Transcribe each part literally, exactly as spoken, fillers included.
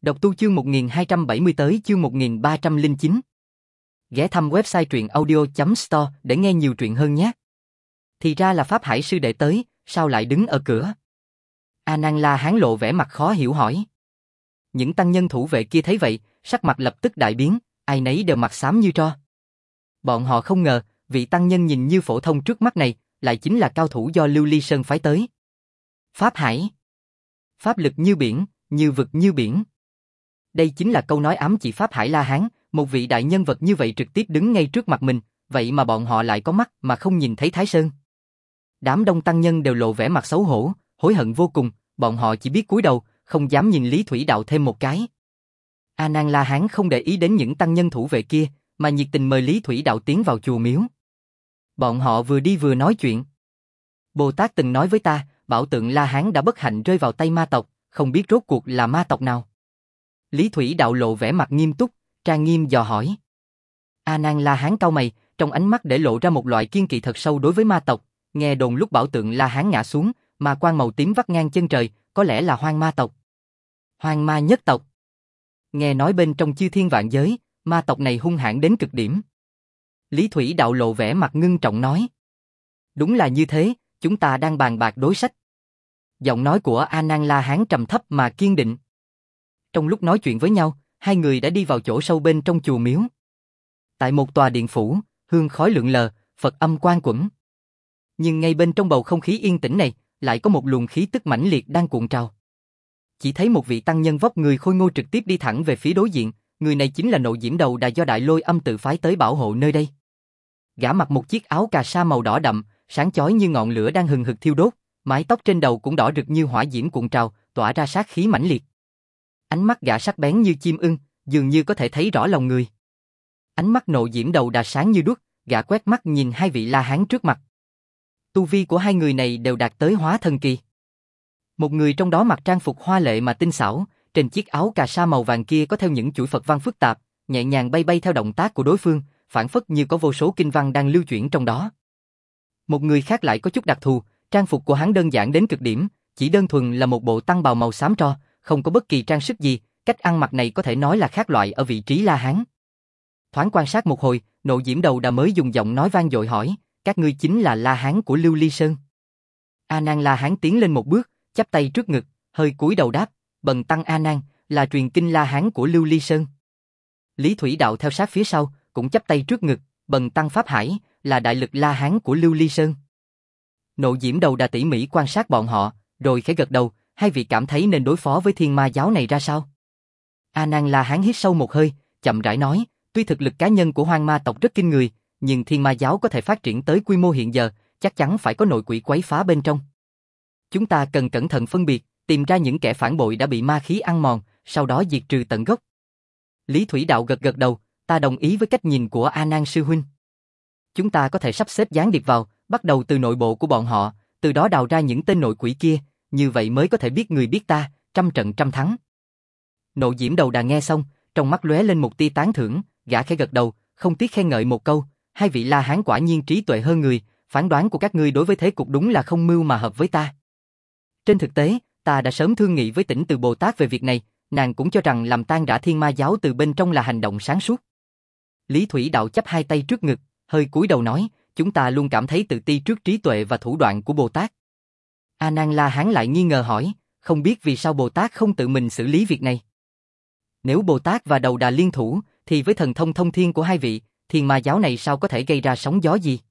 Đọc tu chương một nghìn hai trăm bảy mươi tới chương một nghìn ba trăm lẻ chín. Ghé thăm website truyện audio chấm store để nghe nhiều truyện hơn nhé. Thì ra là Pháp Hải sư đệ tới, sao lại đứng ở cửa? A Nan La Hán lộ vẻ mặt khó hiểu hỏi. Những tăng nhân thủ vệ kia thấy vậy, sắc mặt lập tức đại biến, ai nấy đều mặt xám như tro. Bọn họ không ngờ, vị tăng nhân nhìn như phổ thông trước mắt này, lại chính là cao thủ do Lưu Ly Sơn phái tới. Pháp Hải. Pháp lực như biển, như vực như biển. Đây chính là câu nói ám chỉ Pháp Hải La Hán, một vị đại nhân vật như vậy trực tiếp đứng ngay trước mặt mình, vậy mà bọn họ lại có mắt mà không nhìn thấy Thái Sơn. Đám đông tăng nhân đều lộ vẻ mặt xấu hổ, hối hận vô cùng, bọn họ chỉ biết cúi đầu, không dám nhìn Lý Thủy Đạo thêm một cái. A Nan La Hán không để ý đến những tăng nhân thủ vệ kia, mà nhiệt tình mời Lý Thủy Đạo tiến vào chùa miếu. Bọn họ vừa đi vừa nói chuyện. Bồ Tát từng nói với ta, bảo tượng La Hán đã bất hạnh rơi vào tay ma tộc, không biết rốt cuộc là ma tộc nào. Lý Thủy Đạo lộ vẻ mặt nghiêm túc, trang nghiêm dò hỏi. A Nan La Hán cau mày, trong ánh mắt để lộ ra một loại kiên kỵ thật sâu đối với ma tộc. Nghe đồn lúc bảo tượng La Hán ngã xuống, ma quang màu tím vắt ngang chân trời, có lẽ là hoang ma tộc. Hoang ma nhất tộc. Nghe nói bên trong chư thiên vạn giới, ma tộc này hung hãn đến cực điểm. Lý Thủy Đạo lộ vẻ mặt ngưng trọng nói. Đúng là như thế, chúng ta đang bàn bạc đối sách. Giọng nói của A Nan La Hán trầm thấp mà kiên định. Trong lúc nói chuyện với nhau, hai người đã đi vào chỗ sâu bên trong chùa miếu. Tại một tòa điện phủ, hương khói lượn lờ, Phật âm quang quẩn. Nhưng ngay bên trong bầu không khí yên tĩnh này, lại có một luồng khí tức mãnh liệt đang cuộn trào. Chỉ thấy một vị tăng nhân vóc người khôi ngô trực tiếp đi thẳng về phía đối diện, người này chính là Nộ Diễm Đầu Đà do Đại Lôi Âm tự phái tới bảo hộ nơi đây. Gã mặc một chiếc áo cà sa màu đỏ đậm, sáng chói như ngọn lửa đang hừng hực thiêu đốt, mái tóc trên đầu cũng đỏ rực như hỏa diễm cuộn trào, tỏa ra sát khí mãnh liệt. Ánh mắt gã sắc bén như chim ưng, dường như có thể thấy rõ lòng người. Ánh mắt Nộ Diễm Đầu Đà sáng như đuốc, gã quét mắt nhìn hai vị La Hán trước mặt. Tu vi của hai người này đều đạt tới hóa thần kỳ. Một người trong đó mặc trang phục hoa lệ mà tinh xảo, trên chiếc áo cà sa màu vàng kia có theo những chuỗi Phật văn phức tạp, nhẹ nhàng bay bay theo động tác của đối phương, phảng phất như có vô số kinh văn đang lưu chuyển trong đó. Một người khác lại có chút đặc thù, trang phục của hắn đơn giản đến cực điểm, chỉ đơn thuần là một bộ tăng bào màu xám tro, không có bất kỳ trang sức gì, cách ăn mặc này có thể nói là khác loại ở vị trí La Hán. Thoáng quan sát một hồi, Nộ Diễm Đầu Đà mới dùng giọng nói vang dội hỏi, các ngươi chính là La Hán của Lưu Ly Sơn. A Nan La Hán tiến lên một bước, chắp tay trước ngực, hơi cúi đầu đáp, bần tăng A Nan, là truyền kinh La Hán của Lưu Ly Sơn. Lý Thủy Đạo theo sát phía sau, cũng chắp tay trước ngực, bần tăng Pháp Hải, là đại lực La Hán của Lưu Ly Sơn. Nộ Diễm Đầu Đà tỉ mỉ quan sát bọn họ, rồi khẽ gật đầu, hai vị cảm thấy nên đối phó với thiên ma giáo này ra sao? A Nan La Hán hít sâu một hơi, chậm rãi nói, tuy thực lực cá nhân của hoang ma tộc rất kinh người, nhưng thiên ma giáo có thể phát triển tới quy mô hiện giờ, chắc chắn phải có nội quỷ quấy phá bên trong. Chúng ta cần cẩn thận phân biệt, tìm ra những kẻ phản bội đã bị ma khí ăn mòn, sau đó diệt trừ tận gốc. Lý Thủy Đạo gật gật đầu, ta đồng ý với cách nhìn của A Nan sư huynh. Chúng ta có thể sắp xếp gián điệp vào, bắt đầu từ nội bộ của bọn họ, từ đó đào ra những tên nội quỷ kia, như vậy mới có thể biết người biết ta, trăm trận trăm thắng. Nộ Diễm Đầu Đà nghe xong, trong mắt lóe lên một tia tán thưởng, gã khẽ gật đầu, không tiếc khen ngợi một câu, hai vị La Hán quả nhiên trí tuệ hơn người, phán đoán của các ngươi đối với thế cục đúng là không mưu mà hợp với ta. Trên thực tế, ta đã sớm thương nghị với Tỉnh Từ Bồ Tát về việc này, nàng cũng cho rằng làm tan rã thiên ma giáo từ bên trong là hành động sáng suốt. Lý Thủy Đạo chắp hai tay trước ngực, hơi cúi đầu nói, chúng ta luôn cảm thấy tự ti trước trí tuệ và thủ đoạn của Bồ Tát. A Nan La Hán lại nghi ngờ hỏi, không biết vì sao Bồ Tát không tự mình xử lý việc này. Nếu Bồ Tát và Đầu Đà liên thủ, thì với thần thông thông thiên của hai vị, thiên ma giáo này sao có thể gây ra sóng gió gì?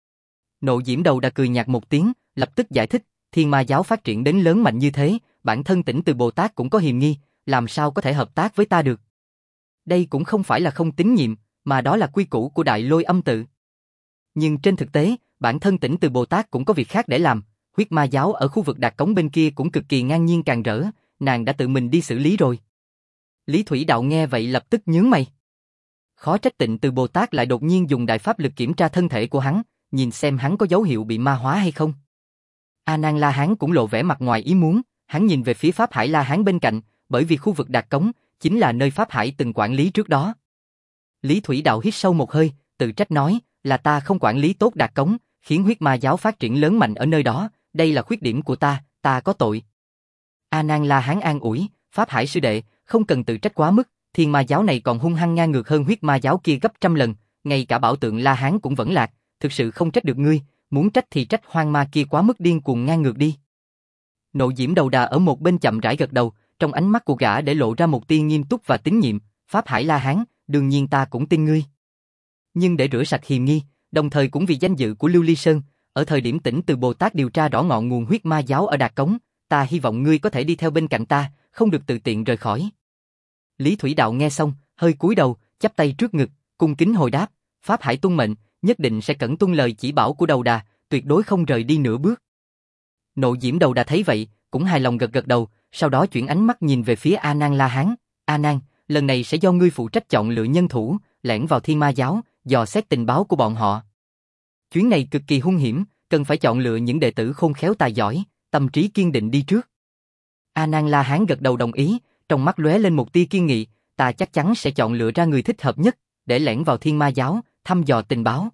Nộ Diễm Đầu Đà cười nhạt một tiếng, lập tức giải thích, thiên ma giáo phát triển đến lớn mạnh như thế, bản thân Tỉnh Từ Bồ Tát cũng có hiềm nghi, làm sao có thể hợp tác với ta được? Đây cũng không phải là không tín nhiệm, mà đó là quy củ của Đại Lôi Âm tự. Nhưng trên thực tế, bản thân Tỉnh Từ Bồ Tát cũng có việc khác để làm, huyết ma giáo ở khu vực Đạt Cống bên kia cũng cực kỳ ngang nhiên càng rỡ, nàng đã tự mình đi xử lý rồi. Lý Thủy Đạo nghe vậy lập tức nhướng mày. Khó trách Tịnh Từ Bồ Tát lại đột nhiên dùng đại pháp lực kiểm tra thân thể của hắn, nhìn xem hắn có dấu hiệu bị ma hóa hay không. A Nan La Hán cũng lộ vẻ mặt ngoài ý muốn, hắn nhìn về phía Pháp Hải La Hán bên cạnh, bởi vì khu vực Đạt Cống chính là nơi Pháp Hải từng quản lý trước đó. Lý Thủy Đạo hít sâu một hơi, tự trách nói, là ta không quản lý tốt Đạt Cống, khiến huyết ma giáo phát triển lớn mạnh ở nơi đó, đây là khuyết điểm của ta, ta có tội. A Nan La Hán an ủi, Pháp Hải sư đệ, không cần tự trách quá mức, thiên ma giáo này còn hung hăng ngang ngược hơn huyết ma giáo kia gấp trăm lần, ngay cả bảo tượng La Hán cũng vẫn lạc, thực sự không trách được ngươi, muốn trách thì trách hoang ma kia quá mức điên cuồng ngang ngược đi. Nộ Diễm Đầu Đà ở một bên chậm rãi gật đầu, trong ánh mắt của gã để lộ ra một tia nghiêm túc và tín nhiệm, Pháp Hải La Hán, đương nhiên ta cũng tin ngươi. Nhưng để rửa sạch hiềm nghi, đồng thời cũng vì danh dự của Lưu Ly Sơn, ở thời điểm Tỉnh Từ Bồ Tát điều tra rõ ngọn nguồn huyết ma giáo ở Đạt Cống, ta hy vọng ngươi có thể đi theo bên cạnh ta, không được tự tiện rời khỏi. Lý Thủy Đạo nghe xong, hơi cúi đầu, chắp tay trước ngực, cung kính hồi đáp, Pháp Hải tuân mệnh, nhất định sẽ cẩn tuân lời chỉ bảo của Đầu Đà, tuyệt đối không rời đi nửa bước. Nộ Diễm Đầu Đà thấy vậy, cũng hài lòng gật gật đầu, sau đó chuyển ánh mắt nhìn về phía A Nan La Hán, A Nan, lần này sẽ do ngươi phụ trách chọn lựa nhân thủ, lẻn vào Thiên Ma giáo, dò xét tình báo của bọn họ. Chuyến này cực kỳ hung hiểm, cần phải chọn lựa những đệ tử khôn khéo tài giỏi, tâm trí kiên định đi trước. A Nan La Hán gật đầu đồng ý, trong mắt lóe lên một tia kiên nghị, ta chắc chắn sẽ chọn lựa ra người thích hợp nhất, để lẻn vào Thiên Ma giáo, thăm dò tình báo.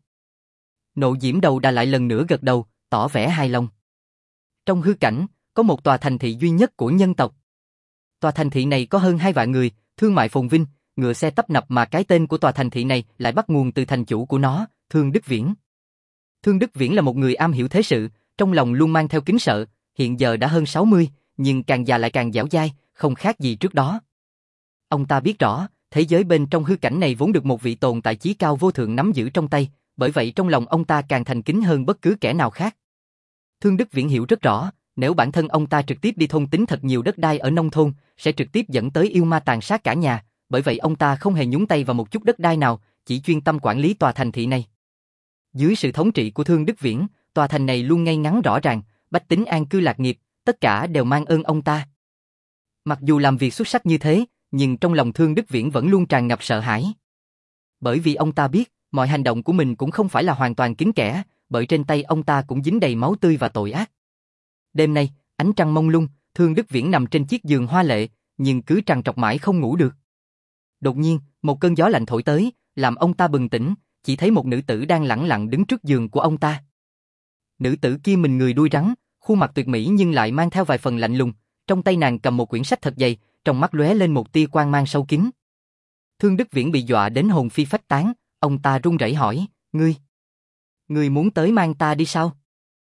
Nộ Diễm Đầu Đà lại lần nữa gật đầu, tỏ vẻ hài lòng. Trong hư cảnh, có một tòa thành thị duy nhất của nhân tộc. Tòa thành thị này có hơn hai vạn người, thương mại phồn vinh, ngựa xe tấp nập mà cái tên của tòa thành thị này lại bắt nguồn từ thành chủ của nó, Thương Đức Viễn. Thương Đức Viễn là một người am hiểu thế sự, trong lòng luôn mang theo kính sợ, hiện giờ đã hơn sáu mươi, nhưng càng già lại càng dẻo dai, không khác gì trước đó. Ông ta biết rõ, thế giới bên trong hư cảnh này vốn được một vị tồn tại chí cao vô thượng nắm giữ trong tay, bởi vậy trong lòng ông ta càng thành kính hơn bất cứ kẻ nào khác. Thương Đức Viễn hiểu rất rõ, nếu bản thân ông ta trực tiếp đi thôn tính thật nhiều đất đai ở nông thôn, sẽ trực tiếp dẫn tới yêu ma tàn sát cả nhà, bởi vậy ông ta không hề nhúng tay vào một chút đất đai nào, chỉ chuyên tâm quản lý tòa thành thị này. Dưới sự thống trị của Thương Đức Viễn, tòa thành này luôn ngay ngắn rõ ràng, bách tính an cư lạc nghiệp, tất cả đều mang ơn ông ta. Mặc dù làm việc xuất sắc như thế, nhưng trong lòng Thương Đức Viễn vẫn luôn tràn ngập sợ hãi. Bởi vì ông ta biết, mọi hành động của mình cũng không phải là hoàn toàn kín kẽ, bởi trên tay ông ta cũng dính đầy máu tươi và tội ác. Đêm nay, ánh trăng mông lung, Thương Đức Viễn nằm trên chiếc giường hoa lệ, nhưng cứ trằn trọc mãi không ngủ được. Đột nhiên, một cơn gió lạnh thổi tới, làm ông ta bừng tỉnh, chỉ thấy một nữ tử đang lẳng lặng đứng trước giường của ông ta. Nữ tử kia mình người đuôi rắn, khuôn mặt tuyệt mỹ nhưng lại mang theo vài phần lạnh lùng, trong tay nàng cầm một quyển sách thật dày, trong mắt lóe lên một tia quang mang sâu kín. Thương Đức Viễn bị dọa đến hồn phi phách tán, ông ta run rẩy hỏi, ngươi, ngươi muốn tới mang ta đi sao?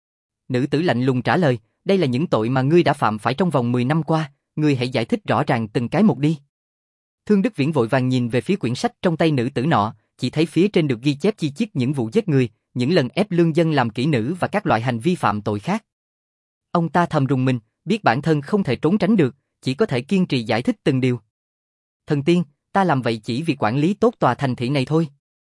Nữ tử lạnh lùng trả lời, đây là những tội mà ngươi đã phạm phải trong vòng mười năm qua, ngươi hãy giải thích rõ ràng từng cái một đi. Thương Đức Viễn vội vàng nhìn về phía quyển sách trong tay nữ tử nọ, chỉ thấy phía trên được ghi chép chi tiết những vụ giết người, những lần ép lương dân làm kỹ nữ và các loại hành vi phạm tội khác. Ông ta thầm rùng mình, biết bản thân không thể trốn tránh được, chỉ có thể kiên trì giải thích từng điều. Thần tiên, ta làm vậy chỉ vì quản lý tốt tòa thành thị này thôi.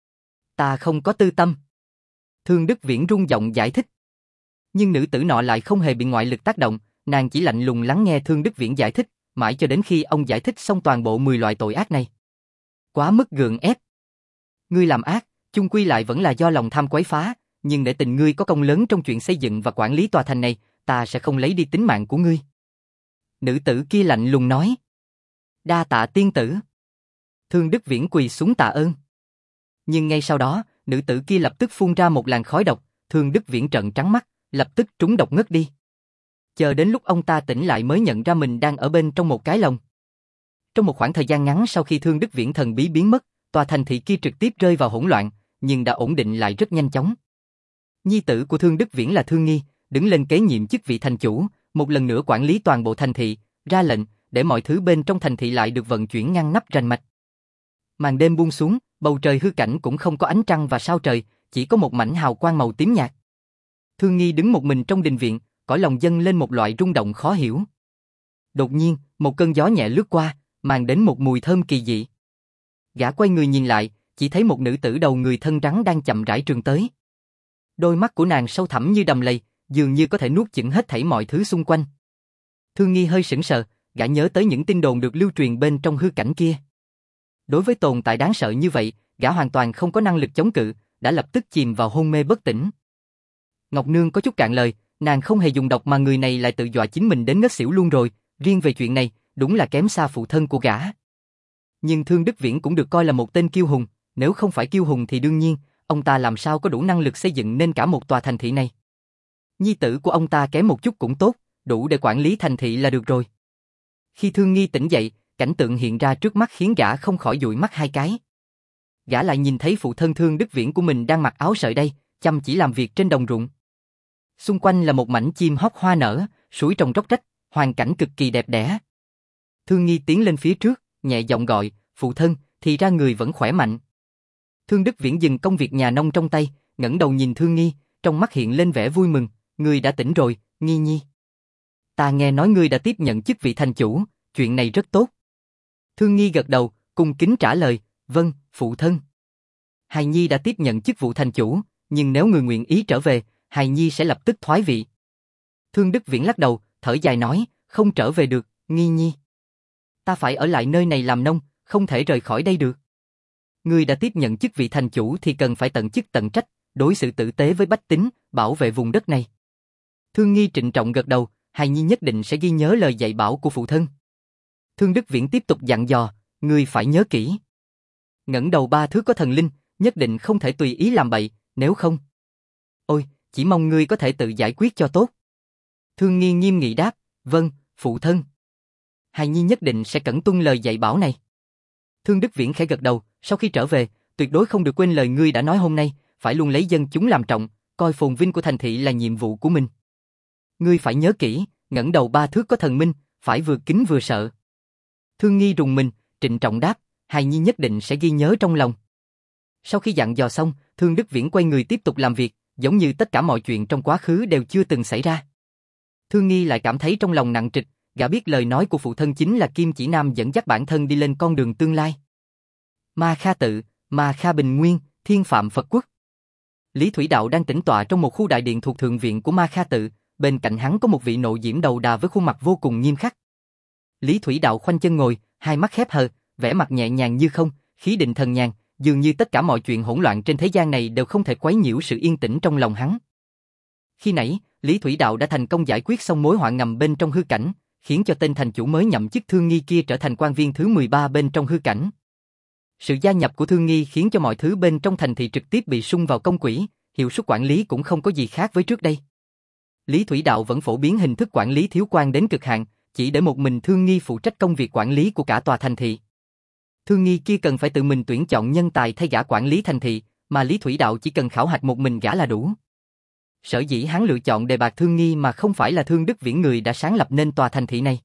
Ta không có tư tâm. Thương Đức Viễn run giọng giải thích. Nhưng nữ tử nọ lại không hề bị ngoại lực tác động, nàng chỉ lạnh lùng lắng nghe Thương Đức Viễn giải thích, mãi cho đến khi ông giải thích xong toàn bộ mười loại tội ác này. Quá mức gượng ép. Ngươi làm ác, chung quy lại vẫn là do lòng tham quấy phá, nhưng để tình ngươi có công lớn trong chuyện xây dựng và quản lý tòa thành này, ta sẽ không lấy đi tính mạng của ngươi. Nữ tử kia lạnh lùng nói. Đa tạ tiên tử. Thương Đức Viễn quỳ xuống tạ ơn. Nhưng ngay sau đó, nữ tử kia lập tức phun ra một làn khói độc, Thương Đức Viễn trợn trắng mắt, lập tức trúng độc ngất đi. Chờ đến lúc ông ta tỉnh lại mới nhận ra mình đang ở bên trong một cái lồng. Trong một khoảng thời gian ngắn sau khi Thương Đức Viễn thần bí biến mất, tòa thành thị kia trực tiếp rơi vào hỗn loạn, nhưng đã ổn định lại rất nhanh chóng. Nhi tử của Thương Đức Viễn là Thương Nghi, đứng lên kế nhiệm chức vị thành chủ, một lần nữa quản lý toàn bộ thành thị, ra lệnh để mọi thứ bên trong thành thị lại được vận chuyển ngăn nắp rành mạch. Màn đêm buông xuống, bầu trời hư cảnh cũng không có ánh trăng và sao trời, chỉ có một mảnh hào quang màu tím nhạt. Thương Nghi đứng một mình trong đình viện, cõi lòng dâng lên một loại rung động khó hiểu. Đột nhiên, một cơn gió nhẹ lướt qua, mang đến một mùi thơm kỳ dị. Gã quay người nhìn lại, chỉ thấy một nữ tử đầu người thân rắn đang chậm rãi trườn tới. Đôi mắt của nàng sâu thẳm như đầm lầy, dường như có thể nuốt chửng hết thảy mọi thứ xung quanh. Thương Nghi hơi sững sờ, gã nhớ tới những tin đồn được lưu truyền bên trong hư cảnh kia. Đối với tồn tại đáng sợ như vậy, gã hoàn toàn không có năng lực chống cự, đã lập tức chìm vào hôn mê bất tỉnh. Ngọc Nương có chút cạn lời, nàng không hề dùng độc mà người này lại tự dọa chính mình đến ngất xỉu luôn rồi, riêng về chuyện này, đúng là kém xa phụ thân của gã. Nhưng Thương Đức Viễn cũng được coi là một tên kiêu hùng, nếu không phải kiêu hùng thì đương nhiên, ông ta làm sao có đủ năng lực xây dựng nên cả một tòa thành thị này. Nhi tử của ông ta kém một chút cũng tốt, đủ để quản lý thành thị là được rồi. Khi Thương Nghi tỉnh dậy, cảnh tượng hiện ra trước mắt khiến gã không khỏi dụi mắt hai cái. Gã lại nhìn thấy phụ thân Thương Đức Viễn của mình đang mặc áo sợi đay, chăm chỉ làm việc trên đồng ruộng. Xung quanh là một mảnh chim hót hoa nở, suối trồng róc rách, hoàn cảnh cực kỳ đẹp đẽ. Thương Nghi tiến lên phía trước, nhẹ giọng gọi, phụ thân, thì ra người vẫn khỏe mạnh. Thương Đức Viễn dừng công việc nhà nông trong tay, ngẩng đầu nhìn Thương Nghi, trong mắt hiện lên vẻ vui mừng, ngươi đã tỉnh rồi, Nghi Nhi. Ta nghe nói ngươi đã tiếp nhận chức vị thành chủ, chuyện này rất tốt. Thương Nghi gật đầu, cung kính trả lời, vâng, phụ thân. Hài Nhi đã tiếp nhận chức vụ thành chủ, nhưng nếu người nguyện ý trở về, Hài Nhi sẽ lập tức thoái vị. Thương Đức Viễn lắc đầu, thở dài nói, không trở về được, Nghi Nhi. Ta phải ở lại nơi này làm nông, không thể rời khỏi đây được. Ngươi đã tiếp nhận chức vị thành chủ thì cần phải tận chức tận trách, đối xử tử tế với bách tính, bảo vệ vùng đất này. Thương Nghi trịnh trọng gật đầu, Hài Nhi nhất định sẽ ghi nhớ lời dạy bảo của phụ thân. Thương Đức Viễn tiếp tục dặn dò, ngươi phải nhớ kỹ. Ngẩng đầu ba thước có thần linh, nhất định không thể tùy ý làm bậy, nếu không. Ôi, chỉ mong ngươi có thể tự giải quyết cho tốt. Thương Nghi nghiêm nghị đáp, vâng, phụ thân. Hài Nhi nhất định sẽ cẩn tuân lời dạy bảo này. Thương Đức Viễn khẽ gật đầu, sau khi trở về, tuyệt đối không được quên lời ngươi đã nói hôm nay, phải luôn lấy dân chúng làm trọng, coi phồn vinh của thành thị là nhiệm vụ của mình. Ngươi phải nhớ kỹ, ngẩng đầu ba thước có thần minh, phải vừa kính vừa sợ. Thương Nghi rùng mình, trịnh trọng đáp, Hài Nhi nhất định sẽ ghi nhớ trong lòng. Sau khi dặn dò xong, Thương Đức Viễn quay người tiếp tục làm việc, giống như tất cả mọi chuyện trong quá khứ đều chưa từng xảy ra. Thương Nghi lại cảm thấy trong lòng nặng trịch, gã biết lời nói của phụ thân chính là kim chỉ nam dẫn dắt bản thân đi lên con đường tương lai. Ma Kha Tự, Ma Kha Bình Nguyên, Thiên Phạm Phật Quốc. Lý Thủy Đạo đang tĩnh tọa trong một khu đại điện thuộc thượng viện của Ma Kha Tự, bên cạnh hắn có một vị nội diễm đầu đà với khuôn mặt vô cùng nghiêm khắc. Lý Thủy Đạo khoanh chân ngồi, hai mắt khép hờ, vẻ mặt nhẹ nhàng như không, khí định thần nhàn, dường như tất cả mọi chuyện hỗn loạn trên thế gian này đều không thể quấy nhiễu sự yên tĩnh trong lòng hắn. Khi nãy, Lý Thủy Đạo đã thành công giải quyết xong mối họa ngầm bên trong hư cảnh, khiến cho tên thành chủ mới nhậm chức Thương Nghi kia trở thành quan viên thứ mười ba bên trong hư cảnh. Sự gia nhập của Thương Nghi khiến cho mọi thứ bên trong thành thị trực tiếp bị sung vào công quỹ, hiệu suất quản lý cũng không có gì khác với trước đây. Lý Thủy Đạo vẫn phổ biến hình thức quản lý thiếu quan đến cực hạn, chỉ để một mình Thương Nghi phụ trách công việc quản lý của cả tòa thành thị. Thương Nghi kia cần phải tự mình tuyển chọn nhân tài thay gã quản lý thành thị, mà Lý Thủy Đạo chỉ cần khảo hạch một mình gã là đủ. Sở dĩ hắn lựa chọn đề bạt Thương Nghi mà không phải là Thương Đức Viễn người đã sáng lập nên tòa thành thị này,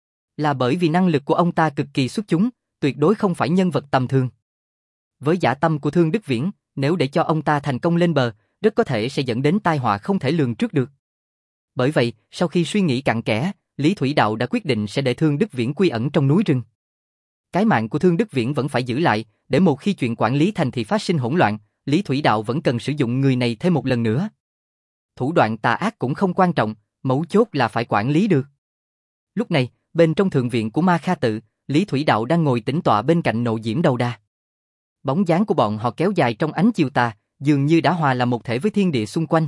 là bởi vì năng lực của ông ta cực kỳ xuất chúng, tuyệt đối không phải nhân vật tầm thường. Với dã tâm của Thương Đức Viễn, nếu để cho ông ta thành công lên bờ, rất có thể sẽ dẫn đến tai họa không thể lường trước được. Bởi vậy, sau khi suy nghĩ cặn kẽ, Lý Thủy Đạo đã quyết định sẽ để Thương Đức Viễn quy ẩn trong núi rừng. Cái mạng của Thương Đức Viễn vẫn phải giữ lại, để một khi chuyện quản lý thành thị phát sinh hỗn loạn, Lý Thủy Đạo vẫn cần sử dụng người này thêm một lần nữa. Thủ đoạn tà ác cũng không quan trọng, mấu chốt là phải quản lý được. Lúc này, bên trong thượng viện của Ma Kha Tự, Lý Thủy Đạo đang ngồi tĩnh tọa bên cạnh nội diễm đầu đà. Bóng dáng của bọn họ kéo dài trong ánh chiều tà, dường như đã hòa làm một thể với thiên địa xung quanh.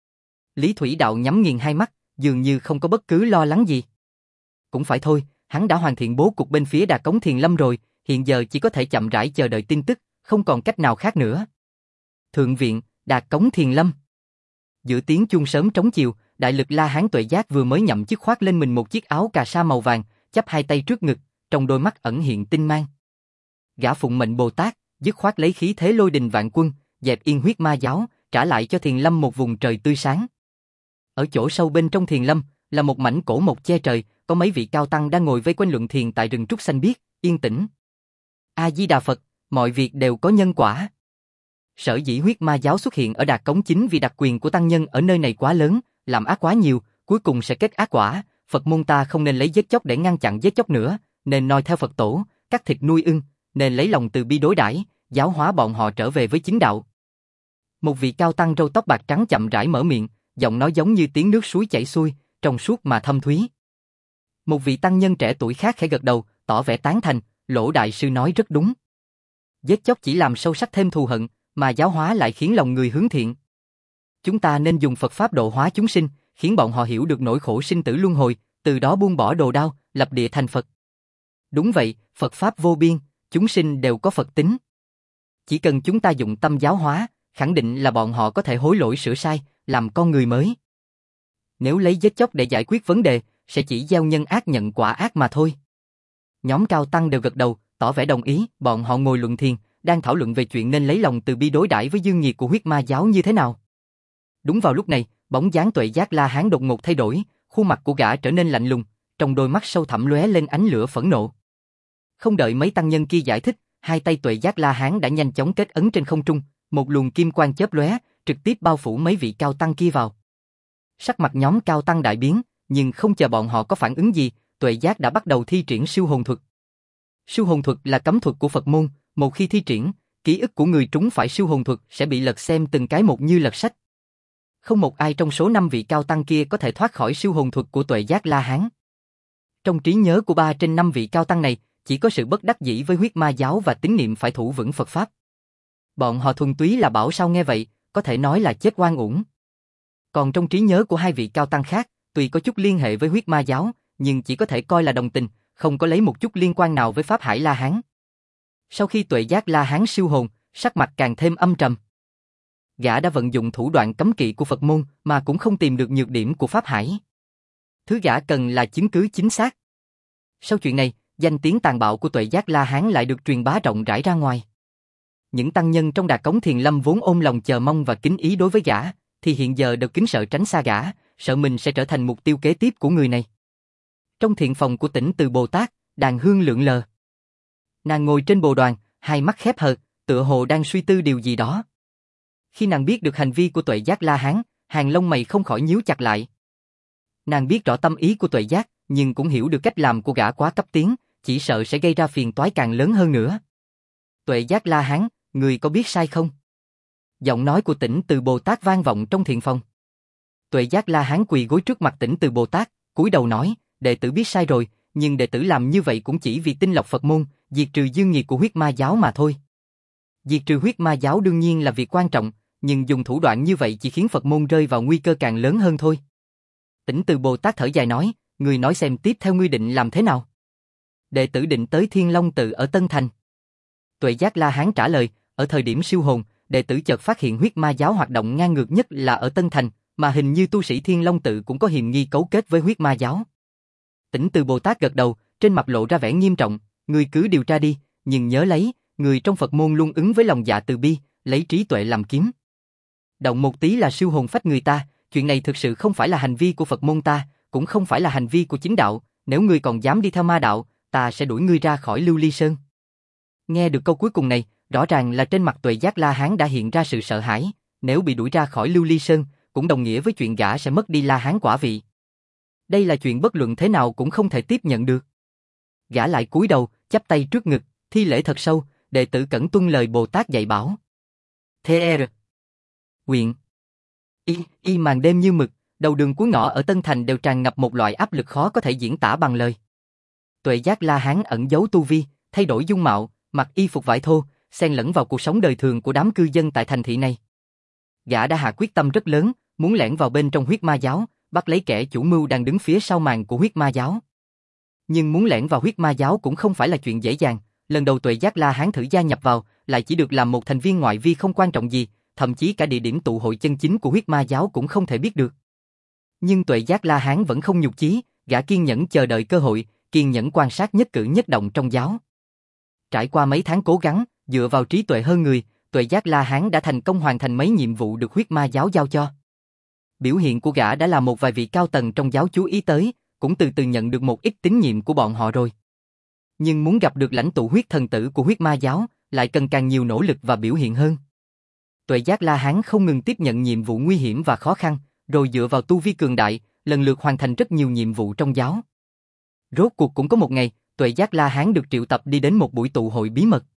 Lý Thủy Đạo nhắm nghiền hai mắt, dường như không có bất cứ lo lắng gì. Cũng phải thôi, hắn đã hoàn thiện bố cục bên phía Đà Cống Thiền Lâm rồi, hiện giờ chỉ có thể chậm rãi chờ đợi tin tức, không còn cách nào khác nữa. Thượng viện, Đà Cống Thiền Lâm. Giữa tiếng chuông sớm trống chiều, đại lực La Hán Tuệ Giác vừa mới nhậm chức khoác lên mình một chiếc áo cà sa màu vàng, chắp hai tay trước ngực, trong đôi mắt ẩn hiện tinh mang. Gã phụng mệnh Bồ Tát, dứt khoát lấy khí thế lôi đình vạn quân, dẹp yên huyết ma giáo, trả lại cho Thiền Lâm một vùng trời tươi sáng. Ở chỗ sâu bên trong Thiền Lâm, là một mảnh cổ mộc che trời, có mấy vị cao tăng đang ngồi vây quanh luận thiền tại rừng trúc xanh biếc, yên tĩnh. A Di Đà Phật, mọi việc đều có nhân quả. Sở dĩ huyết ma giáo xuất hiện ở Đà Cống chính vì đặc quyền của tăng nhân ở nơi này quá lớn, làm ác quá nhiều, cuối cùng sẽ kết ác quả. Phật môn ta không nên lấy giết chóc để ngăn chặn giết chóc nữa, nên noi theo Phật tổ, cắt thịt nuôi ưng, nên lấy lòng từ bi đối đãi, giáo hóa bọn họ trở về với chính đạo. Một vị cao tăng râu tóc bạc trắng chậm rãi mở miệng, giọng nói giống như tiếng nước suối chảy xuôi, trong suốt mà thâm thúy. Một vị tăng nhân trẻ tuổi khác khẽ gật đầu, tỏ vẻ tán thành, Lỗ đại sư nói rất đúng. Giết chóc chỉ làm sâu sắc thêm thù hận, mà giáo hóa lại khiến lòng người hướng thiện. Chúng ta nên dùng Phật pháp độ hóa chúng sinh, khiến bọn họ hiểu được nỗi khổ sinh tử luân hồi, từ đó buông bỏ đồ đao, lập địa thành Phật. Đúng vậy, Phật pháp vô biên, chúng sinh đều có Phật tính. Chỉ cần chúng ta dụng tâm giáo hóa, khẳng định là bọn họ có thể hối lỗi sửa sai, làm con người mới. Nếu lấy giết chóc để giải quyết vấn đề, sẽ chỉ gieo nhân ác nhận quả ác mà thôi. Nhóm cao tăng đều gật đầu, tỏ vẻ đồng ý, bọn họ ngồi luận thiền, đang thảo luận về chuyện nên lấy lòng từ bi đối đãi với dương nhiệt của huyết ma giáo như thế nào. Đúng vào lúc này, bóng dáng Tuệ Giác La Hán đột ngột thay đổi, khuôn mặt của gã trở nên lạnh lùng, trong đôi mắt sâu thẳm lóe lên ánh lửa phẫn nộ. Không đợi mấy tăng nhân kia giải thích, hai tay Tuệ Giác La Hán đã nhanh chóng kết ấn trên không trung, một luồng kim quang chớp lóe, trực tiếp bao phủ mấy vị cao tăng kia vào. Sắc mặt nhóm cao tăng đại biến, nhưng không chờ bọn họ có phản ứng gì, Tuệ Giác đã bắt đầu thi triển siêu hồn thuật. Siêu hồn thuật là cấm thuật của Phật môn, một khi thi triển, ký ức của người trúng phải siêu hồn thuật sẽ bị lật xem từng cái một như lật sách. Không một ai trong số năm vị cao tăng kia có thể thoát khỏi siêu hồn thuật của Tuệ Giác La Hán. Trong trí nhớ của ba trên năm vị cao tăng này, chỉ có sự bất đắc dĩ với huyết ma giáo và tín niệm phải thủ vững Phật Pháp. Bọn họ thuần túy là bảo sao nghe vậy, có thể nói là chết oan uổng. Còn trong trí nhớ của hai vị cao tăng khác, tuy có chút liên hệ với huyết ma giáo, nhưng chỉ có thể coi là đồng tình, không có lấy một chút liên quan nào với Pháp Hải La Hán. Sau khi Tuệ Giác La Hán siêu hồn, sắc mặt càng thêm âm trầm. Gã đã vận dụng thủ đoạn cấm kỵ của Phật môn mà cũng không tìm được nhược điểm của Pháp Hải. Thứ gã cần là chứng cứ chính xác. Sau chuyện này, danh tiếng tàn bạo của Tuệ Giác La Hán lại được truyền bá rộng rãi ra ngoài. Những tăng nhân trong Đà Cống Thiền Lâm vốn ôm lòng chờ mong và kính ý đối với gã, thì hiện giờ đều kính sợ tránh xa gã, sợ mình sẽ trở thành mục tiêu kế tiếp của người này. Trong thiện phòng của Tỉnh Từ Bồ Tát, đàn hương lượn lờ. Nàng ngồi trên bồ đoàn, hai mắt khép hờ, tựa hồ đang suy tư điều gì đó. Khi nàng biết được hành vi của Tuệ Giác La Hán, hàng lông mày không khỏi nhíu chặt lại. Nàng biết rõ tâm ý của Tuệ Giác, nhưng cũng hiểu được cách làm của gã quá cấp tiến, chỉ sợ sẽ gây ra phiền toái càng lớn hơn nữa. Tuệ Giác La Hán, người có biết sai không? Giọng nói của Tỉnh Từ Bồ Tát vang vọng trong thiền phòng. Tuệ Giác La Hán quỳ gối trước mặt Tỉnh Từ Bồ Tát, cúi đầu nói, đệ tử biết sai rồi, nhưng đệ tử làm như vậy cũng chỉ vì tinh lọc Phật môn, diệt trừ dương nhiệt của huyết ma giáo mà thôi. Diệt trừ huyết ma giáo đương nhiên là việc quan trọng, nhưng dùng thủ đoạn như vậy chỉ khiến Phật môn rơi vào nguy cơ càng lớn hơn thôi. Tỉnh Từ Bồ Tát thở dài nói, người nói xem tiếp theo ngươi định làm thế nào? Đệ tử định tới Thiên Long Tự ở Tân Thành. Tuệ Giác La Hán trả lời, ở thời điểm siêu hồn, đệ tử chợt phát hiện huyết ma giáo hoạt động ngang ngược nhất là ở Tân Thành, mà hình như tu sĩ Thiên Long Tự cũng có hiềm nghi cấu kết với huyết ma giáo. Tỉnh Từ Bồ Tát gật đầu, trên mặt lộ ra vẻ nghiêm trọng, ngươi cứ điều tra đi, nhưng nhớ lấy, người trong Phật môn luôn ứng với lòng dạ từ bi, lấy trí tuệ làm kiếm. Động một tí là siêu hồn phách người ta, chuyện này thực sự không phải là hành vi của Phật môn ta, cũng không phải là hành vi của chính đạo, nếu ngươi còn dám đi theo ma đạo, ta sẽ đuổi ngươi ra khỏi Lưu Ly Sơn. Nghe được câu cuối cùng này, rõ ràng là trên mặt Tuệ Giác La Hán đã hiện ra sự sợ hãi, nếu bị đuổi ra khỏi Lưu Ly Sơn, cũng đồng nghĩa với chuyện gã sẽ mất đi La Hán quả vị. Đây là chuyện bất luận thế nào cũng không thể tiếp nhận được. Gã lại cúi đầu, chắp tay trước ngực, thi lễ thật sâu, đệ tử cẩn tuân lời Bồ Tát dạy bảo. Tr. Quyện. Y, y màn đêm như mực, đầu đường cuối ngõ ở Tân Thành đều tràn ngập một loại áp lực khó có thể diễn tả bằng lời. Tuệ Giác La Hán ẩn giấu tu vi, thay đổi dung mạo, mặc y phục vải thô, xen lẫn vào cuộc sống đời thường của đám cư dân tại thành thị này. Gã đã hạ quyết tâm rất lớn, muốn lẻn vào bên trong huyết ma giáo, bắt lấy kẻ chủ mưu đang đứng phía sau màn của huyết ma giáo. Nhưng muốn lẻn vào huyết ma giáo cũng không phải là chuyện dễ dàng, lần đầu Tuệ Giác La Hán thử gia nhập vào, lại chỉ được làm một thành viên ngoại vi không quan trọng gì, thậm chí cả địa điểm tụ hội chân chính của huyết ma giáo cũng không thể biết được. Nhưng Tuệ Giác La Hán vẫn không nhục chí, gã kiên nhẫn chờ đợi cơ hội, kiên nhẫn quan sát nhất cử nhất động trong giáo. Trải qua mấy tháng cố gắng, dựa vào trí tuệ hơn người, Tuệ Giác La Hán đã thành công hoàn thành mấy nhiệm vụ được huyết ma giáo giao cho. Biểu hiện của gã đã làm một vài vị cao tầng trong giáo chú ý tới, cũng từ từ nhận được một ít tín nhiệm của bọn họ rồi. Nhưng muốn gặp được lãnh tụ huyết thần tử của huyết ma giáo, lại cần càng nhiều nỗ lực và biểu hiện hơn. Tuệ Giác La Hán không ngừng tiếp nhận nhiệm vụ nguy hiểm và khó khăn, rồi dựa vào tu vi cường đại, lần lượt hoàn thành rất nhiều nhiệm vụ trong giáo. Rốt cuộc cũng có một ngày, Tuệ Giác La Hán được triệu tập đi đến một buổi tụ hội bí mật.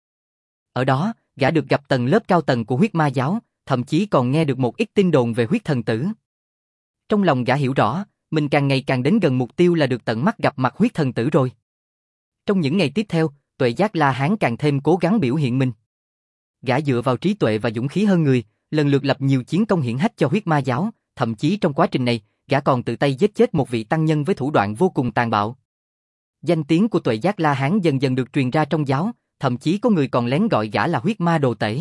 Ở đó, gã được gặp tầng lớp cao tầng của huyết ma giáo, thậm chí còn nghe được một ít tin đồn về huyết thần tử. Trong lòng gã hiểu rõ, mình càng ngày càng đến gần mục tiêu là được tận mắt gặp mặt huyết thần tử rồi. Trong những ngày tiếp theo, Tuệ Giác La Hán càng thêm cố gắng biểu hiện mình. Gã dựa vào trí tuệ và dũng khí hơn người, lần lượt lập nhiều chiến công hiển hách cho huyết ma giáo, thậm chí trong quá trình này, gã còn tự tay giết chết một vị tăng nhân với thủ đoạn vô cùng tàn bạo. Danh tiếng của Tuệ Giác La Hán dần dần được truyền ra trong giáo, thậm chí có người còn lén gọi gã là huyết ma đồ tể.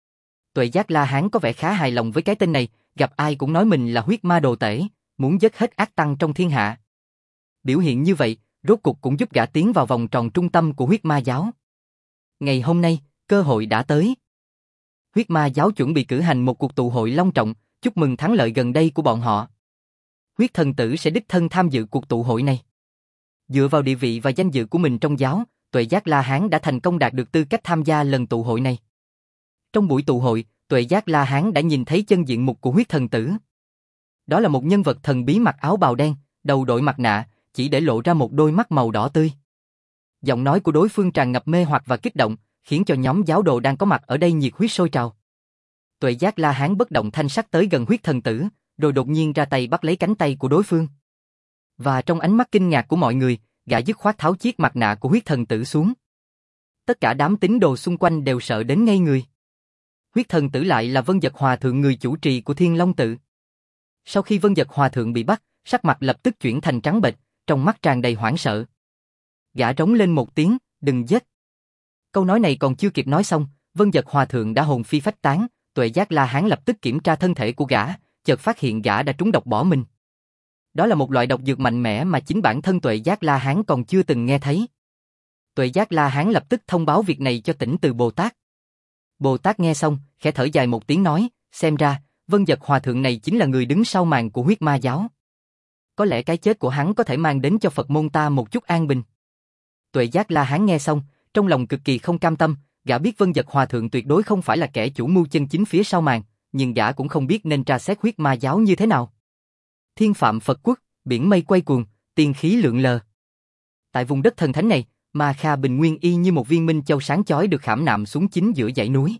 Tuệ Giác La Hán có vẻ khá hài lòng với cái tên này, gặp ai cũng nói mình là huyết ma đồ tể, muốn dứt hết ác tăng trong thiên hạ. Biểu hiện như vậy, rốt cục cũng giúp gã tiến vào vòng tròn trung tâm của huyết ma giáo. Ngày hôm nay, cơ hội đã tới. Huyết ma giáo chuẩn bị cử hành một cuộc tụ hội long trọng, chúc mừng thắng lợi gần đây của bọn họ. Huyết thần tử sẽ đích thân tham dự cuộc tụ hội này. Dựa vào địa vị và danh dự của mình trong giáo, Tuệ Giác La Hán đã thành công đạt được tư cách tham gia lần tụ hội này. Trong buổi tụ hội, Tuệ Giác La Hán đã nhìn thấy chân diện mục của huyết thần tử. Đó là một nhân vật thần bí mặc áo bào đen, đầu đội mặt nạ, chỉ để lộ ra một đôi mắt màu đỏ tươi. Giọng nói của đối phương tràn ngập mê hoặc và kích động, khiến cho nhóm giáo đồ đang có mặt ở đây nhiệt huyết sôi trào. Tuệ Giác La Hán bất động thanh sắc tới gần huyết thần tử, rồi đột nhiên ra tay bắt lấy cánh tay của đối phương. Và trong ánh mắt kinh ngạc của mọi người, gã dứt khoát tháo chiếc mặt nạ của huyết thần tử xuống. Tất cả đám tín đồ xung quanh đều sợ đến ngây người. Huyết thần tử lại là Vân Dật Hòa Thượng, người chủ trì của Thiên Long Tự. Sau khi Vân Dật Hòa Thượng bị bắt, sắc mặt lập tức chuyển thành trắng bệch, trong mắt tràn đầy hoảng sợ. Gã rống lên một tiếng, đừng giết. Câu nói này còn chưa kịp nói xong, Vân Dật Hòa Thượng đã hồn phi phách tán. Tuệ Giác La Hán lập tức kiểm tra thân thể của gã, chợt phát hiện gã đã trúng độc bỏ mình. Đó là một loại độc dược mạnh mẽ mà chính bản thân Tuệ Giác La Hán còn chưa từng nghe thấy. Tuệ Giác La Hán lập tức thông báo việc này cho Tỉnh Từ Bồ Tát. Bồ Tát nghe xong, khẽ thở dài một tiếng nói, xem ra, Vân Dật Hòa Thượng này chính là người đứng sau màn của huyết ma giáo. Có lẽ cái chết của hắn có thể mang đến cho Phật môn ta một chút an bình. Tuệ Giác La Hán nghe xong, trong lòng cực kỳ không cam tâm, gã biết Vân Dật Hòa Thượng tuyệt đối không phải là kẻ chủ mưu chân chính phía sau màn, nhưng gã cũng không biết nên tra xét huyết ma giáo như thế nào. Thiên phạm Phật quốc, biển mây quay cuồng, tiên khí lượn lờ. Tại vùng đất thần thánh này, Ma Kha bình nguyên y như một viên minh châu sáng chói được khảm nạm xuống chính giữa dãy núi.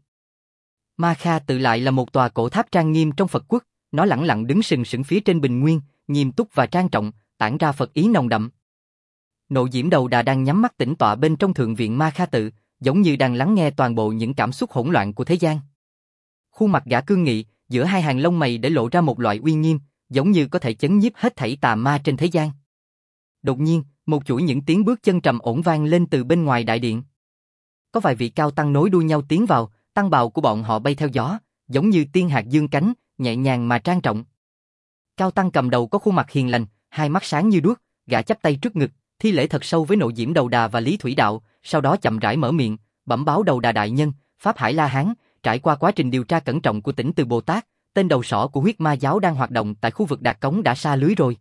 Ma Kha tự lại là một tòa cổ tháp trang nghiêm trong Phật quốc, nó lẳng lặng đứng sừng sững phía trên bình nguyên, nghiêm túc và trang trọng, tản ra Phật ý nồng đậm. Nộ Diễm Đầu Đà đang nhắm mắt tĩnh tọa bên trong thượng viện Ma Kha tự, giống như đang lắng nghe toàn bộ những cảm xúc hỗn loạn của thế gian. Khuôn mặt gã cương nghị, giữa hai hàng lông mày để lộ ra một loại uy nghiêm, giống như có thể chấn nhiếp hết thảy tà ma trên thế gian. Đột nhiên, một chuỗi những tiếng bước chân trầm ổn vang lên từ bên ngoài đại điện. Có vài vị cao tăng nối đuôi nhau tiến vào, tăng bào của bọn họ bay theo gió, giống như tiên hạc dương cánh, nhẹ nhàng mà trang trọng. Cao tăng cầm đầu có khuôn mặt hiền lành, hai mắt sáng như đuốc, gã chắp tay trước ngực, thi lễ thật sâu với Nộ Diễm Đầu Đà và Lý Thủy Đạo, sau đó chậm rãi mở miệng, bẩm báo Đầu Đà đại nhân, Pháp Hải La Hán, trải qua quá trình điều tra cẩn trọng của Tỉnh Từ Bồ Tát, tên đầu sỏ của huyết ma giáo đang hoạt động tại khu vực Đạt Cống đã sa lưới rồi.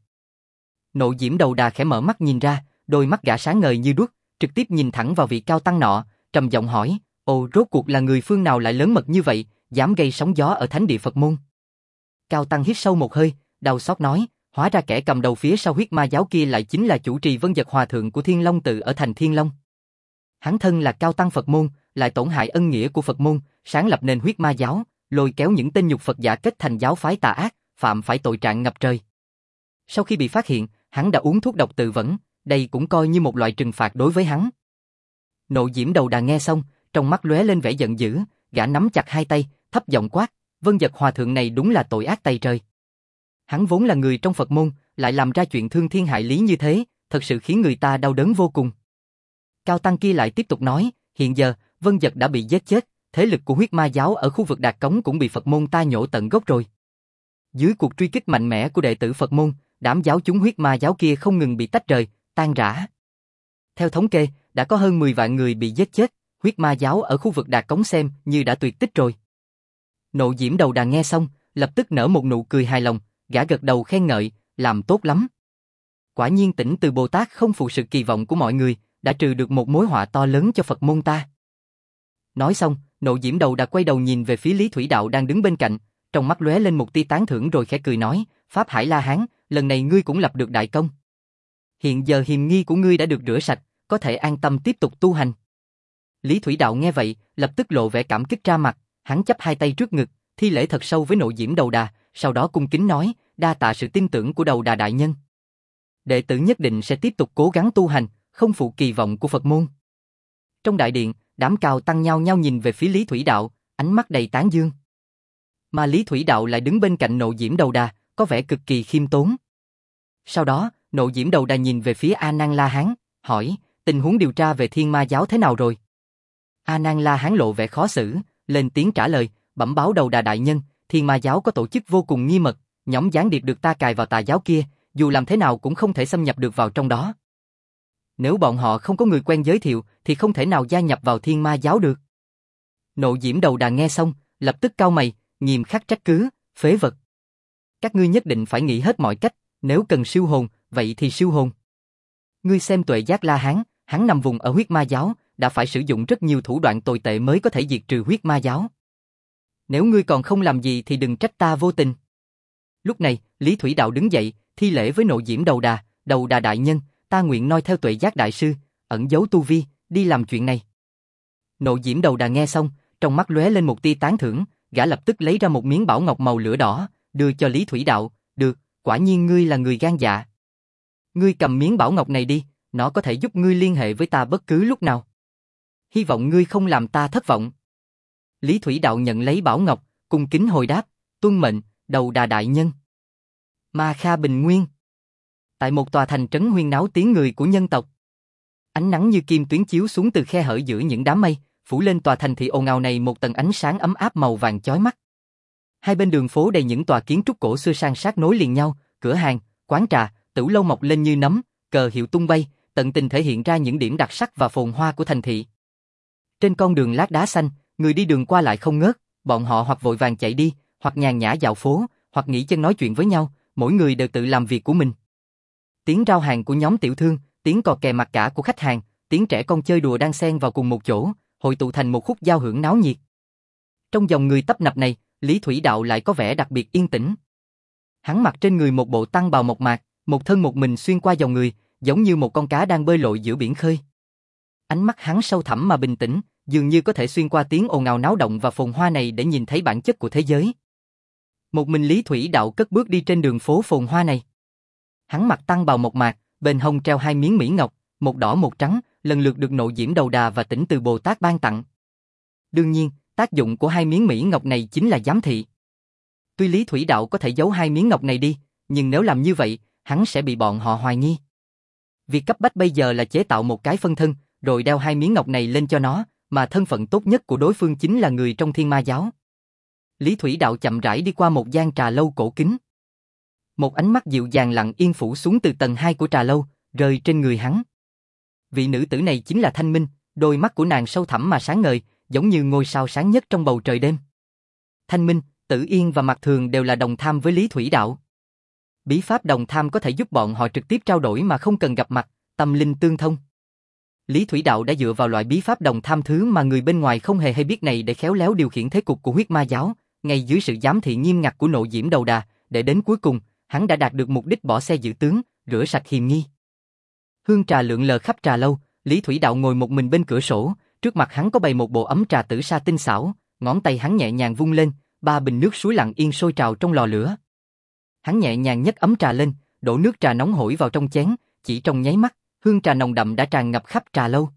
Nộ Diễm Đầu Đà khẽ mở mắt nhìn ra, đôi mắt gã sáng ngời như đuốc, trực tiếp nhìn thẳng vào vị cao tăng nọ, trầm giọng hỏi, ồ, rốt cuộc là người phương nào lại lớn mật như vậy, dám gây sóng gió ở thánh địa Phật môn? Cao tăng hít sâu một hơi, đau xót nói, hóa ra kẻ cầm đầu phía sau huyết ma giáo kia lại chính là chủ trì Vân Dật Hòa Thượng của Thiên Long Tự ở thành Thiên Long. Hắn thân là cao tăng Phật môn, lại tổn hại ân nghĩa của Phật môn, sáng lập nên huyết ma giáo, lôi kéo những tên nhục Phật giả kết thành giáo phái tà ác, phạm phải tội trạng ngập trời. Sau khi bị phát hiện, hắn đã uống thuốc độc tự vẫn, đây cũng coi như một loại trừng phạt đối với hắn. Nộ Diễm Đầu Đà nghe xong, trong mắt lóe lên vẻ giận dữ, gã nắm chặt hai tay, thấp giọng quát, Vân Dật Hòa Thượng này đúng là tội ác tày trời. Hắn vốn là người trong Phật môn, lại làm ra chuyện thương thiên hại lý như thế, thật sự khiến người ta đau đớn vô cùng. Cao tăng kia lại tiếp tục nói, hiện giờ, Vân Dật đã bị giết chết, thế lực của huyết ma giáo ở khu vực Đạt Cống cũng bị Phật môn ta nhổ tận gốc rồi. Dưới cuộc truy kích mạnh mẽ của đệ tử Phật môn, đám giáo chúng huyết ma giáo kia không ngừng bị tách rời, tan rã. Theo thống kê, đã có hơn mười vạn người bị giết chết, huyết ma giáo ở khu vực Đạt Cống xem như đã tuyệt tích rồi. Nộ Diễm Đầu Đà nghe xong, lập tức nở một nụ cười hài lòng, gã gật đầu khen ngợi, làm tốt lắm. Quả nhiên Tỉnh Từ Bồ Tát không phụ sự kỳ vọng của mọi người, đã trừ được một mối họa to lớn cho Phật môn ta. Nói xong, Nộ Diễm Đầu Đà quay đầu nhìn về phía Lý Thủy Đạo đang đứng bên cạnh, trong mắt lóe lên một tia tán thưởng rồi khẽ cười nói, Pháp Hải La Hán, lần này ngươi cũng lập được đại công. Hiện giờ hiềm nghi của ngươi đã được rửa sạch, có thể an tâm tiếp tục tu hành. Lý Thủy Đạo nghe vậy, lập tức lộ vẻ cảm kích ra mặt, hắn chắp hai tay trước ngực, thi lễ thật sâu với Nộ Diễm Đầu Đà, sau đó cung kính nói, đa tạ sự tin tưởng của Đầu Đà đại nhân. Đệ tử nhất định sẽ tiếp tục cố gắng tu hành, không phụ kỳ vọng của Phật môn. Trong đại điện, đám cao tăng nhau nhau nhìn về phía Lý Thủy Đạo, ánh mắt đầy tán dương. Mà Lý Thủy Đạo lại đứng bên cạnh Nộ Diễm Đầu Đà, có vẻ cực kỳ khiêm tốn. Sau đó, Nộ Diễm Đầu Đà nhìn về phía A Nan La Hán, hỏi, tình huống điều tra về Thiên Ma giáo thế nào rồi? A Nan La Hán lộ vẻ khó xử, lên tiếng trả lời, bẩm báo Đầu Đà đại nhân, Thiên Ma giáo có tổ chức vô cùng nghiêm mật, nhóm gián điệp được ta cài vào tà giáo kia, dù làm thế nào cũng không thể xâm nhập được vào trong đó. Nếu bọn họ không có người quen giới thiệu thì không thể nào gia nhập vào Thiên Ma giáo được. Nộ Diễm Đầu Đà nghe xong, lập tức cau mày, nghiêm khắc trách cứ, phế vật. Các ngươi nhất định phải nghĩ hết mọi cách, nếu cần siêu hồn, vậy thì siêu hồn. Ngươi xem Tuệ Giác La Hán, hắn nằm vùng ở huyết ma giáo, đã phải sử dụng rất nhiều thủ đoạn tồi tệ mới có thể diệt trừ huyết ma giáo. Nếu ngươi còn không làm gì thì đừng trách ta vô tình. Lúc này, Lý Thủy Đạo đứng dậy, thi lễ với Nộ Diễm Đầu Đà, Đầu Đà đại nhân, ta nguyện noi theo Tuệ Giác đại sư, ẩn giấu tu vi, đi làm chuyện này. Nộ Diễm Đầu Đà nghe xong, trong mắt lóe lên một tia tán thưởng, gã lập tức lấy ra một miếng bảo ngọc màu lửa đỏ, đưa cho Lý Thủy Đạo, được, quả nhiên ngươi là người gan dạ. Ngươi cầm miếng bảo ngọc này đi, nó có thể giúp ngươi liên hệ với ta bất cứ lúc nào. Hy vọng ngươi không làm ta thất vọng. Lý Thủy Đạo nhận lấy bảo ngọc, cung kính hồi đáp, tuân mệnh, Đầu Đà đại nhân. Ma Kha Bình Nguyên. Tại một tòa thành trấn huyên náo tiếng người của nhân tộc. Ánh nắng như kim tuyến chiếu xuống từ khe hở giữa những đám mây, phủ lên tòa thành thị ồn ào này một tầng ánh sáng ấm áp màu vàng chói mắt. Hai bên đường phố đầy những tòa kiến trúc cổ xưa san sát nối liền nhau, cửa hàng, quán trà, tửu lâu mọc lên như nấm, cờ hiệu tung bay, tận tình thể hiện ra những điểm đặc sắc và phồn hoa của thành thị. Trên con đường lát đá xanh, người đi đường qua lại không ngớt, bọn họ hoặc vội vàng chạy đi, hoặc nhàn nhã dạo phố, hoặc nghỉ chân nói chuyện với nhau, mỗi người đều tự làm việc của mình. Tiếng rao hàng của nhóm tiểu thương, tiếng cò kè mặc cả của khách hàng, tiếng trẻ con chơi đùa đang xen vào cùng một chỗ, hội tụ thành một khúc giao hưởng náo nhiệt. Trong dòng người tấp nập này, Lý Thủy Đạo lại có vẻ đặc biệt yên tĩnh. Hắn mặc trên người một bộ tăng bào mộc mạc, một thân một mình xuyên qua dòng người, giống như một con cá đang bơi lội giữa biển khơi. Ánh mắt hắn sâu thẳm mà bình tĩnh, dường như có thể xuyên qua tiếng ồn ào náo động và phồn hoa này để nhìn thấy bản chất của thế giới. Một mình Lý Thủy Đạo cất bước đi trên đường phố phồn hoa này. Hắn mặc tăng bào mộc mạc, bên hông treo hai miếng mỹ ngọc, một đỏ một trắng, lần lượt được Nộ Diễm Đầu Đà và Tỉnh Từ Bồ Tát ban tặng. Đương nhiên, tác dụng của hai miếng mỹ ngọc này chính là giám thị. Tuy Lý Thủy Đạo có thể giấu hai miếng ngọc này đi, nhưng nếu làm như vậy, hắn sẽ bị bọn họ hoài nghi. Việc cấp bách bây giờ là chế tạo một cái phân thân, rồi đeo hai miếng ngọc này lên cho nó, mà thân phận tốt nhất của đối phương chính là người trong Thiên Ma giáo. Lý Thủy Đạo chậm rãi đi qua một gian trà lâu cổ kính. Một ánh mắt dịu dàng lặng yên phủ xuống từ tầng hai của trà lâu, rơi trên người hắn. Vị nữ tử này chính là Thanh Minh, đôi mắt của nàng sâu thẳm mà sáng ngời, giống như ngôi sao sáng nhất trong bầu trời đêm. Thanh Minh, Tử Yên và Mạc Thường đều là đồng tham với Lý Thủy Đạo. Bí pháp đồng tham có thể giúp bọn họ trực tiếp trao đổi mà không cần gặp mặt, tâm linh tương thông. Lý Thủy Đạo đã dựa vào loại bí pháp đồng tham thứ mà người bên ngoài không hề hay biết này để khéo léo điều khiển thế cục của huyết ma giáo, ngay dưới sự giám thị nghiêm ngặt của Nộ Diễm Đầu Đà, để đến cuối cùng, hắn đã đạt được mục đích bỏ xe giữ tướng, rửa sạch hiềm nghi. Hương trà lượn lờ khắp trà lâu, Lý Thủy Đạo ngồi một mình bên cửa sổ, trước mặt hắn có bày một bộ ấm trà tử sa tinh xảo, ngón tay hắn nhẹ nhàng vung lên, ba bình nước suối lặng yên sôi trào trong lò lửa. Hắn nhẹ nhàng nhấc ấm trà lên, đổ nước trà nóng hổi vào trong chén, chỉ trong nháy mắt, hương trà nồng đậm đã tràn ngập khắp trà lâu.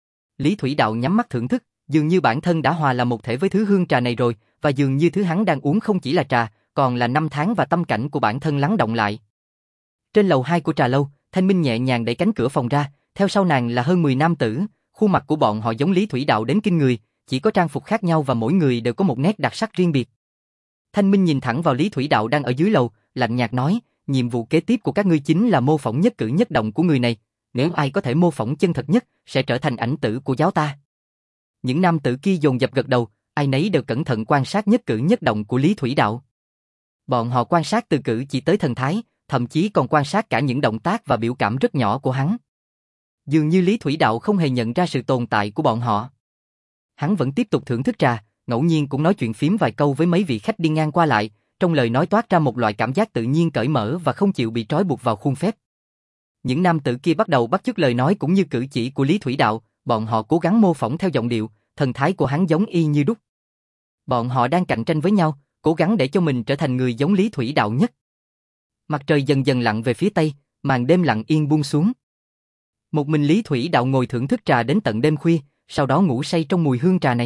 Lý Thủy Đạo nhắm mắt thưởng thức, dường như bản thân đã hòa là một thể với thứ hương trà này rồi, và dường như thứ hắn đang uống không chỉ là trà, còn là năm tháng và tâm cảnh của bản thân lắng động lại. Trên lầu hai của trà lâu, Thanh Minh nhẹ nhàng đẩy cánh cửa phòng ra, theo sau nàng là hơn mười nam tử, khuôn mặt của bọn họ giống Lý Thủy Đạo đến kinh người, chỉ có trang phục khác nhau và mỗi người đều có một nét đặc sắc riêng biệt. Thanh Minh nhìn thẳng vào Lý Thủy Đạo đang ở dưới lầu, lạnh nhạt nói, nhiệm vụ kế tiếp của các ngươi chính là mô phỏng nhất cử nhất động của người này, nếu ai có thể mô phỏng chân thật nhất, sẽ trở thành ảnh tử của giáo ta. Những nam tử kia dồn dập gật đầu, ai nấy đều cẩn thận quan sát nhất cử nhất động của Lý Thủy Đạo. Bọn họ quan sát từ cử chỉ tới thần thái, thậm chí còn quan sát cả những động tác và biểu cảm rất nhỏ của hắn. Dường như Lý Thủy Đạo không hề nhận ra sự tồn tại của bọn họ. Hắn vẫn tiếp tục thưởng thức trà, ngẫu nhiên cũng nói chuyện phím vài câu với mấy vị khách đi ngang qua lại, trong lời nói toát ra một loại cảm giác tự nhiên cởi mở và không chịu bị trói buộc vào khuôn phép. Những nam tử kia bắt đầu bắt chước lời nói cũng như cử chỉ của Lý Thủy Đạo, bọn họ cố gắng mô phỏng theo giọng điệu, thần thái của hắn giống y như đúc. Bọn họ đang cạnh tranh với nhau, cố gắng để cho mình trở thành người giống Lý Thủy Đạo nhất. Mặt trời dần dần lặn về phía tây, màn đêm lặng yên buông xuống. Một mình Lý Thủy Đạo ngồi thưởng thức trà đến tận đêm khuya, sau đó ngủ say trong mùi hương trà này.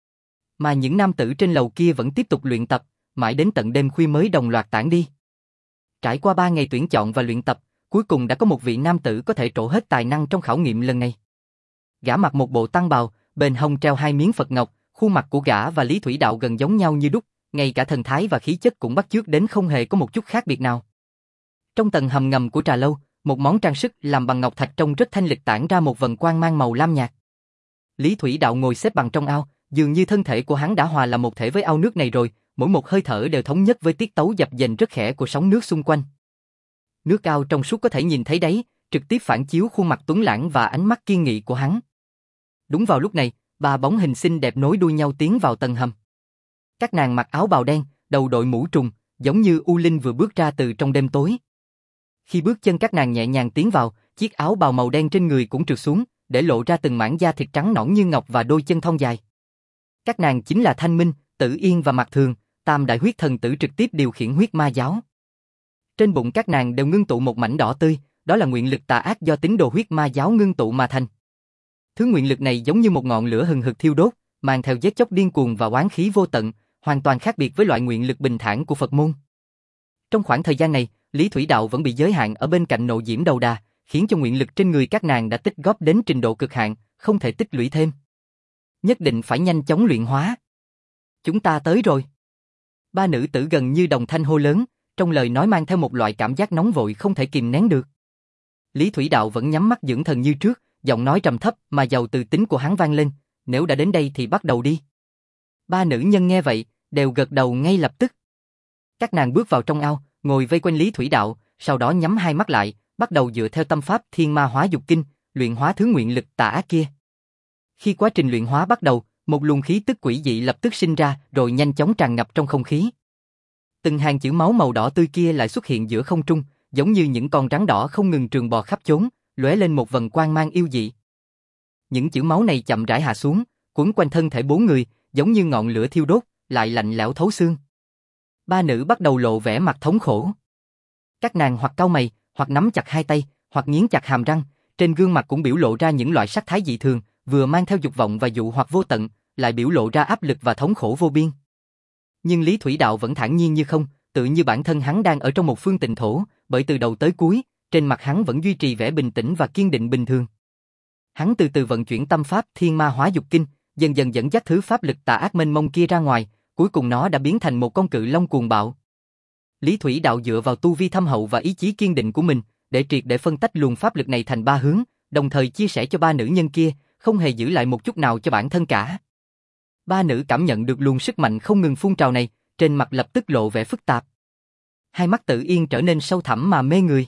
Mà những nam tử trên lầu kia vẫn tiếp tục luyện tập, mãi đến tận đêm khuya mới đồng loạt tản đi. Trải qua ba ngày tuyển chọn và luyện tập, cuối cùng đã có một vị nam tử có thể trổ hết tài năng trong khảo nghiệm lần này. Gã mặc một bộ tăng bào, bên hông treo hai miếng Phật ngọc, khuôn mặt của gã và Lý Thủy Đạo gần giống nhau như đúc, ngay cả thần thái và khí chất cũng bắt chước đến không hề có một chút khác biệt nào. Trong tầng hầm ngầm của trà lâu, một món trang sức làm bằng ngọc thạch trông rất thanh lịch tản ra một vầng quang mang màu lam nhạt. Lý Thủy Đạo ngồi xếp bằng trong ao, dường như thân thể của hắn đã hòa là một thể với ao nước này rồi, mỗi một hơi thở đều thống nhất với tiết tấu dập dềnh rất khẽ của sóng nước xung quanh. Nước ao trong suốt có thể nhìn thấy đáy, trực tiếp phản chiếu khuôn mặt tuấn lãng và ánh mắt kiên nghị của hắn. Đúng vào lúc này, ba bóng hình xinh đẹp nối đuôi nhau tiến vào tầng hầm. Các nàng mặc áo bào đen, đầu đội mũ trùng, giống như U Linh vừa bước ra từ trong đêm tối. Khi bước chân các nàng nhẹ nhàng tiến vào, chiếc áo bào màu đen trên người cũng trượt xuống, để lộ ra từng mảng da thịt trắng nõn như ngọc và đôi chân thon dài. Các nàng chính là Thanh Minh, Tử Yên và Mạc Thường, tam đại huyết thần tử trực tiếp điều khiển huyết ma giáo. Trên bụng các nàng đều ngưng tụ một mảnh đỏ tươi, đó là nguyện lực tà ác do tín đồ huyết ma giáo ngưng tụ mà thành. Thứ nguyện lực này giống như một ngọn lửa hừng hực thiêu đốt, mang theo giết chóc điên cuồng và oán khí vô tận, hoàn toàn khác biệt với loại nguyện lực bình thản của Phật môn. Trong khoảng thời gian này, Lý Thủy Đạo vẫn bị giới hạn ở bên cạnh nộ diễm đầu đà, khiến cho nguyện lực trên người các nàng đã tích góp đến trình độ cực hạn, không thể tích lũy thêm. Nhất định phải nhanh chóng luyện hóa. Chúng ta tới rồi. Ba nữ tử gần như đồng thanh hô lớn, trong lời nói mang theo một loại cảm giác nóng vội không thể kìm nén được. Lý Thủy Đạo vẫn nhắm mắt dưỡng thần như trước, giọng nói trầm thấp mà giàu từ tính của hắn vang lên, nếu đã đến đây thì bắt đầu đi. Ba nữ nhân nghe vậy, đều gật đầu ngay lập tức. Các nàng bước vào trong ao, ngồi vây quanh Lý Thủy Đạo, sau đó nhắm hai mắt lại, bắt đầu dựa theo tâm pháp Thiên Ma Hóa Dục Kinh, luyện hóa thứ nguyện lực tà ác kia. Khi quá trình luyện hóa bắt đầu, một luồng khí tức quỷ dị lập tức sinh ra, rồi nhanh chóng tràn ngập trong không khí. Từng hàng chữ máu màu đỏ tươi kia lại xuất hiện giữa không trung, giống như những con rắn đỏ không ngừng trường bò khắp chốn, lóe lên một vầng quang mang yêu dị. Những chữ máu này chậm rãi hạ xuống, quấn quanh thân thể bốn người, giống như ngọn lửa thiêu đốt, lại lạnh lẽo thấu xương. Ba nữ bắt đầu lộ vẻ mặt thống khổ. Các nàng hoặc cau mày, hoặc nắm chặt hai tay, hoặc nghiến chặt hàm răng, trên gương mặt cũng biểu lộ ra những loại sắc thái dị thường, vừa mang theo dục vọng và dụ hoặc vô tận, lại biểu lộ ra áp lực và thống khổ vô biên. Nhưng Lý Thủy Đạo vẫn thản nhiên như không, tự như bản thân hắn đang ở trong một phương tịnh thổ, bởi từ đầu tới cuối, trên mặt hắn vẫn duy trì vẻ bình tĩnh và kiên định bình thường. Hắn từ từ vận chuyển tâm pháp Thiên Ma Hóa Dục Kinh, dần dần dẫn dắt thứ pháp lực tà ác mênh mông kia ra ngoài, cuối cùng nó đã biến thành một con cự long cuồng bạo. Lý Thủy Đạo dựa vào tu vi thâm hậu và ý chí kiên định của mình, để triệt để phân tách luồng pháp lực này thành ba hướng, đồng thời chia sẻ cho ba nữ nhân kia, không hề giữ lại một chút nào cho bản thân cả. Ba nữ cảm nhận được luồng sức mạnh không ngừng phun trào này, trên mặt lập tức lộ vẻ phức tạp. Hai mắt Tử Yên trở nên sâu thẳm mà mê người.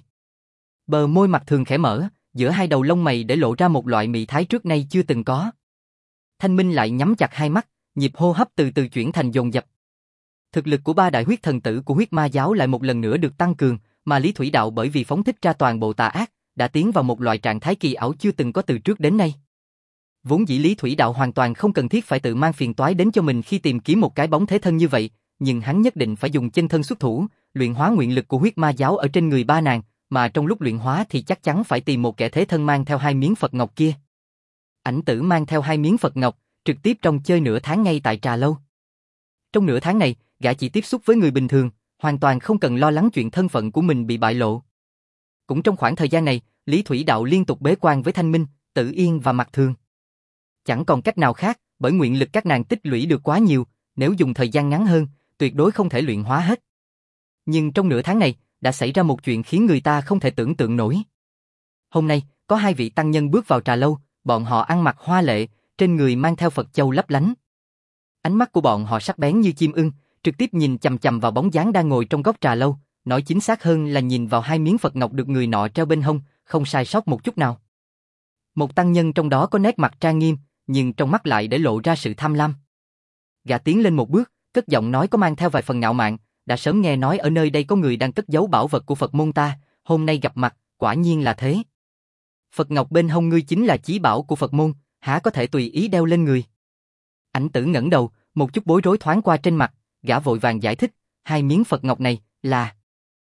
Bờ môi Mạc Thường khẽ mở, giữa hai đầu lông mày để lộ ra một loại mị thái trước nay chưa từng có. Thanh Minh lại nhắm chặt hai mắt, nhịp hô hấp từ từ chuyển thành dồn dập. Thực lực của ba đại huyết thần tử của huyết ma giáo lại một lần nữa được tăng cường, mà Lý Thủy Đạo bởi vì phóng thích ra toàn bộ tà ác, đã tiến vào một loại trạng thái kỳ ảo chưa từng có từ trước đến nay. Vốn dĩ Lý Thủy Đạo hoàn toàn không cần thiết phải tự mang phiền toái đến cho mình khi tìm kiếm một cái bóng thế thân như vậy, nhưng hắn nhất định phải dùng chân thân xuất thủ, luyện hóa nguyện lực của huyết ma giáo ở trên người ba nàng, mà trong lúc luyện hóa thì chắc chắn phải tìm một kẻ thế thân mang theo hai miếng Phật ngọc kia. Ảnh Tử mang theo hai miếng Phật ngọc, trực tiếp trong chơi nửa tháng ngay tại trà lâu. Trong nửa tháng này, gã chỉ tiếp xúc với người bình thường, hoàn toàn không cần lo lắng chuyện thân phận của mình bị bại lộ. Cũng trong khoảng thời gian này, Lý Thủy Đạo liên tục bế quan với Thanh Minh, Tử Yên và Mạc Thường. Chẳng còn cách nào khác, bởi nguyện lực các nàng tích lũy được quá nhiều, nếu dùng thời gian ngắn hơn, tuyệt đối không thể luyện hóa hết. Nhưng trong nửa tháng này, đã xảy ra một chuyện khiến người ta không thể tưởng tượng nổi. Hôm nay, có hai vị tăng nhân bước vào trà lâu, bọn họ ăn mặc hoa lệ, trên người mang theo Phật châu lấp lánh. Ánh mắt của bọn họ sắc bén như chim ưng, trực tiếp nhìn chằm chằm vào bóng dáng đang ngồi trong góc trà lâu, nói chính xác hơn là nhìn vào hai miếng Phật ngọc được người nọ treo bên hông, không sai sót một chút nào. Một tăng nhân trong đó có nét mặt trang nghiêm, nhưng trong mắt lại để lộ ra sự tham lam. Gã tiến lên một bước, cất giọng nói có mang theo vài phần ngạo mạn, đã sớm nghe nói ở nơi đây có người đang cất giấu bảo vật của Phật môn ta, hôm nay gặp mặt, quả nhiên là thế. Phật ngọc bên hông ngươi chính là chí bảo của Phật môn, há có thể tùy ý đeo lên người. Ảnh Tử ngẩng đầu, một chút bối rối thoáng qua trên mặt, gã vội vàng giải thích, hai miếng Phật ngọc này là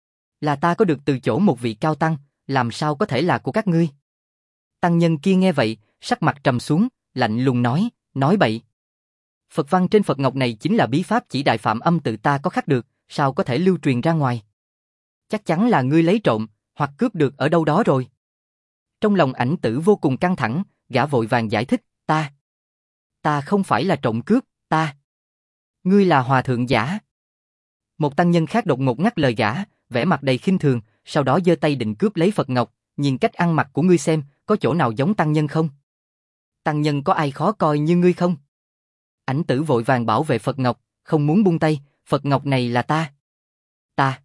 là ta có được từ chỗ một vị cao tăng, làm sao có thể là của các ngươi. Tăng nhân kia nghe vậy, sắc mặt trầm xuống, lạnh lùng nói, nói bậy. Phật văn trên Phật ngọc này chính là bí pháp chỉ đại phạm âm tự ta có khắc được, sao có thể lưu truyền ra ngoài. Chắc chắn là ngươi lấy trộm, hoặc cướp được ở đâu đó rồi. Trong lòng Ảnh Tử vô cùng căng thẳng, gã vội vàng giải thích, ta, ta không phải là trộm cướp, ta, ngươi là hòa thượng giả. Một tăng nhân khác đột ngột ngắt lời gã, vẻ mặt đầy khinh thường, sau đó giơ tay định cướp lấy Phật ngọc, nhìn cách ăn mặc của ngươi xem, có chỗ nào giống tăng nhân không? Tăng nhân có ai khó coi như ngươi không? Ảnh tử vội vàng bảo vệ Phật Ngọc, không muốn buông tay, Phật Ngọc này là ta. Ta.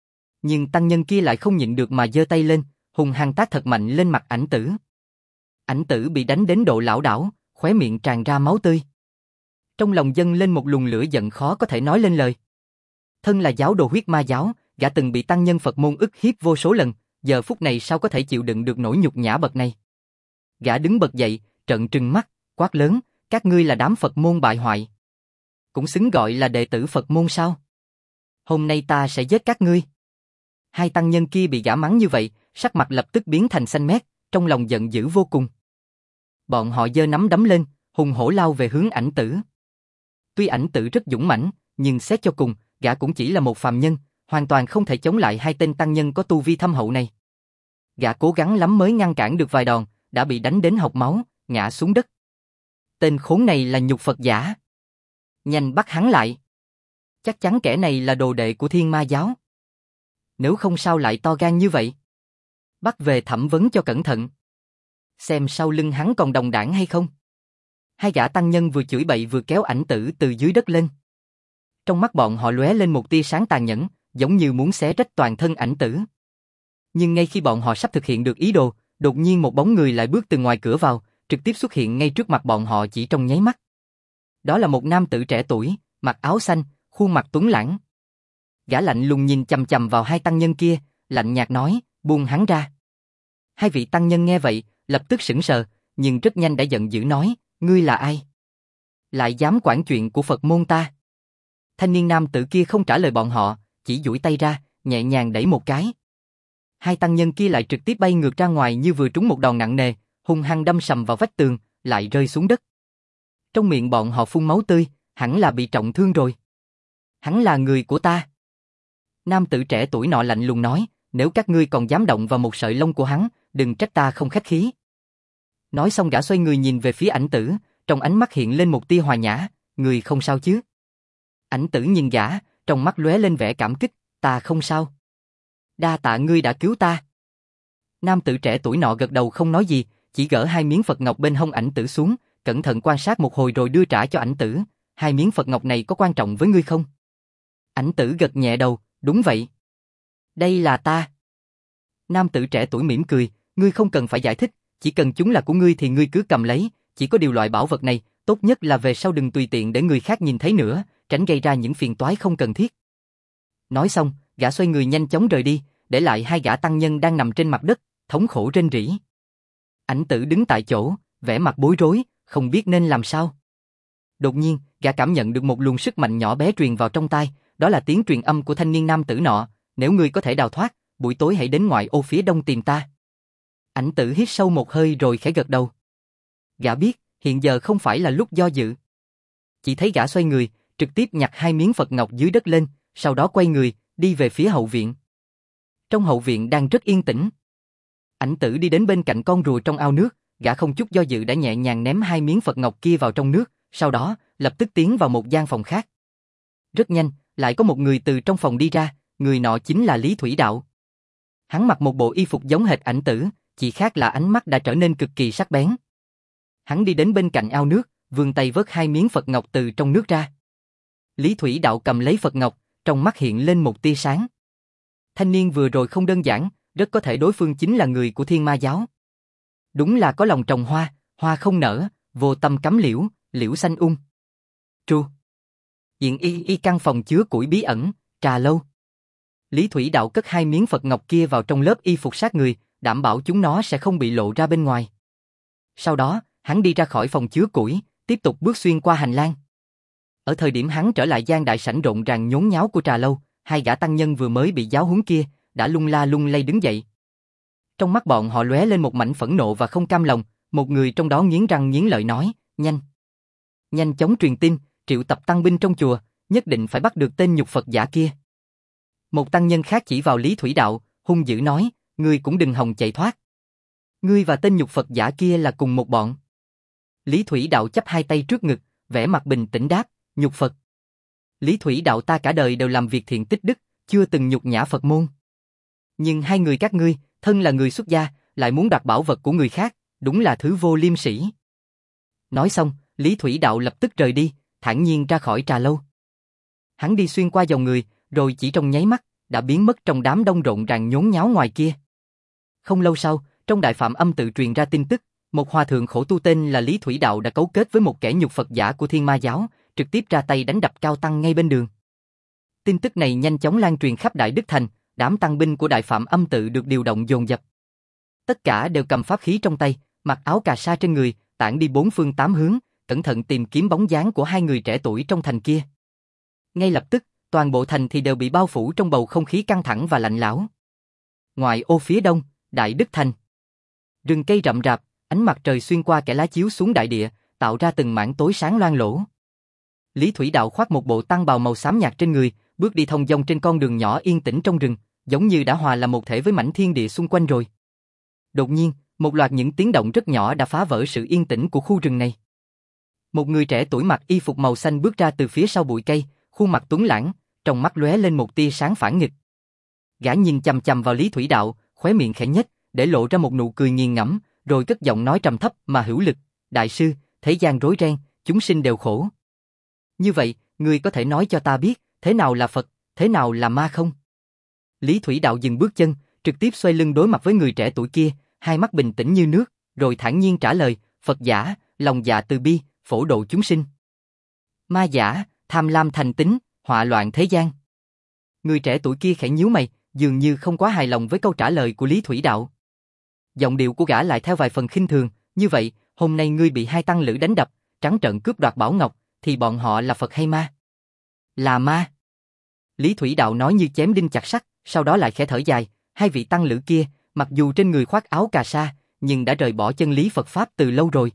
Nhưng tăng nhân kia lại không nhịn được mà giơ tay lên, hung hăng tát thật mạnh lên mặt ảnh tử. Ảnh tử bị đánh đến độ lảo đảo, khóe miệng tràn ra máu tươi. Trong lòng dâng lên một luồng lửa giận khó có thể nói lên lời. Thân là giáo đồ huyết ma giáo, gã từng bị tăng nhân Phật môn ức hiếp vô số lần, giờ phút này sao có thể chịu đựng được nỗi nhục nhã bậc này. Gã đứng bật dậy, trợn trừng mắt, quát lớn, các ngươi là đám Phật môn bại hoại. Cũng xứng gọi là đệ tử Phật môn sao? Hôm nay ta sẽ giết các ngươi. Hai tăng nhân kia bị gã mắng như vậy, sắc mặt lập tức biến thành xanh mét, trong lòng giận dữ vô cùng. Bọn họ giơ nắm đấm lên, hùng hổ lao về hướng ảnh tử. Tuy ảnh tử rất dũng mãnh, nhưng xét cho cùng, gã cũng chỉ là một phàm nhân, hoàn toàn không thể chống lại hai tên tăng nhân có tu vi thâm hậu này. Gã cố gắng lắm mới ngăn cản được vài đòn, đã bị đánh đến hộc máu, ngã xuống đất. Tên khốn này là nhục Phật giả. Nhanh bắt hắn lại. Chắc chắn kẻ này là đồ đệ của Thiên Ma giáo. Nếu không sao lại to gan như vậy? Bắt về thẩm vấn cho cẩn thận. Xem sau lưng hắn còn đồng đảng hay không. Hai gã tăng nhân vừa chửi bậy vừa kéo ảnh tử từ dưới đất lên. Trong mắt bọn họ lóe lên một tia sáng tàn nhẫn, giống như muốn xé rách toàn thân ảnh tử. Nhưng ngay khi bọn họ sắp thực hiện được ý đồ, đột nhiên một bóng người lại bước từ ngoài cửa vào, trực tiếp xuất hiện ngay trước mặt bọn họ chỉ trong nháy mắt. Đó là một nam tử trẻ tuổi, mặc áo xanh, khuôn mặt tuấn lãng. Gã lạnh lùng nhìn chằm chằm vào hai tăng nhân kia, lạnh nhạt nói, buông hắn ra. Hai vị tăng nhân nghe vậy, lập tức sững sờ, nhưng rất nhanh đã giận dữ nói, ngươi là ai? Lại dám quản chuyện của Phật môn ta? Thanh niên nam tử kia không trả lời bọn họ, chỉ duỗi tay ra, nhẹ nhàng đẩy một cái. Hai tăng nhân kia lại trực tiếp bay ngược ra ngoài như vừa trúng một đòn nặng nề, hung hăng đâm sầm vào vách tường, lại rơi xuống đất. Trong miệng bọn họ phun máu tươi, hẳn là bị trọng thương rồi. Hắn là người của ta. Nam tử trẻ tuổi nọ lạnh lùng nói, nếu các ngươi còn dám động vào một sợi lông của hắn, đừng trách ta không khách khí. Nói xong gã xoay người nhìn về phía ảnh tử, trong ánh mắt hiện lên một tia hòa nhã, người không sao chứ? Ảnh tử nhìn gã, trong mắt lóe lên vẻ cảm kích, ta không sao. Đa tạ ngươi đã cứu ta. Nam tử trẻ tuổi nọ gật đầu không nói gì, chỉ gỡ hai miếng Phật ngọc bên hông ảnh tử xuống, cẩn thận quan sát một hồi rồi đưa trả cho ảnh tử. Hai miếng Phật ngọc này có quan trọng với ngươi không? Ảnh tử gật nhẹ đầu, đúng vậy. Đây là ta. Nam tử trẻ tuổi mỉm cười, ngươi không cần phải giải thích, chỉ cần chúng là của ngươi thì ngươi cứ cầm lấy, chỉ có điều loại bảo vật này, tốt nhất là về sau đừng tùy tiện để người khác nhìn thấy nữa, tránh gây ra những phiền toái không cần thiết. Nói xong, gã xoay người nhanh chóng rời đi, để lại hai gã tăng nhân đang nằm trên mặt đất, thống khổ rên rỉ. Ảnh tử đứng tại chỗ, vẻ mặt bối rối, không biết nên làm sao. Đột nhiên, gã cảm nhận được một luồng sức mạnh nhỏ bé truyền vào trong tai, đó là tiếng truyền âm của thanh niên nam tử nọ, nếu ngươi có thể đào thoát, buổi tối hãy đến ngoại ô phía đông tìm ta. Ảnh tử hít sâu một hơi rồi khẽ gật đầu. Gã biết, hiện giờ không phải là lúc do dự. Chỉ thấy gã xoay người, trực tiếp nhặt hai miếng Phật ngọc dưới đất lên, sau đó quay người, đi về phía hậu viện. Trong hậu viện đang rất yên tĩnh. Ảnh tử đi đến bên cạnh con rùa trong ao nước, gã không chút do dự đã nhẹ nhàng ném hai miếng Phật ngọc kia vào trong nước, sau đó, lập tức tiến vào một gian phòng khác. Rất nhanh, lại có một người từ trong phòng đi ra, người nọ chính là Lý Thủy Đạo. Hắn mặc một bộ y phục giống hệt ảnh tử, chỉ khác là ánh mắt đã trở nên cực kỳ sắc bén. Hắn đi đến bên cạnh ao nước, vươn tay vớt hai miếng Phật ngọc từ trong nước ra. Lý Thủy Đạo cầm lấy Phật ngọc, trong mắt hiện lên một tia sáng. Thanh niên vừa rồi không đơn giản, rất có thể đối phương chính là người của Thiên Ma giáo. Đúng là có lòng trồng hoa, hoa không nở, vô tâm cắm liễu, liễu xanh ung. Tru. Diện y y căn phòng chứa củi bí ẩn, trà lâu. Lý Thủy Đạo cất hai miếng Phật ngọc kia vào trong lớp y phục sát người, đảm bảo chúng nó sẽ không bị lộ ra bên ngoài. Sau đó, hắn đi ra khỏi phòng chứa củi, tiếp tục bước xuyên qua hành lang. Ở thời điểm hắn trở lại gian đại sảnh rộn ràng nhốn nháo của trà lâu, hai gã tăng nhân vừa mới bị giáo huấn kia đã lung la lung lay đứng dậy. Trong mắt bọn họ lóe lên một mảnh phẫn nộ và không cam lòng, một người trong đó nghiến răng nghiến lợi nói, nhanh, nhanh chóng truyền tin, triệu tập tăng binh trong chùa, nhất định phải bắt được tên nhục Phật giả kia. Một tăng nhân khác chỉ vào Lý Thủy Đạo, hung dữ nói, ngươi cũng đừng hòng chạy thoát. Ngươi và tên nhục Phật giả kia là cùng một bọn. Lý Thủy Đạo chắp hai tay trước ngực, vẻ mặt bình tĩnh đáp, nhục Phật. Lý Thủy Đạo ta cả đời đều làm việc thiện tích đức, chưa từng nhục nhã Phật môn. Nhưng hai người các ngươi, thân là người xuất gia, lại muốn đoạt bảo vật của người khác, đúng là thứ vô liêm sỉ. Nói xong, Lý Thủy Đạo lập tức rời đi, thản nhiên ra khỏi trà lâu. Hắn đi xuyên qua dòng người, rồi chỉ trong nháy mắt, đã biến mất trong đám đông rộn ràng nhốn nháo ngoài kia. Không lâu sau, trong Đại Phạm Âm tự truyền ra tin tức, một hòa thượng khổ tu tên là Lý Thủy Đạo đã cấu kết với một kẻ nhục Phật giả của Thiên Ma giáo, trực tiếp ra tay đánh đập cao tăng ngay bên đường. Tin tức này nhanh chóng lan truyền khắp Đại Đức Thành, đám tăng binh của Đại Phạm Âm tự được điều động dồn dập. Tất cả đều cầm pháp khí trong tay, mặc áo cà sa trên người, tản đi bốn phương tám hướng, cẩn thận tìm kiếm bóng dáng của hai người trẻ tuổi trong thành kia. Ngay lập tức, toàn bộ thành thì đều bị bao phủ trong bầu không khí căng thẳng và lạnh lẽo. Ngoại ô phía đông, Đại Đức Thành. Rừng cây rậm rạp, ánh mặt trời xuyên qua kẽ lá chiếu xuống đại địa, tạo ra từng mảng tối sáng loang lổ. Lý Thủy Đạo khoác một bộ tăng bào màu xám nhạt trên người, bước đi thong dong trên con đường nhỏ yên tĩnh trong rừng, giống như đã hòa làm một thể với mảnh thiên địa xung quanh rồi. Đột nhiên, một loạt những tiếng động rất nhỏ đã phá vỡ sự yên tĩnh của khu rừng này. Một người trẻ tuổi mặc y phục màu xanh bước ra từ phía sau bụi cây, khuôn mặt tuấn lãng, trong mắt lóe lên một tia sáng phản nghịch. Gã nhìn chằm chằm vào Lý Thủy Đạo, khóe miệng khẽ nhếch, để lộ ra một nụ cười nghiền ngẫm, rồi cất giọng nói trầm thấp mà hữu lực: "Đại sư, thế gian rối ren, chúng sinh đều khổ. Như vậy, ngươi có thể nói cho ta biết, thế nào là Phật, thế nào là ma không?" Lý Thủy Đạo dừng bước chân, trực tiếp xoay lưng đối mặt với người trẻ tuổi kia, hai mắt bình tĩnh như nước, rồi thản nhiên trả lời: "Phật giả, lòng dạ từ bi, phổ độ chúng sinh. Ma giả, tham lam thành tính, họa loạn thế gian." Người trẻ tuổi kia khẽ nhíu mày, dường như không quá hài lòng với câu trả lời của Lý Thủy Đạo. Giọng điệu của gã lại theo vài phần khinh thường: "Như vậy, hôm nay ngươi bị hai tăng lữ đánh đập, trắng trợn cướp đoạt bảo ngọc, thì bọn họ là Phật hay ma?" "Là ma." Lý Thủy Đạo nói như chém đinh chặt sắt, sau đó lại khẽ thở dài: "Hai vị tăng lữ kia, mặc dù trên người khoác áo cà sa, nhưng đã rời bỏ chân lý Phật Pháp từ lâu rồi.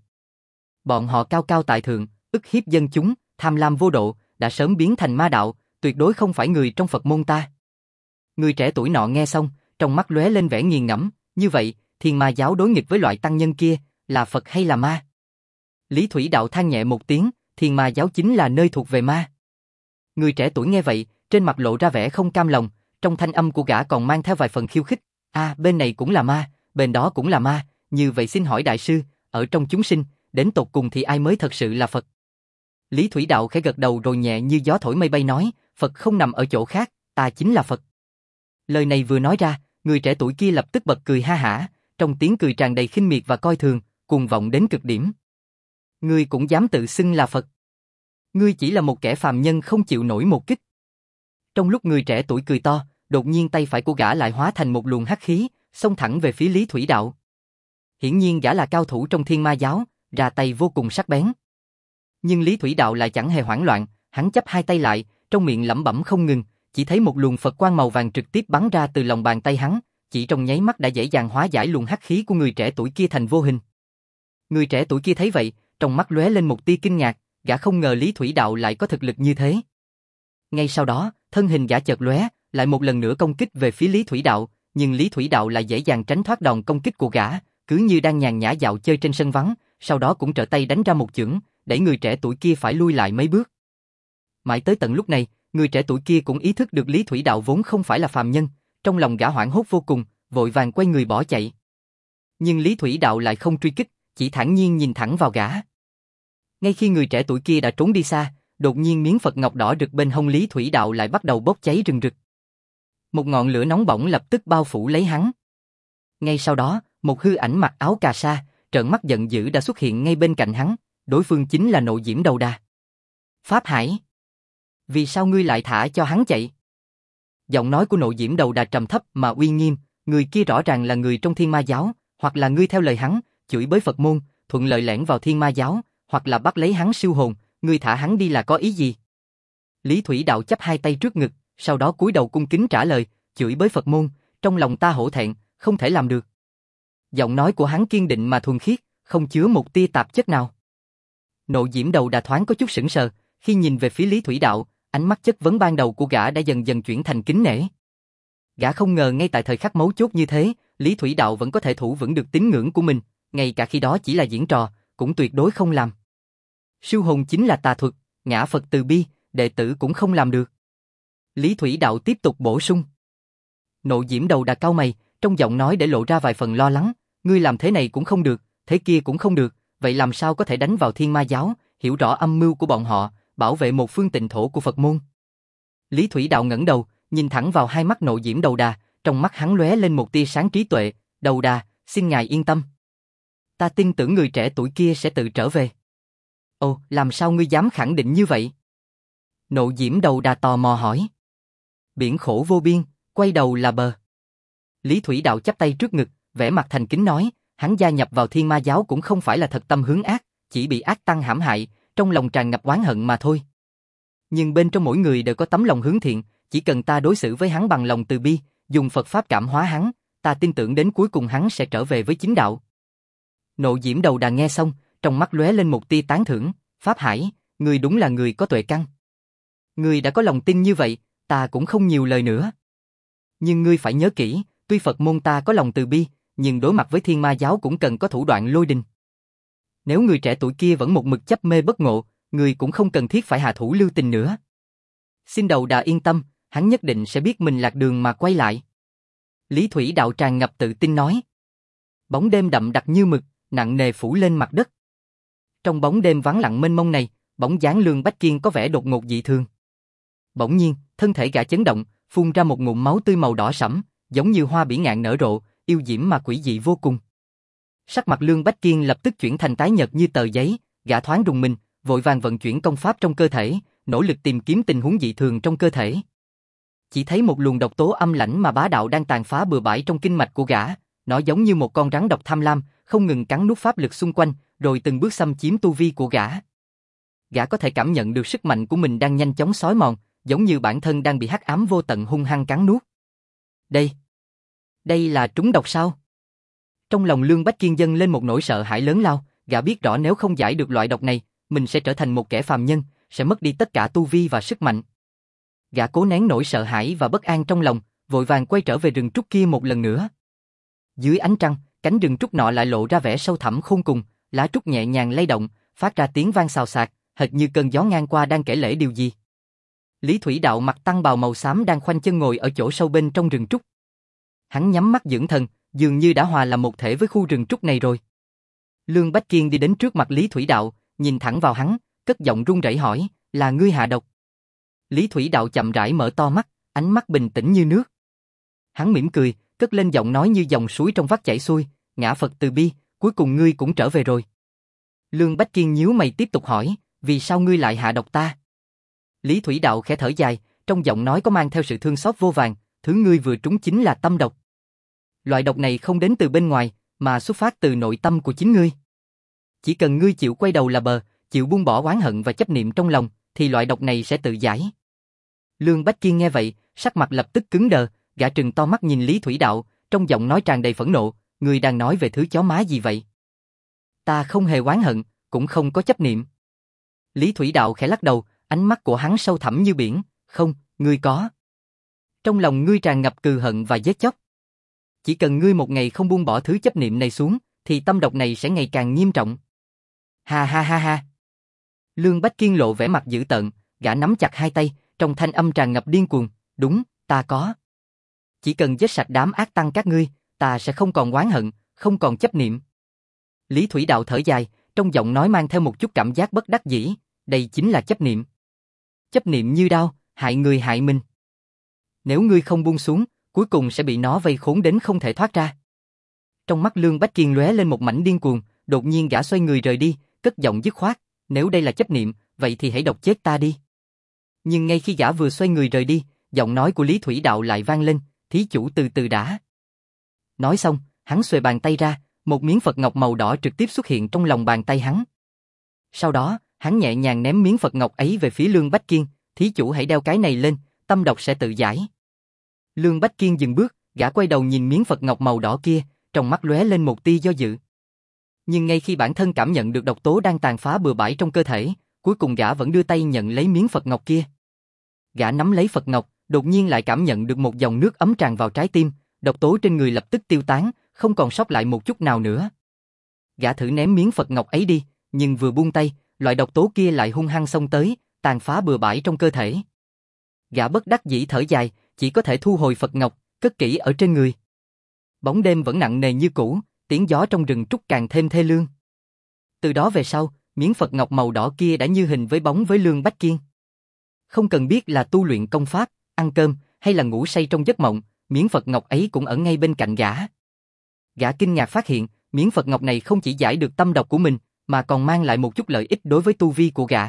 Bọn họ cao cao tại thượng, ức hiếp dân chúng, tham lam vô độ, đã sớm biến thành ma đạo, tuyệt đối không phải người trong Phật môn ta." Người trẻ tuổi nọ nghe xong, trong mắt lóe lên vẻ nghiền ngẫm: "Như vậy, Thiên Ma giáo đối nghịch với loại tăng nhân kia, là Phật hay là ma?" Lý Thủy Đạo than nhẹ một tiếng: "Thiên Ma giáo chính là nơi thuộc về ma." Người trẻ tuổi nghe vậy, trên mặt lộ ra vẻ không cam lòng, trong thanh âm của gã còn mang theo vài phần khiêu khích: "À, bên này cũng là ma, bên đó cũng là ma, như vậy xin hỏi đại sư, ở trong chúng sinh, đến tột cùng thì ai mới thật sự là Phật?" Lý Thủy Đạo khẽ gật đầu rồi nhẹ như gió thổi mây bay nói: "Phật không nằm ở chỗ khác, ta chính là Phật." Lời này vừa nói ra, người trẻ tuổi kia lập tức bật cười ha hả, trong tiếng cười tràn đầy khinh miệt và coi thường, cuồng vọng đến cực điểm. "Ngươi cũng dám tự xưng là Phật? Ngươi chỉ là một kẻ phàm nhân không chịu nổi một kích." Trong lúc người trẻ tuổi cười to, đột nhiên tay phải của gã lại hóa thành một luồng hắc khí, xông thẳng về phía Lý Thủy Đạo. Hiển nhiên gã là cao thủ trong Thiên Ma giáo, ra tay vô cùng sắc bén. Nhưng Lý Thủy Đạo lại chẳng hề hoảng loạn, hắn chắp hai tay lại, trong miệng lẩm bẩm không ngừng, chỉ thấy một luồng Phật quang màu vàng trực tiếp bắn ra từ lòng bàn tay hắn, chỉ trong nháy mắt đã dễ dàng hóa giải luồng hắc khí của người trẻ tuổi kia thành vô hình. Người trẻ tuổi kia thấy vậy, trong mắt lóe lên một tia kinh ngạc, gã không ngờ Lý Thủy Đạo lại có thực lực như thế. Ngay sau đó, thân hình gã chợt lóe, lại một lần nữa công kích về phía Lý Thủy Đạo, nhưng Lý Thủy Đạo lại dễ dàng tránh thoát đòn công kích của gã, cứ như đang nhàn nhã dạo chơi trên sân vắng, sau đó cũng trở tay đánh ra một chưởng, đẩy người trẻ tuổi kia phải lui lại mấy bước. Mãi tới tận lúc này, người trẻ tuổi kia cũng ý thức được Lý Thủy Đạo vốn không phải là phàm nhân, trong lòng gã hoảng hốt vô cùng, vội vàng quay người bỏ chạy. Nhưng Lý Thủy Đạo lại không truy kích, chỉ thản nhiên nhìn thẳng vào gã. Ngay khi người trẻ tuổi kia đã trốn đi xa, đột nhiên miếng Phật ngọc đỏ rực bên hông Lý Thủy Đạo lại bắt đầu bốc cháy rừng rực. Một ngọn lửa nóng bỏng lập tức bao phủ lấy hắn. Ngay sau đó, một hư ảnh mặc áo cà sa, trợn mắt giận dữ đã xuất hiện ngay bên cạnh hắn, đối phương chính là Nội Diễm Đầu Đà. "Pháp Hải, vì sao ngươi lại thả cho hắn chạy?" Giọng nói của Nội Diễm Đầu Đà trầm thấp mà uy nghiêm, người kia rõ ràng là người trong Thiên Ma giáo, hoặc là ngươi theo lời hắn, chửi bới Phật môn, thuận lợi lẻn vào Thiên Ma giáo, hoặc là bắt lấy hắn siêu hồn, ngươi thả hắn đi là có ý gì? Lý Thủy Đạo chắp hai tay trước ngực, sau đó cúi đầu cung kính trả lời: "Chửi bới Phật môn, trong lòng ta hổ thẹn, không thể làm được." Giọng nói của hắn kiên định mà thuần khiết, không chứa một tia tạp chất nào. Nội Diễm Đầu Đà thoáng có chút sững sờ, khi nhìn về phía Lý Thủy Đạo, ánh mắt chất vấn ban đầu của gã đã dần dần chuyển thành kính nể. Gã không ngờ ngay tại thời khắc mấu chốt như thế, Lý Thủy Đạo vẫn có thể thủ vững được tín ngưỡng của mình, ngay cả khi đó chỉ là diễn trò, cũng tuyệt đối không làm. Siêu hồn chính là tà thuật, ngã Phật từ bi, đệ tử cũng không làm được. Lý Thủy Đạo tiếp tục bổ sung: Nộ Diễm Đầu Đà cau mày, trong giọng nói để lộ ra vài phần lo lắng, ngươi làm thế này cũng không được, thế kia cũng không được, vậy làm sao có thể đánh vào Thiên Ma giáo, hiểu rõ âm mưu của bọn họ, bảo vệ một phương tịnh thổ của Phật môn. Lý Thủy Đạo ngẩng đầu, nhìn thẳng vào hai mắt Nộ Diễm Đầu Đà, trong mắt hắn lóe lên một tia sáng trí tuệ, Đầu Đà, xin ngài yên tâm. Ta tin tưởng người trẻ tuổi kia sẽ tự trở về. Ồ, làm sao ngươi dám khẳng định như vậy? Nộ Diễm Đầu Đà tò mò hỏi. Biển khổ vô biên, quay đầu là bờ. Lý Thủy Đạo chắp tay trước ngực, vẻ mặt thành kính nói, hắn gia nhập vào Thiên Ma giáo cũng không phải là thật tâm hướng ác, chỉ bị ác tăng hãm hại, trong lòng tràn ngập oán hận mà thôi. Nhưng bên trong mỗi người đều có tấm lòng hướng thiện, chỉ cần ta đối xử với hắn bằng lòng từ bi, dùng Phật pháp cảm hóa hắn, ta tin tưởng đến cuối cùng hắn sẽ trở về với chính đạo. Nộ Diễm Đầu Đà nghe xong, trong mắt lóe lên một tia tán thưởng, Pháp Hải, ngươi đúng là người có tuệ căn. Ngươi đã có lòng tin như vậy, ta cũng không nhiều lời nữa. Nhưng ngươi phải nhớ kỹ, tuy Phật môn ta có lòng từ bi, nhưng đối mặt với Thiên Ma giáo cũng cần có thủ đoạn lôi đình. Nếu người trẻ tuổi kia vẫn một mực chấp mê bất ngộ, ngươi cũng không cần thiết phải hạ thủ lưu tình nữa. Xin Đầu Đà yên tâm, hắn nhất định sẽ biết mình lạc đường mà quay lại. Lý Thủy Đạo tràn ngập tự tin nói. Bóng đêm đậm đặc như mực, nặng nề phủ lên mặt đất. Trong bóng đêm vắng lặng mênh mông này, bóng dáng Lương Bách Kiên có vẻ đột ngột dị thường. Bỗng nhiên, thân thể gã chấn động, phun ra một ngụm máu tươi màu đỏ sẫm, giống như hoa bỉ ngạn nở rộ, yêu diễm mà quỷ dị vô cùng. Sắc mặt Lương Bách Kiên lập tức chuyển thành tái nhợt như tờ giấy, gã thoáng rùng mình, vội vàng vận chuyển công pháp trong cơ thể, nỗ lực tìm kiếm tình huống dị thường trong cơ thể. Chỉ thấy một luồng độc tố âm lãnh mà bá đạo đang tàn phá bừa bãi trong kinh mạch của gã, nó giống như một con rắn độc tham lam, không ngừng cắn nuốt pháp lực xung quanh, rồi từng bước xâm chiếm tu vi của gã. Gã có thể cảm nhận được sức mạnh của mình đang nhanh chóng xói mòn, giống như bản thân đang bị hắc ám vô tận hung hăng cắn nuốt. Đây, đây là trúng độc sao? Trong lòng Lương Bách Kiên dâng lên một nỗi sợ hãi lớn lao, gã biết rõ nếu không giải được loại độc này, mình sẽ trở thành một kẻ phàm nhân, sẽ mất đi tất cả tu vi và sức mạnh. Gã cố nén nỗi sợ hãi và bất an trong lòng, vội vàng quay trở về rừng trúc kia một lần nữa. Dưới ánh trăng, cánh rừng trúc nọ lại lộ ra vẻ sâu thẳm khôn cùng, lá trúc nhẹ nhàng lay động, phát ra tiếng vang xào xạc, hệt như cơn gió ngang qua đang kể lể điều gì. Lý Thủy Đạo mặc tăng bào màu xám đang khoanh chân ngồi ở chỗ sâu bên trong rừng trúc. Hắn nhắm mắt dưỡng thần, dường như đã hòa làm một thể với khu rừng trúc này rồi. Lương Bách Kiên đi đến trước mặt Lý Thủy Đạo, nhìn thẳng vào hắn, cất giọng run rẩy hỏi, là ngươi hạ độc? Lý Thủy Đạo chậm rãi mở to mắt, ánh mắt bình tĩnh như nước. Hắn mỉm cười, cất lên giọng nói như dòng suối trong vắt chảy xuôi, ngã Phật từ bi, cuối cùng ngươi cũng trở về rồi. Lương Bách Kiên nhíu mày tiếp tục hỏi, vì sao ngươi lại hạ độc ta? Lý Thủy Đạo khẽ thở dài, trong giọng nói có mang theo sự thương xót vô vàn, thứ ngươi vừa trúng chính là tâm độc. Loại độc này không đến từ bên ngoài, mà xuất phát từ nội tâm của chính ngươi. Chỉ cần ngươi chịu quay đầu là bờ, chịu buông bỏ oán hận và chấp niệm trong lòng, thì loại độc này sẽ tự giải. Lương Bách Kiên nghe vậy, sắc mặt lập tức cứng đờ, gã trừng to mắt nhìn Lý Thủy Đạo, trong giọng nói tràn đầy phẫn nộ, ngươi đang nói về thứ chó má gì vậy? Ta không hề oán hận, cũng không có chấp niệm. Lý Thủy Đạo khẽ lắc đầu, ánh mắt của hắn sâu thẳm như biển, không, ngươi có. Trong lòng ngươi tràn ngập cừu hận và giết chóc. Chỉ cần ngươi một ngày không buông bỏ thứ chấp niệm này xuống, thì tâm độc này sẽ ngày càng nghiêm trọng. Ha ha ha ha. Lương Bách Kiên lộ vẻ mặt dữ tợn, gã nắm chặt hai tay, trong thanh âm tràn ngập điên cuồng, đúng, ta có. Chỉ cần giết sạch đám ác tăng các ngươi, ta sẽ không còn oán hận, không còn chấp niệm. Lý Thủy Đạo thở dài, trong giọng nói mang theo một chút cảm giác bất đắc dĩ, đây chính là chấp niệm. Chấp niệm như đao, hại người hại mình. Nếu ngươi không buông xuống, cuối cùng sẽ bị nó vây khốn đến không thể thoát ra. Trong mắt Lương Bách Kiên lóe lên một mảnh điên cuồng, đột nhiên gã xoay người rời đi, cất giọng dứt khoát, nếu đây là chấp niệm, vậy thì hãy độc chết ta đi. Nhưng ngay khi gã vừa xoay người rời đi, giọng nói của Lý Thủy Đạo lại vang lên, thí chủ từ từ đã. Nói xong, hắn xuề bàn tay ra, một miếng Phật ngọc màu đỏ trực tiếp xuất hiện trong lòng bàn tay hắn. Sau đó, hắn nhẹ nhàng ném miếng Phật ngọc ấy về phía Lương Bách Kiên, thí chủ hãy đeo cái này lên, tâm độc sẽ tự giải. Lương Bách Kiên dừng bước, gã quay đầu nhìn miếng Phật ngọc màu đỏ kia, trong mắt lóe lên một tia do dự. Nhưng ngay khi bản thân cảm nhận được độc tố đang tàn phá bừa bãi trong cơ thể, cuối cùng gã vẫn đưa tay nhận lấy miếng Phật ngọc kia. Gã nắm lấy Phật ngọc, đột nhiên lại cảm nhận được một dòng nước ấm tràn vào trái tim, độc tố trên người lập tức tiêu tán, không còn sót lại một chút nào nữa. Gã thử ném miếng Phật ngọc ấy đi, nhưng vừa buông tay, loại độc tố kia lại hung hăng xông tới, tàn phá bừa bãi trong cơ thể. Gã bất đắc dĩ thở dài, chỉ có thể thu hồi Phật ngọc, cất kỹ ở trên người. Bóng đêm vẫn nặng nề như cũ, tiếng gió trong rừng trúc càng thêm thê lương. Từ đó về sau, miếng Phật ngọc màu đỏ kia đã như hình với bóng với Lương Bách Kiên. Không cần biết là tu luyện công pháp, ăn cơm, hay là ngủ say trong giấc mộng, miếng Phật ngọc ấy cũng ở ngay bên cạnh gã. Gã kinh ngạc phát hiện, miếng Phật ngọc này không chỉ giải được tâm độc của mình, mà còn mang lại một chút lợi ích đối với tu vi của gã.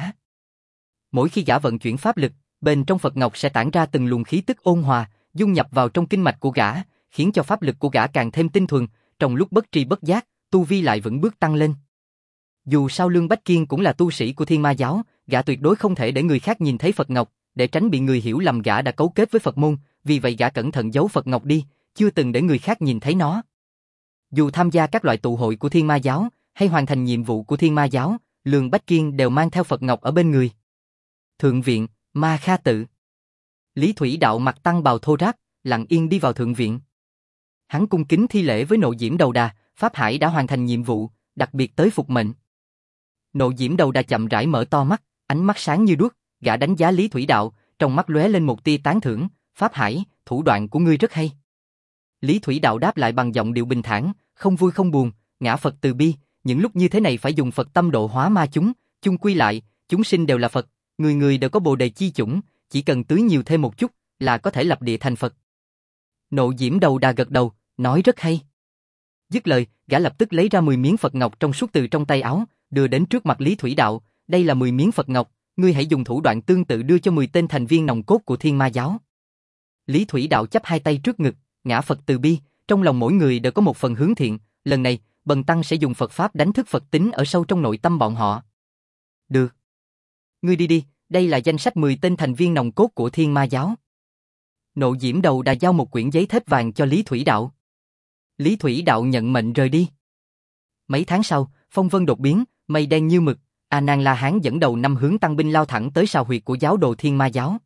Mỗi khi gã vận chuyển pháp lực, bên trong Phật ngọc sẽ tản ra từng luồng khí tức ôn hòa, dung nhập vào trong kinh mạch của gã, khiến cho pháp lực của gã càng thêm tinh thuần, trong lúc bất tri bất giác, tu vi lại vững bước tăng lên. Dù sao Lương Bách Kiên cũng là tu sĩ của Thiên Ma giáo, gã tuyệt đối không thể để người khác nhìn thấy Phật ngọc, để tránh bị người hiểu lầm gã đã cấu kết với Phật môn, vì vậy gã cẩn thận giấu Phật ngọc đi, chưa từng để người khác nhìn thấy nó. Dù tham gia các loại tụ hội của Thiên Ma giáo, hay hoàn thành nhiệm vụ của Thiên Ma giáo, Lương Bách Kiên đều mang theo Phật ngọc ở bên người. Thượng viện, Ma Kha tự. Lý Thủy Đạo mặc tăng bào thô ráp, lặng yên đi vào thượng viện. Hắn cung kính thi lễ với Nội Diễm Đầu Đà, Pháp Hải đã hoàn thành nhiệm vụ, đặc biệt tới phục mệnh. Nội Diễm Đầu Đà chậm rãi mở to mắt, ánh mắt sáng như đuốc, gã đánh giá Lý Thủy Đạo, trong mắt lóe lên một tia tán thưởng, Pháp Hải, thủ đoạn của ngươi rất hay. Lý Thủy Đạo đáp lại bằng giọng điệu bình thản, không vui không buồn, ngã Phật từ bi, những lúc như thế này phải dùng Phật tâm độ hóa ma chúng, chung quy lại, chúng sinh đều là Phật, người người đều có Bồ Đề chi chủng, chỉ cần tưới nhiều thêm một chút, là có thể lập địa thành Phật. Nội Diễm Đầu Đà gật đầu, nói rất hay. Dứt lời, gã lập tức lấy ra mười miếng Phật ngọc trong suốt từ trong tay áo, đưa đến trước mặt Lý Thủy Đạo, đây là mười miếng Phật ngọc, ngươi hãy dùng thủ đoạn tương tự đưa cho mười tên thành viên nòng cốt của Thiên Ma giáo. Lý Thủy Đạo chắp hai tay trước ngực, ngã Phật từ bi, trong lòng mỗi người đều có một phần hướng thiện, lần này, Bần tăng sẽ dùng Phật pháp đánh thức Phật tính ở sâu trong nội tâm bọn họ. Được. Ngươi đi đi, đây là danh sách mười tên thành viên nòng cốt của Thiên Ma giáo. Nội Diễm Đầu Đà giao một quyển giấy thép vàng cho Lý Thủy Đạo. Lý Thủy Đạo nhận mệnh rời đi. Mấy tháng sau, phong vân đột biến, mây đen như mực, A Nan La Hán dẫn đầu năm hướng tăng binh lao thẳng tới sào huyệt của giáo đồ Thiên Ma giáo.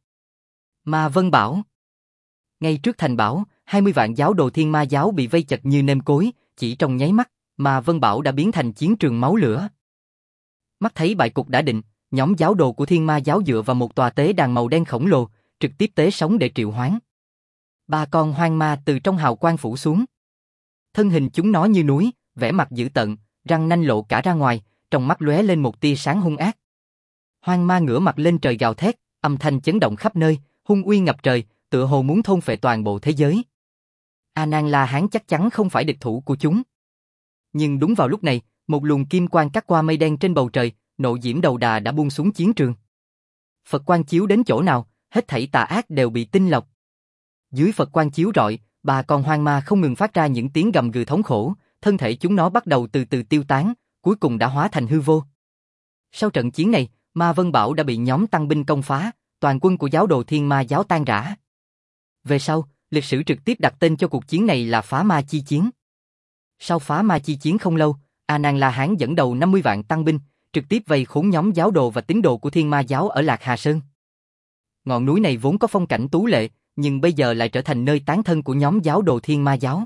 Ma Vân Bảo. Ngay trước thành bảo, hai mươi vạn giáo đồ Thiên Ma giáo bị vây chật như nêm cối, chỉ trong nháy mắt, Ma Vân Bảo đã biến thành chiến trường máu lửa. Mắt thấy bại cục đã định, nhóm giáo đồ của Thiên Ma giáo dựa vào một tòa tế đàn màu đen khổng lồ, trực tiếp tế sống để triệu hoán. Ba con hoang ma từ trong hào quang phủ xuống. Thân hình chúng nó như núi, vẻ mặt dữ tợn, răng nanh lộ cả ra ngoài, trong mắt lóe lên một tia sáng hung ác. Hoang ma ngửa mặt lên trời gào thét, âm thanh chấn động khắp nơi, hung uy ngập trời, tựa hồ muốn thôn phệ toàn bộ thế giới. A Nan La Hán chắc chắn không phải địch thủ của chúng. Nhưng đúng vào lúc này, một luồng kim quang cắt qua mây đen trên bầu trời, Nội Diễm Đầu Đà đã buông xuống chiến trường. Phật quang chiếu đến chỗ nào, hết thảy tà ác đều bị tinh lọc. Dưới Phật quang chiếu rọi, ba con hoang ma không ngừng phát ra những tiếng gầm gừ thống khổ, thân thể chúng nó bắt đầu từ từ tiêu tán, cuối cùng đã hóa thành hư vô. Sau trận chiến này, Ma Vân Bảo đã bị nhóm tăng binh công phá, toàn quân của giáo đồ Thiên Ma giáo tan rã. Về sau, lịch sử trực tiếp đặt tên cho cuộc chiến này là Phá Ma chi chiến. Sau Phá Ma chi chiến không lâu, A Nan La Hán dẫn đầu năm mươi vạn tăng binh, trực tiếp vây khốn nhóm giáo đồ và tín đồ của Thiên Ma giáo ở Lạc Hà Sơn. Ngọn núi này vốn có phong cảnh tú lệ, nhưng bây giờ lại trở thành nơi tán thân của nhóm giáo đồ Thiên Ma giáo.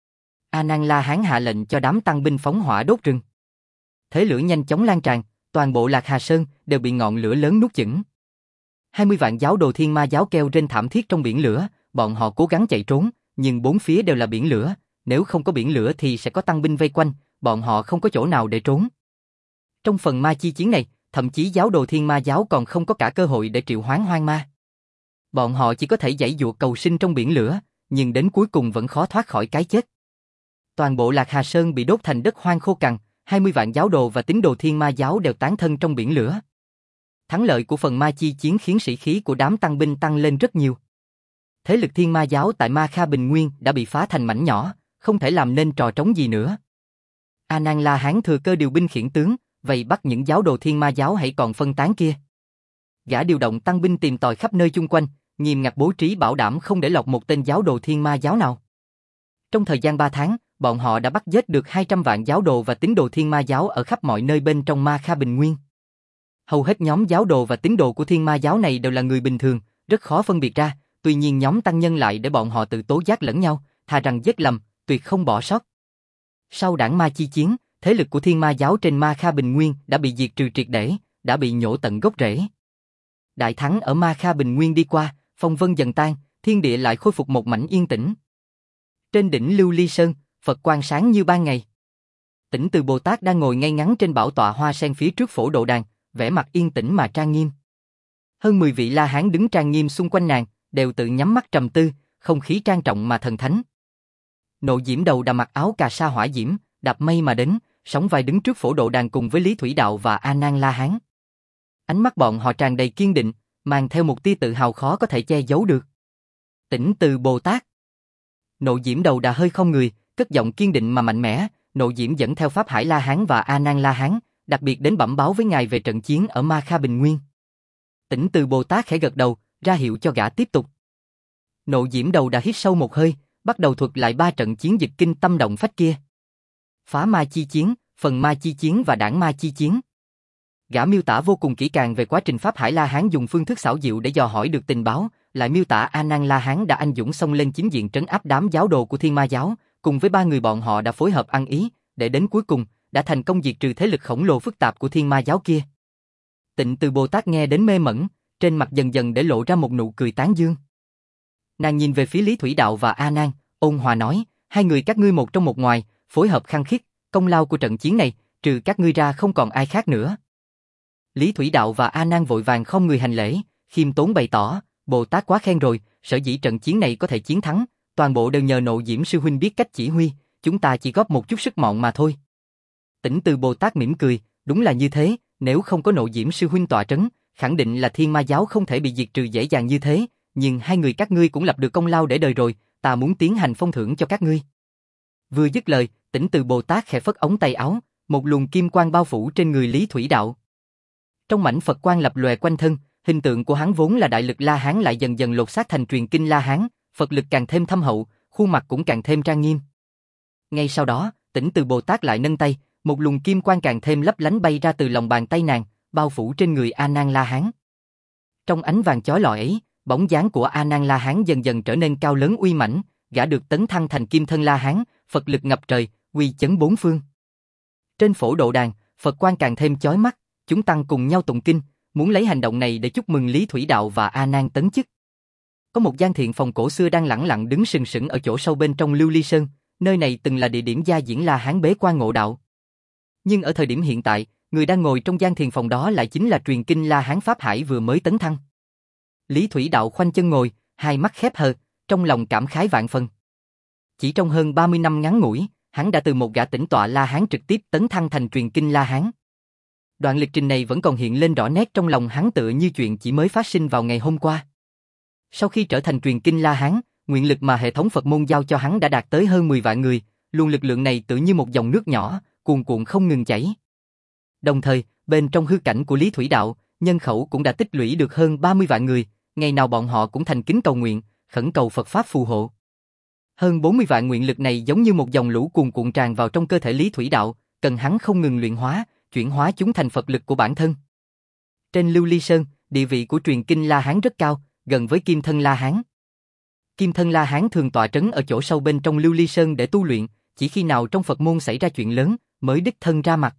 A Nan La Hán hạ lệnh cho đám tăng binh phóng hỏa đốt rừng. Thế lửa nhanh chóng lan tràn, toàn bộ Lạc Hà Sơn đều bị ngọn lửa lớn nuốt chửng. hai mươi vạn giáo đồ Thiên Ma giáo kêu rên thảm thiết trong biển lửa, bọn họ cố gắng chạy trốn, nhưng bốn phía đều là biển lửa, nếu không có biển lửa thì sẽ có tăng binh vây quanh, bọn họ không có chỗ nào để trốn. Trong phần ma chi chiến này, thậm chí giáo đồ Thiên Ma giáo còn không có cả cơ hội để triệu hoán hoang ma. Bọn họ chỉ có thể giãy giụa cầu sinh trong biển lửa, nhưng đến cuối cùng vẫn khó thoát khỏi cái chết. Toàn bộ Lạc Hà Sơn bị đốt thành đất hoang khô cằn, hai mươi vạn giáo đồ và tín đồ Thiên Ma giáo đều tán thân trong biển lửa. Thắng lợi của phần ma chi chiến khiến sĩ khí của đám tăng binh tăng lên rất nhiều. Thế lực Thiên Ma giáo tại Ma Kha Bình Nguyên đã bị phá thành mảnh nhỏ, không thể làm nên trò trống gì nữa. A Nan La Hán thừa cơ điều binh khiển tướng, vậy bắt những giáo đồ Thiên Ma giáo hãy còn phân tán kia. Gã điều động tăng binh tìm tòi khắp nơi chung quanh, nghiêm ngặt bố trí bảo đảm không để lọt một tên giáo đồ Thiên Ma giáo nào. Trong thời gian ba tháng, bọn họ đã bắt giết được hai trăm vạn giáo đồ và tín đồ Thiên Ma giáo ở khắp mọi nơi bên trong Ma Kha Bình Nguyên. Hầu hết nhóm giáo đồ và tín đồ của Thiên Ma giáo này đều là người bình thường, rất khó phân biệt ra, tuy nhiên nhóm tăng nhân lại để bọn họ tự tố giác lẫn nhau, thà rằng giết lầm, tuyệt không bỏ sót. Sau đảng ma chi chiến, thế lực của Thiên Ma giáo trên Ma Kha Bình Nguyên đã bị diệt trừ triệt để, đã bị nhổ tận gốc rễ. Đại thắng ở Ma Kha Bình Nguyên đi qua, phong vân dần tan, thiên địa lại khôi phục một mảnh yên tĩnh. Trên đỉnh Lưu Ly Sơn, Phật quang sáng như ban ngày. Tỉnh Từ Bồ Tát đang ngồi ngay ngắn trên bảo tọa hoa sen phía trước phổ độ đàn, vẻ mặt yên tĩnh mà trang nghiêm. Hơn mười vị La Hán đứng trang nghiêm xung quanh nàng, đều tự nhắm mắt trầm tư, không khí trang trọng mà thần thánh. Nộ Diễm đầu đà mặc áo cà sa hỏa diễm, đạp mây mà đến, sóng vai đứng trước phổ độ đàn cùng với Lý Thủy Đạo và A Nan La Hán. Ánh mắt bọn họ tràn đầy kiên định, mang theo một tia tự hào khó có thể che giấu được. Tỉnh Từ Bồ Tát. Nộ Diễm đầu đà hơi không người, cất giọng kiên định mà mạnh mẽ. Nộ Diễm dẫn theo Pháp Hải La Hán và A Nan La Hán, đặc biệt đến bẩm báo với ngài về trận chiến ở Ma Kha Bình Nguyên. Tỉnh Từ Bồ Tát khẽ gật đầu, ra hiệu cho gã tiếp tục. Nộ Diễm đầu đã hít sâu một hơi, bắt đầu thuật lại ba trận chiến dịch kinh tâm động phách kia. Phá ma chi chiến, phần ma chi chiến và đảng ma chi chiến. Gã miêu tả vô cùng kỹ càng về quá trình Pháp Hải La Hán dùng phương thức xảo diệu để dò hỏi được tình báo, lại miêu tả A Nan La Hán đã anh dũng xông lên chính diện trấn áp đám giáo đồ của Thiên Ma giáo, cùng với ba người bọn họ đã phối hợp ăn ý, để đến cuối cùng đã thành công diệt trừ thế lực khổng lồ phức tạp của Thiên Ma giáo kia. Tịnh Từ Bồ Tát nghe đến mê mẩn, trên mặt dần dần để lộ ra một nụ cười tán dương. Nàng nhìn về phía Lý Thủy Đạo và A Nan, ôn hòa nói, hai người các ngươi một trong một ngoài, phối hợp khăng khít, công lao của trận chiến này, trừ các ngươi ra không còn ai khác nữa. Lý Thủy Đạo và A Nan vội vàng không người hành lễ, khiêm tốn bày tỏ, Bồ Tát quá khen rồi, sở dĩ trận chiến này có thể chiến thắng, toàn bộ đều nhờ Nộ Diễm sư huynh biết cách chỉ huy, chúng ta chỉ góp một chút sức mọn mà thôi. Tĩnh Từ Bồ Tát mỉm cười, đúng là như thế, nếu không có Nộ Diễm sư huynh tọa trấn, khẳng định là Thiên Ma giáo không thể bị diệt trừ dễ dàng như thế, nhưng hai người các ngươi cũng lập được công lao để đời rồi, ta muốn tiến hành phong thưởng cho các ngươi. Vừa dứt lời, Tĩnh Từ Bồ Tát khẽ phất ống tay áo, một luồng kim quang bao phủ trên người Lý Thủy Đạo. Trong mảnh Phật quang lập lòe quanh thân, hình tượng của hắn vốn là đại lực La Hán lại dần dần lột xác thành truyền kinh La Hán, Phật lực càng thêm thâm hậu, khuôn mặt cũng càng thêm trang nghiêm. Ngay sau đó, Tĩnh Từ Bồ Tát lại nâng tay, một luồng kim quang càng thêm lấp lánh bay ra từ lòng bàn tay nàng, bao phủ trên người A Nan La Hán. Trong ánh vàng chói lọi ấy, bóng dáng của A Nan La Hán dần dần trở nên cao lớn uy mãnh, gã được tấn thăng thành Kim Thân La Hán, Phật lực ngập trời, uy chấn bốn phương. Trên phổ độ đàn, Phật quang càng thêm chói mắt, chúng tăng cùng nhau tụng kinh, muốn lấy hành động này để chúc mừng Lý Thủy Đạo và A Nan tấn chức. Có một gian thiện phòng cổ xưa đang lẳng lặng đứng sừng sững ở chỗ sâu bên trong Lưu Ly Sơn, nơi này từng là địa điểm gia diễn La Hán bế quan ngộ đạo. Nhưng ở thời điểm hiện tại, người đang ngồi trong gian thiền phòng đó lại chính là truyền kinh La Hán Pháp Hải vừa mới tấn thăng. Lý Thủy Đạo khoanh chân ngồi, hai mắt khép hờ, trong lòng cảm khái vạn phần. Chỉ trong hơn ba mươi năm ngắn ngủi, hắn đã từ một gã tĩnh tọa La Hán trực tiếp tấn thăng thành truyền kinh La Hán. Đoạn lịch trình này vẫn còn hiện lên rõ nét trong lòng hắn tựa như chuyện chỉ mới phát sinh vào ngày hôm qua. Sau khi trở thành truyền kinh La Hán, nguyện lực mà hệ thống Phật môn giao cho hắn đã đạt tới hơn mười vạn người, luồng lực lượng này tựa như một dòng nước nhỏ, cuồn cuộn không ngừng chảy. Đồng thời, bên trong hư cảnh của Lý Thủy Đạo, nhân khẩu cũng đã tích lũy được hơn ba mươi vạn người, ngày nào bọn họ cũng thành kính cầu nguyện, khẩn cầu Phật Pháp phù hộ. Hơn bốn mươi vạn nguyện lực này giống như một dòng lũ cuồn cuộn tràn vào trong cơ thể Lý Thủy Đạo, cần hắn không ngừng luyện hóa, chuyển hóa chúng thành Phật lực của bản thân. Trên Lưu Ly Sơn, địa vị của truyền kinh La Hán rất cao, gần với Kim Thân La Hán. Kim Thân La Hán thường tọa trấn ở chỗ sâu bên trong Lưu Ly Sơn để tu luyện, chỉ khi nào trong Phật môn xảy ra chuyện lớn, mới đích thân ra mặt.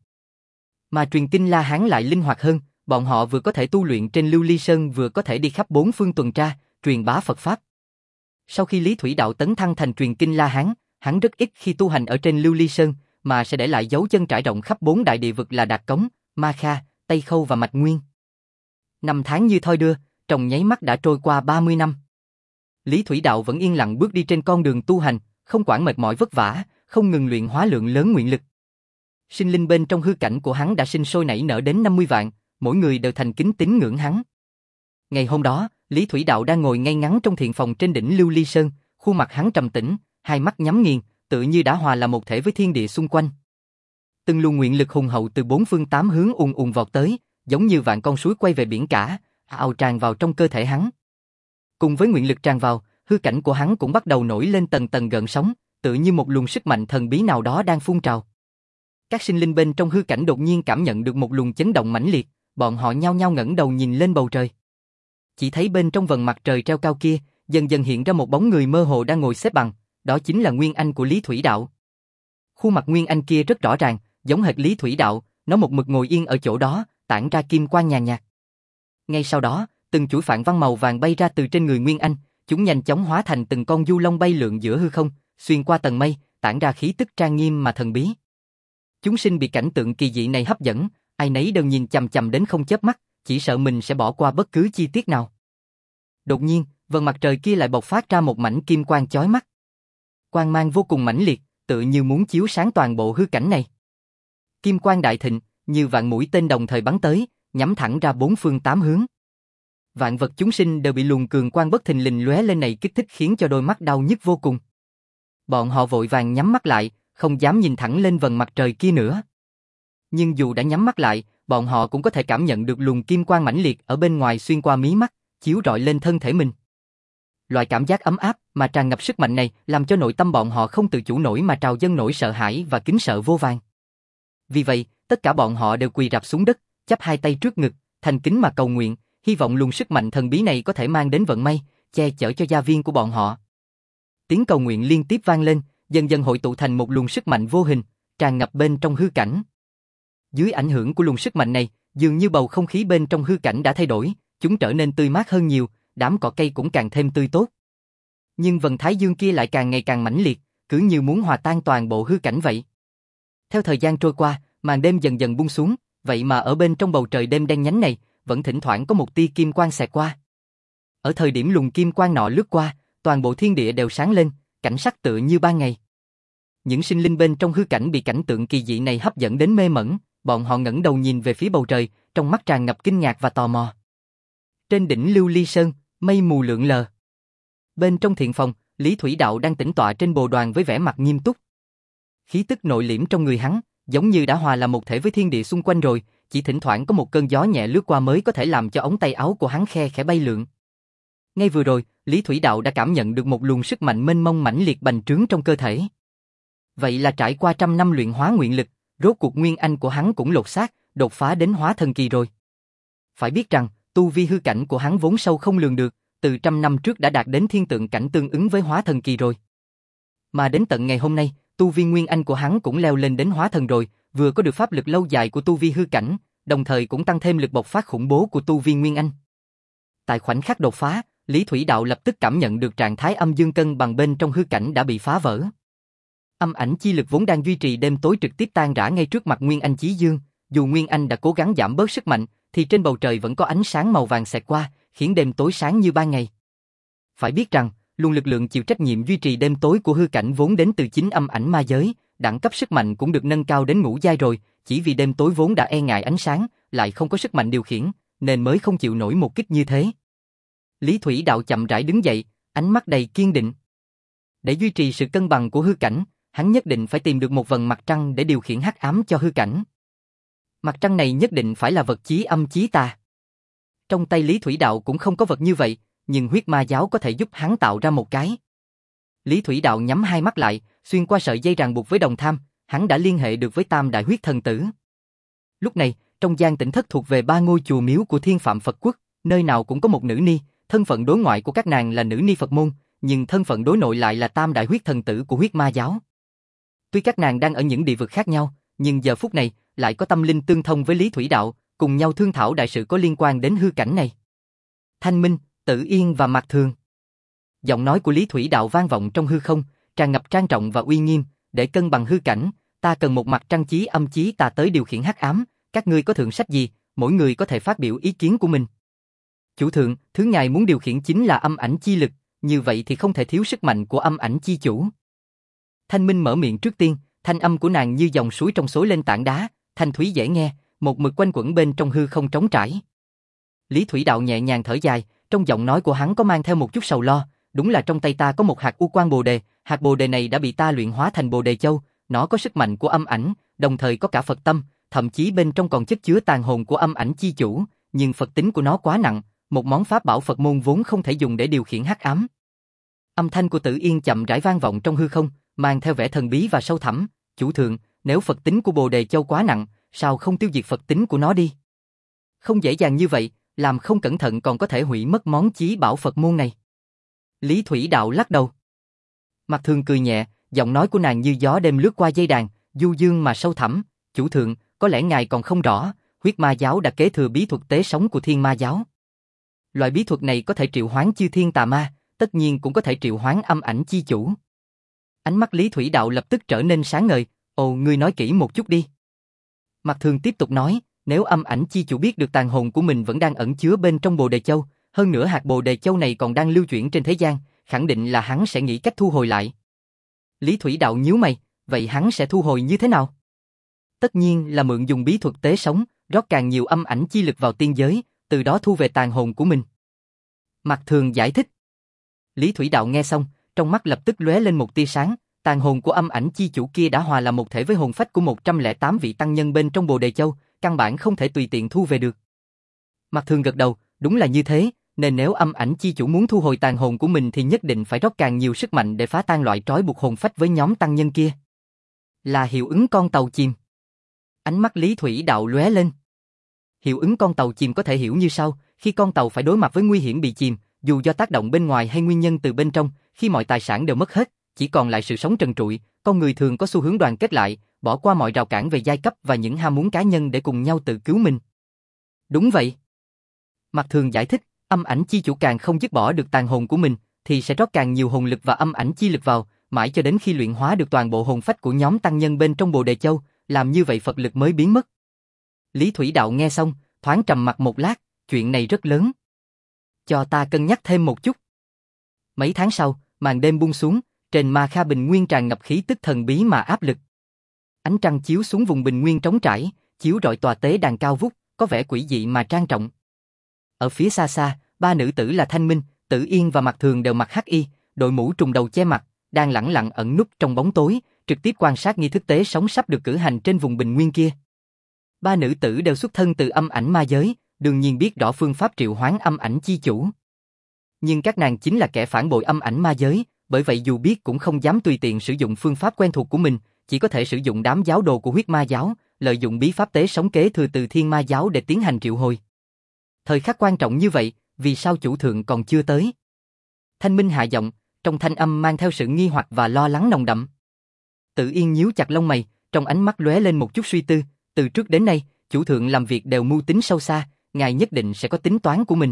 Mà truyền kinh La Hán lại linh hoạt hơn, bọn họ vừa có thể tu luyện trên Lưu Ly Sơn vừa có thể đi khắp bốn phương tuần tra, truyền bá Phật Pháp. Sau khi Lý Thủy Đạo tấn thăng thành truyền kinh La Hán, hắn rất ít khi tu hành ở trên Lưu Ly Sơn, mà sẽ để lại dấu chân trải rộng khắp bốn đại địa vực là Đạt Cống, Ma Kha, Tây Khâu và Mạch Nguyên. Năm tháng như thoi đưa, trong nháy mắt đã trôi qua ba mươi năm. Lý Thủy Đạo vẫn yên lặng bước đi trên con đường tu hành, không quản mệt mỏi vất vả, không ngừng luyện hóa lượng lớn nguyện lực. Sinh linh bên trong hư cảnh của hắn đã sinh sôi nảy nở đến năm mươi vạn, mỗi người đều thành kính tín ngưỡng hắn. Ngày hôm đó, Lý Thủy Đạo đang ngồi ngay ngắn trong thiện phòng trên đỉnh Lưu Ly Sơn, khuôn mặt hắn trầm tĩnh, hai mắt nhắm nghiền, tự như đã hòa là một thể với thiên địa xung quanh. Từng luồng nguyện lực hùng hậu từ bốn phương tám hướng ùn ùn vọt tới, giống như vạn con suối quay về biển cả, ào tràn vào trong cơ thể hắn. Cùng với nguyện lực tràn vào, hư cảnh của hắn cũng bắt đầu nổi lên tầng tầng gợn sóng, tự như một luồng sức mạnh thần bí nào đó đang phun trào. Các sinh linh bên trong hư cảnh đột nhiên cảm nhận được một luồng chấn động mãnh liệt, bọn họ nhao nhao ngẩng đầu nhìn lên bầu trời. Chỉ thấy bên trong vầng mặt trời treo cao kia, dần dần hiện ra một bóng người mơ hồ đang ngồi xếp bằng, đó chính là Nguyên Anh của Lý Thủy Đạo. Khuôn mặt Nguyên Anh kia rất rõ ràng, giống hệt Lý Thủy Đạo, nó một mực ngồi yên ở chỗ đó, tản ra kim quang nhàn nhạt. Ngay sau đó, từng chuỗi phản văn màu vàng bay ra từ trên người Nguyên Anh, chúng nhanh chóng hóa thành từng con du long bay lượn giữa hư không, xuyên qua tầng mây, tản ra khí tức trang nghiêm mà thần bí. Chúng sinh bị cảnh tượng kỳ dị này hấp dẫn, ai nấy đều nhìn chằm chằm đến không chớp mắt, chỉ sợ mình sẽ bỏ qua bất cứ chi tiết nào. Đột nhiên, vầng mặt trời kia lại bộc phát ra một mảnh kim quang chói mắt. Quang mang vô cùng mãnh liệt, tự như muốn chiếu sáng toàn bộ hư cảnh này. Kim quang đại thịnh, như vạn mũi tên đồng thời bắn tới, nhắm thẳng ra bốn phương tám hướng. Vạn vật chúng sinh đều bị luồng cường quang bất thình lình lóe lên này kích thích khiến cho đôi mắt đau nhức vô cùng. Bọn họ vội vàng nhắm mắt lại, không dám nhìn thẳng lên vầng mặt trời kia nữa. Nhưng dù đã nhắm mắt lại, bọn họ cũng có thể cảm nhận được luồng kim quang mãnh liệt ở bên ngoài xuyên qua mí mắt, chiếu rọi lên thân thể mình. Loại cảm giác ấm áp mà tràn ngập sức mạnh này làm cho nội tâm bọn họ không tự chủ nổi mà trào dâng nỗi sợ hãi và kính sợ vô vàn. Vì vậy, tất cả bọn họ đều quỳ rạp xuống đất, chắp hai tay trước ngực, thành kính mà cầu nguyện, hy vọng luồng sức mạnh thần bí này có thể mang đến vận may, che chở cho gia viên của bọn họ. Tiếng cầu nguyện liên tiếp vang lên, dần dần hội tụ thành một luồng sức mạnh vô hình, tràn ngập bên trong hư cảnh. Dưới ảnh hưởng của luồng sức mạnh này, dường như bầu không khí bên trong hư cảnh đã thay đổi, chúng trở nên tươi mát hơn nhiều, đám cỏ cây cũng càng thêm tươi tốt. Nhưng vầng thái dương kia lại càng ngày càng mãnh liệt, cứ như muốn hòa tan toàn bộ hư cảnh vậy. Theo thời gian trôi qua, màn đêm dần dần buông xuống, vậy mà ở bên trong bầu trời đêm đen nhánh này, vẫn thỉnh thoảng có một tia kim quang xẹt qua. Ở thời điểm luồng kim quang nọ lướt qua, toàn bộ thiên địa đều sáng lên, cảnh sắc tựa như ban ngày. Những sinh linh bên trong hư cảnh bị cảnh tượng kỳ dị này hấp dẫn đến mê mẩn, bọn họ ngẩng đầu nhìn về phía bầu trời, trong mắt tràn ngập kinh ngạc và tò mò. Trên đỉnh Lưu Ly Sơn, mây mù lượn lờ. Bên trong thiện phòng, Lý Thủy Đạo đang tĩnh tọa trên bồ đoàn với vẻ mặt nghiêm túc. Khí tức nội liễm trong người hắn, giống như đã hòa làm một thể với thiên địa xung quanh rồi, chỉ thỉnh thoảng có một cơn gió nhẹ lướt qua mới có thể làm cho ống tay áo của hắn khe khẽ bay lượn. Ngay vừa rồi, Lý Thủy Đạo đã cảm nhận được một luồng sức mạnh mênh mông mãnh liệt bành trướng trong cơ thể. Vậy là trải qua trăm năm luyện hóa nguyện lực, rốt cuộc nguyên anh của hắn cũng lột xác, đột phá đến hóa thần kỳ rồi. Phải biết rằng, tu vi hư cảnh của hắn vốn sâu không lường được, từ trăm năm trước đã đạt đến thiên tượng cảnh tương ứng với hóa thần kỳ rồi. Mà đến tận ngày hôm nay, tu vi nguyên anh của hắn cũng leo lên đến hóa thần rồi, vừa có được pháp lực lâu dài của tu vi hư cảnh, đồng thời cũng tăng thêm lực bộc phát khủng bố của tu vi nguyên anh. Tại khoảnh khắc đột phá, Lý Thủy Đạo lập tức cảm nhận được trạng thái âm dương cân bằng bên trong hư cảnh đã bị phá vỡ. Âm ảnh chi lực vốn đang duy trì đêm tối trực tiếp tan rã ngay trước mặt Nguyên Anh Chí Dương, dù Nguyên Anh đã cố gắng giảm bớt sức mạnh, thì trên bầu trời vẫn có ánh sáng màu vàng xẹt qua, khiến đêm tối sáng như ban ngày. Phải biết rằng, luồng lực lượng chịu trách nhiệm duy trì đêm tối của hư cảnh vốn đến từ chính âm ảnh ma giới, đẳng cấp sức mạnh cũng được nâng cao đến ngũ giai rồi, chỉ vì đêm tối vốn đã e ngại ánh sáng, lại không có sức mạnh điều khiển, nên mới không chịu nổi một kích như thế. Lý Thủy Đạo chậm rãi đứng dậy, ánh mắt đầy kiên định. Để duy trì sự cân bằng của hư cảnh, hắn nhất định phải tìm được một vầng mặt trăng để điều khiển hắc ám cho hư cảnh. Mặt trăng này nhất định phải là vật chí âm chí tà. Trong tay Lý Thủy Đạo cũng không có vật như vậy, nhưng huyết ma giáo có thể giúp hắn tạo ra một cái. Lý Thủy Đạo nhắm hai mắt lại, xuyên qua sợi dây ràng buộc với đồng tham, hắn đã liên hệ được với Tam Đại Huyết Thần Tử. Lúc này, trong gian tỉnh thất thuộc về ba ngôi chùa miếu của Thiên Phạm Phật Quốc, nơi nào cũng có một nữ ni, thân phận đối ngoại của các nàng là nữ ni Phật môn, nhưng thân phận đối nội lại là Tam Đại Huyết Thần Tử của huyết ma giáo. Tuy các nàng đang ở những địa vực khác nhau, nhưng giờ phút này lại có tâm linh tương thông với Lý Thủy Đạo, cùng nhau thương thảo đại sự có liên quan đến hư cảnh này. Thanh Minh, Tử Yên và Mạc Thường. Giọng nói của Lý Thủy Đạo vang vọng trong hư không, tràn ngập trang trọng và uy nghiêm, để cân bằng hư cảnh, ta cần một mặt trăng chí âm chí tà tới điều khiển hắc ám, các ngươi có thượng sách gì, mỗi người có thể phát biểu ý kiến của mình. Chủ thượng, thứ ngài muốn điều khiển chính là âm ảnh chi lực, như vậy thì không thể thiếu sức mạnh của âm ảnh chi chủ. Thanh Minh mở miệng trước tiên, thanh âm của nàng như dòng suối trong xối lên tảng đá, thanh thúy dễ nghe, một mực quanh quẩn bên trong hư không trống trải. Lý Thủy Đạo nhẹ nhàng thở dài, trong giọng nói của hắn có mang theo một chút sầu lo, đúng là trong tay ta có một hạt u quan bồ đề, hạt bồ đề này đã bị ta luyện hóa thành bồ đề châu, nó có sức mạnh của âm ảnh, đồng thời có cả Phật tâm, thậm chí bên trong còn chất chứa tàn hồn của âm ảnh chi chủ, nhưng Phật tính của nó quá nặng, một món pháp bảo Phật môn vốn không thể dùng để điều khiển hắc ám. Âm thanh của Tử Yên chậm rãi vang vọng trong hư không, mang theo vẻ thần bí và sâu thẳm, chủ thượng, nếu Phật tính của bồ đề châu quá nặng, sao không tiêu diệt Phật tính của nó đi? Không dễ dàng như vậy, làm không cẩn thận còn có thể hủy mất món chí bảo Phật môn này. Lý Thủy Đạo lắc đầu. Mạc Thường cười nhẹ, giọng nói của nàng như gió đêm lướt qua dây đàn, du dương mà sâu thẳm, chủ thượng, có lẽ ngài còn không rõ, huyết ma giáo đã kế thừa bí thuật tế sống của thiên ma giáo. Loại bí thuật này có thể triệu hoán chư thiên tà ma, tất nhiên cũng có thể triệu hoán âm ảnh chi chủ. Ánh mắt Lý Thủy Đạo lập tức trở nên sáng ngời, ồ ngươi nói kỹ một chút đi. Mạc Thường tiếp tục nói, nếu âm ảnh chi chủ biết được tàn hồn của mình vẫn đang ẩn chứa bên trong Bồ Đề Châu, hơn nữa hạt Bồ Đề Châu này còn đang lưu chuyển trên thế gian, khẳng định là hắn sẽ nghĩ cách thu hồi lại. Lý Thủy Đạo nhíu mày, vậy hắn sẽ thu hồi như thế nào? Tất nhiên là mượn dùng bí thuật tế sống, rót càng nhiều âm ảnh chi lực vào tiên giới, từ đó thu về tàn hồn của mình. Mạc Thường giải thích. Lý Thủy Đạo nghe xong, trong mắt lập tức lóe lên một tia sáng, tàn hồn của âm ảnh chi chủ kia đã hòa làm một thể với hồn phách của một trăm lẻ tám vị tăng nhân bên trong Bồ Đề Châu, căn bản không thể tùy tiện thu về được. Mạc Thường gật đầu, đúng là như thế, nên nếu âm ảnh chi chủ muốn thu hồi tàn hồn của mình thì nhất định phải rót càng nhiều sức mạnh để phá tan loại trói buộc hồn phách với nhóm tăng nhân kia. Là hiệu ứng con tàu chìm. Ánh mắt Lý Thủy Đạo lóe lên. Hiệu ứng con tàu chìm có thể hiểu như sau, khi con tàu phải đối mặt với nguy hiểm bị chìm, dù do tác động bên ngoài hay nguyên nhân từ bên trong, khi mọi tài sản đều mất hết, chỉ còn lại sự sống trần trụi, con người thường có xu hướng đoàn kết lại, bỏ qua mọi rào cản về giai cấp và những ham muốn cá nhân để cùng nhau tự cứu mình. Đúng vậy. Mạc Thường giải thích, âm ảnh chi chủ càng không dứt bỏ được tàn hồn của mình, thì sẽ rót càng nhiều hồn lực và âm ảnh chi lực vào, mãi cho đến khi luyện hóa được toàn bộ hồn phách của nhóm tăng nhân bên trong Bồ Đề Châu, làm như vậy Phật lực mới biến mất. Lý Thủy Đạo nghe xong, thoáng trầm mặt một lát, chuyện này rất lớn. Cho ta cân nhắc thêm một chút. Mấy tháng sau, màn đêm buông xuống, trên Ma Kha Bình Nguyên tràn ngập khí tức thần bí mà áp lực. Ánh trăng chiếu xuống vùng bình nguyên trống trải, chiếu rọi tòa tế đàn cao vút, có vẻ quỷ dị mà trang trọng. Ở phía xa xa, ba nữ tử là Thanh Minh, Tử Yên và Mạc Thường đều mặc hắc y, đội mũ trùm đầu che mặt, đang lẳng lặng ẩn núp trong bóng tối, trực tiếp quan sát nghi thức tế sống sắp được cử hành trên vùng bình nguyên kia. Ba nữ tử đều xuất thân từ âm ảnh ma giới, đương nhiên biết rõ phương pháp triệu hoán âm ảnh chi chủ. Nhưng các nàng chính là kẻ phản bội âm ảnh ma giới, bởi vậy dù biết cũng không dám tùy tiện sử dụng phương pháp quen thuộc của mình, chỉ có thể sử dụng đám giáo đồ của huyết ma giáo, lợi dụng bí pháp tế sống kế thừa từ thiên ma giáo để tiến hành triệu hồi. Thời khắc quan trọng như vậy, vì sao chủ thượng còn chưa tới? Thanh Minh hạ giọng, trong thanh âm mang theo sự nghi hoặc và lo lắng nồng đậm. Tự Yên nhíu chặt lông mày, trong ánh mắt lóe lên một chút suy tư, từ trước đến nay, chủ thượng làm việc đều mưu tính sâu xa, ngài nhất định sẽ có tính toán của mình.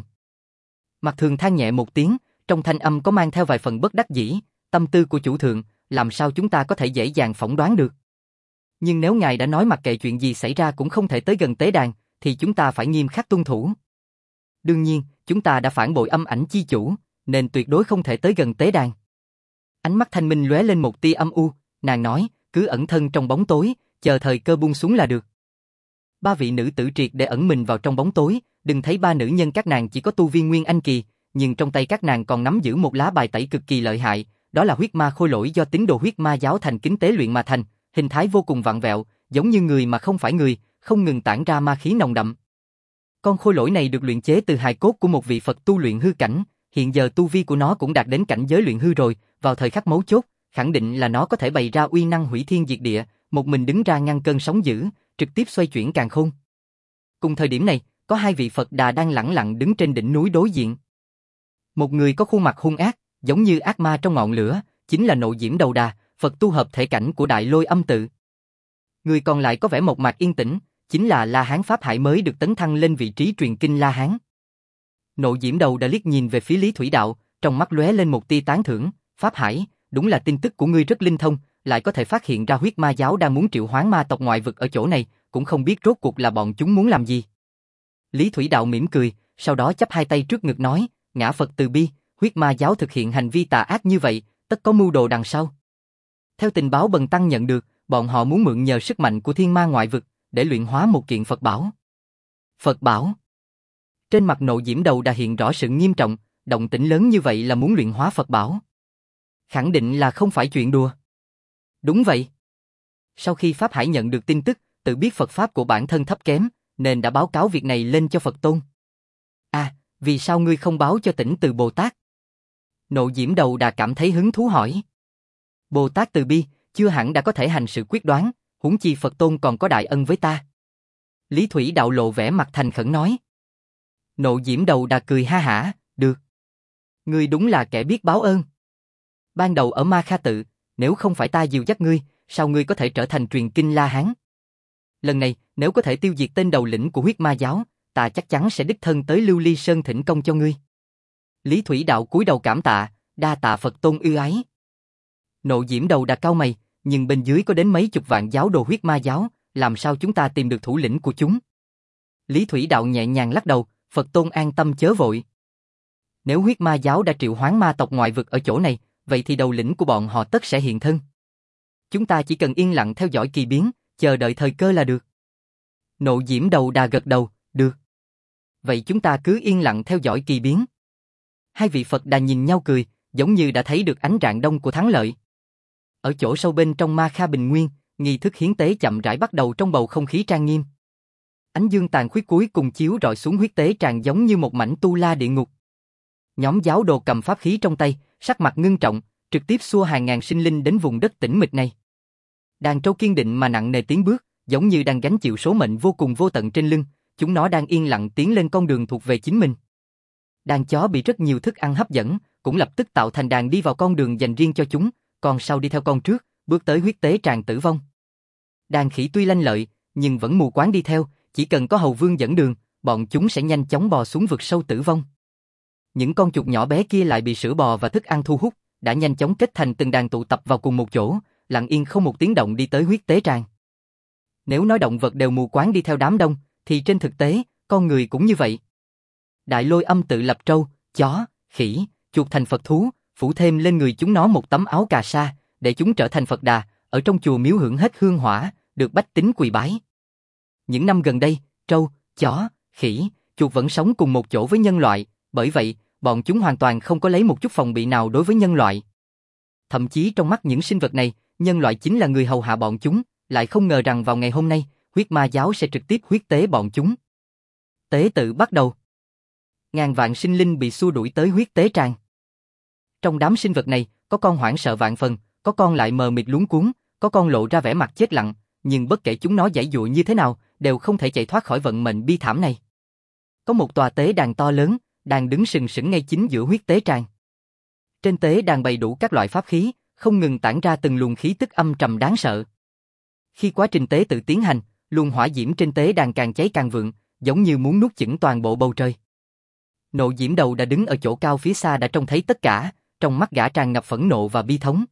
Mạc Thường than nhẹ một tiếng, trong thanh âm có mang theo vài phần bất đắc dĩ, tâm tư của chủ thượng, làm sao chúng ta có thể dễ dàng phỏng đoán được. Nhưng nếu ngài đã nói mặc kệ chuyện gì xảy ra cũng không thể tới gần tế đàn, thì chúng ta phải nghiêm khắc tuân thủ. Đương nhiên, chúng ta đã phản bội âm ảnh chi chủ, nên tuyệt đối không thể tới gần tế đàn. Ánh mắt Thanh Minh lóe lên một tia âm u, nàng nói, cứ ẩn thân trong bóng tối, chờ thời cơ buông xuống là được. Ba vị nữ tử triệt để ẩn mình vào trong bóng tối, đừng thấy ba nữ nhân các nàng chỉ có tu vi nguyên anh kỳ, nhưng trong tay các nàng còn nắm giữ một lá bài tẩy cực kỳ lợi hại, đó là huyết ma khôi lỗi do tín đồ huyết ma giáo thành kính tế luyện mà thành, hình thái vô cùng vặn vẹo, giống như người mà không phải người, không ngừng tản ra ma khí nồng đậm. Con khôi lỗi này được luyện chế từ hài cốt của một vị Phật tu luyện hư cảnh, hiện giờ tu vi của nó cũng đạt đến cảnh giới luyện hư rồi, vào thời khắc mấu chốt, khẳng định là nó có thể bày ra uy năng hủy thiên diệt địa, một mình đứng ra ngăn cơn sóng dữ, trực tiếp xoay chuyển càn khôn. Cùng thời điểm này, có hai vị Phật Đà đang lẳng lặng đứng trên đỉnh núi đối diện. Một người có khuôn mặt hung ác, giống như ác ma trong ngọn lửa, chính là Nộ Diễm Đầu Đà, Phật tu hợp thể cảnh của Đại Lôi Âm Tự. Người còn lại có vẻ mộc mạc yên tĩnh, chính là La Hán Pháp Hải mới được tấn thăng lên vị trí truyền kinh La Hán. Nộ Diễm Đầu Đà liếc nhìn về phía Lý Thủy Đạo, trong mắt lóe lên một tia tán thưởng, Pháp Hải, đúng là tin tức của ngươi rất linh thông, lại có thể phát hiện ra huyết ma giáo đang muốn triệu hoán ma tộc ngoại vực ở chỗ này, cũng không biết rốt cuộc là bọn chúng muốn làm gì. Lý Thủy Đạo mỉm cười, sau đó chắp hai tay trước ngực nói, ngã Phật từ bi, huyết ma giáo thực hiện hành vi tà ác như vậy, tất có mưu đồ đằng sau. Theo tình báo Bần Tăng nhận được, bọn họ muốn mượn nhờ sức mạnh của thiên ma ngoại vực, để luyện hóa một kiện Phật bảo. Phật bảo? Trên mặt Nộ Diễm Đầu Đà hiện rõ sự nghiêm trọng, động tĩnh lớn như vậy là muốn luyện hóa Phật bảo. Khẳng định là không phải chuyện đùa. Đúng vậy. Sau khi Pháp Hải nhận được tin tức, tự biết Phật Pháp của bản thân thấp kém, nên đã báo cáo việc này lên cho Phật Tôn. À, vì sao ngươi không báo cho Tỉnh Từ Bồ Tát? Nộ Diễm Đầu Đà cảm thấy hứng thú hỏi. Bồ Tát từ bi, chưa hẳn đã có thể hành sự quyết đoán, huống chi Phật Tôn còn có đại ân với ta. Lý Thủy Đạo lộ vẻ mặt thành khẩn nói. Nộ Diễm Đầu Đà cười ha hả, được. Ngươi đúng là kẻ biết báo ơn. Ban đầu ở Ma Kha Tự, nếu không phải ta dìu dắt ngươi, sao ngươi có thể trở thành truyền kinh La Hán? Lần này, nếu có thể tiêu diệt tên đầu lĩnh của huyết ma giáo, ta chắc chắn sẽ đích thân tới Lưu Ly Sơn thỉnh công cho ngươi. Lý Thủy Đạo cúi đầu cảm tạ, đa tạ Phật Tôn ưu ái. Nộ Diễm Đầu Đà cau mày, nhưng bên dưới có đến mấy chục vạn giáo đồ huyết ma giáo, làm sao chúng ta tìm được thủ lĩnh của chúng? Lý Thủy Đạo nhẹ nhàng lắc đầu, Phật Tôn an tâm chớ vội. Nếu huyết ma giáo đã triệu hoán ma tộc ngoại vực ở chỗ này, vậy thì đầu lĩnh của bọn họ tất sẽ hiện thân. Chúng ta chỉ cần yên lặng theo dõi kỳ biến, chờ đợi thời cơ là được. Nộ Diễm Đầu Đà gật đầu, được. Vậy chúng ta cứ yên lặng theo dõi kỳ biến. Hai vị Phật Đà nhìn nhau cười, giống như đã thấy được ánh rạng đông của thắng lợi. Ở chỗ sâu bên trong Ma Kha Bình Nguyên, nghi thức hiến tế chậm rãi bắt đầu trong bầu không khí trang nghiêm. Ánh dương tàn khuyết cuối cùng chiếu rọi xuống huyết tế tràng giống như một mảnh tu la địa ngục. Nhóm giáo đồ cầm pháp khí trong tay, sắc mặt ngưng trọng, trực tiếp xua hàng ngàn sinh linh đến vùng đất tĩnh mịch này. Đàn trâu kiên định mà nặng nề tiến bước, giống như đang gánh chịu số mệnh vô cùng vô tận trên lưng, chúng nó đang yên lặng tiến lên con đường thuộc về chính mình. Đàn chó bị rất nhiều thức ăn hấp dẫn, cũng lập tức tạo thành đàn đi vào con đường dành riêng cho chúng, còn sau đi theo con trước, bước tới huyết tế tràng tử vong. Đàn khỉ tuy lanh lợi, nhưng vẫn mù quáng đi theo, chỉ cần có hầu vương dẫn đường, bọn chúng sẽ nhanh chóng bò xuống vực sâu tử vong. Những con chuột nhỏ bé kia lại bị sữa bò và thức ăn thu hút, đã nhanh chóng kết thành từng đàn tụ tập vào cùng một chỗ, lặng yên không một tiếng động đi tới huyết tế tràng. Nếu nói động vật đều mù quáng đi theo đám đông, thì trên thực tế, con người cũng như vậy. Đại Lôi Âm tự lập trâu, chó, khỉ, chuột thành Phật thú, phủ thêm lên người chúng nó một tấm áo cà sa, để chúng trở thành Phật Đà, ở trong chùa miếu hưởng hết hương hỏa, được bách tính quỳ bái. Những năm gần đây, trâu, chó, khỉ, chuột vẫn sống cùng một chỗ với nhân loại, bởi vậy, bọn chúng hoàn toàn không có lấy một chút phòng bị nào đối với nhân loại. Thậm chí trong mắt những sinh vật này, nhân loại chính là người hầu hạ bọn chúng, lại không ngờ rằng vào ngày hôm nay, huyết ma giáo sẽ trực tiếp huyết tế bọn chúng. Tế tự bắt đầu. Ngàn vạn sinh linh bị xua đuổi tới huyết tế tràng. Trong đám sinh vật này, có con hoảng sợ vạn phần, có con lại mờ mịt luống cuống, có con lộ ra vẻ mặt chết lặng, nhưng bất kể chúng nó giãy giụa như thế nào, đều không thể chạy thoát khỏi vận mệnh bi thảm này. Có một tòa tế đàn to lớn, đang đứng sừng sững ngay chính giữa huyết tế tràng. Trên tế đàn bày đủ các loại pháp khí, không ngừng tản ra từng luồng khí tức âm trầm đáng sợ. Khi quá trình tế tự tiến hành, luồng hỏa diễm trên tế đàn càng cháy càng vượng, giống như muốn nuốt chửng toàn bộ bầu trời. Nộ Diễm Đầu đã đứng ở chỗ cao phía xa đã trông thấy tất cả, trong mắt gã tràn ngập phẫn nộ và bi thống.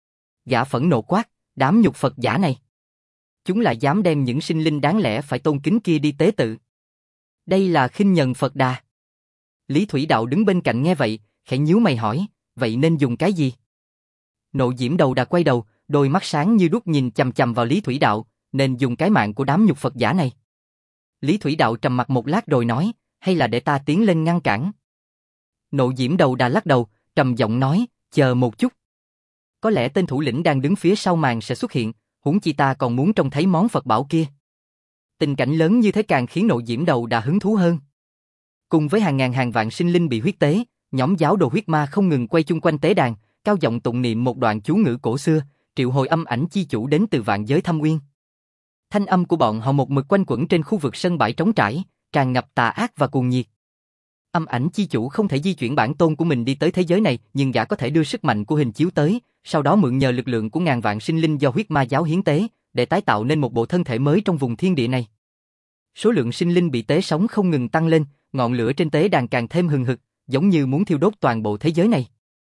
Gã phẫn nộ quát, đám nhục Phật giả này. Chúng lại dám đem những sinh linh đáng lẽ phải tôn kính kia đi tế tự. Đây là khinh nhẫn Phật Đà. Lý Thủy Đạo đứng bên cạnh nghe vậy, khẽ nhíu mày hỏi, vậy nên dùng cái gì? Nộ Diễm Đầu Đà quay đầu, đôi mắt sáng như đuốc nhìn chằm chằm vào Lý Thủy Đạo, nên dùng cái mạng của đám nhục Phật giả này. Lý Thủy Đạo trầm mặc một lát rồi nói, hay là để ta tiến lên ngăn cản? Nộ Diễm Đầu Đà lắc đầu, trầm giọng nói, chờ một chút. Có lẽ tên thủ lĩnh đang đứng phía sau màn sẽ xuất hiện, huống chi ta còn muốn trông thấy món Phật bảo kia. Tình cảnh lớn như thế càng khiến Nộ Diễm Đầu Đà hứng thú hơn. Cùng với hàng ngàn hàng vạn sinh linh bị huyết tế, nhóm giáo đồ huyết ma không ngừng quay chung quanh tế đàn, cao giọng tụng niệm một đoạn chú ngữ cổ xưa, triệu hồi âm ảnh chi chủ đến từ vạn giới thâm uyên. Thanh âm của bọn họ một mực quanh quẩn trên khu vực sân bãi trống trải, tràn ngập tà ác và cuồng nhiệt. Âm ảnh chi chủ không thể di chuyển bản tôn của mình đi tới thế giới này, nhưng gã có thể đưa sức mạnh của hình chiếu tới, sau đó mượn nhờ lực lượng của ngàn vạn sinh linh do huyết ma giáo hiến tế, để tái tạo nên một bộ thân thể mới trong vùng thiên địa này. Số lượng sinh linh bị tế sống không ngừng tăng lên, ngọn lửa trên tế đàn càng thêm hừng hực, giống như muốn thiêu đốt toàn bộ thế giới này.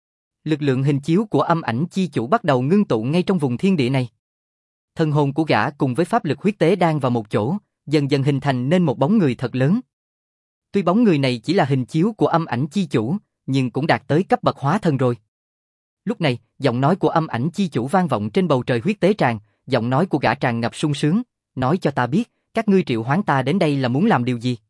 Lực lượng hình chiếu của âm ảnh chi chủ bắt đầu ngưng tụ ngay trong vùng thiên địa này. Thần hồn của gã cùng với pháp lực huyết tế đang vào một chỗ, dần dần hình thành nên một bóng người thật lớn. Tuy bóng người này chỉ là hình chiếu của âm ảnh chi chủ, nhưng cũng đạt tới cấp bậc hóa thân rồi. Lúc này, giọng nói của âm ảnh chi chủ vang vọng trên bầu trời huyết tế tràng, giọng nói của gã tràn ngập sung sướng, nói cho ta biết, các ngươi triệu hoán ta đến đây là muốn làm điều gì?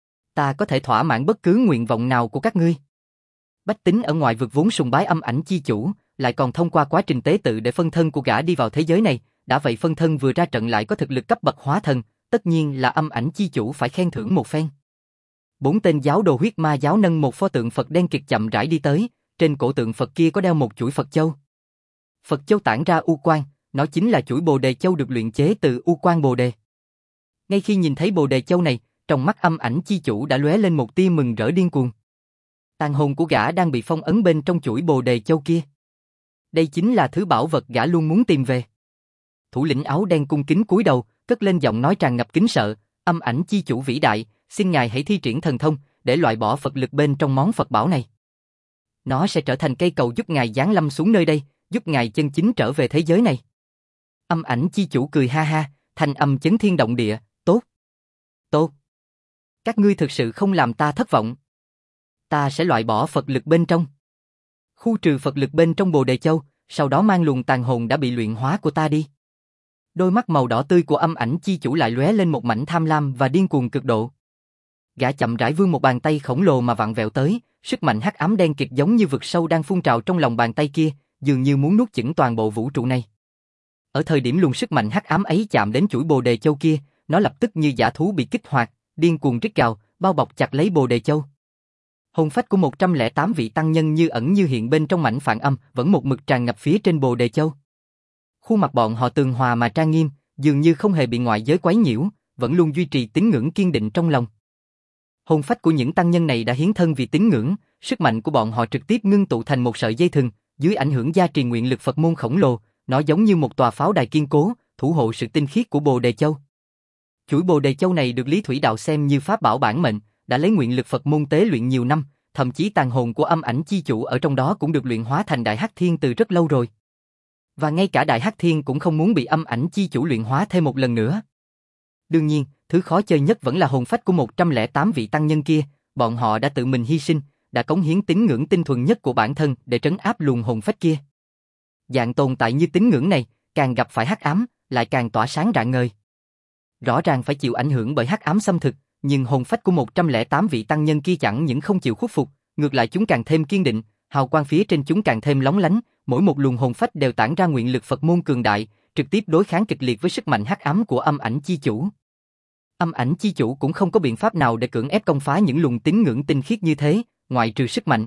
Ta có thể thỏa mãn bất cứ nguyện vọng nào của các ngươi. Bách tính ở ngoại vực vốn sùng bái âm ảnh chi chủ, lại còn thông qua quá trình tế tự để phân thân của gã đi vào thế giới này, đã vậy phân thân vừa ra trận lại có thực lực cấp bậc hóa thần, tất nhiên là âm ảnh chi chủ phải khen thưởng một phen. Bốn tên giáo đồ huyết ma giáo nâng một pho tượng Phật đen kịt chậm rãi đi tới, trên cổ tượng Phật kia có đeo một chuỗi Phật châu. Phật châu tản ra u quang, nó chính là chuỗi Bồ Đề Châu được luyện chế từ u quang Bồ Đề. Ngay khi nhìn thấy Bồ Đề Châu này, trong mắt âm ảnh chi chủ đã lóe lên một tia mừng rỡ điên cuồng. Tàn hồn của gã đang bị phong ấn bên trong chuỗi Bồ Đề Châu kia. Đây chính là thứ bảo vật gã luôn muốn tìm về. Thủ lĩnh áo đen cung kính cúi đầu, cất lên giọng nói tràn ngập kính sợ, âm ảnh chi chủ vĩ đại, xin ngài hãy thi triển thần thông, để loại bỏ Phật lực bên trong món Phật bảo này. Nó sẽ trở thành cây cầu giúp ngài giáng lâm xuống nơi đây, giúp ngài chân chính trở về thế giới này. Âm ảnh chi chủ cười ha ha, thanh âm chấn thiên động địa, tốt. Tốt. Các ngươi thực sự không làm ta thất vọng. Ta sẽ loại bỏ Phật lực bên trong. Khu trừ Phật lực bên trong Bồ Đề Châu, sau đó mang luồng tàn hồn đã bị luyện hóa của ta đi. Đôi mắt màu đỏ tươi của âm ảnh chi chủ lại lóe lên một mảnh tham lam và điên cuồng cực độ. Gã chậm rãi vươn một bàn tay khổng lồ mà vặn vẹo tới, sức mạnh hắc ám đen kịt giống như vực sâu đang phun trào trong lòng bàn tay kia, dường như muốn nuốt chửng toàn bộ vũ trụ này. Ở thời điểm luồng sức mạnh hắc ám ấy chạm đến chuỗi Bồ Đề Châu kia, nó lập tức như dã thú bị kích hoạt, điên cuồng rít gào, bao bọc chặt lấy Bồ Đề Châu. Hồn phách của một trăm lẻ tám vị tăng nhân như ẩn như hiện bên trong mảnh phản âm, vẫn một mực tràn ngập phía trên Bồ Đề Châu. Khuôn mặt bọn họ tường hòa mà trang nghiêm, dường như không hề bị ngoại giới quấy nhiễu, vẫn luôn duy trì tín ngưỡng kiên định trong lòng. Hồn phách của những tăng nhân này đã hiến thân vì tín ngưỡng, sức mạnh của bọn họ trực tiếp ngưng tụ thành một sợi dây thừng, dưới ảnh hưởng gia trì nguyện lực Phật môn khổng lồ, nó giống như một tòa pháo đài kiên cố, thủ hộ sự tinh khiết của Bồ Đề Châu. Chuỗi Bồ Đề Châu này được Lý Thủy Đạo xem như pháp bảo bản mệnh, đã lấy nguyện lực Phật môn tế luyện nhiều năm, thậm chí tàn hồn của âm ảnh chi chủ ở trong đó cũng được luyện hóa thành Đại Hắc Thiên từ rất lâu rồi. Và ngay cả Đại Hắc Thiên cũng không muốn bị âm ảnh chi chủ luyện hóa thêm một lần nữa. Đương nhiên, thứ khó chơi nhất vẫn là hồn phách của một trăm lẻ tám vị tăng nhân kia, bọn họ đã tự mình hy sinh, đã cống hiến tín ngưỡng tinh thuần nhất của bản thân để trấn áp luồng hồn phách kia. Dạng tồn tại như tín ngưỡng này, càng gặp phải hắc ám, lại càng tỏa sáng rạng ngời. Rõ ràng phải chịu ảnh hưởng bởi hắc ám xâm thực, nhưng hồn phách của một trăm lẻ tám vị tăng nhân kia chẳng những không chịu khuất phục, ngược lại chúng càng thêm kiên định, hào quang phía trên chúng càng thêm lóng lánh, mỗi một luồng hồn phách đều tản ra nguyện lực Phật môn cường đại, trực tiếp đối kháng kịch liệt với sức mạnh hắc ám của âm ảnh chi chủ. Âm ảnh chi chủ cũng không có biện pháp nào để cưỡng ép công phá những luồng tín ngưỡng tinh khiết như thế, ngoại trừ sức mạnh.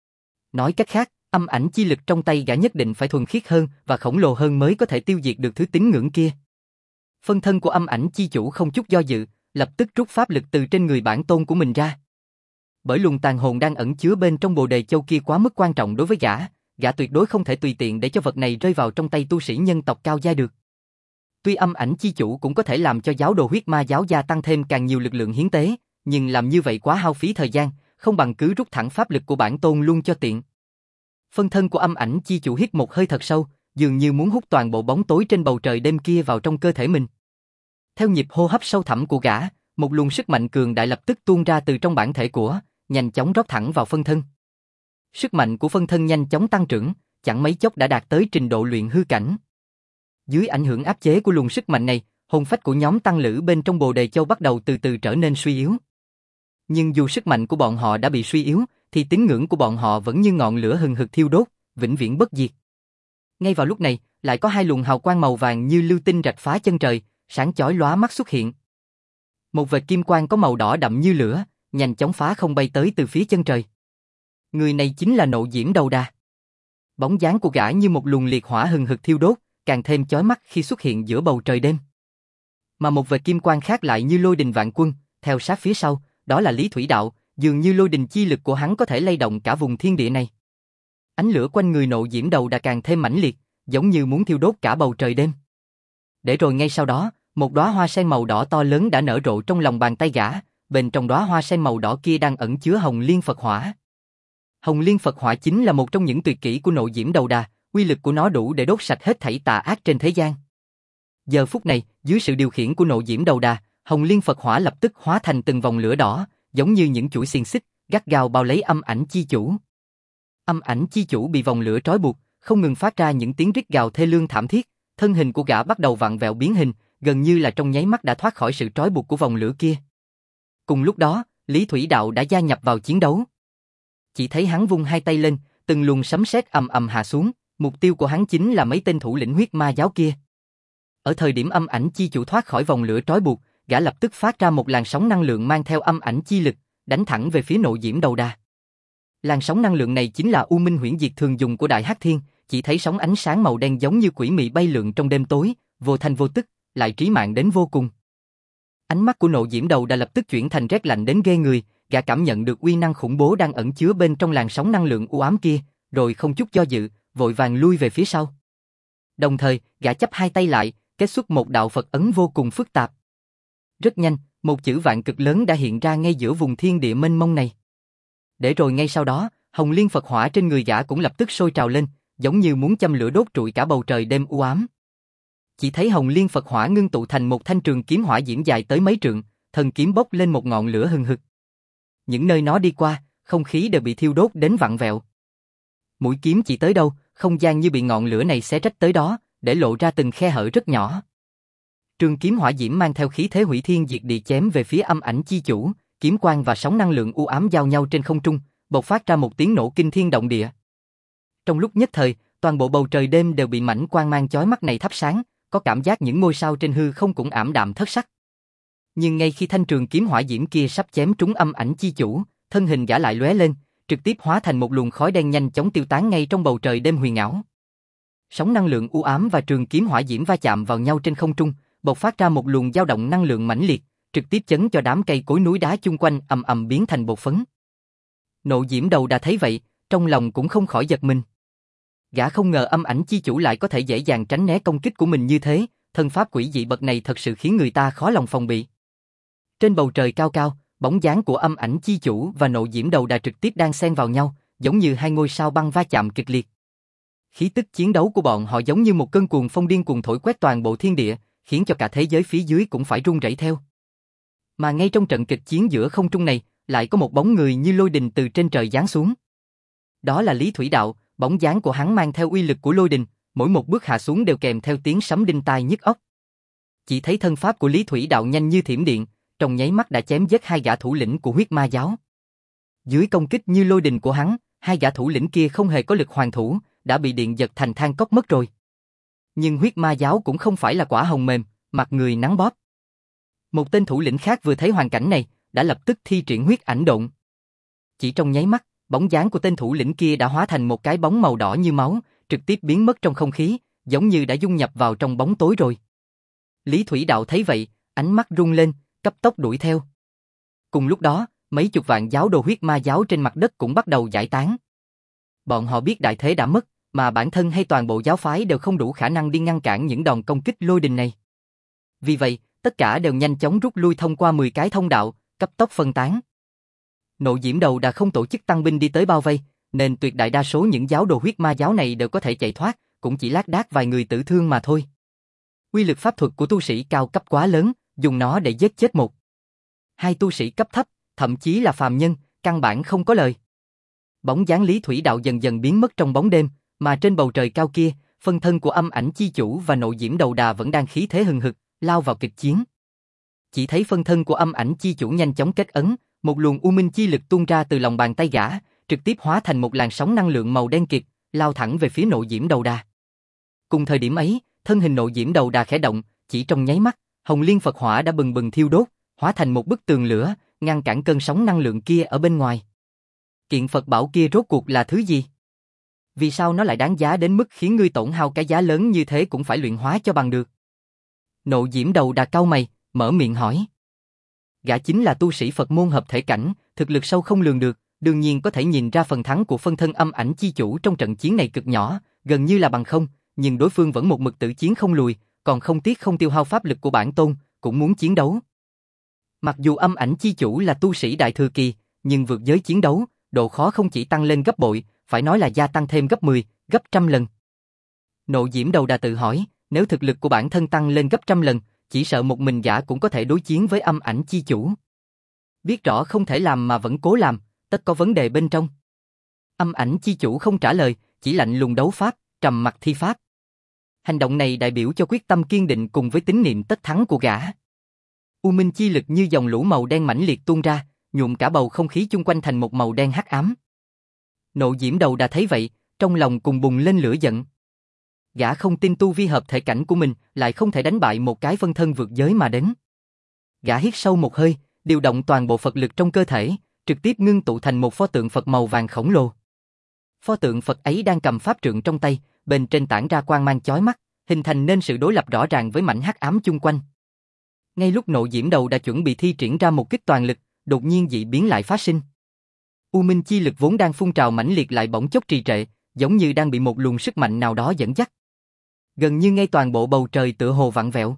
Nói cách khác, âm ảnh chi lực trong tay gã nhất định phải thuần khiết hơn và khổng lồ hơn mới có thể tiêu diệt được thứ tín ngưỡng kia. Phân thân của âm ảnh chi chủ không chút do dự, lập tức rút pháp lực từ trên người bản tôn của mình ra. Bởi luồng tàn hồn đang ẩn chứa bên trong Bồ Đề Châu kia quá mức quan trọng đối với gã, gã tuyệt đối không thể tùy tiện để cho vật này rơi vào trong tay tu sĩ nhân tộc cao giai được. Tuy âm ảnh chi chủ cũng có thể làm cho giáo đồ huyết ma giáo gia tăng thêm càng nhiều lực lượng hiến tế, nhưng làm như vậy quá hao phí thời gian, không bằng cứ rút thẳng pháp lực của bản tôn luôn cho tiện. Phân thân của âm ảnh chi chủ hít một hơi thật sâu, dường như muốn hút toàn bộ bóng tối trên bầu trời đêm kia vào trong cơ thể mình. Theo nhịp hô hấp sâu thẳm của gã, một luồng sức mạnh cường đại lập tức tuôn ra từ trong bản thể của, nhanh chóng rót thẳng vào phân thân. Sức mạnh của phân thân nhanh chóng tăng trưởng, chẳng mấy chốc đã đạt tới trình độ luyện hư cảnh. Dưới ảnh hưởng áp chế của luồng sức mạnh này, hồn phách của nhóm tăng lữ bên trong Bồ Đề Châu bắt đầu từ từ trở nên suy yếu. Nhưng dù sức mạnh của bọn họ đã bị suy yếu, thì tín ngưỡng của bọn họ vẫn như ngọn lửa hừng hực thiêu đốt, vĩnh viễn bất diệt. Ngay vào lúc này, lại có hai luồng hào quang màu vàng như lưu tinh rạch phá chân trời, sáng chói lóa mắt xuất hiện. Một vệt kim quang có màu đỏ đậm như lửa, nhanh chóng phá không bay tới từ phía chân trời. Người này chính là Nộ Diễm Đầu Đà. Bóng dáng của gã như một luồng liệt hỏa hừng hực thiêu đốt, càng thêm chói mắt khi xuất hiện giữa bầu trời đêm. Mà một vệt kim quang khác lại như lôi đình vạn quân, theo sát phía sau, đó là Lý Thủy Đạo, dường như lôi đình chi lực của hắn có thể lay động cả vùng thiên địa này. Ánh lửa quanh người Nộ Diễm Đầu Đà càng thêm mãnh liệt, giống như muốn thiêu đốt cả bầu trời đêm. Để rồi ngay sau đó, một đóa hoa sen màu đỏ to lớn đã nở rộ trong lòng bàn tay gã, bên trong đóa hoa sen màu đỏ kia đang ẩn chứa Hồng Liên Phật Hỏa. Hồng Liên Phật Hỏa chính là một trong những tuyệt kỹ của Nộ Diễm Đầu Đà, uy lực của nó đủ để đốt sạch hết thảy tà ác trên thế gian. Giờ phút này, dưới sự điều khiển của Nộ Diễm Đầu Đà, Hồng Liên Phật Hỏa lập tức hóa thành từng vòng lửa đỏ, giống như những chuỗi xiềng xích, gắt gao bao lấy âm ảnh chi chủ. Âm ảnh chi chủ bị vòng lửa trói buộc, không ngừng phát ra những tiếng rít gào thê lương thảm thiết, thân hình của gã bắt đầu vặn vẹo biến hình, gần như là trong nháy mắt đã thoát khỏi sự trói buộc của vòng lửa kia. Cùng lúc đó, Lý Thủy Đạo đã gia nhập vào chiến đấu. Chỉ thấy hắn vung hai tay lên, từng luồng sấm sét ầm ầm hạ xuống, mục tiêu của hắn chính là mấy tên thủ lĩnh huyết ma giáo kia. Ở thời điểm âm ảnh chi chủ thoát khỏi vòng lửa trói buộc, gã lập tức phát ra một làn sóng năng lượng mang theo âm ảnh chi lực, đánh thẳng về phía Nộ Diễm Đầu Đà. Làn sóng năng lượng này chính là U Minh Huyễn Diệt thường dùng của Đại Hắc Thiên, chỉ thấy sóng ánh sáng màu đen giống như quỷ mị bay lượn trong đêm tối, vô thanh vô tức, lại trí mạng đến vô cùng. Ánh mắt của Nộ Diễm Đầu Đà lập tức chuyển thành rét lạnh đến ghê người, gã cảm nhận được uy năng khủng bố đang ẩn chứa bên trong làn sóng năng lượng u ám kia, rồi không chút do dự, vội vàng lui về phía sau. Đồng thời, gã chắp hai tay lại, kết xuất một đạo Phật ấn vô cùng phức tạp. Rất nhanh, một chữ vạn cực lớn đã hiện ra ngay giữa vùng thiên địa mênh mông này. Để rồi ngay sau đó, Hồng Liên Phật Hỏa trên người gã cũng lập tức sôi trào lên, giống như muốn châm lửa đốt trụi cả bầu trời đêm u ám. Chỉ thấy Hồng Liên Phật Hỏa ngưng tụ thành một thanh trường kiếm hỏa diễm dài tới mấy trượng, thân kiếm bốc lên một ngọn lửa hừng hực. Những nơi nó đi qua, không khí đều bị thiêu đốt đến vặn vẹo. Mũi kiếm chỉ tới đâu, không gian như bị ngọn lửa này xé rách tới đó, để lộ ra từng khe hở rất nhỏ. Trường kiếm hỏa diễm mang theo khí thế hủy thiên diệt địa chém về phía âm ảnh chi chủ, kiếm quang và sóng năng lượng u ám giao nhau trên không trung, bộc phát ra một tiếng nổ kinh thiên động địa. Trong lúc nhất thời, toàn bộ bầu trời đêm đều bị mảnh quang mang chói mắt này thắp sáng, có cảm giác những ngôi sao trên hư không cũng ảm đạm thất sắc. Nhưng ngay khi thanh trường kiếm hỏa diễm kia sắp chém trúng âm ảnh chi chủ, thân hình gã lại lóe lên, trực tiếp hóa thành một luồng khói đen nhanh chóng tiêu tán ngay trong bầu trời đêm huyền ảo. Sóng năng lượng u ám và trường kiếm hỏa diễm va chạm vào nhau trên không trung, bộc phát ra một luồng dao động năng lượng mãnh liệt, trực tiếp chấn cho đám cây cối núi đá chung quanh ầm ầm biến thành bột phấn. Nộ Diễm Đầu Đà thấy vậy, trong lòng cũng không khỏi giật mình. Gã không ngờ âm ảnh chi chủ lại có thể dễ dàng tránh né công kích của mình như thế, thân pháp quỷ dị bậc này thật sự khiến người ta khó lòng phòng bị. Trên bầu trời cao cao, bóng dáng của âm ảnh chi chủ và Nộ Diễm Đầu Đà trực tiếp đang xen vào nhau, giống như hai ngôi sao băng va chạm kịch liệt. Khí tức chiến đấu của bọn họ giống như một cơn cuồng phong điên cuồng thổi quét toàn bộ thiên địa, khiến cho cả thế giới phía dưới cũng phải rung rẩy theo. Mà ngay trong trận kịch chiến giữa không trung này, lại có một bóng người như lôi đình từ trên trời giáng xuống. Đó là Lý Thủy Đạo, bóng dáng của hắn mang theo uy lực của lôi đình, mỗi một bước hạ xuống đều kèm theo tiếng sấm đinh tai nhức óc. Chỉ thấy thân pháp của Lý Thủy Đạo nhanh như thiểm điện, trong nháy mắt đã chém giết hai gã thủ lĩnh của huyết ma giáo. Dưới công kích như lôi đình của hắn, hai gã thủ lĩnh kia không hề có lực hoàn thủ, đã bị điện giật thành than cốc mất rồi. Nhưng huyết ma giáo cũng không phải là quả hồng mềm, mặt người nắng bóp. Một tên thủ lĩnh khác vừa thấy hoàn cảnh này, đã lập tức thi triển huyết ảnh độn. Chỉ trong nháy mắt, bóng dáng của tên thủ lĩnh kia đã hóa thành một cái bóng màu đỏ như máu, trực tiếp biến mất trong không khí, giống như đã dung nhập vào trong bóng tối rồi. Lý Thủy Đạo thấy vậy, ánh mắt rung lên, cấp tốc đuổi theo. Cùng lúc đó, mấy chục vạn giáo đồ huyết ma giáo trên mặt đất cũng bắt đầu giải tán. Bọn họ biết đại thế đã mất, mà bản thân hay toàn bộ giáo phái đều không đủ khả năng đi ngăn cản những đòn công kích lôi đình này. Vì vậy, tất cả đều nhanh chóng rút lui thông qua mười cái thông đạo, cấp tốc phân tán. Nộ Diễm Đầu đã không tổ chức tăng binh đi tới bao vây, nên tuyệt đại đa số những giáo đồ huyết ma giáo này đều có thể chạy thoát, cũng chỉ lác đác vài người tử thương mà thôi. Uy lực pháp thuật của tu sĩ cao cấp quá lớn, dùng nó để giết chết một hai tu sĩ cấp thấp, thậm chí là phàm nhân, căn bản không có lời. Bóng dáng Lý Thủy Đạo dần dần biến mất trong bóng đêm, mà trên bầu trời cao kia, phân thân của âm ảnh chi chủ và Nộ Diễm Đầu Đà vẫn đang khí thế hừng hực, lao vào kịch chiến. Chỉ thấy phân thân của âm ảnh chi chủ nhanh chóng kết ấn, một luồng u minh chi lực tuôn ra từ lòng bàn tay gã, trực tiếp hóa thành một làn sóng năng lượng màu đen kịt, lao thẳng về phía Nộ Diễm Đầu Đà. Cùng thời điểm ấy, thân hình Nộ Diễm Đầu Đà khẽ động, chỉ trong nháy mắt, Hồng Liên Phật Hỏa đã bừng bừng thiêu đốt, hóa thành một bức tường lửa, ngăn cản cơn sóng năng lượng kia ở bên ngoài. Kiện Phật bảo kia rốt cuộc là thứ gì? Vì sao nó lại đáng giá đến mức khiến ngươi tổn hao cái giá lớn như thế cũng phải luyện hóa cho bằng được? Nộ Diễm Đầu Đà cau mày, mở miệng hỏi. Gã chính là tu sĩ Phật môn hợp thể cảnh, thực lực sâu không lường được, đương nhiên có thể nhìn ra phần thắng của phân thân âm ảnh chi chủ trong trận chiến này cực nhỏ, gần như là bằng không, nhưng đối phương vẫn một mực tử chiến không lùi, còn không tiếc không tiêu hao pháp lực của bản tôn, cũng muốn chiến đấu. Mặc dù âm ảnh chi chủ là tu sĩ đại thừa kỳ, nhưng vượt giới chiến đấu, độ khó không chỉ tăng lên gấp bội, phải nói là gia tăng thêm gấp mười, gấp trăm lần. Nộ Diễm Đầu Đà tự hỏi, nếu thực lực của bản thân tăng lên gấp trăm lần, chỉ sợ một mình gã cũng có thể đối chiến với âm ảnh chi chủ. Biết rõ không thể làm mà vẫn cố làm, tất có vấn đề bên trong. Âm ảnh chi chủ không trả lời, chỉ lạnh lùng đấu pháp, trầm mặc thi pháp. Hành động này đại biểu cho quyết tâm kiên định cùng với tín niệm tất thắng của gã. U minh chi lực như dòng lũ màu đen mãnh liệt tuôn ra, nhuộm cả bầu không khí chung quanh thành một màu đen hắc ám. Nộ Diễm Đầu Đà thấy vậy, trong lòng cùng bùng lên lửa giận. Gã không tin tu vi hợp thể cảnh của mình lại không thể đánh bại một cái phân thân vượt giới mà đến. Gã hít sâu một hơi, điều động toàn bộ Phật lực trong cơ thể, trực tiếp ngưng tụ thành một pho tượng Phật màu vàng khổng lồ. Pho tượng Phật ấy đang cầm pháp trượng trong tay, bên trên tản ra quang mang chói mắt, hình thành nên sự đối lập rõ ràng với mảnh hắc ám chung quanh. Ngay lúc Nộ Diễm Đầu đã chuẩn bị thi triển ra một kích toàn lực, đột nhiên dị biến lại phát sinh. U minh chi lực vốn đang phun trào mãnh liệt lại bỗng chốc trì trệ, giống như đang bị một luồng sức mạnh nào đó dẫn dắt. Gần như ngay toàn bộ bầu trời tựa hồ vặn vẹo.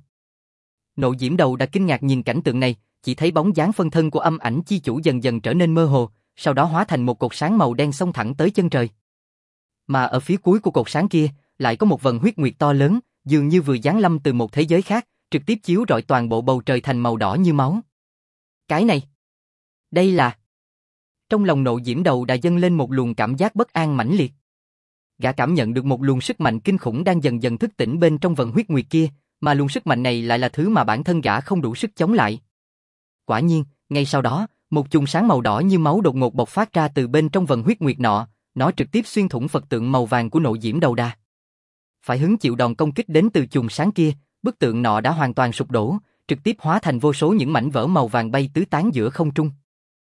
Nộ Diễm Đầu đã kinh ngạc nhìn cảnh tượng này, chỉ thấy bóng dáng phân thân của âm ảnh chi chủ dần dần trở nên mơ hồ, sau đó hóa thành một cột sáng màu đen xông thẳng tới chân trời. Mà ở phía cuối của cột sáng kia, lại có một vần huyết nguyệt to lớn, dường như vừa giáng lâm từ một thế giới khác, trực tiếp chiếu rọi toàn bộ bầu trời thành màu đỏ như máu. Cái này, đây là... Trong lòng Nộ Diễm Đầu Đà dâng lên một luồng cảm giác bất an mãnh liệt. Gã cảm nhận được một luồng sức mạnh kinh khủng đang dần dần thức tỉnh bên trong vần huyết nguyệt kia, mà luồng sức mạnh này lại là thứ mà bản thân gã không đủ sức chống lại. Quả nhiên, ngay sau đó, một chùm sáng màu đỏ như máu đột ngột bộc phát ra từ bên trong vần huyết nguyệt nọ, nó trực tiếp xuyên thủng Phật tượng màu vàng của Nộ Diễm Đầu Đà. Phải hứng chịu đòn công kích đến từ chùm sáng kia, bức tượng nọ đã hoàn toàn sụp đổ, trực tiếp hóa thành vô số những mảnh vỡ màu vàng bay tứ tán giữa không trung.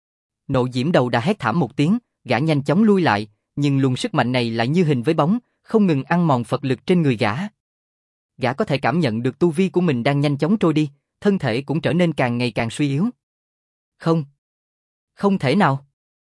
Nộ Diễm Đầu Đà hét thảm một tiếng, gã nhanh chóng lui lại, nhưng luồng sức mạnh này lại như hình với bóng, không ngừng ăn mòn Phật lực trên người gã. Gã có thể cảm nhận được tu vi của mình đang nhanh chóng trôi đi, thân thể cũng trở nên càng ngày càng suy yếu. Không, không thể nào.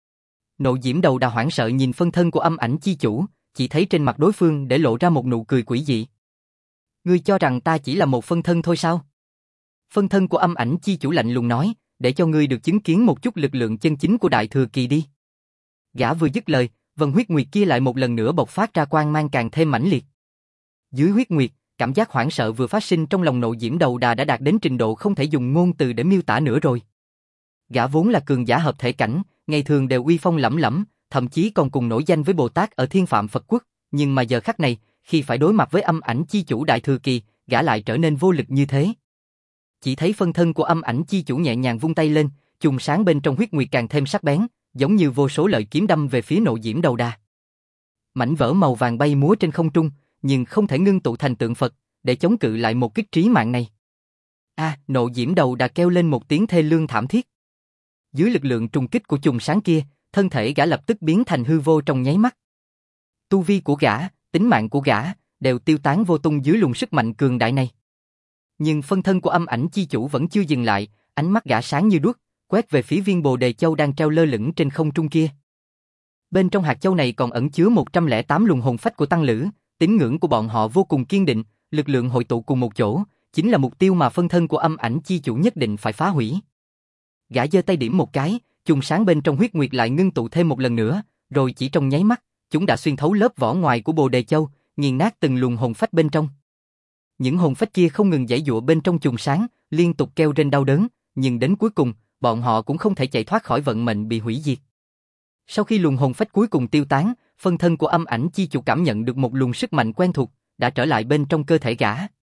Nộ Diễm Đầu Đà hoảng sợ nhìn phân thân của âm ảnh chi chủ, chỉ thấy trên mặt đối phương để lộ ra một nụ cười quỷ dị. Ngươi cho rằng ta chỉ là một phân thân thôi sao? Phân thân của âm ảnh chi chủ lạnh lùng nói, để cho ngươi được chứng kiến một chút lực lượng chân chính của Đại Thừa Kỳ đi. Gã vừa dứt lời, vần huyết nguyệt kia lại một lần nữa bộc phát ra quang mang càng thêm mãnh liệt. Dưới huyết nguyệt, cảm giác hoảng sợ vừa phát sinh trong lòng Nộ Diễm Đầu Đà đã đạt đến trình độ không thể dùng ngôn từ để miêu tả nữa rồi. Gã vốn là cường giả hợp thể cảnh, ngày thường đều uy phong lẫm lẫm, thậm chí còn cùng nổi danh với Bồ Tát ở Thiên Phạm Phật Quốc, nhưng mà giờ khắc này, khi phải đối mặt với âm ảnh chi chủ Đại Thừa Kỳ, gã lại trở nên vô lực như thế. Chỉ thấy phân thân của âm ảnh chi chủ nhẹ nhàng vung tay lên, chùm sáng bên trong huyết nguyệt càng thêm sắc bén, giống như vô số lợi kiếm đâm về phía Nộ Diễm Đầu Đà. Mảnh vỡ màu vàng bay múa trên không trung, nhưng không thể ngưng tụ thành tượng Phật, để chống cự lại một kích trí mạng này. A, à, Nộ Diễm Đầu Đà kêu lên một tiếng thê lương thảm thiết. Dưới lực lượng trùng kích của chùm sáng kia, thân thể gã lập tức biến thành hư vô trong nháy mắt. Tu vi của gã, tính mạng của gã, đều tiêu tán vô tung dưới luồng sức mạnh cường đại này. Nhưng phân thân của âm ảnh chi chủ vẫn chưa dừng lại, ánh mắt gã sáng như đuốc, quét về phía viên Bồ Đề Châu đang treo lơ lửng trên không trung kia. Bên trong hạt châu này còn ẩn chứa một trăm lẻ tám luồng hồn phách của tăng lữ, tín ngưỡng của bọn họ vô cùng kiên định, lực lượng hội tụ cùng một chỗ, chính là mục tiêu mà phân thân của âm ảnh chi chủ nhất định phải phá hủy. Gã giơ tay điểm một cái, chùm sáng bên trong huyết nguyệt lại ngưng tụ thêm một lần nữa, rồi chỉ trong nháy mắt, chúng đã xuyên thấu lớp vỏ ngoài của Bồ Đề Châu, nghiền nát từng luồng hồn phách bên trong. Những hồn phách kia không ngừng giãy giụa bên trong chùm sáng, liên tục kêu rên đau đớn, nhưng đến cuối cùng, bọn họ cũng không thể chạy thoát khỏi vận mệnh bị hủy diệt. Sau khi luồng hồn phách cuối cùng tiêu tán, phân thân của âm ảnh chi chủ cảm nhận được một luồng sức mạnh quen thuộc, đã trở lại bên trong cơ thể gã.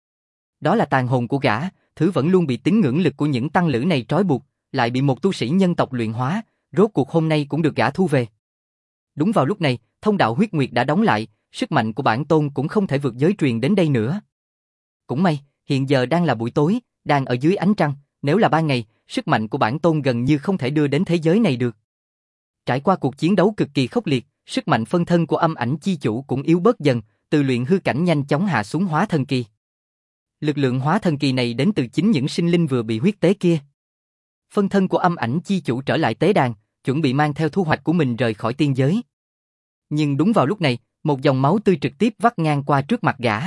Đó là tàn hồn của gã, thứ vẫn luôn bị tín ngưỡng lực của những tăng lữ này trói buộc, lại bị một tu sĩ nhân tộc luyện hóa, rốt cuộc hôm nay cũng được gã thu về. Đúng vào lúc này, thông đạo huyết nguyệt đã đóng lại, sức mạnh của bản tôn cũng không thể vượt giới truyền đến đây nữa. Cũng may, hiện giờ đang là buổi tối, đang ở dưới ánh trăng, nếu là ban ngày, sức mạnh của bản tôn gần như không thể đưa đến thế giới này được. Trải qua cuộc chiến đấu cực kỳ khốc liệt, sức mạnh phân thân của âm ảnh chi chủ cũng yếu bớt dần, từ luyện hư cảnh nhanh chóng hạ xuống hóa thần kỳ. Lực lượng hóa thần kỳ này đến từ chính những sinh linh vừa bị huyết tế kia. Phân thân của âm ảnh chi chủ trở lại tế đàn, chuẩn bị mang theo thu hoạch của mình rời khỏi tiên giới. Nhưng đúng vào lúc này, một dòng máu tươi trực tiếp vắt ngang qua trước mặt gã.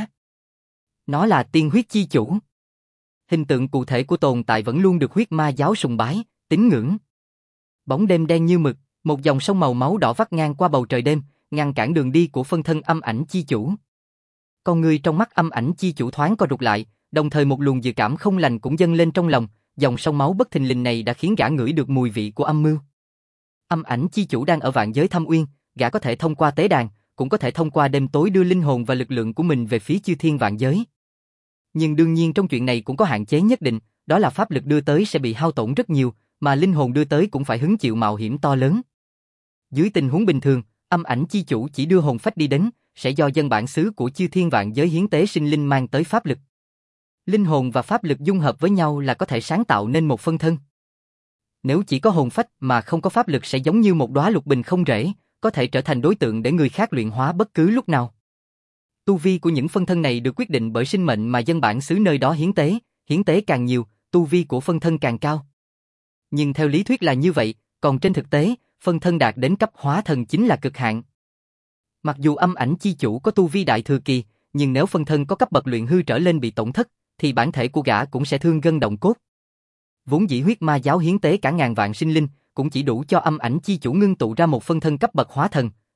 Nó là tiên huyết chi chủ. Hình tượng cụ thể của tồn tại vẫn luôn được huyết ma giáo sùng bái, tín ngưỡng. Bóng đêm đen như mực, một dòng sông màu máu đỏ vắt ngang qua bầu trời đêm, ngăn cản đường đi của phân thân âm ảnh chi chủ. Con người trong mắt âm ảnh chi chủ thoáng co rụt lại, đồng thời một luồng dự cảm không lành cũng dâng lên trong lòng, dòng sông máu bất thình lình này đã khiến gã ngửi được mùi vị của âm mưu. Âm ảnh chi chủ đang ở vạn giới thâm uyên, gã có thể thông qua tế đàn, cũng có thể thông qua đêm tối đưa linh hồn và lực lượng của mình về phía chư thiên vạn giới. Nhưng đương nhiên trong chuyện này cũng có hạn chế nhất định, đó là pháp lực đưa tới sẽ bị hao tổn rất nhiều, mà linh hồn đưa tới cũng phải hứng chịu mạo hiểm to lớn. Dưới tình huống bình thường, âm ảnh chi chủ chỉ đưa hồn phách đi đến, sẽ do dân bản xứ của chư thiên vạn giới hiến tế sinh linh mang tới pháp lực. Linh hồn và pháp lực dung hợp với nhau là có thể sáng tạo nên một phân thân. Nếu chỉ có hồn phách mà không có pháp lực sẽ giống như một đóa lục bình không rễ, có thể trở thành đối tượng để người khác luyện hóa bất cứ lúc nào. Tu vi của những phân thân này được quyết định bởi sinh mệnh mà dân bản xứ nơi đó hiến tế, hiến tế càng nhiều, tu vi của phân thân càng cao. Nhưng theo lý thuyết là như vậy, còn trên thực tế, phân thân đạt đến cấp hóa thần chính là cực hạn. Mặc dù âm ảnh chi chủ có tu vi đại thừa kỳ, nhưng nếu phân thân có cấp bậc luyện hư trở lên bị tổn thất, thì bản thể của gã cũng sẽ thương gân động cốt. Vốn dĩ huyết ma giáo hiến tế cả ngàn vạn sinh linh, cũng chỉ đủ cho âm ảnh chi chủ ngưng tụ ra một phân thân cấp bậc hóa thần,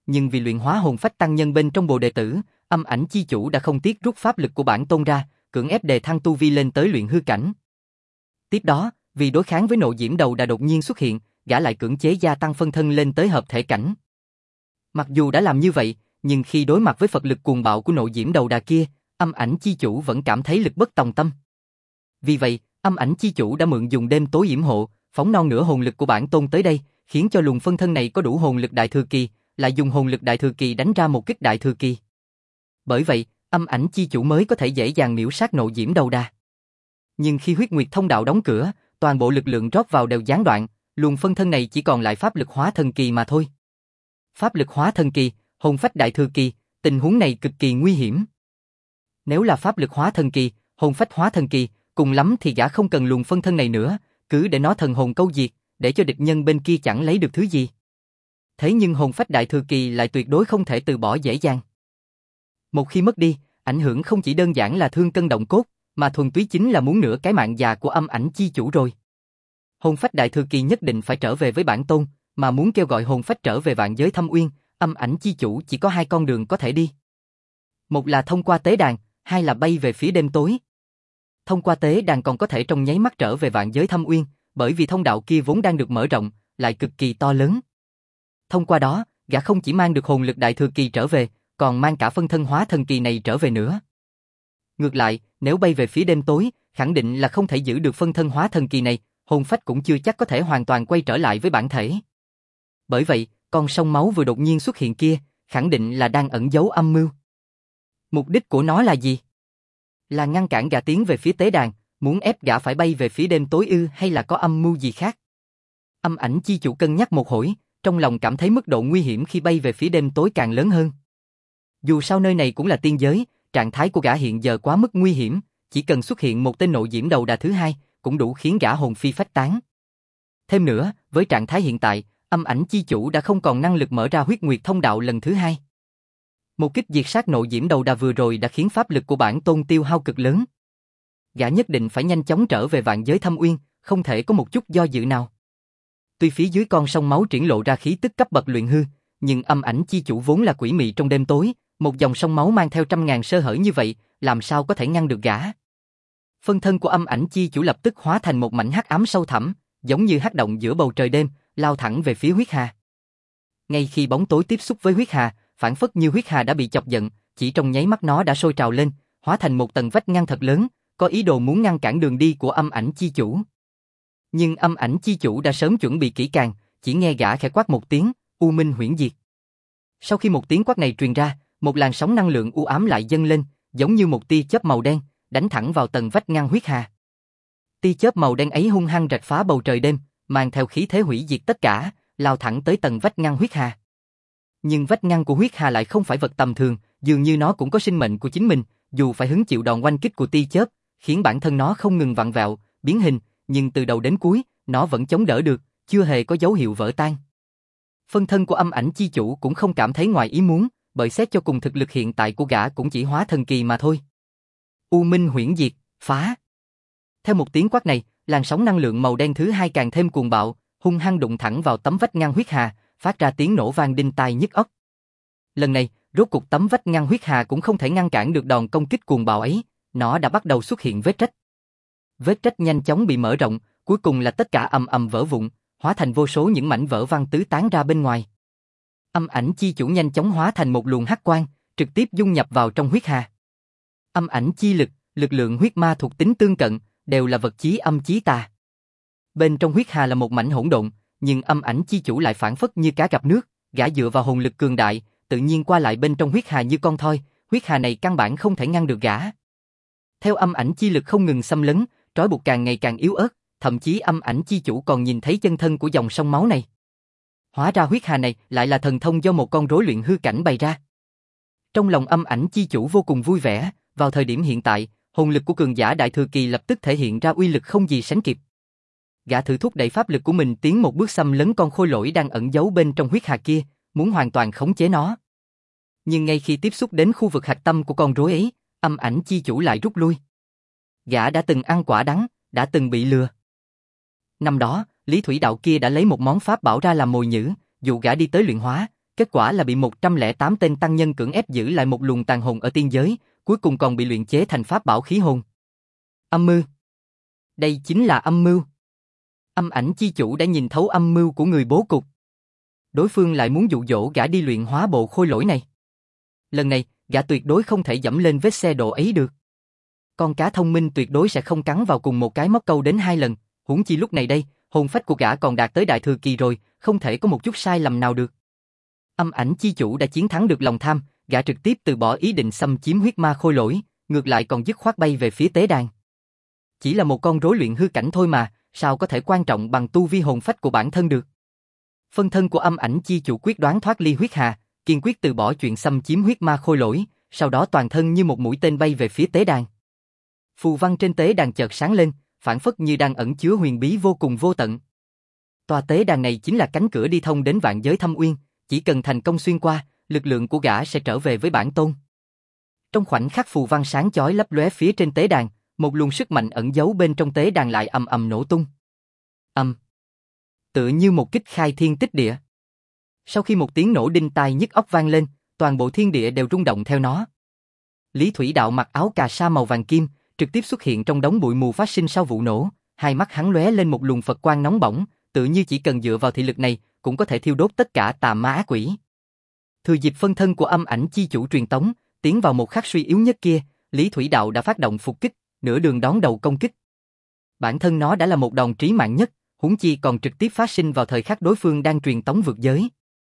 nhưng vì luyện hóa hồn phách tăng nhân bên trong bồ đề tử, âm ảnh chi chủ đã không tiếc rút pháp lực của bản tôn ra, cưỡng ép đề thăng tu vi lên tới luyện hư cảnh. Tiếp đó, vì đối kháng với nộ diễm đầu đà đột nhiên xuất hiện, gã lại cưỡng chế gia tăng phân thân lên tới hợp thể cảnh. Mặc dù đã làm như vậy, nhưng khi đối mặt với Phật lực cuồng bạo của nộ diễm đầu đà kia, âm ảnh chi chủ vẫn cảm thấy lực bất tòng tâm. Vì vậy, âm ảnh chi chủ đã mượn dùng đêm tối yểm hộ, phóng non nửa hồn lực của bản tôn tới đây, khiến cho luồng phân thân này có đủ hồn lực đại thừa kỳ, lại dùng hồn lực đại thừa kỳ đánh ra một kích đại thừa kỳ. Bởi vậy, âm ảnh chi chủ mới có thể dễ dàng miễu sát nộ diễm đầu đà. Nhưng khi huyết nguyệt thông đạo đóng cửa, toàn bộ lực lượng rót vào đều gián đoạn, luồng phân thân này chỉ còn lại pháp lực hóa thần kỳ mà thôi. Pháp lực hóa thần kỳ, hồn phách đại thừa kỳ, tình huống này cực kỳ nguy hiểm. Nếu là pháp lực hóa thần kỳ, hồn phách hóa thần kỳ, cùng lắm thì gã không cần luồng phân thân này nữa, cứ để nó thần hồn câu diệt, để cho địch nhân bên kia chẳng lấy được thứ gì. Thế nhưng hồn phách đại thừa kỳ lại tuyệt đối không thể từ bỏ dễ dàng. Một khi mất đi, ảnh hưởng không chỉ đơn giản là thương cân động cốt, mà thuần túy chính là muốn nửa cái mạng già của âm ảnh chi chủ rồi. Hồn phách đại thừa kỳ nhất định phải trở về với bản tôn, mà muốn kêu gọi hồn phách trở về vạn giới thâm uyên, âm ảnh chi chủ chỉ có hai con đường có thể đi. Một là thông qua tế đàn, hai là bay về phía đêm tối. Thông qua tế đàn còn có thể trong nháy mắt trở về vạn giới thâm uyên, bởi vì thông đạo kia vốn đang được mở rộng, lại cực kỳ to lớn. Thông qua đó, gã không chỉ mang được hồn lực đại thừa kỳ trở về, còn mang cả phân thân hóa thần kỳ này trở về nữa. Ngược lại, nếu bay về phía đêm tối, khẳng định là không thể giữ được phân thân hóa thần kỳ này, hồn phách cũng chưa chắc có thể hoàn toàn quay trở lại với bản thể. Bởi vậy, con sông máu vừa đột nhiên xuất hiện kia, khẳng định là đang ẩn giấu âm mưu. Mục đích của nó là gì? Là ngăn cản gã tiến về phía tế đàn, muốn ép gã phải bay về phía đêm tối ư, hay là có âm mưu gì khác? Âm ảnh chi chủ cân nhắc một hồi, trong lòng cảm thấy mức độ nguy hiểm khi bay về phía đêm tối càng lớn hơn. Dù sao nơi này cũng là tiên giới, trạng thái của gã hiện giờ quá mức nguy hiểm, chỉ cần xuất hiện một tên nộ diễm đầu đà thứ hai, cũng đủ khiến gã hồn phi phách tán. Thêm nữa, với trạng thái hiện tại, âm ảnh chi chủ đã không còn năng lực mở ra huyết nguyệt thông đạo lần thứ hai. Một kích diệt sát nộ diễm đầu đà vừa rồi đã khiến pháp lực của bản tôn tiêu hao cực lớn. Gã nhất định phải nhanh chóng trở về vạn giới thâm uyên, không thể có một chút do dự nào. Tuy phía dưới con sông máu triển lộ ra khí tức cấp bậc luyện hư, nhưng âm ảnh chi chủ vốn là quỷ mị trong đêm tối, một dòng sông máu mang theo trăm ngàn sơ hở như vậy, làm sao có thể ngăn được gã? Phân thân của âm ảnh chi chủ lập tức hóa thành một mảnh hắc ám sâu thẳm, giống như hắc động giữa bầu trời đêm, lao thẳng về phía huyết hà. Ngay khi bóng tối tiếp xúc với huyết hà, phản phất như huyết hà đã bị chọc giận, chỉ trong nháy mắt nó đã sôi trào lên, hóa thành một tầng vách ngăn thật lớn, có ý đồ muốn ngăn cản đường đi của âm ảnh chi chủ. Nhưng âm ảnh chi chủ đã sớm chuẩn bị kỹ càng, chỉ nghe gã khẽ quát một tiếng, U Minh Huyễn Diệt. Sau khi một tiếng quát này truyền ra, một làn sóng năng lượng u ám lại dâng lên, giống như một tia chớp màu đen, đánh thẳng vào tầng vách ngăn huyết hà. Tia chớp màu đen ấy hung hăng rạch phá bầu trời đêm, mang theo khí thế hủy diệt tất cả, lao thẳng tới tầng vách ngăn huyết hà. Nhưng vách ngăn của huyết hà lại không phải vật tầm thường, dường như nó cũng có sinh mệnh của chính mình, dù phải hứng chịu đòn oanh kích của tia chớp, khiến bản thân nó không ngừng vặn vẹo, biến hình, nhưng từ đầu đến cuối, nó vẫn chống đỡ được, chưa hề có dấu hiệu vỡ tan. Phân thân của âm ảnh chi chủ cũng không cảm thấy ngoài ý muốn, bởi xét cho cùng thực lực hiện tại của gã cũng chỉ hóa thần kỳ mà thôi. U Minh Huyễn Diệt, phá! Theo một tiếng quát này, làn sóng năng lượng màu đen thứ hai càng thêm cuồng bạo, hung hăng đụng thẳng vào tấm vách ngăn huyết hà, phát ra tiếng nổ vang đinh tai nhức óc. Lần này, rốt cục tấm vách ngăn huyết hà cũng không thể ngăn cản được đòn công kích cuồng bạo ấy, nó đã bắt đầu xuất hiện vết rách. Vết rách nhanh chóng bị mở rộng, cuối cùng là tất cả ầm ầm vỡ vụn, hóa thành vô số những mảnh vỡ văng tứ tán ra bên ngoài. Âm ảnh chi chủ nhanh chóng hóa thành một luồng hắc quang, trực tiếp dung nhập vào trong huyết hà. Âm ảnh chi lực, lực lượng huyết ma thuộc tính tương cận, đều là vật chí âm chí tà. Bên trong huyết hà là một mảnh hỗn độn, nhưng âm ảnh chi chủ lại phản phất như cá gặp nước, gã dựa vào hồn lực cường đại, tự nhiên qua lại bên trong huyết hà như con thoi, huyết hà này căn bản không thể ngăn được gã. Theo âm ảnh chi lực không ngừng xâm lấn, trói buộc càng ngày càng yếu ớt, thậm chí âm ảnh chi chủ còn nhìn thấy chân thân của dòng sông máu này. Hóa ra huyết hà này lại là thần thông do một con rối luyện hư cảnh bày ra. Trong lòng âm ảnh chi chủ vô cùng vui vẻ, vào thời điểm hiện tại, hồn lực của cường giả đại thừa kỳ lập tức thể hiện ra uy lực không gì sánh kịp. Gã thử thúc đẩy pháp lực của mình tiến một bước xâm lấn con khôi lỗi đang ẩn giấu bên trong huyết hà kia, muốn hoàn toàn khống chế nó. Nhưng ngay khi tiếp xúc đến khu vực hạch tâm của con rối ấy, âm ảnh chi chủ lại rút lui. Gã đã từng ăn quả đắng, đã từng bị lừa. Năm đó, Lý Thủy Đạo kia đã lấy một món pháp bảo ra làm mồi nhử, dụ gã đi tới luyện hóa, Kết quả là bị một trăm lẻ tám tên tăng nhân cưỡng ép giữ lại một luồng tàn hồn ở tiên giới, cuối cùng còn bị luyện chế thành pháp bảo khí hồn. Âm mưu. Đây chính là âm mưu. Âm ảnh chi chủ đã nhìn thấu âm mưu của người bố cục. Đối phương lại muốn dụ dỗ gã đi luyện hóa bộ khôi lỗi này. Lần này, gã tuyệt đối không thể dẫm lên vết xe đổ ấy được. Con cá thông minh tuyệt đối sẽ không cắn vào cùng một cái móc câu đến hai lần, huống chi lúc này đây, hồn phách của gã còn đạt tới đại thừa kỳ rồi, không thể có một chút sai lầm nào được. Âm ảnh chi chủ đã chiến thắng được lòng tham, gã trực tiếp từ bỏ ý định xâm chiếm huyết ma khôi lỗi, ngược lại còn dứt khoát bay về phía tế đàn. Chỉ là một con rối luyện hư cảnh thôi mà, sao có thể quan trọng bằng tu vi hồn phách của bản thân được. Phân thân của âm ảnh chi chủ quyết đoán thoát ly huyết hà, kiên quyết từ bỏ chuyện xâm chiếm huyết ma khôi lỗi, sau đó toàn thân như một mũi tên bay về phía tế đàn. Phù văn trên tế đàn chợt sáng lên, phảng phất như đang ẩn chứa huyền bí vô cùng vô tận. Tòa tế đàn này chính là cánh cửa đi thông đến vạn giới thâm uyên, chỉ cần thành công xuyên qua, lực lượng của gã sẽ trở về với bản tôn. Trong khoảnh khắc phù văn sáng chói lấp lóe phía trên tế đàn, một luồng sức mạnh ẩn giấu bên trong tế đàn lại ầm ầm nổ tung. Ầm. Tựa như một kích khai thiên tích địa. Sau khi một tiếng nổ đinh tai nhức óc vang lên, toàn bộ thiên địa đều rung động theo nó. Lý Thủy Đạo mặc áo cà sa màu vàng kim, trực tiếp xuất hiện trong đống bụi mù phát sinh sau vụ nổ, hai mắt hắn lóe lên một luồng Phật quang nóng bỏng, tự như chỉ cần dựa vào thị lực này, cũng có thể thiêu đốt tất cả tà ma ác quỷ. Thừa dịp phân thân của âm ảnh chi chủ truyền tống, tiến vào một khắc suy yếu nhất kia, Lý Thủy Đạo đã phát động phục kích, nửa đường đón đầu công kích. Bản thân nó đã là một đòn trí mạng nhất, huống chi còn trực tiếp phát sinh vào thời khắc đối phương đang truyền tống vượt giới.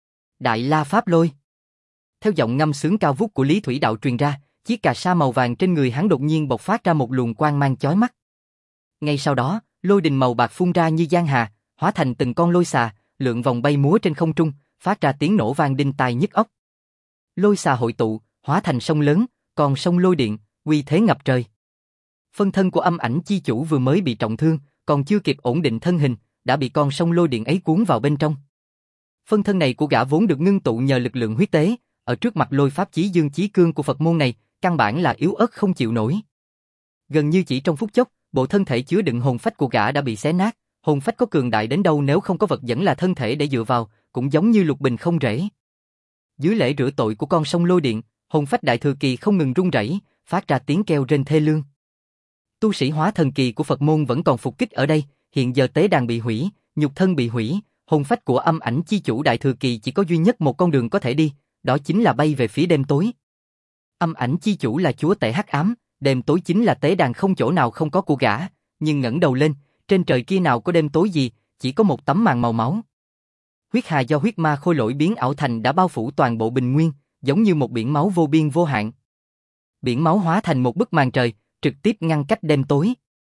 Đại La Pháp Lôi. Theo giọng ngâm sướng cao vút của Lý Thủy Đạo truyền ra, chiếc cà sa màu vàng trên người hắn đột nhiên bộc phát ra một luồng quang mang chói mắt. Ngay sau đó, lôi đình màu bạc phun ra như giang hà, hóa thành từng con lôi xà, lượn vòng bay múa trên không trung, phát ra tiếng nổ vang đinh tai nhức óc. Lôi xà hội tụ, hóa thành sông lớn, còn sông lôi điện, uy thế ngập trời. Phân thân của âm ảnh chi chủ vừa mới bị trọng thương, còn chưa kịp ổn định thân hình, đã bị con sông lôi điện ấy cuốn vào bên trong. Phân thân này của gã vốn được ngưng tụ nhờ lực lượng huyết tế, ở trước mặt lôi pháp chí dương chí cương của Phật môn này, căn bản là yếu ớt không chịu nổi. Gần như chỉ trong phút chốc, bộ thân thể chứa đựng hồn phách của gã đã bị xé nát, hồn phách có cường đại đến đâu nếu không có vật dẫn là thân thể để dựa vào, cũng giống như lục bình không rễ. Dưới lễ rửa tội của con sông lôi điện, hồn phách đại thừa kỳ không ngừng rung rẩy, phát ra tiếng kêu rên thê lương. Tu sĩ hóa thần kỳ của Phật môn vẫn còn phục kích ở đây, hiện giờ tế đàn bị hủy, nhục thân bị hủy, hồn phách của âm ảnh chi chủ đại thừa kỳ chỉ có duy nhất một con đường có thể đi, đó chính là bay về phía đêm tối. Âm ảnh chi chủ là chúa tể hắc ám, đêm tối chính là tế đàn không chỗ nào không có của gã, nhưng ngẩng đầu lên, trên trời kia nào có đêm tối gì, chỉ có một tấm màn màu máu. Huyết hà do huyết ma khôi lỗi biến ảo thành đã bao phủ toàn bộ bình nguyên, giống như một biển máu vô biên vô hạn. Biển máu hóa thành một bức màn trời, trực tiếp ngăn cách đêm tối.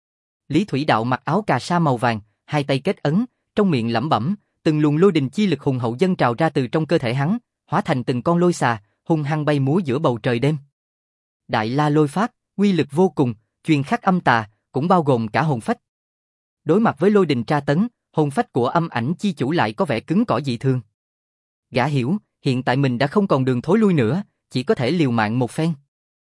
Lý Thủy Đạo mặc áo cà sa màu vàng, hai tay kết ấn, trong miệng lẩm bẩm, từng luồng lôi đình chi lực hùng hậu dâng trào ra từ trong cơ thể hắn, hóa thành từng con lôi xà, hung hăng bay múa giữa bầu trời đêm. Đại La Lôi Pháp, uy lực vô cùng, truyền khắc âm tà, cũng bao gồm cả hồn phách. Đối mặt với lôi đình tra tấn, hồn phách của âm ảnh chi chủ lại có vẻ cứng cỏi dị thường. Gã hiểu, hiện tại mình đã không còn đường thối lui nữa, chỉ có thể liều mạng một phen.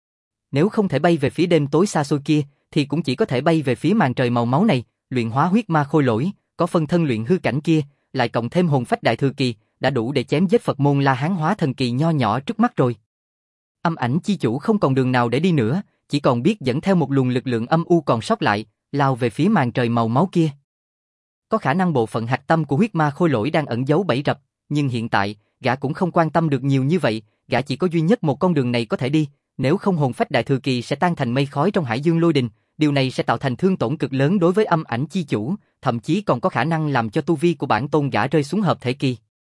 Nếu không thể bay về phía đêm tối xa xôi kia, thì cũng chỉ có thể bay về phía màn trời màu máu này, luyện hóa huyết ma khôi lỗi, có phân thân luyện hư cảnh kia, lại cộng thêm hồn phách đại thừa kỳ, đã đủ để chém giết Phật môn La Hán hóa thần kỳ nho nhỏ trước mắt rồi. Âm ảnh chi chủ không còn đường nào để đi nữa, chỉ còn biết dẫn theo một luồng lực lượng âm u còn sót lại, lao về phía màn trời màu máu kia. Có khả năng bộ phận hạch tâm của huyết ma khôi lỗi đang ẩn giấu bẫy rập, nhưng hiện tại, gã cũng không quan tâm được nhiều như vậy, gã chỉ có duy nhất một con đường này có thể đi, nếu không hồn phách đại thừa kỳ sẽ tan thành mây khói trong hải dương lôi đình, điều này sẽ tạo thành thương tổn cực lớn đối với âm ảnh chi chủ, thậm chí còn có khả năng làm cho tu vi của bản tôn gã rơi xuống hợp thể kỳ.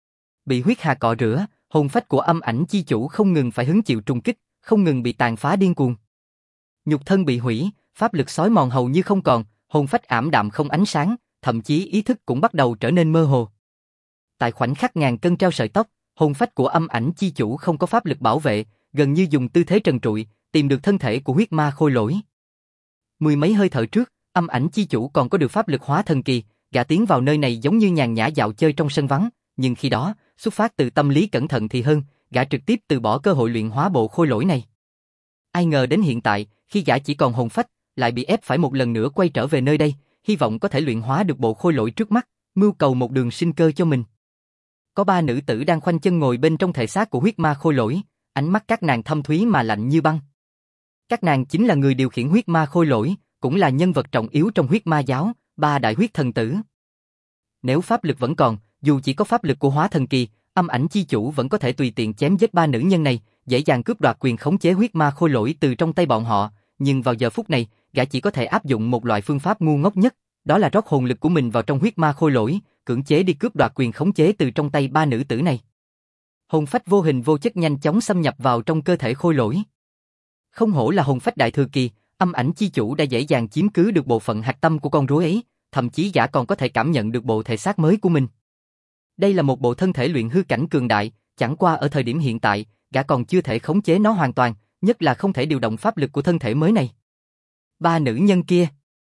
Bị huyết hà cọ rửa, hồn phách của âm ảnh chi chủ không ngừng phải hứng chịu trùng kích, không ngừng bị tàn phá điên cuồng. Nhục thân bị hủy, pháp lực xói mòn hầu như không còn, hồn phách ảm đạm không ánh sáng, thậm chí ý thức cũng bắt đầu trở nên mơ hồ. Tại khoảnh khắc ngàn cân treo sợi tóc, hồn phách của âm ảnh chi chủ không có pháp lực bảo vệ, gần như dùng tư thế trần trụi, tìm được thân thể của huyết ma khôi lỗi. Mười mấy hơi thở trước, âm ảnh chi chủ còn có được pháp lực hóa thần kỳ, gã tiến vào nơi này giống như nhàn nhã dạo chơi trong sân vắng, nhưng khi đó, xuất phát từ tâm lý cẩn thận thì hơn, gã trực tiếp từ bỏ cơ hội luyện hóa bộ khôi lỗi này. Ai ngờ đến hiện tại, khi gã chỉ còn hồn phách, lại bị ép phải một lần nữa quay trở về nơi đây, hy vọng có thể luyện hóa được bộ khôi lỗi trước mắt, mưu cầu một đường sinh cơ cho mình. Có ba nữ tử đang khoanh chân ngồi bên trong thể xác của huyết ma khôi lỗi, ánh mắt các nàng thâm thúy mà lạnh như băng. Các nàng chính là người điều khiển huyết ma khôi lỗi, cũng là nhân vật trọng yếu trong huyết ma giáo, ba đại huyết thần tử. Nếu pháp lực vẫn còn, dù chỉ có pháp lực của hóa thần kỳ, âm ảnh chi chủ vẫn có thể tùy tiện chém giết ba nữ nhân này, dễ dàng cướp đoạt quyền khống chế huyết ma khôi lỗi từ trong tay bọn họ, nhưng vào giờ phút này, gã chỉ có thể áp dụng một loại phương pháp ngu ngốc nhất, đó là rót hồn lực của mình vào trong huyết ma khôi lỗi, cưỡng chế đi cướp đoạt quyền khống chế từ trong tay ba nữ tử này. Hồn phách vô hình vô chất nhanh chóng xâm nhập vào trong cơ thể khôi lỗi. Không hổ là hồn phách đại thừa kỳ, âm ảnh chi chủ đã dễ dàng chiếm cứ được bộ phận hạch tâm của con rối ấy, thậm chí gã còn có thể cảm nhận được bộ thể xác mới của mình. Đây là một bộ thân thể luyện hư cảnh cường đại, chẳng qua ở thời điểm hiện tại, gã còn chưa thể khống chế nó hoàn toàn, nhất là không thể điều động pháp lực của thân thể mới này. Ba nữ nhân kia,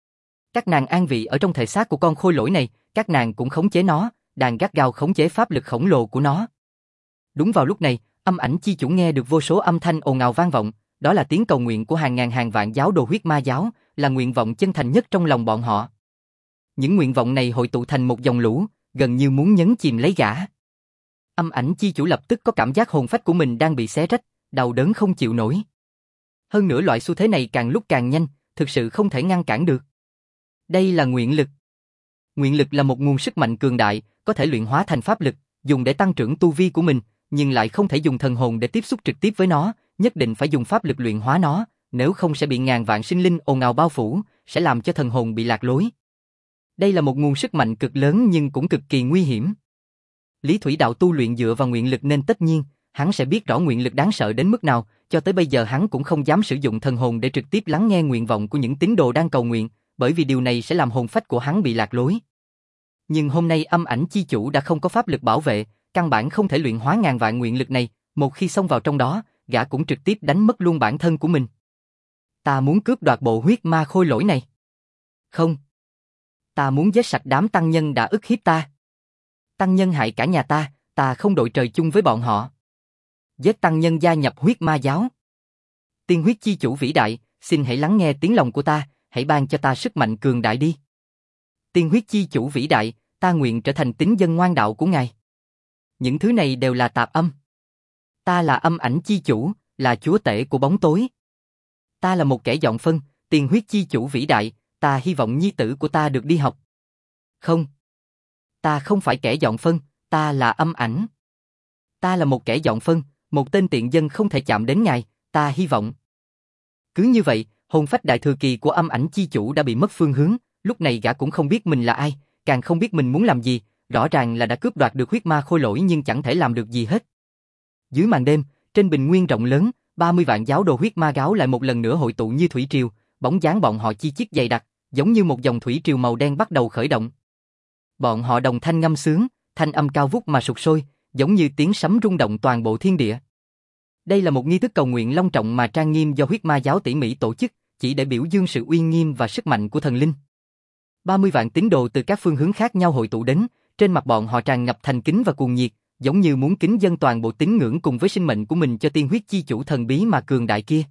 các nàng an vị ở trong thể xác của con khôi lỗi này, các nàng cũng khống chế nó, đang gắt gao khống chế pháp lực khổng lồ của nó. Đúng vào lúc này, âm ảnh chi chủ nghe được vô số âm thanh ồn ào vang vọng, đó là tiếng cầu nguyện của hàng ngàn hàng vạn giáo đồ huyết ma giáo, là nguyện vọng chân thành nhất trong lòng bọn họ. Những nguyện vọng này hội tụ thành một dòng lũ, gần như muốn nhấn chìm lấy gã. Âm ảnh chi chủ lập tức có cảm giác hồn phách của mình đang bị xé rách, đau đớn không chịu nổi. Hơn nữa loại xu thế này càng lúc càng nhanh, thực sự không thể ngăn cản được. Đây là nguyện lực. Nguyện lực là một nguồn sức mạnh cường đại, có thể luyện hóa thành pháp lực, dùng để tăng trưởng tu vi của mình, nhưng lại không thể dùng thần hồn để tiếp xúc trực tiếp với nó, nhất định phải dùng pháp lực luyện hóa nó, nếu không sẽ bị ngàn vạn sinh linh ồn ào bao phủ, sẽ làm cho thần hồn bị lạc lối. Đây là một nguồn sức mạnh cực lớn nhưng cũng cực kỳ nguy hiểm. Lý Thủy Đạo tu luyện dựa vào nguyện lực nên tất nhiên, hắn sẽ biết rõ nguyện lực đáng sợ đến mức nào, cho tới bây giờ hắn cũng không dám sử dụng thần hồn để trực tiếp lắng nghe nguyện vọng của những tín đồ đang cầu nguyện, bởi vì điều này sẽ làm hồn phách của hắn bị lạc lối. Nhưng hôm nay âm ảnh chi chủ đã không có pháp lực bảo vệ, căn bản không thể luyện hóa ngàn vạn nguyện lực này, một khi xông vào trong đó, gã cũng trực tiếp đánh mất luôn bản thân của mình. Ta muốn cướp đoạt bộ huyết ma khôi lỗi này. Không. Ta muốn giết sạch đám tăng nhân đã ức hiếp ta. Tăng nhân hại cả nhà ta, ta không đội trời chung với bọn họ. Giết tăng nhân gia nhập huyết ma giáo. Tiên huyết chi chủ vĩ đại, xin hãy lắng nghe tiếng lòng của ta, hãy ban cho ta sức mạnh cường đại đi. Tiên huyết chi chủ vĩ đại, ta nguyện trở thành tín dân ngoan đạo của ngài. Những thứ này đều là tạp âm. Ta là âm ảnh chi chủ, là chúa tể của bóng tối. Ta là một kẻ dọn phân, tiên huyết chi chủ vĩ đại, ta hy vọng nhi tử của ta được đi học. Không. Ta không phải kẻ dọn phân, ta là âm ảnh. Ta là một kẻ dọn phân, một tên tiện dân không thể chạm đến ngài, ta hy vọng. Cứ như vậy, hồn phách đại thừa kỳ của âm ảnh chi chủ đã bị mất phương hướng, lúc này gã cũng không biết mình là ai, càng không biết mình muốn làm gì, rõ ràng là đã cướp đoạt được huyết ma khôi lỗi nhưng chẳng thể làm được gì hết. Dưới màn đêm, trên bình nguyên rộng lớn, ba mươi vạn giáo đồ huyết ma giáo lại một lần nữa hội tụ như thủy triều, bóng dáng bọn họ chi chít dày đặc, giống như một dòng thủy triều màu đen bắt đầu khởi động. Bọn họ đồng thanh ngâm sướng, thanh âm cao vút mà sục sôi, giống như tiếng sấm rung động toàn bộ thiên địa. Đây là một nghi thức cầu nguyện long trọng mà trang nghiêm do huyết ma giáo tỉ mỉ tổ chức, chỉ để biểu dương sự uy nghiêm và sức mạnh của thần linh. ba mươi vạn tín đồ từ các phương hướng khác nhau hội tụ đến, trên mặt bọn họ tràn ngập thành kính và cuồng nhiệt, giống như muốn kính dâng toàn bộ tín ngưỡng cùng với sinh mệnh của mình cho tiên huyết chi chủ thần bí mà cường đại kia.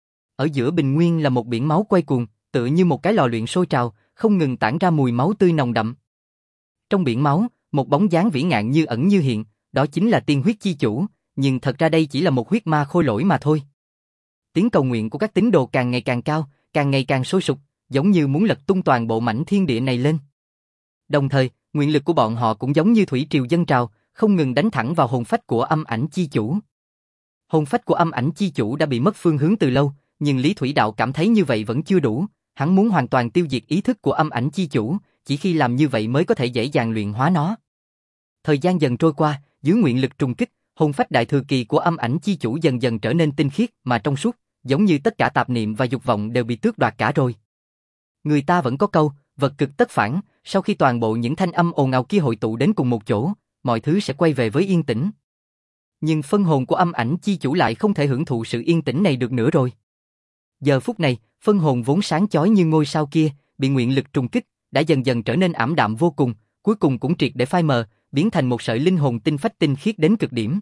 Ở giữa bình nguyên là một biển máu quay cuồng, tựa như một cái lò luyện sôi trào, không ngừng tản ra mùi máu tươi nồng đậm. Trong biển máu, một bóng dáng vĩ ngạn như ẩn như hiện, đó chính là tiên huyết chi chủ, nhưng thật ra đây chỉ là một huyết ma khôi lỗi mà thôi. Tiếng cầu nguyện của các tín đồ càng ngày càng cao, càng ngày càng sôi sục, giống như muốn lật tung toàn bộ mảnh thiên địa này lên. Đồng thời, nguyện lực của bọn họ cũng giống như thủy triều dâng trào, không ngừng đánh thẳng vào hồn phách của âm ảnh chi chủ. Hồn phách của âm ảnh chi chủ đã bị mất phương hướng từ lâu, nhưng Lý Thủy Đạo cảm thấy như vậy vẫn chưa đủ, hắn muốn hoàn toàn tiêu diệt ý thức của âm ảnh chi chủ, chỉ khi làm như vậy mới có thể dễ dàng luyện hóa nó. Thời gian dần trôi qua, dưới nguyện lực trùng kích, hồn phách đại thừa kỳ của âm ảnh chi chủ dần dần trở nên tinh khiết mà trong suốt, giống như tất cả tạp niệm và dục vọng đều bị tước đoạt cả rồi. Người ta vẫn có câu, vật cực tất phản, sau khi toàn bộ những thanh âm ồn ào kia hội tụ đến cùng một chỗ, mọi thứ sẽ quay về với yên tĩnh. Nhưng phân hồn của âm ảnh chi chủ lại không thể hưởng thụ sự yên tĩnh này được nữa rồi. Giờ phút này, phân hồn vốn sáng chói như ngôi sao kia, bị nguyện lực trùng kích, đã dần dần trở nên ảm đạm vô cùng, cuối cùng cũng triệt để phai mờ, biến thành một sợi linh hồn tinh phách tinh khiết đến cực điểm.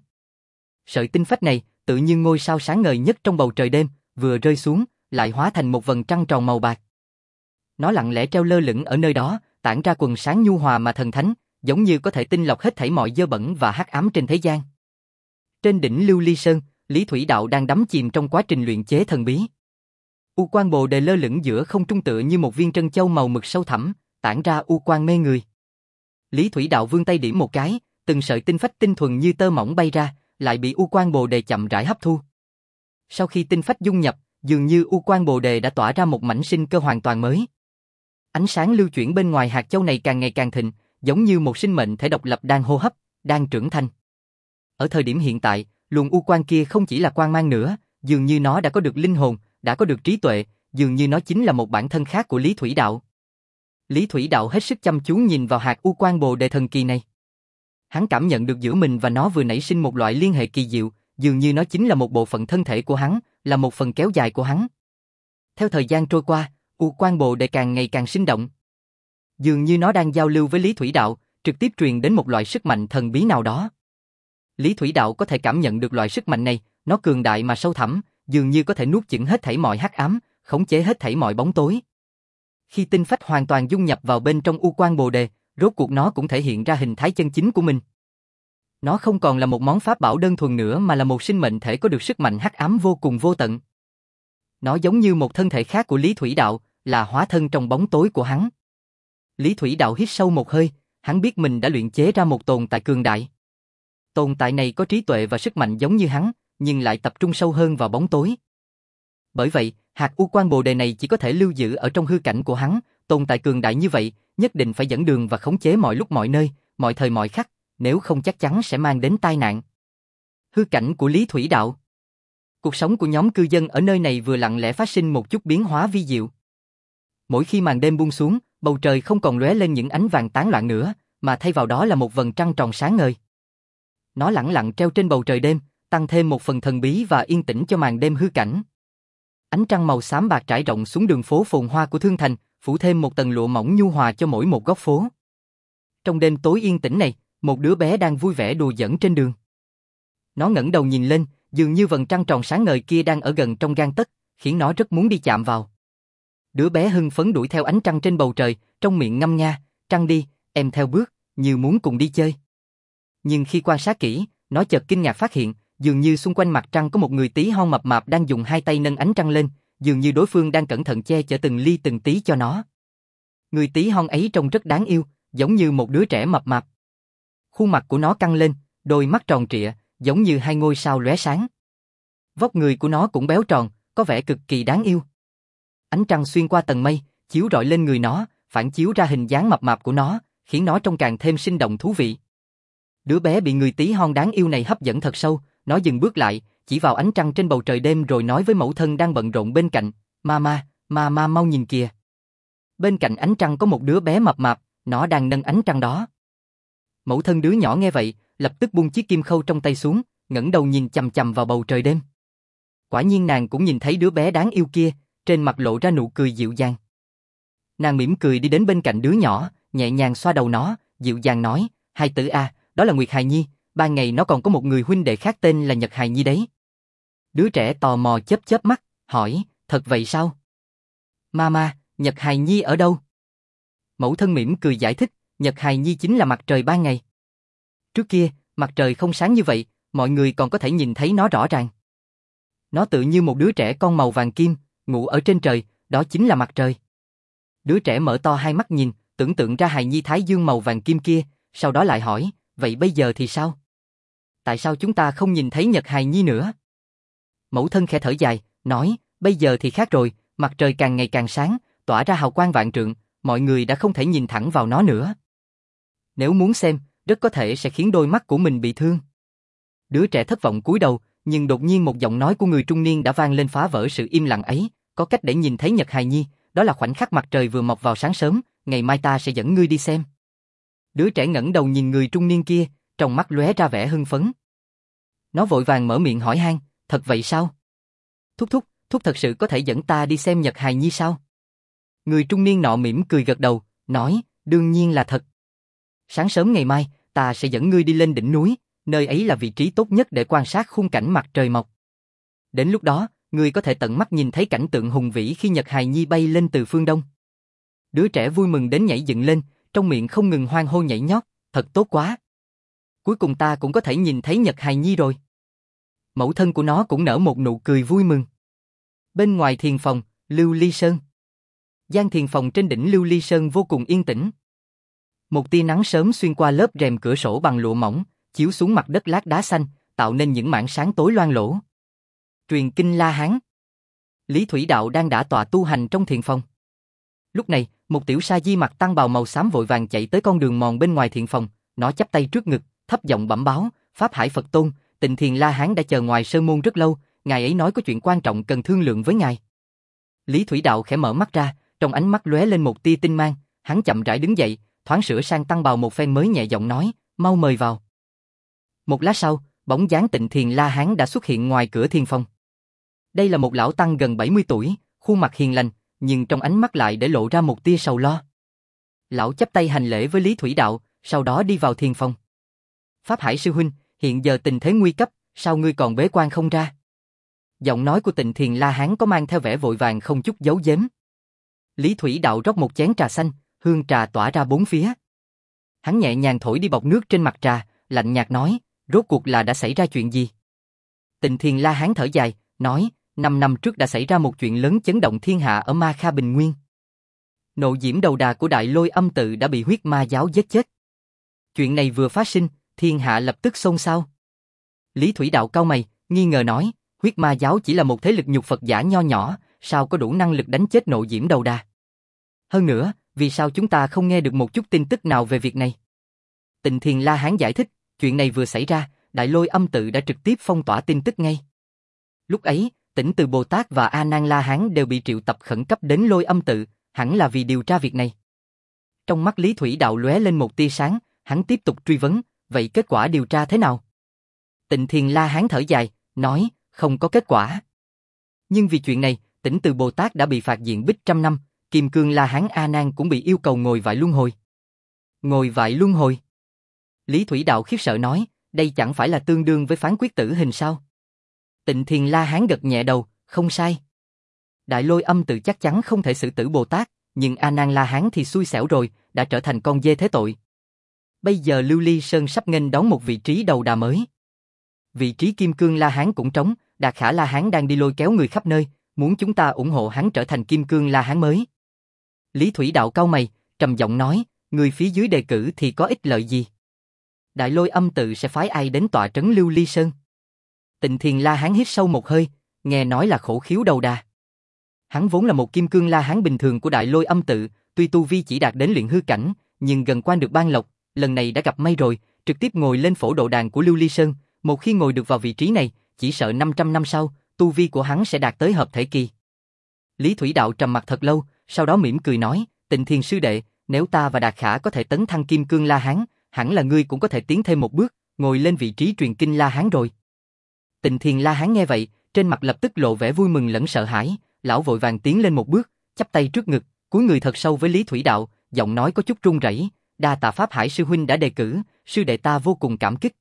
Sợi tinh phách này, tự như ngôi sao sáng ngời nhất trong bầu trời đêm, vừa rơi xuống, lại hóa thành một vầng trăng tròn màu bạc. Nó lặng lẽ treo lơ lửng ở nơi đó, tản ra quần sáng nhu hòa mà thần thánh, giống như có thể tinh lọc hết thảy mọi dơ bẩn và hắc ám trên thế gian. Trên đỉnh Lưu Ly Sơn, Lý Thủy Đạo đang đắm chìm trong quá trình luyện chế thần bí. U Quang Bồ Đề lơ lửng giữa không trung tựa như một viên trân châu màu mực sâu thẳm, tản ra u quang mê người. Lý Thủy Đạo vươn tay điểm một cái, từng sợi tinh phách tinh thuần như tơ mỏng bay ra, lại bị U Quang Bồ Đề chậm rãi hấp thu. Sau khi tinh phách dung nhập, dường như U Quang Bồ Đề đã tỏa ra một mảnh sinh cơ hoàn toàn mới. Ánh sáng lưu chuyển bên ngoài hạt châu này càng ngày càng thịnh, giống như một sinh mệnh thể độc lập đang hô hấp, đang trưởng thành. Ở thời điểm hiện tại, luồng u quang kia không chỉ là quang mang nữa, dường như nó đã có được linh hồn, đã có được trí tuệ, dường như nó chính là một bản thân khác của Lý Thủy Đạo. Lý Thủy Đạo hết sức chăm chú nhìn vào hạt u quang bồ đề thần kỳ này. Hắn cảm nhận được giữa mình và nó vừa nảy sinh một loại liên hệ kỳ diệu, dường như nó chính là một bộ phận thân thể của hắn, là một phần kéo dài của hắn. Theo thời gian trôi qua, u quang bồ đề càng ngày càng sinh động. Dường như nó đang giao lưu với Lý Thủy Đạo, trực tiếp truyền đến một loại sức mạnh thần bí nào đó. Lý Thủy Đạo có thể cảm nhận được loại sức mạnh này, nó cường đại mà sâu thẳm, dường như có thể nuốt chửng hết thảy mọi hắc ám, khống chế hết thảy mọi bóng tối. Khi tinh phách hoàn toàn dung nhập vào bên trong u quang bồ đề, rốt cuộc nó cũng thể hiện ra hình thái chân chính của mình. Nó không còn là một món pháp bảo đơn thuần nữa mà là một sinh mệnh thể có được sức mạnh hắc ám vô cùng vô tận. Nó giống như một thân thể khác của Lý Thủy Đạo, là hóa thân trong bóng tối của hắn. Lý Thủy Đạo hít sâu một hơi, hắn biết mình đã luyện chế ra một tồn tại cường đại. Tồn tại này có trí tuệ và sức mạnh giống như hắn, nhưng lại tập trung sâu hơn vào bóng tối. Bởi vậy, hạt u quang bồ đề này chỉ có thể lưu giữ ở trong hư cảnh của hắn, tồn tại cường đại như vậy, nhất định phải dẫn đường và khống chế mọi lúc mọi nơi, mọi thời mọi khắc, nếu không chắc chắn sẽ mang đến tai nạn. Hư cảnh của Lý Thủy Đạo. Cuộc sống của nhóm cư dân ở nơi này vừa lặng lẽ phát sinh một chút biến hóa vi diệu. Mỗi khi màn đêm buông xuống, bầu trời không còn lóe lên những ánh vàng tán loạn nữa, mà thay vào đó là một vầng trăng tròn sáng ngời. Nó lẳng lặng treo trên bầu trời đêm, tăng thêm một phần thần bí và yên tĩnh cho màn đêm hư cảnh. Ánh trăng màu xám bạc trải rộng xuống đường phố phồn hoa của Thương Thành, phủ thêm một tầng lụa mỏng nhu hòa cho mỗi một góc phố. Trong đêm tối yên tĩnh này, một đứa bé đang vui vẻ đùa giỡn trên đường. Nó ngẩng đầu nhìn lên, dường như vầng trăng tròn sáng ngời kia đang ở gần trong gang tấc, khiến nó rất muốn đi chạm vào. Đứa bé hưng phấn đuổi theo ánh trăng trên bầu trời, trong miệng ngâm nga, "Trăng đi, em theo bước", như muốn cùng đi chơi. Nhưng khi quan sát kỹ, nó chợt kinh ngạc phát hiện, dường như xung quanh mặt trăng có một người tí hon mập mạp đang dùng hai tay nâng ánh trăng lên, dường như đối phương đang cẩn thận che chở từng ly từng tí cho nó. Người tí hon ấy trông rất đáng yêu, giống như một đứa trẻ mập mạp. Khuôn mặt của nó căng lên, đôi mắt tròn trịa, giống như hai ngôi sao lóe sáng. Vóc người của nó cũng béo tròn, có vẻ cực kỳ đáng yêu. Ánh trăng xuyên qua tầng mây, chiếu rọi lên người nó, phản chiếu ra hình dáng mập mạp của nó, khiến nó trông càng thêm sinh động thú vị. Đứa bé bị người tí hon đáng yêu này hấp dẫn thật sâu, nó dừng bước lại, chỉ vào ánh trăng trên bầu trời đêm rồi nói với mẫu thân đang bận rộn bên cạnh, "Mama, mama mau nhìn kìa." Bên cạnh ánh trăng có một đứa bé mập mạp, nó đang nâng ánh trăng đó. Mẫu thân đứa nhỏ nghe vậy, lập tức buông chiếc kim khâu trong tay xuống, ngẩng đầu nhìn chằm chằm vào bầu trời đêm. Quả nhiên nàng cũng nhìn thấy đứa bé đáng yêu kia, trên mặt lộ ra nụ cười dịu dàng. Nàng mỉm cười đi đến bên cạnh đứa nhỏ, nhẹ nhàng xoa đầu nó, dịu dàng nói, "Hai tử a, đó là Nguyệt Hài Nhi, ban ngày nó còn có một người huynh đệ khác tên là Nhật Hài Nhi đấy." Đứa trẻ tò mò chớp chớp mắt, hỏi, "Thật vậy sao? Mama, Nhật Hài Nhi ở đâu?" Mẫu thân mỉm cười giải thích, Nhật Hài Nhi chính là mặt trời ban ngày. Trước kia, mặt trời không sáng như vậy, mọi người còn có thể nhìn thấy nó rõ ràng. Nó tự như một đứa trẻ con màu vàng kim, ngủ ở trên trời, đó chính là mặt trời. Đứa trẻ mở to hai mắt nhìn, tưởng tượng ra Hài Nhi thái dương màu vàng kim kia, sau đó lại hỏi, "Vậy bây giờ thì sao? Tại sao chúng ta không nhìn thấy Nhật Hài Nhi nữa?" Mẫu thân khẽ thở dài, nói, "Bây giờ thì khác rồi, mặt trời càng ngày càng sáng, tỏa ra hào quang vạn trượng, mọi người đã không thể nhìn thẳng vào nó nữa. Nếu muốn xem, rất có thể sẽ khiến đôi mắt của mình bị thương." Đứa trẻ thất vọng cúi đầu, nhưng đột nhiên một giọng nói của người trung niên đã vang lên phá vỡ sự im lặng ấy, "Có cách để nhìn thấy Nhật Hài Nhi, đó là khoảnh khắc mặt trời vừa mọc vào sáng sớm, ngày mai ta sẽ dẫn ngươi đi xem." Đứa trẻ ngẩng đầu nhìn người trung niên kia, trong mắt lóe ra vẻ hưng phấn. Nó vội vàng mở miệng hỏi han, "Thật vậy sao? Thúc thúc, thúc thật sự có thể dẫn ta đi xem Nhật Hài Nhi sao?" Người trung niên nọ mỉm cười gật đầu, nói, "Đương nhiên là thật. Sáng sớm ngày mai, ta sẽ dẫn ngươi đi lên đỉnh núi, nơi ấy là vị trí tốt nhất để quan sát khung cảnh mặt trời mọc. Đến lúc đó, ngươi có thể tận mắt nhìn thấy cảnh tượng hùng vĩ khi Nhật Hài Nhi bay lên từ phương đông." Đứa trẻ vui mừng đến nhảy dựng lên, trong miệng không ngừng hoan hô nhảy nhót, thật tốt quá. Cuối cùng ta cũng có thể nhìn thấy Nhật hài nhi rồi. Mẫu thân của nó cũng nở một nụ cười vui mừng. Bên ngoài thiền phòng, Lưu Ly Sơn. Gian thiền phòng trên đỉnh Lưu Ly Sơn vô cùng yên tĩnh. Một tia nắng sớm xuyên qua lớp rèm cửa sổ bằng lụa mỏng, chiếu xuống mặt đất lát đá xanh, tạo nên những mảng sáng tối loang lổ. Truyền kinh La Hán. Lý Thủy Đạo đang đả tọa tu hành trong thiền phòng. Lúc này, một tiểu sa di mặc tăng bào màu xám vội vàng chạy tới con đường mòn bên ngoài thiền phòng, nó chắp tay trước ngực, thấp giọng bẩm báo, Pháp Hải Phật Tôn, Tịnh Thiền La Hán đã chờ ngoài sơn môn rất lâu, ngài ấy nói có chuyện quan trọng cần thương lượng với ngài. Lý Thủy Đạo khẽ mở mắt ra, trong ánh mắt lóe lên một tia tinh mang, hắn chậm rãi đứng dậy, thoáng sửa sang tăng bào một phen mới nhẹ giọng nói, mau mời vào. Một lát sau, bóng dáng Tịnh Thiền La Hán đã xuất hiện ngoài cửa thiền phòng. Đây là một lão tăng gần bảy mươi tuổi, khuôn mặt hiền lành, nhưng trong ánh mắt lại để lộ ra một tia sầu lo. Lão chắp tay hành lễ với Lý Thủy Đạo, sau đó đi vào thiền phòng. Pháp Hải sư huynh, hiện giờ tình thế nguy cấp, sao ngươi còn bế quan không ra? Giọng nói của Tịnh Thiền La Hán có mang theo vẻ vội vàng không chút giấu giếm. Lý Thủy Đạo rót một chén trà xanh, hương trà tỏa ra bốn phía. Hắn nhẹ nhàng thổi đi bọt nước trên mặt trà, lạnh nhạt nói, rốt cuộc là đã xảy ra chuyện gì? Tịnh Thiền La Hán thở dài, nói, năm năm trước đã xảy ra một chuyện lớn chấn động thiên hạ ở Ma Kha Bình Nguyên. Nộ diễm đầu đà của Đại Lôi Âm Tự đã bị huyết ma giáo giết chết. Chuyện này vừa phát sinh, thiên hạ lập tức xôn xao. Lý Thủy Đạo cau mày, nghi ngờ nói, huyết ma giáo chỉ là một thế lực nhục Phật giả nho nhỏ, sao có đủ năng lực đánh chết nộ diễm đầu đà? Hơn nữa, vì sao chúng ta không nghe được một chút tin tức nào về việc này? Tịnh Thiền La Hán giải thích, chuyện này vừa xảy ra, Đại Lôi Âm Tự đã trực tiếp phong tỏa tin tức ngay. Lúc ấy, Tỉnh Từ Bồ Tát và A Nan La Hán đều bị triệu tập khẩn cấp đến Lôi Âm Tự, hẳn là vì điều tra việc này. Trong mắt Lý Thủy Đạo lóe lên một tia sáng, hắn tiếp tục truy vấn, vậy kết quả điều tra thế nào? Tịnh Thiền La Hán thở dài, nói, không có kết quả. Nhưng vì chuyện này, Tỉnh Từ Bồ Tát đã bị phạt diện bích trăm năm, Kim Cương La Hán A Nan cũng bị yêu cầu ngồi vại luân hồi. Ngồi vại luân hồi? Lý Thủy Đạo khiếp sợ nói, đây chẳng phải là tương đương với phán quyết tử hình sao? Tịnh Thiền La Hán gật nhẹ đầu, không sai. Đại Lôi Âm Tự chắc chắn không thể xử tử Bồ Tát, nhưng A Nan La Hán thì xui xẻo rồi, đã trở thành con dê thế tội. Bây giờ Lưu Ly Sơn sắp nghênh đón một vị trí đầu đà mới. Vị trí Kim Cương La Hán cũng trống, Đạt Khả La Hán đang đi lôi kéo người khắp nơi, muốn chúng ta ủng hộ hắn trở thành Kim Cương La Hán mới. Lý Thủy Đạo cau mày, trầm giọng nói, người phía dưới đề cử thì có ích lợi gì? Đại Lôi Âm Tự sẽ phái ai đến tọa trấn Lưu Ly Sơn? Tịnh Thiền La Hán hít sâu một hơi, nghe nói là Khổ Khiếu đầu đà. Hắn vốn là một Kim Cương La Hán bình thường của Đại Lôi Âm Tự, tuy tu vi chỉ đạt đến luyện hư cảnh, nhưng gần quan được ban lộc, lần này đã gặp may rồi, trực tiếp ngồi lên phổ độ đàn của Lưu Ly Sơn, một khi ngồi được vào vị trí này, chỉ sợ năm trăm năm sau, tu vi của hắn sẽ đạt tới hợp thể kỳ. Lý Thủy Đạo trầm mặt thật lâu, sau đó mỉm cười nói, Tịnh Thiền sư đệ, nếu ta và Đạt Khả có thể tấn thăng Kim Cương La Hán, hẳn là ngươi cũng có thể tiến thêm một bước, ngồi lên vị trí truyền kinh La Hán rồi. Tịnh Thiền La Hán nghe vậy, trên mặt lập tức lộ vẻ vui mừng lẫn sợ hãi, lão vội vàng tiến lên một bước, chắp tay trước ngực, cúi người thật sâu với Lý Thủy Đạo, giọng nói có chút run rẩy, đa tạ Pháp Hải sư huynh đã đề cử, sư đệ ta vô cùng cảm kích.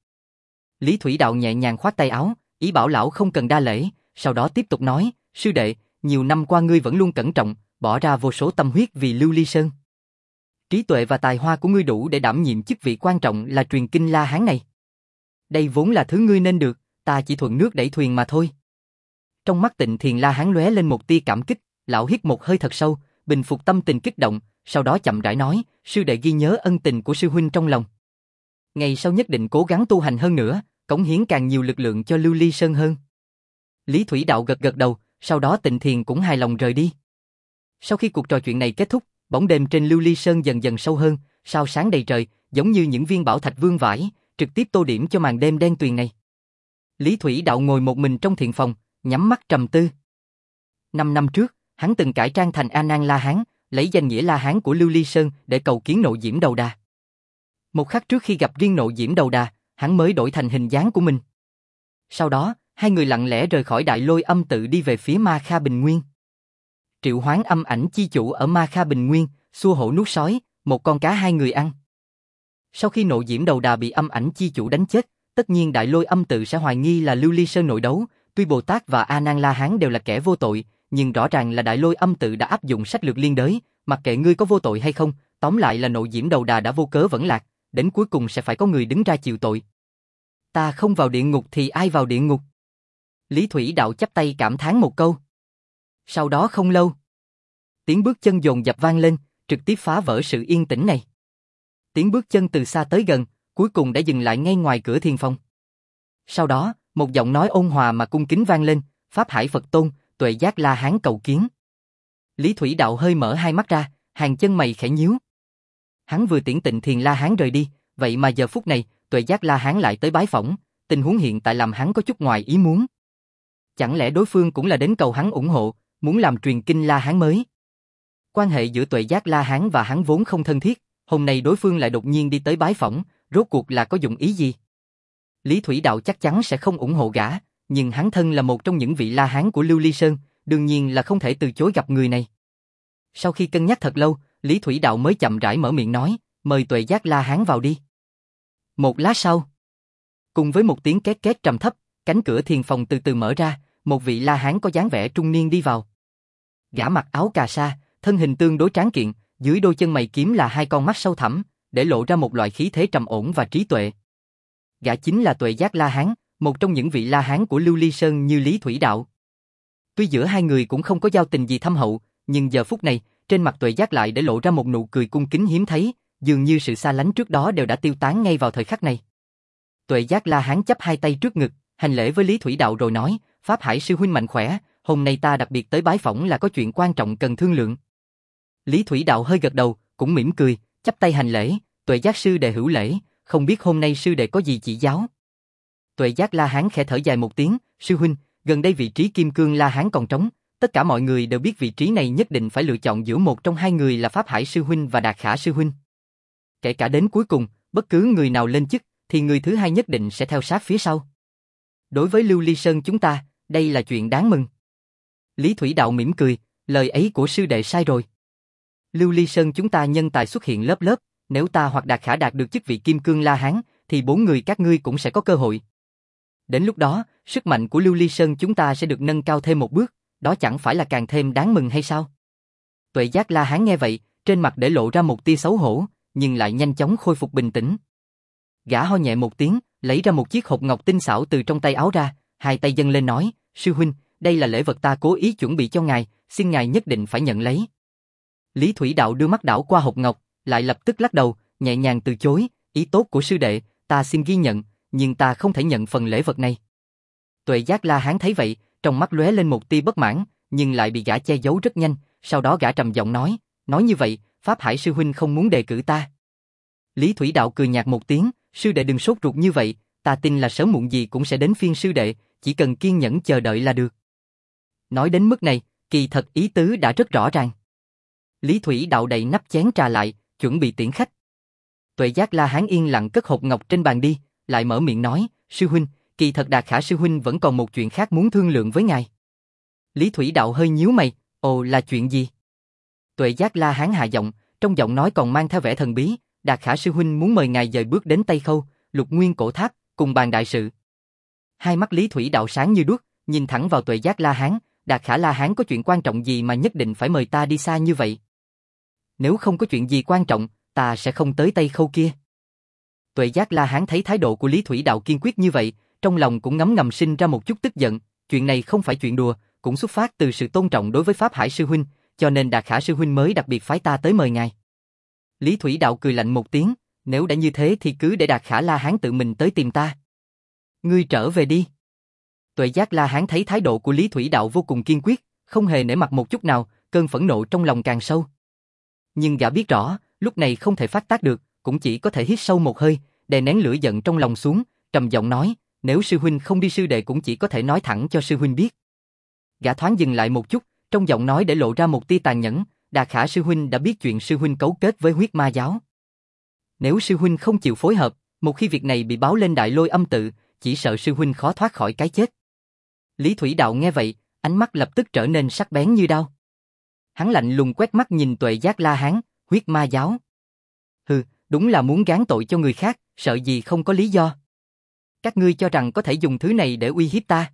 Lý Thủy Đạo nhẹ nhàng khoát tay áo, ý bảo lão không cần đa lễ, sau đó tiếp tục nói, sư đệ, nhiều năm qua ngươi vẫn luôn cẩn trọng, bỏ ra vô số tâm huyết vì Lưu Ly Sơn. Trí tuệ và tài hoa của ngươi đủ để đảm nhiệm chức vị quan trọng là truyền kinh La Hán này. Đây vốn là thứ ngươi nên được, ta chỉ thuận nước đẩy thuyền mà thôi. Trong mắt Tịnh Thiền La Hán lóe lên một tia cảm kích, lão hít một hơi thật sâu, bình phục tâm tình kích động, sau đó chậm rãi nói, sư đệ ghi nhớ ân tình của sư huynh trong lòng. Ngày sau nhất định cố gắng tu hành hơn nữa, cống hiến càng nhiều lực lượng cho Lưu Ly Sơn hơn. Lý Thủy Đạo gật gật đầu, sau đó Tịnh Thiền cũng hài lòng rời đi. Sau khi cuộc trò chuyện này kết thúc, bóng đêm trên Lưu Ly Sơn dần dần sâu hơn, sao sáng đầy trời, giống như những viên bảo thạch vương vãi, trực tiếp tô điểm cho màn đêm đen tuyền này. Lý Thủy Đạo ngồi một mình trong thiền phòng, nhắm mắt trầm tư. Năm năm trước, hắn từng cải trang thành A Nan La Hán, lấy danh nghĩa La Hán của Lưu Ly Sơn để cầu kiến Nộ Diễm Đầu Đà. Một khắc trước khi gặp riêng Nộ Diễm Đầu Đà, hắn mới đổi thành hình dáng của mình. Sau đó, hai người lặng lẽ rời khỏi Đại Lôi Âm Tự đi về phía Ma Kha Bình Nguyên. Triệu hoán âm ảnh chi chủ ở Ma Kha Bình Nguyên, xua hổ nuốt sói, một con cá hai người ăn. Sau khi Nộ Diễm Đầu Đà bị âm ảnh chi chủ đánh chết, tất nhiên Đại Lôi Âm Tự sẽ hoài nghi là Lưu Ly Sơn nội đấu, tuy Bồ Tát và A Nan La Hán đều là kẻ vô tội, nhưng rõ ràng là Đại Lôi Âm Tự đã áp dụng sách lược liên đới, mặc kệ ngươi có vô tội hay không, tóm lại là Nộ Diễm Đầu Đà đã vô cớ vẫn lạc, đến cuối cùng sẽ phải có người đứng ra chịu tội. Ta không vào địa ngục thì ai vào địa ngục? Lý Thủy Đạo chắp tay cảm thán một câu. Sau đó không lâu, tiếng bước chân dồn dập vang lên, trực tiếp phá vỡ sự yên tĩnh này. Tiếng bước chân từ xa tới gần, cuối cùng đã dừng lại ngay ngoài cửa thiền phòng. Sau đó, một giọng nói ôn hòa mà cung kính vang lên, Pháp Hải Phật Tôn, Tuệ Giác La Hán cầu kiến. Lý Thủy Đạo hơi mở hai mắt ra, hàng chân mày khẽ nhíu. Hắn vừa tiễn Tịnh Thiền La Hán rời đi, vậy mà giờ phút này, Tuệ Giác La Hán lại tới bái phỏng, tình huống hiện tại làm hắn có chút ngoài ý muốn. Chẳng lẽ đối phương cũng là đến cầu hắn ủng hộ, muốn làm truyền kinh La Hán mới? Quan hệ giữa Tuệ Giác La Hán và hắn vốn không thân thiết, hôm nay đối phương lại đột nhiên đi tới bái phỏng, rốt cuộc là có dụng ý gì? Lý Thủy Đạo chắc chắn sẽ không ủng hộ gã, nhưng hắn thân là một trong những vị La Hán của Lưu Ly Sơn, đương nhiên là không thể từ chối gặp người này. Sau khi cân nhắc thật lâu, Lý Thủy Đạo mới chậm rãi mở miệng nói, mời Tuệ Giác La Hán vào đi. Một lát sau, cùng với một tiếng két két trầm thấp, cánh cửa thiền phòng từ từ mở ra, một vị La Hán có dáng vẻ trung niên đi vào. Gã mặc áo cà sa, thân hình tương đối tráng kiện, dưới đôi chân mày kiếm là hai con mắt sâu thẳm, để lộ ra một loại khí thế trầm ổn và trí tuệ. Gã chính là Tuệ Giác La Hán, một trong những vị La Hán của Lưu Ly Sơn như Lý Thủy Đạo. Tuy giữa hai người cũng không có giao tình gì thâm hậu, nhưng giờ phút này, trên mặt Tuệ Giác lại để lộ ra một nụ cười cung kính hiếm thấy, dường như sự xa lánh trước đó đều đã tiêu tán ngay vào thời khắc này. Tuệ Giác La Hán chắp hai tay trước ngực, hành lễ với Lý Thủy Đạo rồi nói, Pháp Hải sư huynh mạnh khỏe, hôm nay ta đặc biệt tới bái phỏng là có chuyện quan trọng cần thương lượng. Lý Thủy Đạo hơi gật đầu, cũng mỉm cười, chắp tay hành lễ, Tuệ Giác sư đệ hữu lễ, không biết hôm nay sư đệ có gì chỉ giáo. Tuệ Giác La Hán khẽ thở dài một tiếng, sư huynh, gần đây vị trí Kim Cương La Hán còn trống, tất cả mọi người đều biết vị trí này nhất định phải lựa chọn giữa một trong hai người là Pháp Hải sư huynh và Đạt Khả sư huynh. Kể cả đến cuối cùng, bất cứ người nào lên chức, thì người thứ hai nhất định sẽ theo sát phía sau. Đối với Lưu Ly Sơn chúng ta, đây là chuyện đáng mừng. Lý Thủy Đạo mỉm cười, lời ấy của sư đệ sai rồi. Lưu Ly Sơn chúng ta nhân tài xuất hiện lớp lớp, nếu ta hoặc Đạt Khả đạt được chức vị Kim Cương La Hán, thì bốn người các ngươi cũng sẽ có cơ hội. Đến lúc đó, sức mạnh của Lưu Ly Sơn chúng ta sẽ được nâng cao thêm một bước, đó chẳng phải là càng thêm đáng mừng hay sao? Tuệ Giác La Hán nghe vậy, trên mặt để lộ ra một tia xấu hổ, nhưng lại nhanh chóng khôi phục bình tĩnh. Gã ho nhẹ một tiếng, lấy ra một chiếc hộp ngọc tinh xảo từ trong tay áo ra, hai tay dâng lên nói, sư huynh, đây là lễ vật ta cố ý chuẩn bị cho ngài, xin ngài nhất định phải nhận lấy. Lý Thủy Đạo đưa mắt đảo qua hộp ngọc, lại lập tức lắc đầu, nhẹ nhàng từ chối, ý tốt của sư đệ, ta xin ghi nhận, nhưng ta không thể nhận phần lễ vật này. Tuệ Giác La Hán thấy vậy, trong mắt lóe lên một tia bất mãn, nhưng lại bị gã che giấu rất nhanh, sau đó gã trầm giọng nói, nói như vậy, Pháp Hải sư huynh không muốn đề cử ta. Lý Thủy Đạo cười nhạt một tiếng, sư đệ đừng sốt ruột như vậy, ta tin là sớm muộn gì cũng sẽ đến phiên sư đệ, chỉ cần kiên nhẫn chờ đợi là được. Nói đến mức này, kỳ thật ý tứ đã rất rõ ràng. Lý Thủy Đạo đậy nắp chén trà lại, chuẩn bị tiễn khách. Tuệ Giác La Hán yên lặng cất hộp ngọc trên bàn đi, lại mở miệng nói, sư huynh, kỳ thật Đạt Khả sư huynh vẫn còn một chuyện khác muốn thương lượng với ngài. Lý Thủy Đạo hơi nhíu mày, ồ là chuyện gì? Tuệ Giác La Hán hạ giọng, trong giọng nói còn mang theo vẻ thần bí, Đạt Khả sư huynh muốn mời ngài dời bước đến Tây Khâu, Lục Nguyên Cổ Tháp, cùng bàn đại sự. Hai mắt Lý Thủy Đạo sáng như đuốc, nhìn thẳng vào Tuệ Giác La Hán, Đạt Khả La Hán có chuyện quan trọng gì mà nhất định phải mời ta đi xa như vậy? Nếu không có chuyện gì quan trọng, ta sẽ không tới Tây Khâu kia. Tuệ Giác La Hán thấy thái độ của Lý Thủy Đạo kiên quyết như vậy, trong lòng cũng ngấm ngầm sinh ra một chút tức giận, chuyện này không phải chuyện đùa, cũng xuất phát từ sự tôn trọng đối với Pháp Hải sư huynh, cho nên Đạt Khả sư huynh mới đặc biệt phái ta tới mời ngài. Lý Thủy Đạo cười lạnh một tiếng, nếu đã như thế thì cứ để Đạt Khả La Hán tự mình tới tìm ta. Ngươi trở về đi. Tuệ Giác La Hán thấy thái độ của Lý Thủy Đạo vô cùng kiên quyết, không hề nể mặt một chút nào, cơn phẫn nộ trong lòng càng sâu. Nhưng gã biết rõ, lúc này không thể phát tác được, cũng chỉ có thể hít sâu một hơi, đè nén lửa giận trong lòng xuống, trầm giọng nói, nếu sư huynh không đi sư đệ cũng chỉ có thể nói thẳng cho sư huynh biết. Gã thoáng dừng lại một chút, trong giọng nói để lộ ra một tia tàn nhẫn, Đạt Khả sư huynh đã biết chuyện sư huynh cấu kết với huyết ma giáo. Nếu sư huynh không chịu phối hợp, một khi việc này bị báo lên Đại Lôi Âm tự, chỉ sợ sư huynh khó thoát khỏi cái chết. Lý Thủy Đạo nghe vậy, ánh mắt lập tức trở nên sắc bén như đao. Hắn lạnh lùng quét mắt nhìn Tuệ Giác La Hán, huyết ma giáo. Hừ, đúng là muốn gán tội cho người khác, sợ gì không có lý do. Các ngươi cho rằng có thể dùng thứ này để uy hiếp ta.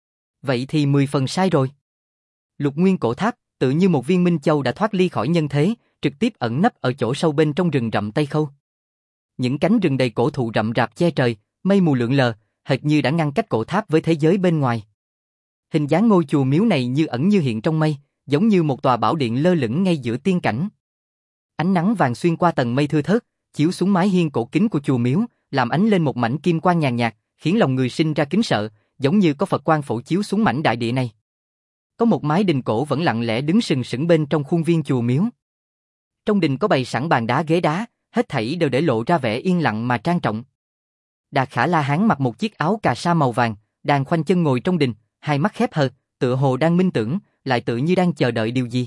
Vậy thì mười phần sai rồi. Lục Nguyên Cổ Tháp, tự như một viên minh châu đã thoát ly khỏi nhân thế, trực tiếp ẩn nấp ở chỗ sâu bên trong rừng rậm Tây Khâu. những cánh rừng đầy cổ thụ rậm rạp che trời, mây mù lượn lờ, hệt như đã ngăn cách cổ tháp với thế giới bên ngoài. Hình dáng ngôi chùa miếu này như ẩn như hiện trong mây, giống như một tòa bảo điện lơ lửng ngay giữa tiên cảnh. Ánh nắng vàng xuyên qua tầng mây thưa thớt, chiếu xuống mái hiên cổ kính của chùa miếu, làm ánh lên một mảnh kim quang nhàn nhạt, khiến lòng người sinh ra kính sợ, giống như có Phật quang phổ chiếu xuống mảnh đại địa này. Có một mái đình cổ vẫn lặng lẽ đứng sừng sững bên trong khuôn viên chùa miếu. Trong đình có bày sẵn bàn đá ghế đá, hết thảy đều để lộ ra vẻ yên lặng mà trang trọng. Đạt Khả La Hán mặc một chiếc áo cà sa màu vàng, đang khoanh chân ngồi trong đình, hai mắt khép hờ, tựa hồ đang minh tưởng, lại tự như đang chờ đợi điều gì.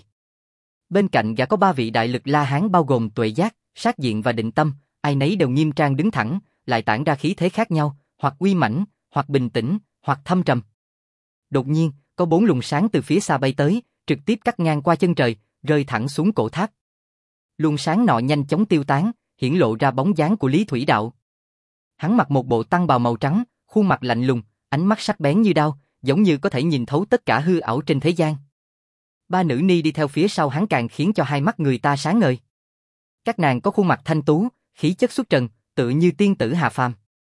Bên cạnh gã có ba vị đại lực La Hán bao gồm Tuệ Giác, Sát Diện và Định Tâm, ai nấy đều nghiêm trang đứng thẳng, lại tản ra khí thế khác nhau, hoặc uy mãnh, hoặc bình tĩnh, hoặc thâm trầm. Đột nhiên, có bốn luồng sáng từ phía xa bay tới, trực tiếp cắt ngang qua chân trời, rơi thẳng xuống cổ tháp. Luồng sáng nọ nhanh chóng tiêu tán, hiển lộ ra bóng dáng của Lý Thủy Đạo. Hắn mặc một bộ tăng bào màu trắng, khuôn mặt lạnh lùng, ánh mắt sắc bén như đao, giống như có thể nhìn thấu tất cả hư ảo trên thế gian. Ba nữ ni đi theo phía sau hắn càng khiến cho hai mắt người ta sáng ngời. Các nàng có khuôn mặt thanh tú, khí chất xuất trần, tựa như tiên tử hạ phàm.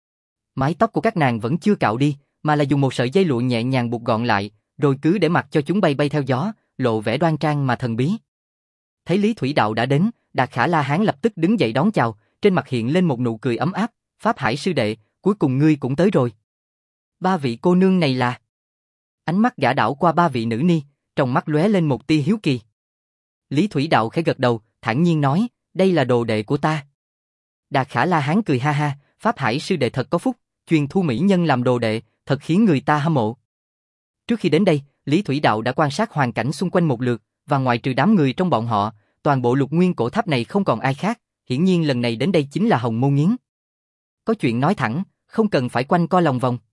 Mái tóc của các nàng vẫn chưa cạo đi, mà là dùng một sợi dây lụa nhẹ nhàng buộc gọn lại, rồi cứ để mặc cho chúng bay bay theo gió, lộ vẻ đoan trang mà thần bí. Thấy Lý Thủy Đạo đã đến, Đạt Khả La Hán lập tức đứng dậy đón chào, trên mặt hiện lên một nụ cười ấm áp. Pháp Hải sư đệ, cuối cùng ngươi cũng tới rồi. Ba vị cô nương này là... Ánh mắt gã đảo qua ba vị nữ ni, trong mắt lóe lên một tia hiếu kỳ. Lý Thủy Đạo khẽ gật đầu, thản nhiên nói, đây là đồ đệ của ta. Đạt Khả La Hán cười ha ha, Pháp Hải sư đệ thật có phúc, chuyên thu mỹ nhân làm đồ đệ, thật khiến người ta hâm mộ. Trước khi đến đây, Lý Thủy Đạo đã quan sát hoàn cảnh xung quanh một lượt, và ngoại trừ đám người trong bọn họ, toàn bộ Lục Nguyên cổ tháp này không còn ai khác, hiển nhiên lần này đến đây chính là Hồng Môn Nghiến. Có chuyện nói thẳng, không cần phải quanh co lòng vòng.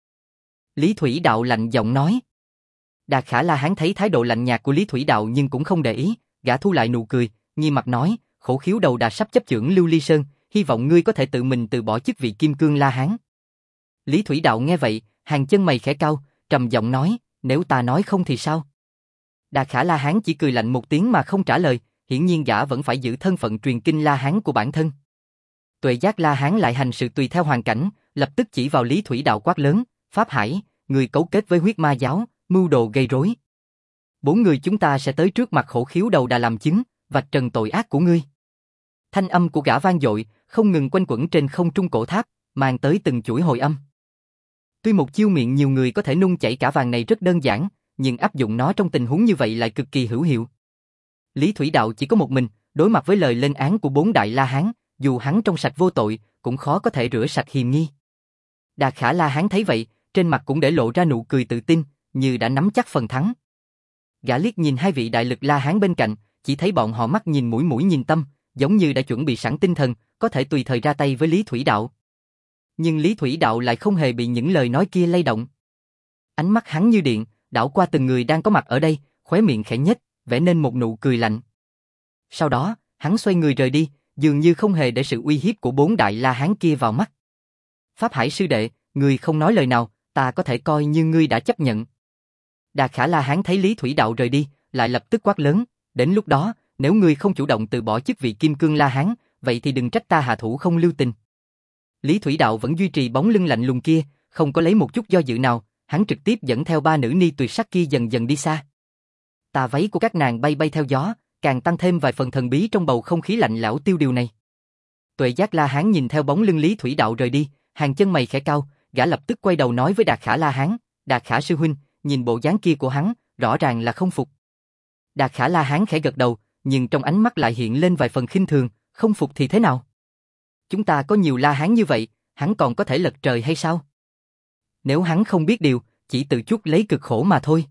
Lý Thủy Đạo lạnh giọng nói. Đạt Khả La Hán thấy thái độ lạnh nhạt của Lý Thủy Đạo nhưng cũng không để ý, gã thu lại nụ cười, nghiêm mặt nói, khổ khiếu đầu đà sắp chấp chưởng Lưu Ly Sơn, hy vọng ngươi có thể tự mình từ bỏ chức vị Kim Cương La Hán. Lý Thủy Đạo nghe vậy, hàng chân mày khẽ cau, trầm giọng nói, nếu ta nói không thì sao? Đạt Khả La Hán chỉ cười lạnh một tiếng mà không trả lời, hiển nhiên gã vẫn phải giữ thân phận truyền kinh La Hán của bản thân. Tuệ Giác La Hán lại hành sự tùy theo hoàn cảnh, lập tức chỉ vào Lý Thủy Đạo quát lớn, Pháp Hải, người cấu kết với huyết ma giáo, mưu đồ gây rối. Bốn người chúng ta sẽ tới trước mặt khổ khiếu đầu đà làm chứng, vạch trần tội ác của ngươi. Thanh âm của gã vang dội, không ngừng quanh quẩn trên không trung cổ tháp, mang tới từng chuỗi hồi âm. Tuy một chiêu miệng nhiều người có thể nung chảy cả vàng này rất đơn giản, nhưng áp dụng nó trong tình huống như vậy lại cực kỳ hữu hiệu. Lý Thủy Đạo chỉ có một mình, đối mặt với lời lên án của bốn đại La Hán, dù hắn trong sạch vô tội, cũng khó có thể rửa sạch hiềm nghi. Đạt Khả La Hán thấy vậy, trên mặt cũng để lộ ra nụ cười tự tin, như đã nắm chắc phần thắng. Gã liếc nhìn hai vị đại lực La Hán bên cạnh, chỉ thấy bọn họ mắt nhìn mũi mũi nhìn tâm, giống như đã chuẩn bị sẵn tinh thần, có thể tùy thời ra tay với Lý Thủy Đạo. Nhưng Lý Thủy Đạo lại không hề bị những lời nói kia lay động. Ánh mắt hắn như điện, đảo qua từng người đang có mặt ở đây, khóe miệng khẽ nhếch, vẽ nên một nụ cười lạnh. Sau đó, hắn xoay người rời đi, dường như không hề để sự uy hiếp của bốn đại La Hán kia vào mắt. Pháp Hải sư đệ, ngươi không nói lời nào, ta có thể coi như ngươi đã chấp nhận. Đạt Khả La Hán thấy Lý Thủy Đạo rời đi, lại lập tức quát lớn, đến lúc đó, nếu ngươi không chủ động từ bỏ chức vị Kim Cương La Hán, vậy thì đừng trách ta hạ thủ không lưu tình. Lý Thủy Đạo vẫn duy trì bóng lưng lạnh lùng kia, không có lấy một chút do dự nào, hắn trực tiếp dẫn theo ba nữ ni tuyệt sắc kia dần dần đi xa. Tà váy của các nàng bay bay theo gió, càng tăng thêm vài phần thần bí trong bầu không khí lạnh lẽo tiêu điều này. Tuệ Giác La Hán nhìn theo bóng lưng Lý Thủy Đạo rời đi, hàng chân mày khẽ cau, gã lập tức quay đầu nói với Đạt Khả La Hán, Đạt Khả sư huynh, nhìn bộ dáng kia của hắn, rõ ràng là không phục. Đạt Khả La Hán khẽ gật đầu, nhưng trong ánh mắt lại hiện lên vài phần khinh thường, không phục thì thế nào? Chúng ta có nhiều La Hán như vậy, hắn còn có thể lật trời hay sao? Nếu hắn không biết điều, chỉ tự chuốc lấy cực khổ mà thôi.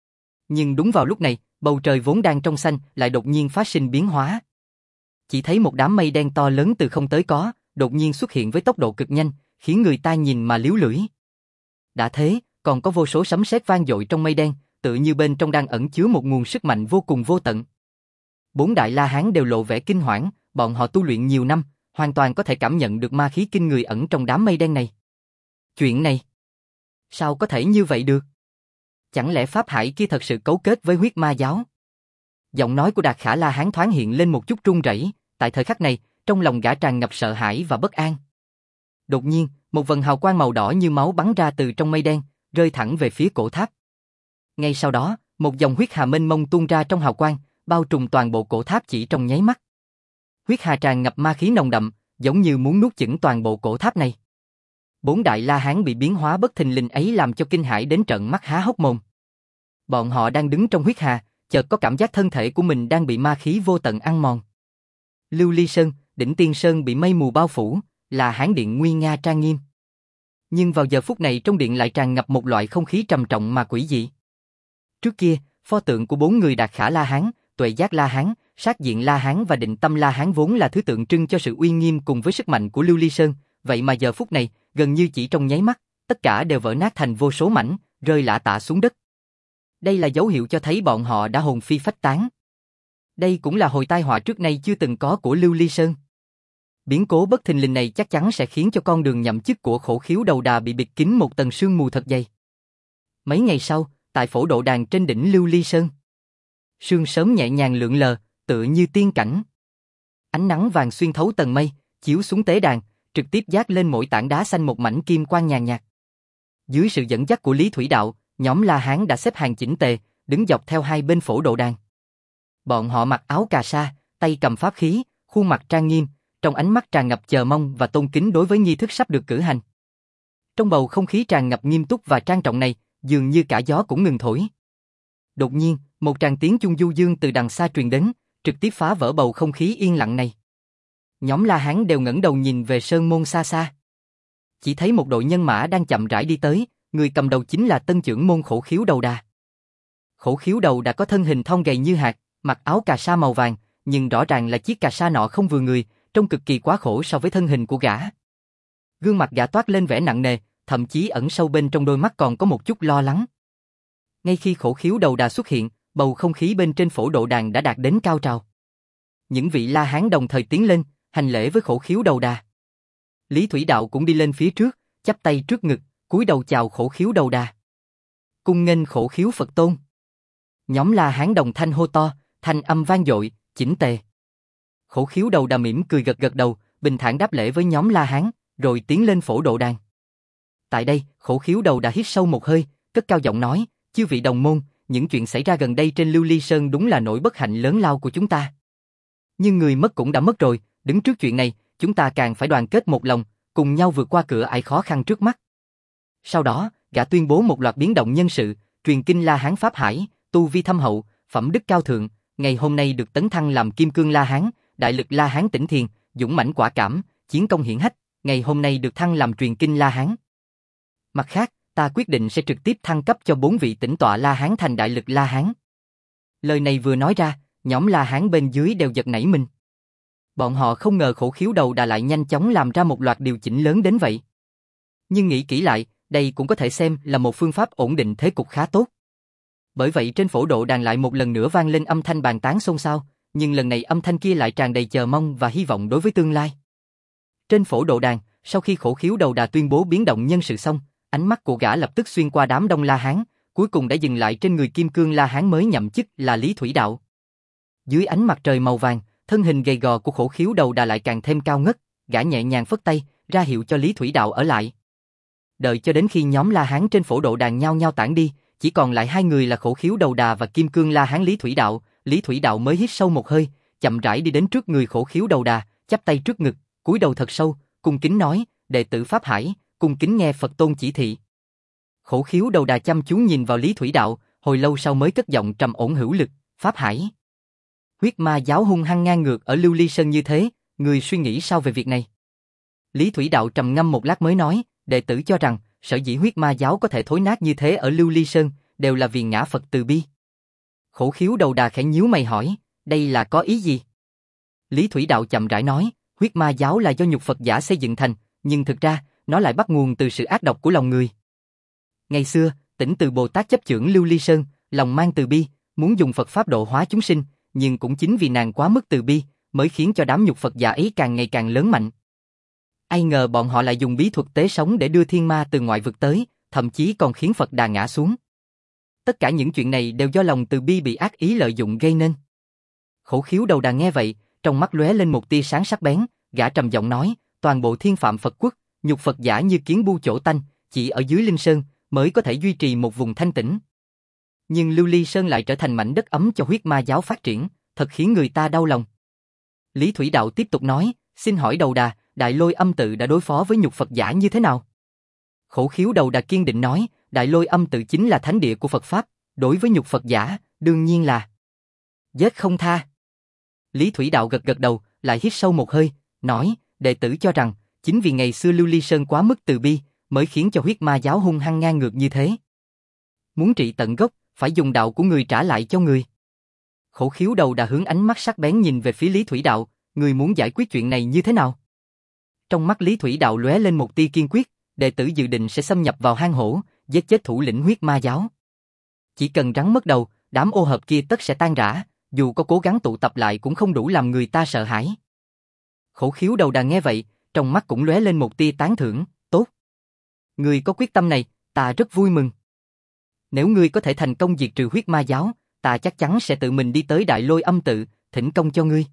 Nhưng đúng vào lúc này, bầu trời vốn đang trong xanh lại đột nhiên phát sinh biến hóa. Chỉ thấy một đám mây đen to lớn từ không tới có, đột nhiên xuất hiện với tốc độ cực nhanh, khiến người ta nhìn mà liếu lưỡi. Đã thế, còn có vô số sấm sét vang dội trong mây đen, tự như bên trong đang ẩn chứa một nguồn sức mạnh vô cùng vô tận. Bốn đại La Hán đều lộ vẻ kinh hoảng, bọn họ tu luyện nhiều năm, hoàn toàn có thể cảm nhận được ma khí kinh người ẩn trong đám mây đen này. Chuyện này, sao có thể như vậy được? Chẳng lẽ Pháp Hải kia thật sự cấu kết với huyết ma giáo? Giọng nói của Đạt Khả La Hán thoáng hiện lên một chút run rẩy, tại thời khắc này, trong lòng gã tràn ngập sợ hãi và bất an. Đột nhiên, một vần hào quang màu đỏ như máu bắn ra từ trong mây đen, rơi thẳng về phía cổ tháp. Ngay sau đó, một dòng huyết hà mênh mông tuôn ra trong hào quang, bao trùm toàn bộ cổ tháp chỉ trong nháy mắt. Huyết hà tràn ngập ma khí nồng đậm, giống như muốn nuốt chửng toàn bộ cổ tháp này. Bốn đại La Hán bị biến hóa bất thình lình ấy làm cho kinh hãi đến trợn mắt há hốc mồm. Bọn họ đang đứng trong huyết hà, chợt có cảm giác thân thể của mình đang bị ma khí vô tận ăn mòn. Lưu Ly Sơn, Đỉnh Tiên Sơn bị mây mù bao phủ, là Hán điện nguy nga trang nghiêm. Nhưng vào giờ phút này trong điện lại tràn ngập một loại không khí trầm trọng mà quỷ dị. Trước kia, pho tượng của bốn người Đạt Khả La Hán, Tuệ Giác La Hán, Sát Diện La Hán và Định Tâm La Hán vốn là thứ tượng trưng cho sự uy nghiêm cùng với sức mạnh của Lưu Ly Sơn, vậy mà giờ phút này, gần như chỉ trong nháy mắt, tất cả đều vỡ nát thành vô số mảnh, rơi lả tả xuống đất. Đây là dấu hiệu cho thấy bọn họ đã hồn phi phách tán. Đây cũng là hồi tai họa trước nay chưa từng có của Lưu Ly Sơn. Biến cố bất thình lình này chắc chắn sẽ khiến cho con đường nhậm chức của Khổ Khiếu Đầu Đà bị bịt kín một tầng sương mù thật dày. Mấy ngày sau, tại phổ độ đàn trên đỉnh Lưu Ly Sơn, sương sớm nhẹ nhàng lượn lờ, tựa như tiên cảnh. Ánh nắng vàng xuyên thấu tầng mây, chiếu xuống tế đàn, trực tiếp dát lên mỗi tảng đá xanh một mảnh kim quang nhàn nhạt. Dưới sự dẫn dắt của Lý Thủy Đạo, nhóm La Hán đã xếp hàng chỉnh tề, đứng dọc theo hai bên phổ độ đàn. Bọn họ mặc áo cà sa, tay cầm pháp khí, khuôn mặt trang nghiêm, trong ánh mắt tràn ngập chờ mong và tôn kính đối với nghi thức sắp được cử hành. Trong bầu không khí tràn ngập nghiêm túc và trang trọng này, dường như cả gió cũng ngừng thổi. Đột nhiên, một tràng tiếng chuông du dương từ đằng xa truyền đến, trực tiếp phá vỡ bầu không khí yên lặng này. Nhóm La Hán đều ngẩng đầu nhìn về sơn môn xa xa. Chỉ thấy một đội nhân mã đang chậm rãi đi tới, người cầm đầu chính là tân trưởng môn Khổ Khiếu Đầu Đà. Khổ Khiếu Đầu Đà có thân hình thon gầy như hạt, mặc áo cà sa màu vàng, nhưng rõ ràng là chiếc cà sa nọ không vừa người, trông cực kỳ quá khổ so với thân hình của gã. Gương mặt gã toát lên vẻ nặng nề, thậm chí ẩn sâu bên trong đôi mắt còn có một chút lo lắng. Ngay khi Khổ Khiếu Đầu Đà xuất hiện, bầu không khí bên trên phổ độ đàn đã đạt đến cao trào. Những vị La Hán đồng thời tiến lên, hành lễ với Khổ Khiếu Đầu Đà. Lý Thủy Đạo cũng đi lên phía trước, chắp tay trước ngực, cúi đầu chào Khổ Khiếu Đầu Đà. Cung nghênh Khổ Khiếu Phật Tôn. Nhóm La Hán đồng thanh hô to, thanh âm vang dội, chỉnh tề. Khổ Khiếu Đầu Đà mỉm cười gật gật đầu, bình thản đáp lễ với nhóm La Hán, rồi tiến lên phổ độ đàn. Tại đây, Khổ Khiếu Đầu Đà hít sâu một hơi, cất cao giọng nói, chư vị đồng môn, những chuyện xảy ra gần đây trên Lưu Ly Sơn đúng là nỗi bất hạnh lớn lao của chúng ta. Nhưng người mất cũng đã mất rồi, đứng trước chuyện này, chúng ta càng phải đoàn kết một lòng, cùng nhau vượt qua cửa ải khó khăn trước mắt. Sau đó, gã tuyên bố một loạt biến động nhân sự, truyền kinh La Hán Pháp Hải, tu vi thâm hậu, phẩm đức cao thượng, ngày hôm nay được tấn thăng làm Kim Cương La Hán, đại lực La Hán Tỉnh Thiền, dũng mãnh quả cảm, chiến công hiển hách, ngày hôm nay được thăng làm truyền kinh La Hán. Mặt khác, ta quyết định sẽ trực tiếp thăng cấp cho bốn vị tĩnh tọa La Hán thành đại lực La Hán. Lời này vừa nói ra, nhóm La Hán bên dưới đều giật nảy mình. Bọn họ không ngờ Khổ Khiếu Đầu Đà lại nhanh chóng làm ra một loạt điều chỉnh lớn đến vậy. Nhưng nghĩ kỹ lại, đây cũng có thể xem là một phương pháp ổn định thế cục khá tốt. Bởi vậy trên phổ độ đàn lại một lần nữa vang lên âm thanh bàn tán xôn xao, nhưng lần này âm thanh kia lại tràn đầy chờ mong và hy vọng đối với tương lai. Trên phổ độ đàn, sau khi Khổ Khiếu Đầu Đà tuyên bố biến động nhân sự xong, ánh mắt của gã lập tức xuyên qua đám đông La Hán, cuối cùng đã dừng lại trên người Kim Cương La Hán mới nhậm chức là Lý Thủy Đạo. Dưới ánh mặt trời màu vàng, thân hình gầy gò của Khổ Khiếu Đầu Đà lại càng thêm cao ngất, gã nhẹ nhàng phất tay, ra hiệu cho Lý Thủy Đạo ở lại. Đợi cho đến khi nhóm La Hán trên phổ độ đàn nhao nhao tản đi, chỉ còn lại hai người là Khổ Khiếu Đầu Đà và Kim Cương La Hán Lý Thủy Đạo, Lý Thủy Đạo mới hít sâu một hơi, chậm rãi đi đến trước người Khổ Khiếu Đầu Đà, chắp tay trước ngực, cúi đầu thật sâu, cung kính nói, đệ tử Pháp Hải, cung kính nghe Phật Tôn chỉ thị. Khổ Khiếu Đầu Đà chăm chú nhìn vào Lý Thủy Đạo, hồi lâu sau mới cất giọng trầm ổn hữu lực, Pháp Hải. Huyết ma giáo hung hăng ngang ngược ở Lưu Ly Sơn như thế, người suy nghĩ sao về việc này? Lý Thủy Đạo trầm ngâm một lát mới nói, đệ tử cho rằng, sở dĩ huyết ma giáo có thể thối nát như thế ở Lưu Ly Sơn, đều là vì ngã Phật từ bi. Khổ Khiếu Đầu Đà khẽ nhíu mày hỏi, đây là có ý gì? Lý Thủy Đạo chậm rãi nói, huyết ma giáo là do nhục Phật giả xây dựng thành, nhưng thực ra, nó lại bắt nguồn từ sự ác độc của lòng người. Ngày xưa, Tỉnh Từ Bồ Tát chấp chưởng Lưu Ly Sơn, lòng mang từ bi, muốn dùng Phật pháp độ hóa chúng sinh, nhưng cũng chính vì nàng quá mức từ bi, mới khiến cho đám nhục Phật giả ấy càng ngày càng lớn mạnh. Ai ngờ bọn họ lại dùng bí thuật tế sống để đưa thiên ma từ ngoại vực tới, thậm chí còn khiến Phật Đà ngã xuống. Tất cả những chuyện này đều do lòng từ bi bị ác ý lợi dụng gây nên. Khổ Khiếu Đầu Đà nghe vậy, trong mắt lóe lên một tia sáng sắc bén, Gã trầm giọng nói, toàn bộ thiên phạm Phật quốc, nhục Phật giả như kiến bu chỗ tanh, chỉ ở dưới Linh Sơn mới có thể duy trì một vùng thanh tĩnh. Nhưng Lưu Ly Sơn lại trở thành mảnh đất ấm cho huyết ma giáo phát triển, thật khiến người ta đau lòng. Lý Thủy Đạo tiếp tục nói, xin hỏi Đầu Đà, Đại Lôi Âm Tự đã đối phó với nhục Phật giả như thế nào? Khổ Khiếu Đầu Đà kiên định nói, Đại Lôi Âm Tự chính là thánh địa của Phật Pháp, đối với nhục Phật giả, đương nhiên là giết không tha. Lý Thủy Đạo gật gật đầu, lại hít sâu một hơi, nói, đệ tử cho rằng, chính vì ngày xưa Lưu Ly Sơn quá mức từ bi, mới khiến cho huyết ma giáo hung hăng ngang ngược như thế. Muốn trị tận gốc, phải dùng đạo của người trả lại cho người. Khổ Khiếu Đầu Đà hướng ánh mắt sắc bén nhìn về phía Lý Thủy Đạo, người muốn giải quyết chuyện này như thế nào? Trong mắt Lý Thủy Đạo lóe lên một tia kiên quyết, đệ tử dự định sẽ xâm nhập vào hang hổ, giết chết thủ lĩnh huyết ma giáo. Chỉ cần rắn mất đầu, đám ô hợp kia tất sẽ tan rã, dù có cố gắng tụ tập lại cũng không đủ làm người ta sợ hãi. Khổ Khiếu Đầu Đà nghe vậy, trong mắt cũng lóe lên một tia tán thưởng, tốt. Ngươi có quyết tâm này, ta rất vui mừng. Nếu ngươi có thể thành công diệt trừ huyết ma giáo, ta chắc chắn sẽ tự mình đi tới Đại Lôi Âm Tự, thỉnh công cho ngươi.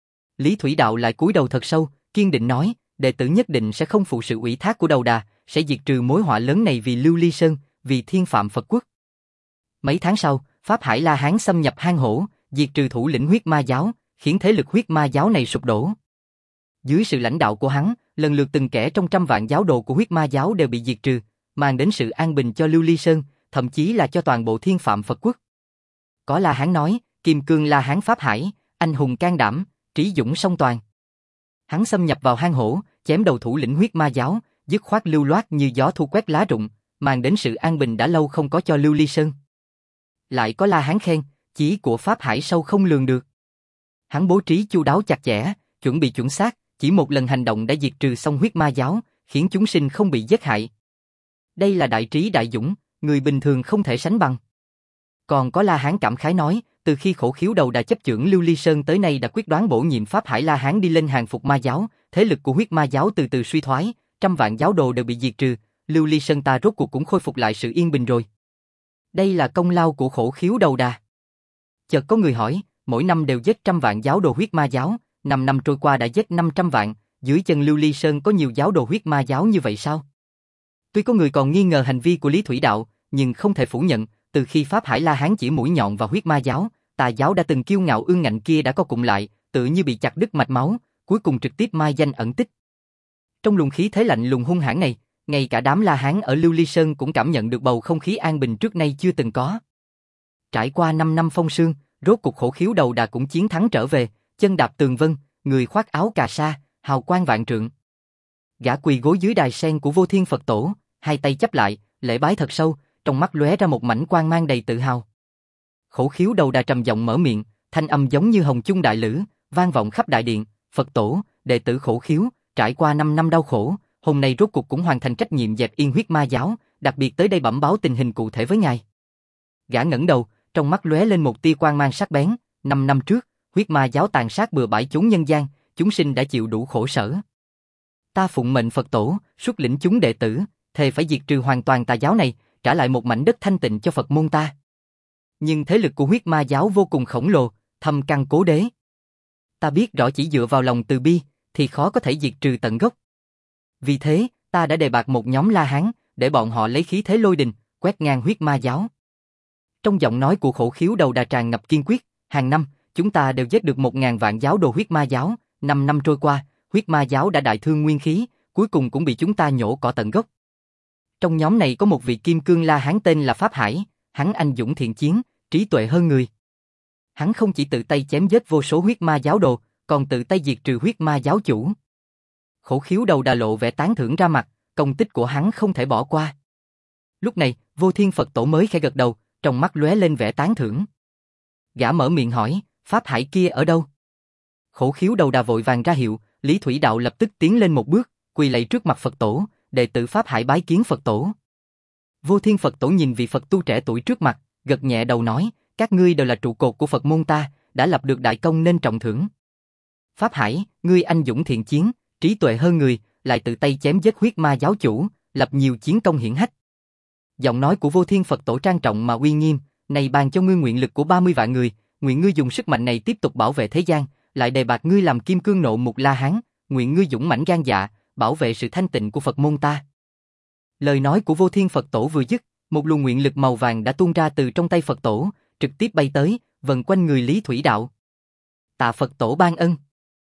Lý Thủy Đạo lại cúi đầu thật sâu, kiên định nói, đệ tử nhất định sẽ không phụ sự ủy thác của Đầu Đà, sẽ diệt trừ mối họa lớn này vì Lưu Ly Sơn, vì thiên phạm Phật quốc. Mấy tháng sau, Pháp Hải La Hán xâm nhập hang hổ, diệt trừ thủ lĩnh huyết ma giáo, khiến thế lực huyết ma giáo này sụp đổ. Dưới sự lãnh đạo của hắn, lần lượt từng kẻ trong trăm vạn giáo đồ của huyết ma giáo đều bị diệt trừ, mang đến sự an bình cho Lưu Ly Sơn, thậm chí là cho toàn bộ thiên phạm Phật quốc. Có La Hán nói, Kim Cương La Hán Pháp Hải, anh hùng can đảm, trí dũng song toàn. Hắn xâm nhập vào hang hổ, chém đầu thủ lĩnh huyết ma giáo, dứt khoát lưu loát như gió thu quét lá rụng, mang đến sự an bình đã lâu không có cho Lưu Ly Sơn. Lại có La Hán khen, chí của Pháp Hải sâu không lường được. Hắn bố trí chu đáo chặt chẽ, chuẩn bị chuẩn xác, chỉ một lần hành động đã diệt trừ xong huyết ma giáo, khiến chúng sinh không bị giết hại. Đây là đại trí đại dũng, người bình thường không thể sánh bằng. Còn có La Hán cảm khái nói, từ khi Khổ Khiếu Đầu Đà chấp chưởng Lưu Ly Sơn tới nay đã quyết đoán bổ nhiệm Pháp Hải La Hán đi lên hàng phục ma giáo, thế lực của huyết ma giáo từ từ suy thoái, trăm vạn giáo đồ đều bị diệt trừ, Lưu Ly Sơn ta rốt cuộc cũng khôi phục lại sự yên bình rồi. Đây là công lao của Khổ Khiếu Đầu Đà. Chợt có người hỏi, mỗi năm đều giết trăm vạn giáo đồ huyết ma giáo, năm năm trôi qua đã giết năm trăm vạn, dưới chân Lưu Ly Sơn có nhiều giáo đồ huyết ma giáo như vậy sao? Tuy có người còn nghi ngờ hành vi của Lý Thủy Đạo, nhưng không thể phủ nhận, từ khi Pháp Hải La Hán chỉ mũi nhọn vào huyết ma giáo, tà giáo đã từng kiêu ngạo ương ngạnh kia đã co cụm lại, tự như bị chặt đứt mạch máu, cuối cùng trực tiếp mai danh ẩn tích. Trong luồng khí thế lạnh lùng hung hãn này, ngay cả đám La Hán ở Lưu Ly Sơn cũng cảm nhận được bầu không khí an bình trước nay chưa từng có. Trải qua năm năm phong sương, rốt cuộc Khổ Khiếu Đầu Đà cũng chiến thắng trở về, chân đạp tường vân, người khoác áo cà sa, hào quang vạn trượng. Gã quỳ gối dưới đài sen của Vô Thiên Phật Tổ, hai tay chắp lại, lễ bái thật sâu, trong mắt lóe ra một mảnh quang mang đầy tự hào. Khổ Khiếu Đầu Đà trầm giọng mở miệng, thanh âm giống như hồng chung đại lữ, vang vọng khắp đại điện, Phật Tổ, đệ tử Khổ Khiếu, trải qua năm năm đau khổ, hôm nay rốt cuộc cũng hoàn thành trách nhiệm dẹp yên huyết ma giáo, đặc biệt tới đây bẩm báo tình hình cụ thể với ngài. Gã ngẩng đầu, trong mắt lóe lên một tia quang mang sắc bén, năm năm trước, huyết ma giáo tàn sát bừa bãi chốn nhân gian, chúng sinh đã chịu đủ khổ sở. Ta phụng mệnh Phật Tổ, xuất lĩnh chúng đệ tử, thề phải diệt trừ hoàn toàn tà giáo này, trả lại một mảnh đất thanh tịnh cho Phật môn ta. Nhưng thế lực của huyết ma giáo vô cùng khổng lồ, thâm căn cố đế. Ta biết rõ chỉ dựa vào lòng từ bi, thì khó có thể diệt trừ tận gốc. Vì thế, ta đã đề bạt một nhóm La Hán, để bọn họ lấy khí thế lôi đình, quét ngang huyết ma giáo. Trong giọng nói của Khổ Khiếu Đầu Đà tràn ngập kiên quyết, hàng năm, chúng ta đều giết được một ngàn vạn giáo đồ huyết ma giáo, năm năm trôi qua, huyết ma giáo đã đại thương nguyên khí, cuối cùng cũng bị chúng ta nhổ cỏ tận gốc. Trong nhóm này có một vị Kim Cương La Hán tên là Pháp Hải, hắn anh dũng thiện chiến, trí tuệ hơn người. Hắn không chỉ tự tay chém giết vô số huyết ma giáo đồ, còn tự tay diệt trừ huyết ma giáo chủ. Khổ Khiếu Đầu Đà lộ vẻ tán thưởng ra mặt, công tích của hắn không thể bỏ qua. Lúc này, Vô Thiên Phật Tổ mới khẽ gật đầu, trong mắt lóe lên vẻ tán thưởng. Gã mở miệng hỏi, Pháp Hải kia ở đâu? Khổ Khiếu Đầu Đà vội vàng ra hiệu, Lý Thủy Đạo lập tức tiến lên một bước, quỳ lạy trước mặt Phật Tổ, đệ tử Pháp Hải bái kiến Phật Tổ. Vô Thiên Phật Tổ nhìn vị Phật tu trẻ tuổi trước mặt, gật nhẹ đầu nói, các ngươi đều là trụ cột của Phật môn ta, đã lập được đại công nên trọng thưởng. Pháp Hải, ngươi anh dũng thiện chiến, trí tuệ hơn người, lại tự tay chém giết huyết ma giáo chủ, lập nhiều chiến công hiển hách. Giọng nói của Vô Thiên Phật Tổ trang trọng mà uy nghiêm, này ban cho ngươi nguyện lực của ba mươi vạn người, nguyện ngươi dùng sức mạnh này tiếp tục bảo vệ thế gian, lại đề bạt ngươi làm Kim Cương Nộ Mục La Hán, nguyện ngươi dũng mãnh gan dạ, bảo vệ sự thanh tịnh của Phật môn ta. Lời nói của Vô Thiên Phật Tổ vừa dứt, một luồng nguyện lực màu vàng đã tuôn ra từ trong tay Phật Tổ, trực tiếp bay tới, vần quanh người Lý Thủy Đạo. Tạ Phật Tổ ban ân.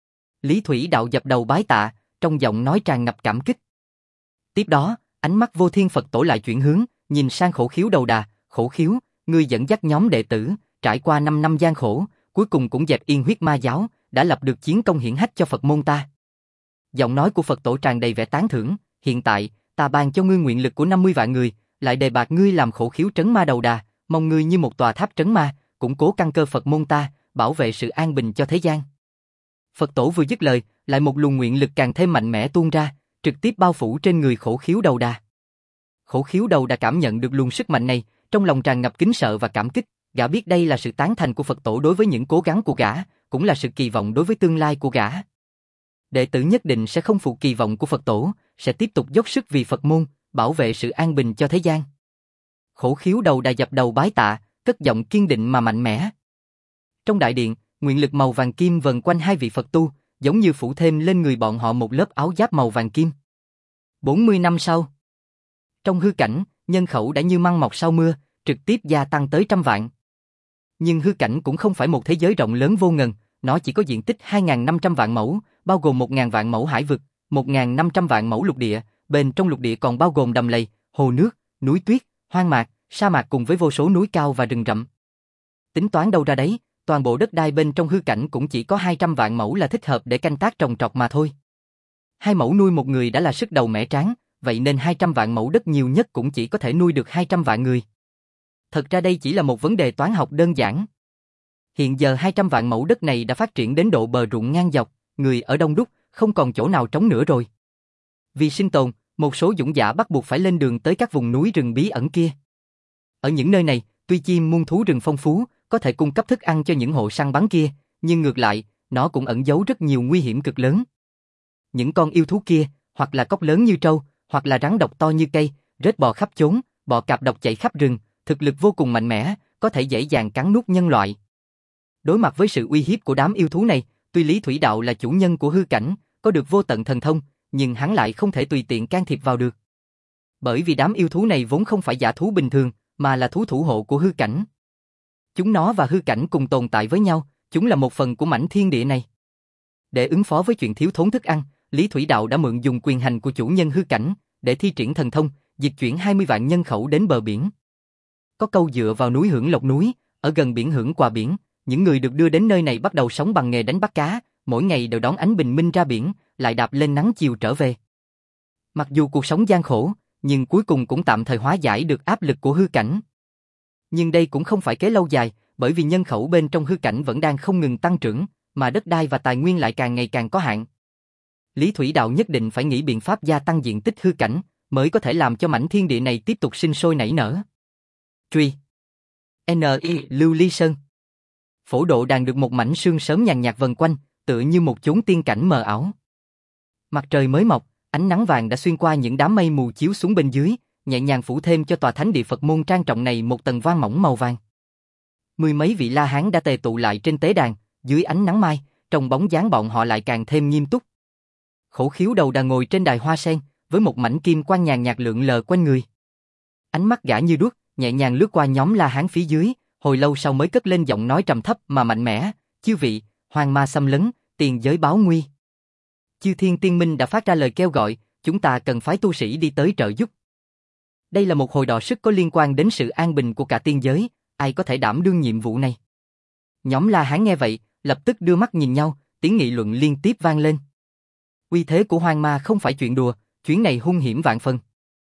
Lý Thủy Đạo dập đầu bái tạ, trong giọng nói tràn ngập cảm kích. Tiếp đó, ánh mắt Vô Thiên Phật Tổ lại chuyển hướng, nhìn sang Khổ Khiếu Đầu Đà. Khổ Khiếu, ngươi dẫn dắt nhóm đệ tử, trải qua năm năm gian khổ, cuối cùng cũng dẹp yên huyết ma giáo, đã lập được chiến công hiển hách cho Phật môn ta. Giọng nói của Phật Tổ tràn đầy vẻ tán thưởng. Hiện tại, ta ban cho ngươi nguyện lực của năm mươi vạn người, lại đề bạt ngươi làm Khổ Khiếu trấn ma đầu đà, mong ngươi như một tòa tháp trấn ma, củng cố căn cơ Phật môn ta, bảo vệ sự an bình cho thế gian. Phật Tổ vừa dứt lời, lại một luồng nguyện lực càng thêm mạnh mẽ tuôn ra, trực tiếp bao phủ trên người Khổ Khiếu Đầu Đà. Khổ Khiếu Đầu Đà cảm nhận được luồng sức mạnh này, trong lòng tràn ngập kính sợ và cảm kích. Gã biết đây là sự tán thành của Phật Tổ đối với những cố gắng của gã, cũng là sự kỳ vọng đối với tương lai của gã. Đệ tử nhất định sẽ không phụ kỳ vọng của Phật Tổ, sẽ tiếp tục dốc sức vì Phật môn, bảo vệ sự an bình cho thế gian. Khổ Khiếu Đầu Đà dập đầu bái tạ, cất giọng kiên định mà mạnh mẽ. Trong đại điện, nguyện lực màu vàng kim vần quanh hai vị Phật tu, giống như phủ thêm lên người bọn họ một lớp áo giáp màu vàng kim. bốn mươi năm sau, trong hư cảnh, nhân khẩu đã như măng mọc sau mưa, trực tiếp gia tăng tới trăm vạn. Nhưng hư cảnh cũng không phải một thế giới rộng lớn vô ngần, nó chỉ có diện tích hai nghìn năm trăm vạn mẫu, bao gồm một nghìn vạn mẫu hải vực, một nghìn năm trăm vạn mẫu lục địa, bên trong lục địa còn bao gồm đầm lầy, hồ nước, núi tuyết, hoang mạc, sa mạc cùng với vô số núi cao và rừng rậm. Tính toán đâu ra đấy, toàn bộ đất đai bên trong hư cảnh cũng chỉ có hai trăm vạn mẫu là thích hợp để canh tác trồng trọt mà thôi. Hai mẫu nuôi một người đã là sức đầu mẻ tráng, vậy nên hai trăm vạn mẫu đất nhiều nhất cũng chỉ có thể nuôi được hai trăm vạn người. Thật ra đây chỉ là một vấn đề toán học đơn giản. Hiện giờ hai trăm vạn mẫu đất này đã phát triển đến độ bờ ruộng ngang dọc, người ở đông đúc, không còn chỗ nào trống nữa rồi. Vì sinh tồn, một số dũng giả bắt buộc phải lên đường tới các vùng núi rừng bí ẩn kia. Ở những nơi này, tuy chim muôn thú rừng phong phú, có thể cung cấp thức ăn cho những hộ săn bắn kia, nhưng ngược lại, nó cũng ẩn giấu rất nhiều nguy hiểm cực lớn. Những con yêu thú kia, hoặc là cóc lớn như trâu, hoặc là rắn độc to như cây, rết bò khắp chốn, bọ cạp độc chạy khắp rừng, thực lực vô cùng mạnh mẽ, có thể dễ dàng cắn nuốt nhân loại. Đối mặt với sự uy hiếp của đám yêu thú này, tuy Lý Thủy Đạo là chủ nhân của hư cảnh, có được vô tận thần thông, nhưng hắn lại không thể tùy tiện can thiệp vào được. Bởi vì đám yêu thú này vốn không phải dã thú bình thường, mà là thú thủ hộ của hư cảnh. Chúng nó và hư cảnh cùng tồn tại với nhau, chúng là một phần của mảnh thiên địa này. Để ứng phó với chuyện thiếu thốn thức ăn, Lý Thủy Đạo đã mượn dùng quyền hành của chủ nhân hư cảnh, để thi triển thần thông, dịch chuyển hai mươi vạn nhân khẩu đến bờ biển. Có câu dựa vào núi hưởng lộc núi, ở gần biển hưởng quà biển, những người được đưa đến nơi này bắt đầu sống bằng nghề đánh bắt cá, mỗi ngày đều đón ánh bình minh ra biển, lại đạp lên nắng chiều trở về. Mặc dù cuộc sống gian khổ, nhưng cuối cùng cũng tạm thời hóa giải được áp lực của hư cảnh. Nhưng đây cũng không phải kế lâu dài, bởi vì nhân khẩu bên trong hư cảnh vẫn đang không ngừng tăng trưởng, mà đất đai và tài nguyên lại càng ngày càng có hạn. Lý Thủy Đạo nhất định phải nghĩ biện pháp gia tăng diện tích hư cảnh, mới có thể làm cho mảnh thiên địa này tiếp tục sinh sôi nảy nở. Truy N I Lưu Ly Sơn. Phổ Độ Đàn được một mảnh sương sớm nhàn nhạt vần quanh, tựa như một chốn tiên cảnh mờ ảo. Mặt trời mới mọc, ánh nắng vàng đã xuyên qua những đám mây mù chiếu xuống bên dưới, nhẹ nhàng phủ thêm cho tòa thánh địa Phật môn trang trọng này một tầng voan mỏng màu vàng. Mười mấy vị La Hán đã tề tụ lại trên tế đàn, dưới ánh nắng mai, trong bóng dáng bọn họ lại càng thêm nghiêm túc. Khổ Khiếu Đầu Đà ngồi trên đài hoa sen, với một mảnh kim quang nhàn nhạt lượn lờ quanh người. Ánh mắt gã như đuốc, nhẹ nhàng lướt qua nhóm La Hán phía dưới, hồi lâu sau mới cất lên giọng nói trầm thấp mà mạnh mẽ, "Chư vị, hoàng ma xâm lấn, tiền giới báo nguy. Chư Thiên Tiên Minh đã phát ra lời kêu gọi, chúng ta cần phái tu sĩ đi tới trợ giúp. Đây là một hồi đọ sức có liên quan đến sự an bình của cả tiên giới, ai có thể đảm đương nhiệm vụ này?" Nhóm La Hán nghe vậy, lập tức đưa mắt nhìn nhau, tiếng nghị luận liên tiếp vang lên. Uy thế của Hoang Ma không phải chuyện đùa, chuyến này hung hiểm vạn phần.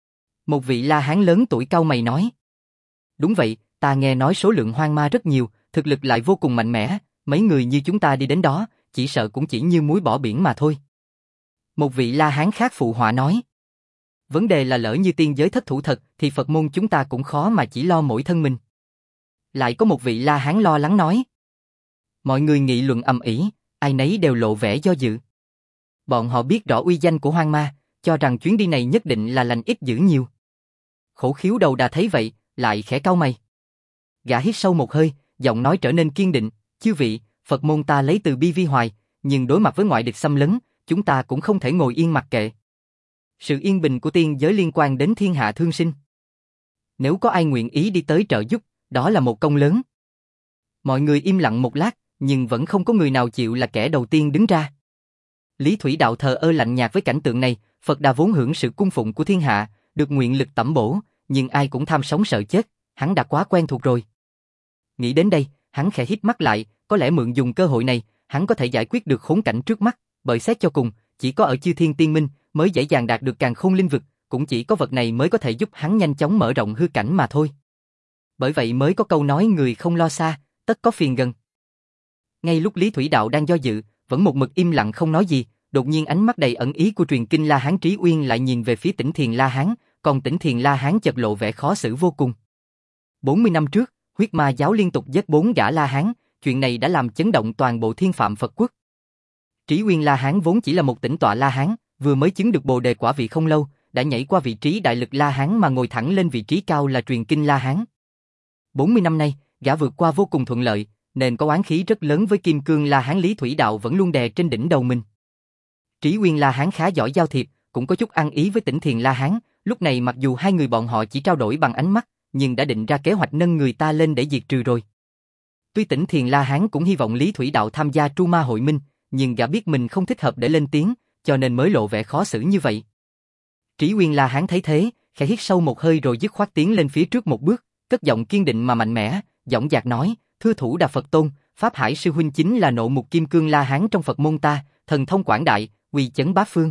Một vị La Hán lớn tuổi cau mày nói. Đúng vậy, ta nghe nói số lượng Hoang Ma rất nhiều, thực lực lại vô cùng mạnh mẽ, mấy người như chúng ta đi đến đó, chỉ sợ cũng chỉ như muối bỏ biển mà thôi. Một vị La Hán khác phụ họa nói. Vấn đề là lỡ như tiên giới thất thủ thật, thì Phật môn chúng ta cũng khó mà chỉ lo mỗi thân mình. Lại có một vị La Hán lo lắng nói. Mọi người nghị luận ầm ĩ, ai nấy đều lộ vẻ do dự. Bọn họ biết rõ uy danh của Hoang Ma, cho rằng chuyến đi này nhất định là lành ít dữ nhiều. Khổ Khiếu Đầu Đà thấy vậy, lại khẽ cau mày. Gã hít sâu một hơi, giọng nói trở nên kiên định, chư vị, Phật môn ta lấy từ bi vi hoài, nhưng đối mặt với ngoại địch xâm lấn, chúng ta cũng không thể ngồi yên mặc kệ. Sự yên bình của tiên giới liên quan đến thiên hạ thương sinh. Nếu có ai nguyện ý đi tới trợ giúp, đó là một công lớn. Mọi người im lặng một lát, nhưng vẫn không có người nào chịu là kẻ đầu tiên đứng ra. Lý Thủy Đạo thờ ơ lạnh nhạt với cảnh tượng này, Phật Đà vốn hưởng sự cung phụng của thiên hạ, được nguyện lực tẩm bổ, nhưng ai cũng tham sống sợ chết, hắn đã quá quen thuộc rồi. Nghĩ đến đây, hắn khẽ hít mắt lại, có lẽ mượn dùng cơ hội này, hắn có thể giải quyết được khốn cảnh trước mắt, bởi xét cho cùng, chỉ có ở Chư Thiên Tiên Minh mới dễ dàng đạt được Càn Khôn Linh Vực, cũng chỉ có vật này mới có thể giúp hắn nhanh chóng mở rộng hư cảnh mà thôi. Bởi vậy mới có câu nói người không lo xa, tất có phiền gần. Ngay lúc Lý Thủy Đạo đang do dự, vẫn một mực im lặng không nói gì, đột nhiên ánh mắt đầy ẩn ý của truyền kinh La Hán Trí Uyên lại nhìn về phía Tỉnh Thiền La Hán, còn Tỉnh Thiền La Hán chợt lộ vẻ khó xử vô cùng. bốn mươi năm trước, huyết ma giáo liên tục giết bốn gã La Hán, chuyện này đã làm chấn động toàn bộ Thiên Phạm Phật Quốc. Trí Uyên La Hán vốn chỉ là một tỉnh tọa La Hán, vừa mới chứng được Bồ Đề quả vị không lâu, đã nhảy qua vị trí đại lực La Hán mà ngồi thẳng lên vị trí cao là truyền kinh La Hán. bốn mươi năm nay, gã vượt qua vô cùng thuận lợi, nên có oán khí rất lớn với Kim Cương La Hán Lý Thủy Đạo vẫn luôn đè trên đỉnh đầu mình. Trí Uyên La Hán khá giỏi giao thiệp, cũng có chút ăn ý với Tỉnh Thiền La Hán, lúc này mặc dù hai người bọn họ chỉ trao đổi bằng ánh mắt, nhưng đã định ra kế hoạch nâng người ta lên để diệt trừ rồi. Tuy Tỉnh Thiền La Hán cũng hy vọng Lý Thủy Đạo tham gia Tru Ma Hội Minh, nhưng gã biết mình không thích hợp để lên tiếng, cho nên mới lộ vẻ khó xử như vậy. Trí Uyên La Hán thấy thế, khẽ hít sâu một hơi rồi dứt khoát tiến lên phía trước một bước, cất giọng kiên định mà mạnh mẽ, dõng dạc nói: "Thưa thủ Đà Phật Tôn, Pháp Hải sư huynh chính là nộ mục Kim Cương La Hán trong Phật môn ta, thần thông quảng đại, uy chấn bát phương.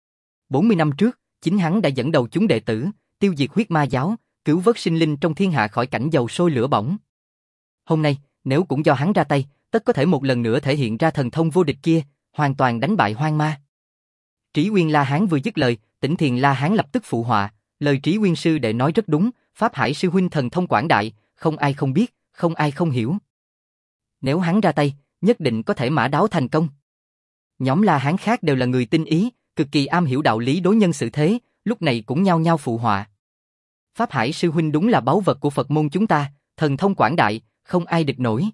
bốn mươi năm trước, chính hắn đã dẫn đầu chúng đệ tử, tiêu diệt huyết ma giáo, cứu vớt sinh linh trong thiên hạ khỏi cảnh dầu sôi lửa bỏng. Hôm nay, nếu cũng do hắn ra tay, tất có thể một lần nữa thể hiện ra thần thông vô địch kia, hoàn toàn đánh bại hoang ma." Trí Uyên La Hán vừa dứt lời, Tỉnh Thiền La Hán lập tức phụ họa, lời Trí Uyên sư đệ nói rất đúng, Pháp Hải sư huynh thần thông quảng đại, không ai không biết, không ai không hiểu. Nếu hắn ra tay, nhất định có thể mã đáo thành công. Nhóm La Hán khác đều là người tinh ý, cực kỳ am hiểu đạo lý đối nhân xử thế, lúc này cũng nhao nhao phụ họa. Pháp Hải sư huynh đúng là báu vật của Phật môn chúng ta, thần thông quảng đại, không ai địch nổi.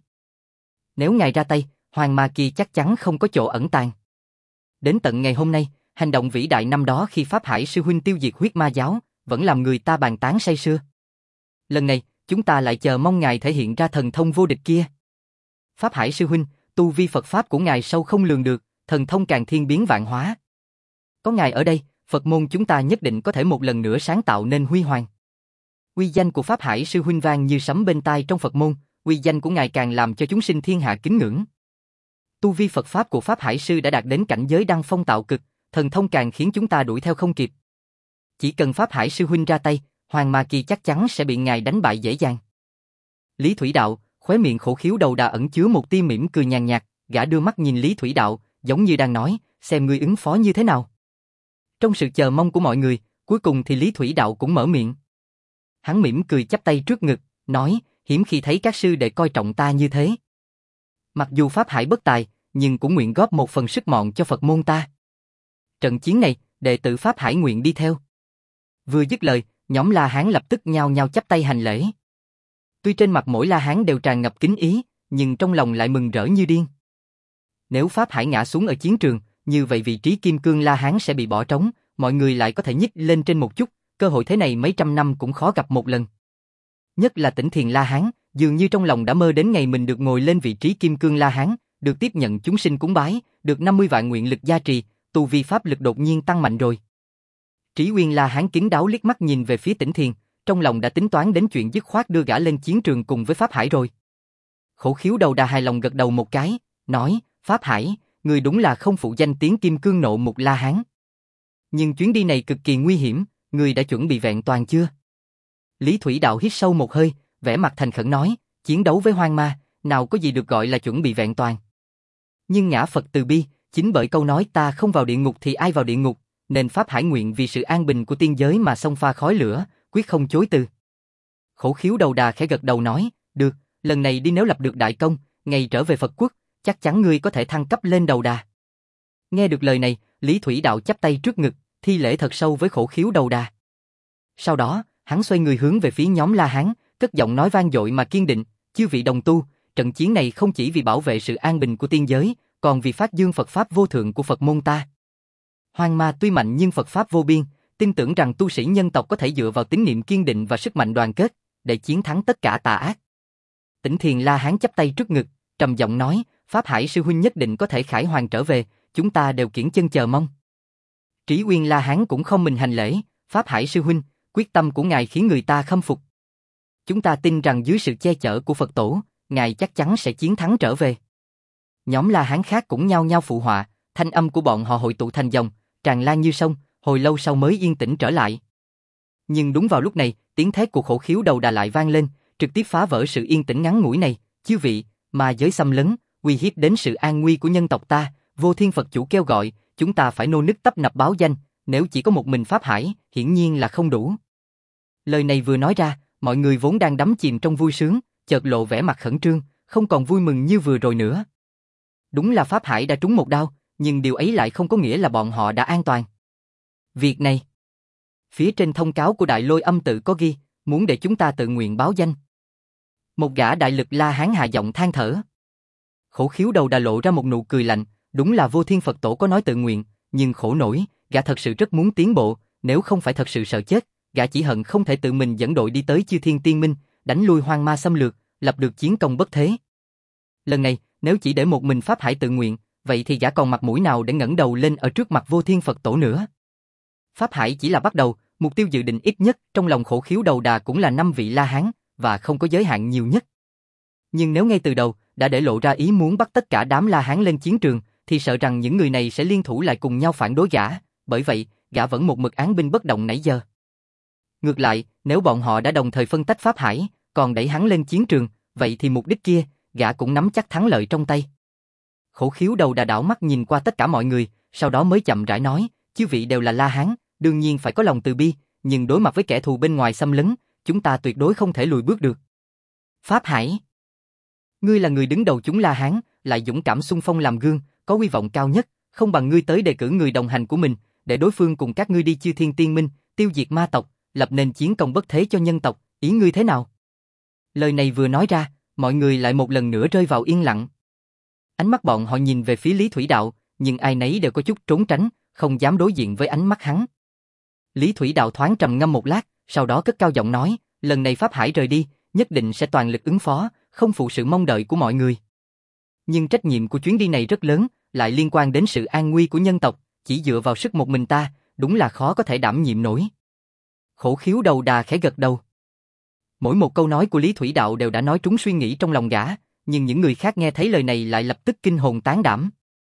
Nếu ngài ra tay, Hoàng Ma kia chắc chắn không có chỗ ẩn tàng. Đến tận ngày hôm nay, hành động vĩ đại năm đó khi Pháp Hải sư huynh tiêu diệt huyết ma giáo, vẫn làm người ta bàn tán say sưa. Lần này, chúng ta lại chờ mong ngài thể hiện ra thần thông vô địch kia. Pháp Hải sư huynh, tu vi Phật pháp của ngài sâu không lường được, thần thông càng thiên biến vạn hóa. Có ngài ở đây, Phật môn chúng ta nhất định có thể một lần nữa sáng tạo nên huy hoàng. Uy danh của Pháp Hải sư huynh vang như sấm bên tai trong Phật môn, uy danh của ngài càng làm cho chúng sinh thiên hạ kính ngưỡng. Tu vi Phật pháp của Pháp Hải sư đã đạt đến cảnh giới đăng phong tạo cực, thần thông càng khiến chúng ta đuổi theo không kịp. Chỉ cần Pháp Hải sư huynh ra tay, Hoàng Ma Kỳ chắc chắn sẽ bị ngài đánh bại dễ dàng. Lý Thủy Đạo, khóe miệng khổ khiếu đầu đà ẩn chứa một tia mỉm cười nhàn nhạt, gã đưa mắt nhìn Lý Thủy Đạo, giống như đang nói, xem ngươi ứng phó như thế nào. Trong sự chờ mong của mọi người, cuối cùng thì Lý Thủy Đạo cũng mở miệng. Hắn mỉm cười chắp tay trước ngực, nói, hiếm khi thấy các sư đệ coi trọng ta như thế. Mặc dù Pháp Hải bất tài, nhưng cũng nguyện góp một phần sức mọn cho Phật môn ta. Trận chiến này, đệ tử Pháp Hải nguyện đi theo. Vừa dứt lời, nhóm La Hán lập tức nhao nhao chắp tay hành lễ. Tuy trên mặt mỗi La Hán đều tràn ngập kính ý, nhưng trong lòng lại mừng rỡ như điên. Nếu Pháp Hải ngã xuống ở chiến trường, như vậy vị trí Kim Cương La Hán sẽ bị bỏ trống, mọi người lại có thể nhích lên trên một chút, cơ hội thế này mấy trăm năm cũng khó gặp một lần. Nhất là Tỉnh Thiền La Hán, dường như trong lòng đã mơ đến ngày mình được ngồi lên vị trí Kim Cương La Hán, được tiếp nhận chúng sinh cúng bái, được năm mươi vạn nguyện lực gia trì, tu vi pháp lực đột nhiên tăng mạnh rồi. Trí Uyên La Hán kín đáo liếc mắt nhìn về phía Tỉnh Thiền, trong lòng đã tính toán đến chuyện dứt khoát đưa gã lên chiến trường cùng với Pháp Hải rồi. Khổ khiếu đầu đà hài lòng gật đầu một cái, nói, Pháp Hải, người đúng là không phụ danh tiếng Kim Cương nộ mục La Hán. Nhưng chuyến đi này cực kỳ nguy hiểm, người đã chuẩn bị vẹn toàn chưa? Lý Thủy Đạo hít sâu một hơi, vẻ mặt thành khẩn nói, chiến đấu với hoang ma, nào có gì được gọi là chuẩn bị vẹn toàn. Nhưng ngã Phật từ bi, chính bởi câu nói ta không vào địa ngục thì ai vào địa ngục, nên Pháp Hải nguyện vì sự an bình của tiên giới mà xông pha khói lửa, quyết không chối từ. Khổ khiếu đầu đà khẽ gật đầu nói, được, lần này đi nếu lập được đại công, ngày trở về Phật quốc, chắc chắn ngươi có thể thăng cấp lên đầu đà. Nghe được lời này, Lý Thủy Đạo chắp tay trước ngực, thi lễ thật sâu với khổ khiếu đầu đà. Sau đó, hắn xoay người hướng về phía nhóm La Hán, cất giọng nói vang dội mà kiên định, chư vị đồng tu, trận chiến này không chỉ vì bảo vệ sự an bình của tiên giới, còn vì phát dương Phật pháp vô thượng của Phật môn ta. Hoang ma tuy mạnh nhưng Phật Pháp vô biên, tin tưởng rằng tu sĩ nhân tộc có thể dựa vào tín niệm kiên định và sức mạnh đoàn kết, để chiến thắng tất cả tà ác. Tỉnh Thiền La Hán chắp tay trước ngực, trầm giọng nói, Pháp Hải sư huynh nhất định có thể khải hoàn trở về, chúng ta đều kiễng chân chờ mong. Trí Uyên La Hán cũng không mình hành lễ, Pháp Hải sư huynh, quyết tâm của ngài khiến người ta khâm phục. Chúng ta tin rằng dưới sự che chở của Phật tổ, ngài chắc chắn sẽ chiến thắng trở về. Nhóm La Hán khác cũng nhao nhao phụ họa, thanh âm của bọn họ hội tụ thành dòng, tràn lan như sông, hồi lâu sau mới yên tĩnh trở lại. Nhưng đúng vào lúc này, tiếng thét của Khổ Khiếu Đầu Đà lại vang lên, trực tiếp phá vỡ sự yên tĩnh ngắn ngủi này. Chư vị, ma giới xâm lấn, uy hiếp đến sự an nguy của nhân tộc ta, Vô Thiên Phật chủ kêu gọi, chúng ta phải nô nức tấp nập báo danh, nếu chỉ có một mình Pháp Hải, hiển nhiên là không đủ. Lời này vừa nói ra, mọi người vốn đang đắm chìm trong vui sướng, chợt lộ vẻ mặt khẩn trương, không còn vui mừng như vừa rồi nữa. Đúng là Pháp Hải đã trúng một đao, nhưng điều ấy lại không có nghĩa là bọn họ đã an toàn. Việc này, phía trên thông cáo của Đại Lôi Âm tự có ghi, muốn để chúng ta tự nguyện báo danh. Một gã đại lực La Hán hạ giọng than thở. Khổ Khiếu Đầu Đà lộ ra một nụ cười lạnh, đúng là Vô Thiên Phật tổ có nói tự nguyện, nhưng khổ nổi, gã thật sự rất muốn tiến bộ, nếu không phải thật sự sợ chết, gã chỉ hận không thể tự mình dẫn đội đi tới Chư Thiên Tiên Minh, đánh lui hoang ma xâm lược, lập được chiến công bất thế. Lần này, nếu chỉ để một mình Pháp Hải tự nguyện, vậy thì gã còn mặt mũi nào để ngẩng đầu lên ở trước mặt Vô Thiên Phật tổ nữa. Pháp Hải chỉ là bắt đầu, mục tiêu dự định ít nhất trong lòng Khổ Khiếu Đầu Đà cũng là năm vị La Hán, và không có giới hạn nhiều nhất. Nhưng nếu ngay từ đầu đã để lộ ra ý muốn bắt tất cả đám La Hán lên chiến trường, thì sợ rằng những người này sẽ liên thủ lại cùng nhau phản đối gã, bởi vậy, gã vẫn một mực án binh bất động nãy giờ. Ngược lại, nếu bọn họ đã đồng thời phân tách Pháp Hải, còn đẩy hắn lên chiến trường, vậy thì mục đích kia, gã cũng nắm chắc thắng lợi trong tay. Khổ Khiếu Đầu Đà đảo mắt nhìn qua tất cả mọi người, sau đó mới chậm rãi nói, chư vị đều là La Hán, đương nhiên phải có lòng từ bi, nhưng đối mặt với kẻ thù bên ngoài xâm lấn, chúng ta tuyệt đối không thể lùi bước được. Pháp Hải, ngươi là người đứng đầu chúng La Hán, lại dũng cảm xung phong làm gương, có uy vọng cao nhất, không bằng ngươi tới đề cử người đồng hành của mình, để đối phương cùng các ngươi đi Chư Thiên Tiên Minh, tiêu diệt ma tộc, lập nên chiến công bất thế cho nhân tộc, ý ngươi thế nào? Lời này vừa nói ra, mọi người lại một lần nữa rơi vào yên lặng. Ánh mắt bọn họ nhìn về phía Lý Thủy Đạo, nhưng ai nấy đều có chút trốn tránh, không dám đối diện với ánh mắt hắn. Lý Thủy Đạo thoáng trầm ngâm một lát, sau đó cất cao giọng nói, lần này Pháp Hải rời đi, nhất định sẽ toàn lực ứng phó, không phụ sự mong đợi của mọi người. Nhưng trách nhiệm của chuyến đi này rất lớn, lại liên quan đến sự an nguy của nhân tộc, chỉ dựa vào sức một mình ta, đúng là khó có thể đảm nhiệm nổi. Khổ Khiếu Đầu Đà khẽ gật đầu. Mỗi một câu nói của Lý Thủy Đạo đều đã nói trúng suy nghĩ trong lòng gã, nhưng những người khác nghe thấy lời này lại lập tức kinh hồn tán đảm.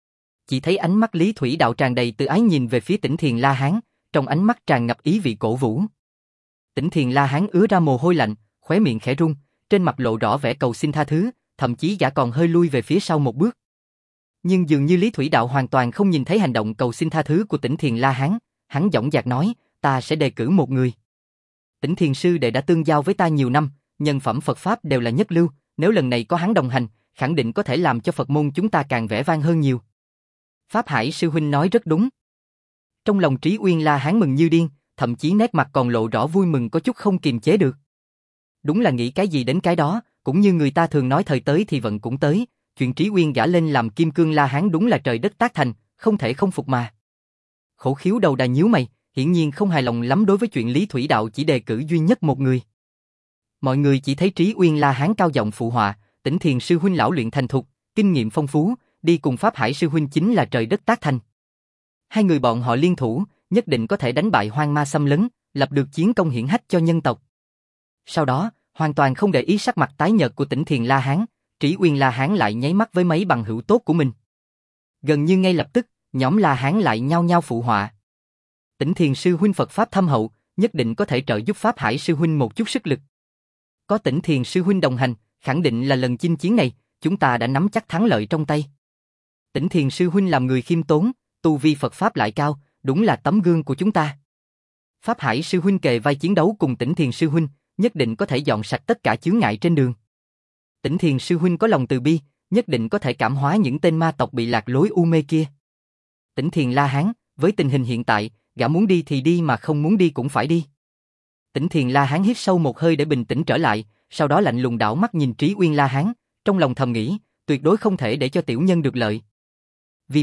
Chỉ thấy ánh mắt Lý Thủy Đạo tràn đầy từ ái nhìn về phía Tỉnh Thiền La Hán, trong ánh mắt tràn ngập ý vị cổ vũ. Tỉnh Thiền La Hán ứa ra mồ hôi lạnh, khóe miệng khẽ run, trên mặt lộ rõ vẻ cầu xin tha thứ, thậm chí gã còn hơi lui về phía sau một bước. Nhưng dường như Lý Thủy Đạo hoàn toàn không nhìn thấy hành động cầu xin tha thứ của Tỉnh Thiền La Hán, hắn dõng dạc nói, ta sẽ đề cử một người. Tỉnh Thiền sư đệ đã tương giao với ta nhiều năm, nhân phẩm Phật Pháp đều là nhất lưu, nếu lần này có hắn đồng hành, khẳng định có thể làm cho Phật môn chúng ta càng vẻ vang hơn nhiều. Pháp Hải sư huynh nói rất đúng. Trong lòng Trí Uyên La Hán mừng như điên, thậm chí nét mặt còn lộ rõ vui mừng có chút không kiềm chế được. Đúng là nghĩ cái gì đến cái đó, cũng như người ta thường nói thời tới thì vận cũng tới, chuyện Trí Uyên gả lên làm Kim Cương La Hán đúng là trời đất tác thành, không thể không phục mà. Khổ Khiếu Đầu Đà nhíu mày, hiển nhiên không hài lòng lắm đối với chuyện Lý Thủy Đạo chỉ đề cử duy nhất một người. Mọi người chỉ thấy Trí Uyên La Hán cao giọng phụ họa, Tỉnh Thiền sư huynh lão luyện thành thục, kinh nghiệm phong phú, đi cùng Pháp Hải sư huynh chính là trời đất tác thành. Hai người bọn họ liên thủ, nhất định có thể đánh bại hoang ma xâm lấn, lập được chiến công hiển hách cho nhân tộc. Sau đó, hoàn toàn không để ý sắc mặt tái nhợt của Tỉnh Thiền La Hán, Trí Uyên La Hán lại nháy mắt với mấy bằng hữu tốt của mình. Gần như ngay lập tức, nhóm La Hán lại nhao nhao phụ họa. Tỉnh Thiền sư huynh Phật Pháp thâm hậu, nhất định có thể trợ giúp Pháp Hải sư huynh một chút sức lực. Có Tỉnh Thiền sư huynh đồng hành, khẳng định là lần chinh chiến này, chúng ta đã nắm chắc thắng lợi trong tay. Tỉnh Thiền sư huynh làm người khiêm tốn, tu vi Phật Pháp lại cao, đúng là tấm gương của chúng ta. Pháp Hải sư huynh kề vai chiến đấu cùng Tỉnh Thiền sư huynh, nhất định có thể dọn sạch tất cả chướng ngại trên đường. Tỉnh Thiền sư huynh có lòng từ bi, nhất định có thể cảm hóa những tên ma tộc bị lạc lối u mê kia. Tỉnh Thiền La Hán, với tình hình hiện tại, gã muốn đi thì đi mà không muốn đi cũng phải đi. Tỉnh Thiền La Hán hít sâu một hơi để bình tĩnh trở lại, sau đó lạnh lùng đảo mắt nhìn Trí Uyên La Hán, trong lòng thầm nghĩ, tuyệt đối không thể để cho tiểu nhân được lợi. Vì vậy,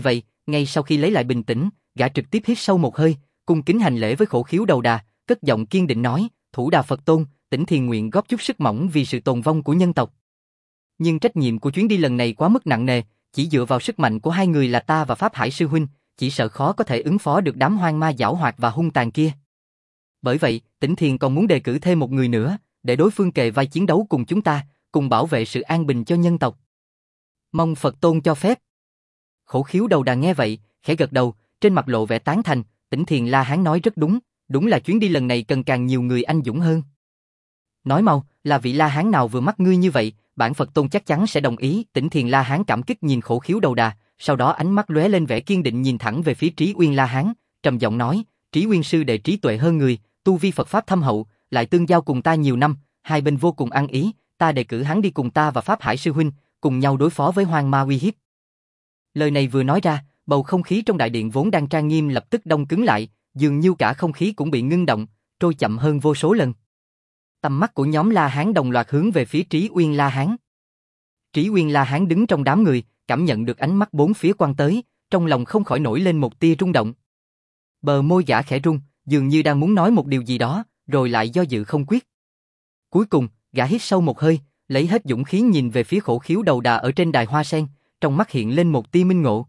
Ngay sau khi lấy lại bình tĩnh, gã trực tiếp hít sâu một hơi, cung kính hành lễ với Khổ Khiếu đầu đà, cất giọng kiên định nói, Thủ Đà Phật Tôn, Tỉnh Thiền nguyện góp chút sức mỏng vì sự tồn vong của nhân tộc. Nhưng trách nhiệm của chuyến đi lần này quá mức nặng nề, chỉ dựa vào sức mạnh của hai người là ta và Pháp Hải Sư Huynh, chỉ sợ khó có thể ứng phó được đám hoang ma giảo hoạt và hung tàn kia. Bởi vậy, Tỉnh Thiền còn muốn đề cử thêm một người nữa, để đối phương kề vai chiến đấu cùng chúng ta, cùng bảo vệ sự an bình cho nhân tộc. Mong Phật Tôn cho phép. Khổ Khiếu đầu đà nghe vậy, khẽ gật đầu, trên mặt lộ vẻ tán thành, Tỉnh Thiền La Hán nói rất đúng, đúng là chuyến đi lần này cần càng nhiều người anh dũng hơn. Nói mau, là vị La Hán nào vừa mắt ngươi như vậy, bản Phật Tôn chắc chắn sẽ đồng ý. Tỉnh Thiền La Hán cảm kích nhìn Khổ Khiếu đầu đà, sau đó ánh mắt lóe lên vẻ kiên định nhìn thẳng về phía Trí Uyên La Hán, trầm giọng nói, Trí Uyên sư đệ trí tuệ hơn người, tu vi Phật pháp thâm hậu, lại tương giao cùng ta nhiều năm, hai bên vô cùng ăn ý, ta đề cử hắn đi cùng ta và Pháp Hải sư huynh, cùng nhau đối phó với hoang ma uy hiếp. Lời này vừa nói ra, bầu không khí trong đại điện vốn đang trang nghiêm lập tức đông cứng lại, dường như cả không khí cũng bị ngưng động, trôi chậm hơn vô số lần. Tầm mắt của nhóm La Hán đồng loạt hướng về phía Trí Uyên La Hán. Trí Uyên La Hán đứng trong đám người, cảm nhận được ánh mắt bốn phía quăng tới, trong lòng không khỏi nổi lên một tia rung động. Bờ môi gã khẽ rung, dường như đang muốn nói một điều gì đó, rồi lại do dự không quyết. Cuối cùng, gã hít sâu một hơi, lấy hết dũng khí nhìn về phía Khổ Khiếu đầu đà ở trên đài hoa sen, trong mắt hiện lên một tia minh ngộ.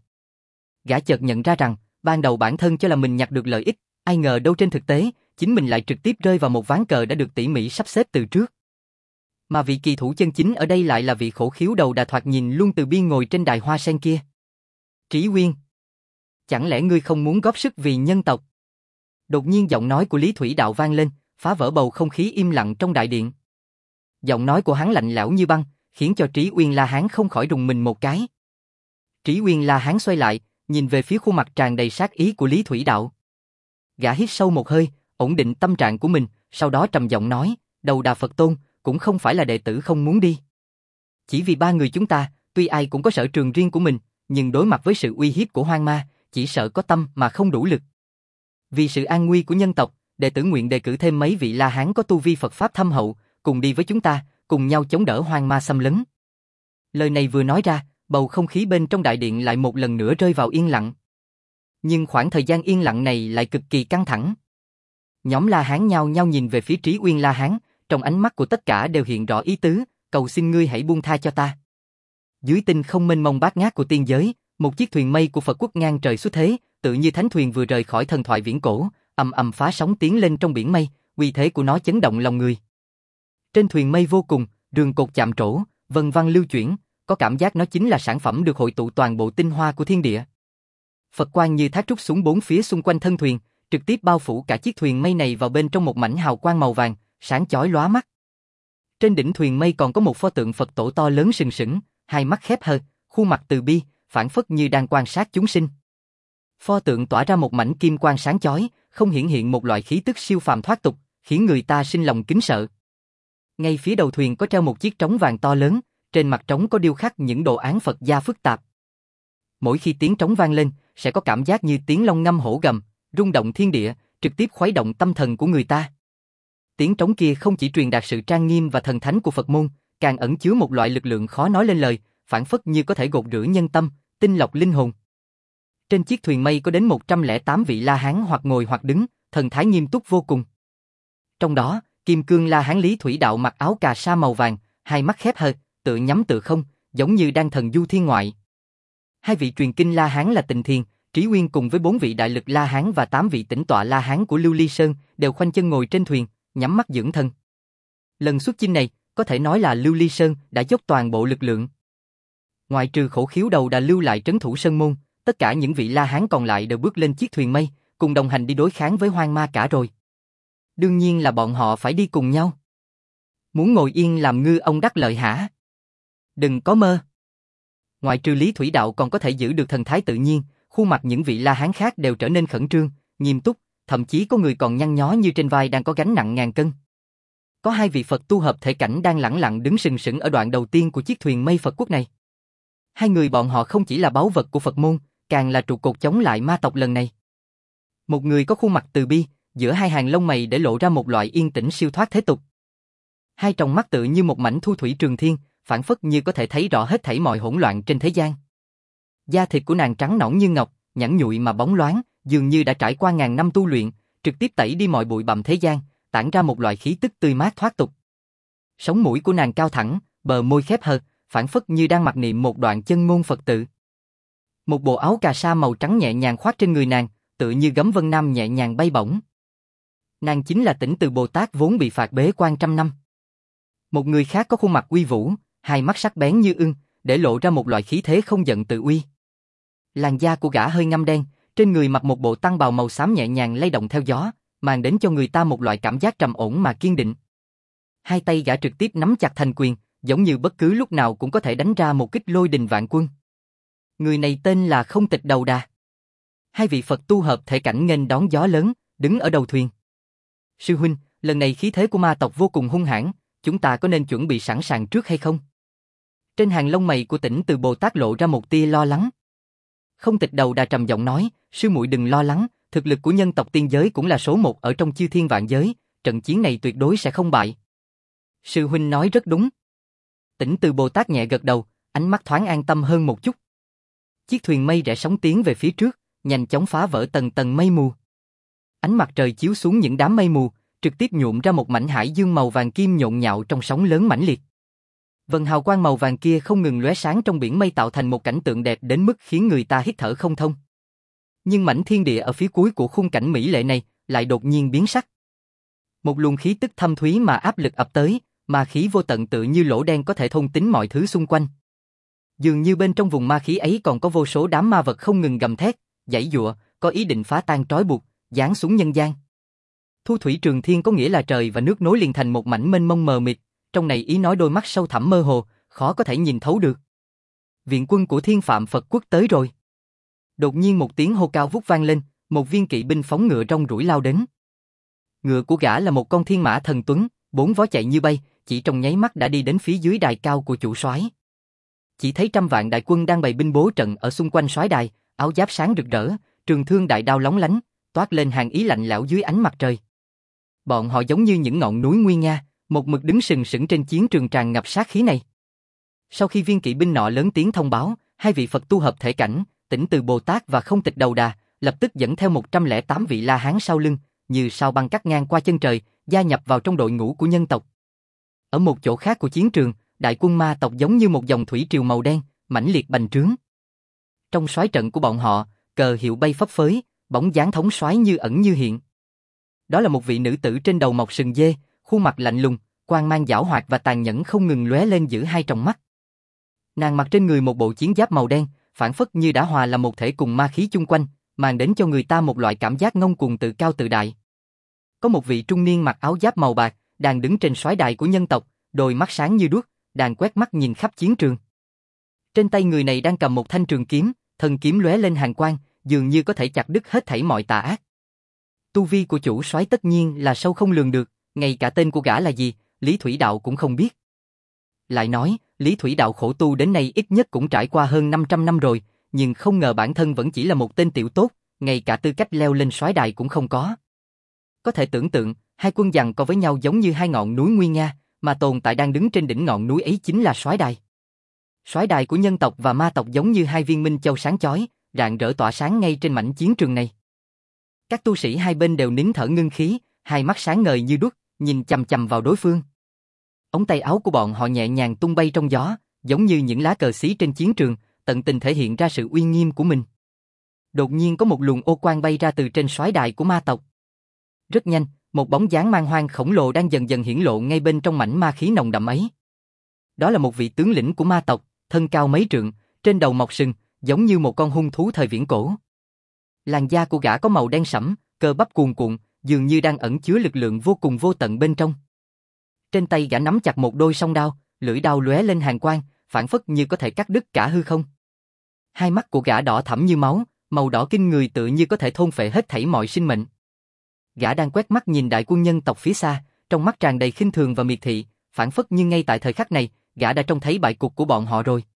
Gã chợt nhận ra rằng, ban đầu bản thân cho là mình nhặt được lợi ích, ai ngờ đâu trên thực tế, chính mình lại trực tiếp rơi vào một ván cờ đã được tỉ mỉ sắp xếp từ trước. Mà vị kỳ thủ chân chính ở đây lại là vị Khổ Khiếu đầu đà thoạt nhìn luôn từ bi ngồi trên đài hoa sen kia. Trí Uyên, chẳng lẽ ngươi không muốn góp sức vì nhân tộc? Đột nhiên giọng nói của Lý Thủy Đạo vang lên, phá vỡ bầu không khí im lặng trong đại điện. Giọng nói của hắn lạnh lẽo như băng, khiến cho Trí Uyên La Hán không khỏi rùng mình một cái. Trí Uyên La Hán xoay lại, nhìn về phía khuôn mặt tràn đầy sát ý của Lý Thủy Đạo. Gã hít sâu một hơi, ổn định tâm trạng của mình, sau đó trầm giọng nói, đầu đà Phật Tôn, cũng không phải là đệ tử không muốn đi. Chỉ vì ba người chúng ta, tuy ai cũng có sở trường riêng của mình, nhưng đối mặt với sự uy hiếp của hoang ma, chỉ sợ có tâm mà không đủ lực. Vì sự an nguy của nhân tộc, đệ tử nguyện đề cử thêm mấy vị La Hán có tu vi Phật pháp thâm hậu, cùng đi với chúng ta, cùng nhau chống đỡ hoang ma xâm lấn. Lời này vừa nói ra, bầu không khí bên trong đại điện lại một lần nữa rơi vào yên lặng. Nhưng khoảng thời gian yên lặng này lại cực kỳ căng thẳng. Nhóm La Hán nhao nhao nhìn về phía Trí Uyên La Hán, trong ánh mắt của tất cả đều hiện rõ ý tứ, cầu xin ngươi hãy buông tha cho ta. Dưới tinh không mênh mông bát ngát của tiên giới, một chiếc thuyền mây của Phật quốc ngang trời xuất thế, tự như thánh thuyền vừa rời khỏi thần thoại viễn cổ, ầm ầm phá sóng tiến lên trong biển mây, uy thế của nó chấn động lòng người. Trên thuyền mây vô cùng, rường cột chạm trổ, vân vân lưu chuyển, có cảm giác nó chính là sản phẩm được hội tụ toàn bộ tinh hoa của thiên địa. Phật quang như thác trút xuống bốn phía xung quanh thân thuyền, trực tiếp bao phủ cả chiếc thuyền mây này vào bên trong một mảnh hào quang màu vàng, sáng chói lóa mắt. Trên đỉnh thuyền mây còn có một pho tượng Phật tổ to lớn sừng sững, hai mắt khép hờ, khuôn mặt từ bi, phảng phất như đang quan sát chúng sinh. Pho tượng tỏa ra một mảnh kim quang sáng chói, không hiển hiện một loại khí tức siêu phàm thoát tục, khiến người ta sinh lòng kính sợ. Ngay phía đầu thuyền có treo một chiếc trống vàng to lớn, trên mặt trống có điêu khắc những đồ án Phật gia phức tạp. Mỗi khi tiếng trống vang lên, sẽ có cảm giác như tiếng long ngâm hổ gầm, rung động thiên địa, trực tiếp khuấy động tâm thần của người ta. Tiếng trống kia không chỉ truyền đạt sự trang nghiêm và thần thánh của Phật môn, càng ẩn chứa một loại lực lượng khó nói lên lời, phảng phất như có thể gột rửa nhân tâm, tinh lọc linh hồn. Trên chiếc thuyền mây có đến một trăm lẻ tám vị La Hán hoặc ngồi hoặc đứng, thần thái nghiêm túc vô cùng. Trong đó, Kim Cương La Hán Lý Thủy Đạo mặc áo cà sa màu vàng, hai mắt khép hờ, tự nhắm tự không, giống như đang thần du thiên ngoại. Hai vị truyền kinh La Hán là Tịnh Thiền, Trí Uyên cùng với bốn vị đại lực La Hán và tám vị tĩnh tọa La Hán của Lưu Ly Sơn đều khoanh chân ngồi trên thuyền, nhắm mắt dưỡng thân. Lần xuất chinh này, có thể nói là Lưu Ly Sơn đã dốc toàn bộ lực lượng. Ngoại trừ Khổ Khiếu đầu đà lưu lại trấn thủ sơn môn, tất cả những vị La Hán còn lại đều bước lên chiếc thuyền mây, cùng đồng hành đi đối kháng với hoang ma cả rồi. Đương nhiên là bọn họ phải đi cùng nhau. Muốn ngồi yên làm ngư ông đắc lợi hả? Đừng có mơ. Ngoại trừ Lý Thủy Đạo còn có thể giữ được thần thái tự nhiên, khuôn mặt những vị La Hán khác đều trở nên khẩn trương, nghiêm túc, thậm chí có người còn nhăn nhó như trên vai đang có gánh nặng ngàn cân. Có hai vị Phật tu hợp thể cảnh đang lẳng lặng đứng sừng sững ở đoạn đầu tiên của chiếc thuyền mây Phật quốc này. Hai người bọn họ không chỉ là báu vật của Phật môn, càng là trụ cột chống lại ma tộc lần này. Một người có khuôn mặt từ bi, giữa hai hàng lông mày để lộ ra một loại yên tĩnh siêu thoát thế tục. Hai tròng mắt tự như một mảnh thu thủy trường thiên, phảng phất như có thể thấy rõ hết thảy mọi hỗn loạn trên thế gian. Da thịt của nàng trắng nõn như ngọc, nhẵn nhụi mà bóng loáng, dường như đã trải qua ngàn năm tu luyện, trực tiếp tẩy đi mọi bụi bặm thế gian, tản ra một loại khí tức tươi mát thoát tục. Sống mũi của nàng cao thẳng, bờ môi khép hờ, phảng phất như đang mặc niệm một đoạn chân ngôn Phật tự. Một bộ áo cà sa màu trắng nhẹ nhàng khoác trên người nàng, tựa như gấm vân nam nhẹ nhàng bay bổng. Nàng chính là Tỉnh Từ Bồ Tát vốn bị phạt bế quan trăm năm. Một người khác có khuôn mặt uy vũ, hai mắt sắc bén như ưng, để lộ ra một loại khí thế không giận tự uy. Làn da của gã hơi ngăm đen, trên người mặc một bộ tăng bào màu xám nhẹ nhàng lay động theo gió, mang đến cho người ta một loại cảm giác trầm ổn mà kiên định. Hai tay gã trực tiếp nắm chặt thành quyền, giống như bất cứ lúc nào cũng có thể đánh ra một kích lôi đình vạn quân. Người này tên là Không Tịch Đầu Đà. Hai vị Phật tu hợp thể cảnh nghênh đón gió lớn, đứng ở đầu thuyền. Sư huynh, lần này khí thế của ma tộc vô cùng hung hãn, chúng ta có nên chuẩn bị sẵn sàng trước hay không? Trên hàng lông mày của Tỉnh Từ Bồ Tát lộ ra một tia lo lắng. Không Tịch Đầu Đà trầm giọng nói, sư muội đừng lo lắng, thực lực của nhân tộc tiên giới cũng là số một ở trong chư thiên vạn giới, trận chiến này tuyệt đối sẽ không bại. Sư huynh nói rất đúng. Tỉnh Từ Bồ Tát nhẹ gật đầu, ánh mắt thoáng an tâm hơn một chút. Chiếc thuyền mây rẽ sóng tiến về phía trước, nhanh chóng phá vỡ tầng tầng mây mù. Ánh mặt trời chiếu xuống những đám mây mù, trực tiếp nhuộm ra một mảnh hải dương màu vàng kim nhộn nhạo trong sóng lớn mãnh liệt. Vầng hào quang màu vàng kia không ngừng lóe sáng trong biển mây tạo thành một cảnh tượng đẹp đến mức khiến người ta hít thở không thông. Nhưng mảnh thiên địa ở phía cuối của khung cảnh mỹ lệ này lại đột nhiên biến sắc. Một luồng khí tức thâm thúy mà áp lực ập tới, ma khí vô tận tự như lỗ đen có thể thôn tính mọi thứ xung quanh. Dường như bên trong vùng ma khí ấy còn có vô số đám ma vật không ngừng gầm thét, giãy giụa, có ý định phá tan trói buộc, giáng xuống nhân gian. Thu thủy trường thiên có nghĩa là trời và nước nối liền thành một mảnh mênh mông mờ mịt, trong này ý nói đôi mắt sâu thẳm mơ hồ, khó có thể nhìn thấu được. Viện quân của Thiên Phạm Phật Quốc tới rồi. Đột nhiên một tiếng hô cao vút vang lên, một viên kỵ binh phóng ngựa rong ruổi lao đến. Ngựa của gã là một con thiên mã thần tuấn, bốn vó chạy như bay, chỉ trong nháy mắt đã đi đến phía dưới đài cao của chủ soái. Chỉ thấy trăm vạn đại quân đang bày binh bố trận ở xung quanh soái đài, áo giáp sáng rực rỡ, trường thương đại đao lóng lánh, toát lên hàng ý lạnh lẽo dưới ánh mặt trời. Bọn họ giống như những ngọn núi nguy nga, một mực đứng sừng sững trên chiến trường tràn ngập sát khí này. Sau khi viên kỵ binh nọ lớn tiếng thông báo, hai vị Phật tu hợp thể cảnh, Tỉnh Từ Bồ Tát và Không Tịch Đầu Đà, lập tức dẫn theo một trăm lẻ tám vị La Hán sau lưng, như sao băng cắt ngang qua chân trời, gia nhập vào trong đội ngũ của nhân tộc. Ở một chỗ khác của chiến trường, đại quân ma tộc giống như một dòng thủy triều màu đen, mãnh liệt bành trướng. Trong soái trận của bọn họ, cờ hiệu bay phấp phới, bóng dáng thống soái như ẩn như hiện. Đó là một vị nữ tử trên đầu mọc sừng dê, khuôn mặt lạnh lùng, quang mang giảo hoạt và tàn nhẫn không ngừng lóe lên giữa hai tròng mắt. Nàng mặc trên người một bộ chiến giáp màu đen, phảng phất như đã hòa là một thể cùng ma khí chung quanh, mang đến cho người ta một loại cảm giác ngông cuồng tự cao tự đại. Có một vị trung niên mặc áo giáp màu bạc, đang đứng trên soái đài của nhân tộc, đôi mắt sáng như đuốc, đang quét mắt nhìn khắp chiến trường. Trên tay người này đang cầm một thanh trường kiếm, thân kiếm lóe lên hàn quang, dường như có thể chặt đứt hết thảy mọi tà ác. Tu vi của chủ soái tất nhiên là sâu không lường được, ngay cả tên của gã là gì, Lý Thủy Đạo cũng không biết. Lại nói, Lý Thủy Đạo khổ tu đến nay ít nhất cũng trải qua hơn năm trăm năm rồi, nhưng không ngờ bản thân vẫn chỉ là một tên tiểu tốt, ngay cả tư cách leo lên soái đài cũng không có. Có thể tưởng tượng, hai quân giằng co với nhau giống như hai ngọn núi nguy nga, mà tồn tại đang đứng trên đỉnh ngọn núi ấy chính là soái đài. Soái đài của nhân tộc và ma tộc giống như hai viên minh châu sáng chói, rạng rỡ tỏa sáng ngay trên mảnh chiến trường này. Các tu sĩ hai bên đều nín thở ngưng khí, hai mắt sáng ngời như đuốc, nhìn chằm chằm vào đối phương. Ống tay áo của bọn họ nhẹ nhàng tung bay trong gió, giống như những lá cờ xí trên chiến trường, tận tình thể hiện ra sự uy nghiêm của mình. Đột nhiên có một luồng ô quang bay ra từ trên soái đài của ma tộc. Rất nhanh, một bóng dáng man hoang khổng lồ đang dần dần hiển lộ ngay bên trong mảnh ma khí nồng đậm ấy. Đó là một vị tướng lĩnh của ma tộc, thân cao mấy trượng, trên đầu mọc sừng, giống như một con hung thú thời viễn cổ. Làn da của gã có màu đen sẫm, cơ bắp cuồn cuộn, dường như đang ẩn chứa lực lượng vô cùng vô tận bên trong. Trên tay gã nắm chặt một đôi song đao, lưỡi đao lóe lên hàn quang, phảng phất như có thể cắt đứt cả hư không. Hai mắt của gã đỏ thẫm như máu, màu đỏ kinh người tựa như có thể thôn phệ hết thảy mọi sinh mệnh. Gã đang quét mắt nhìn đại quân nhân tộc phía xa, trong mắt tràn đầy khinh thường và miệt thị, phảng phất như ngay tại thời khắc này, gã đã trông thấy bại cục của bọn họ rồi.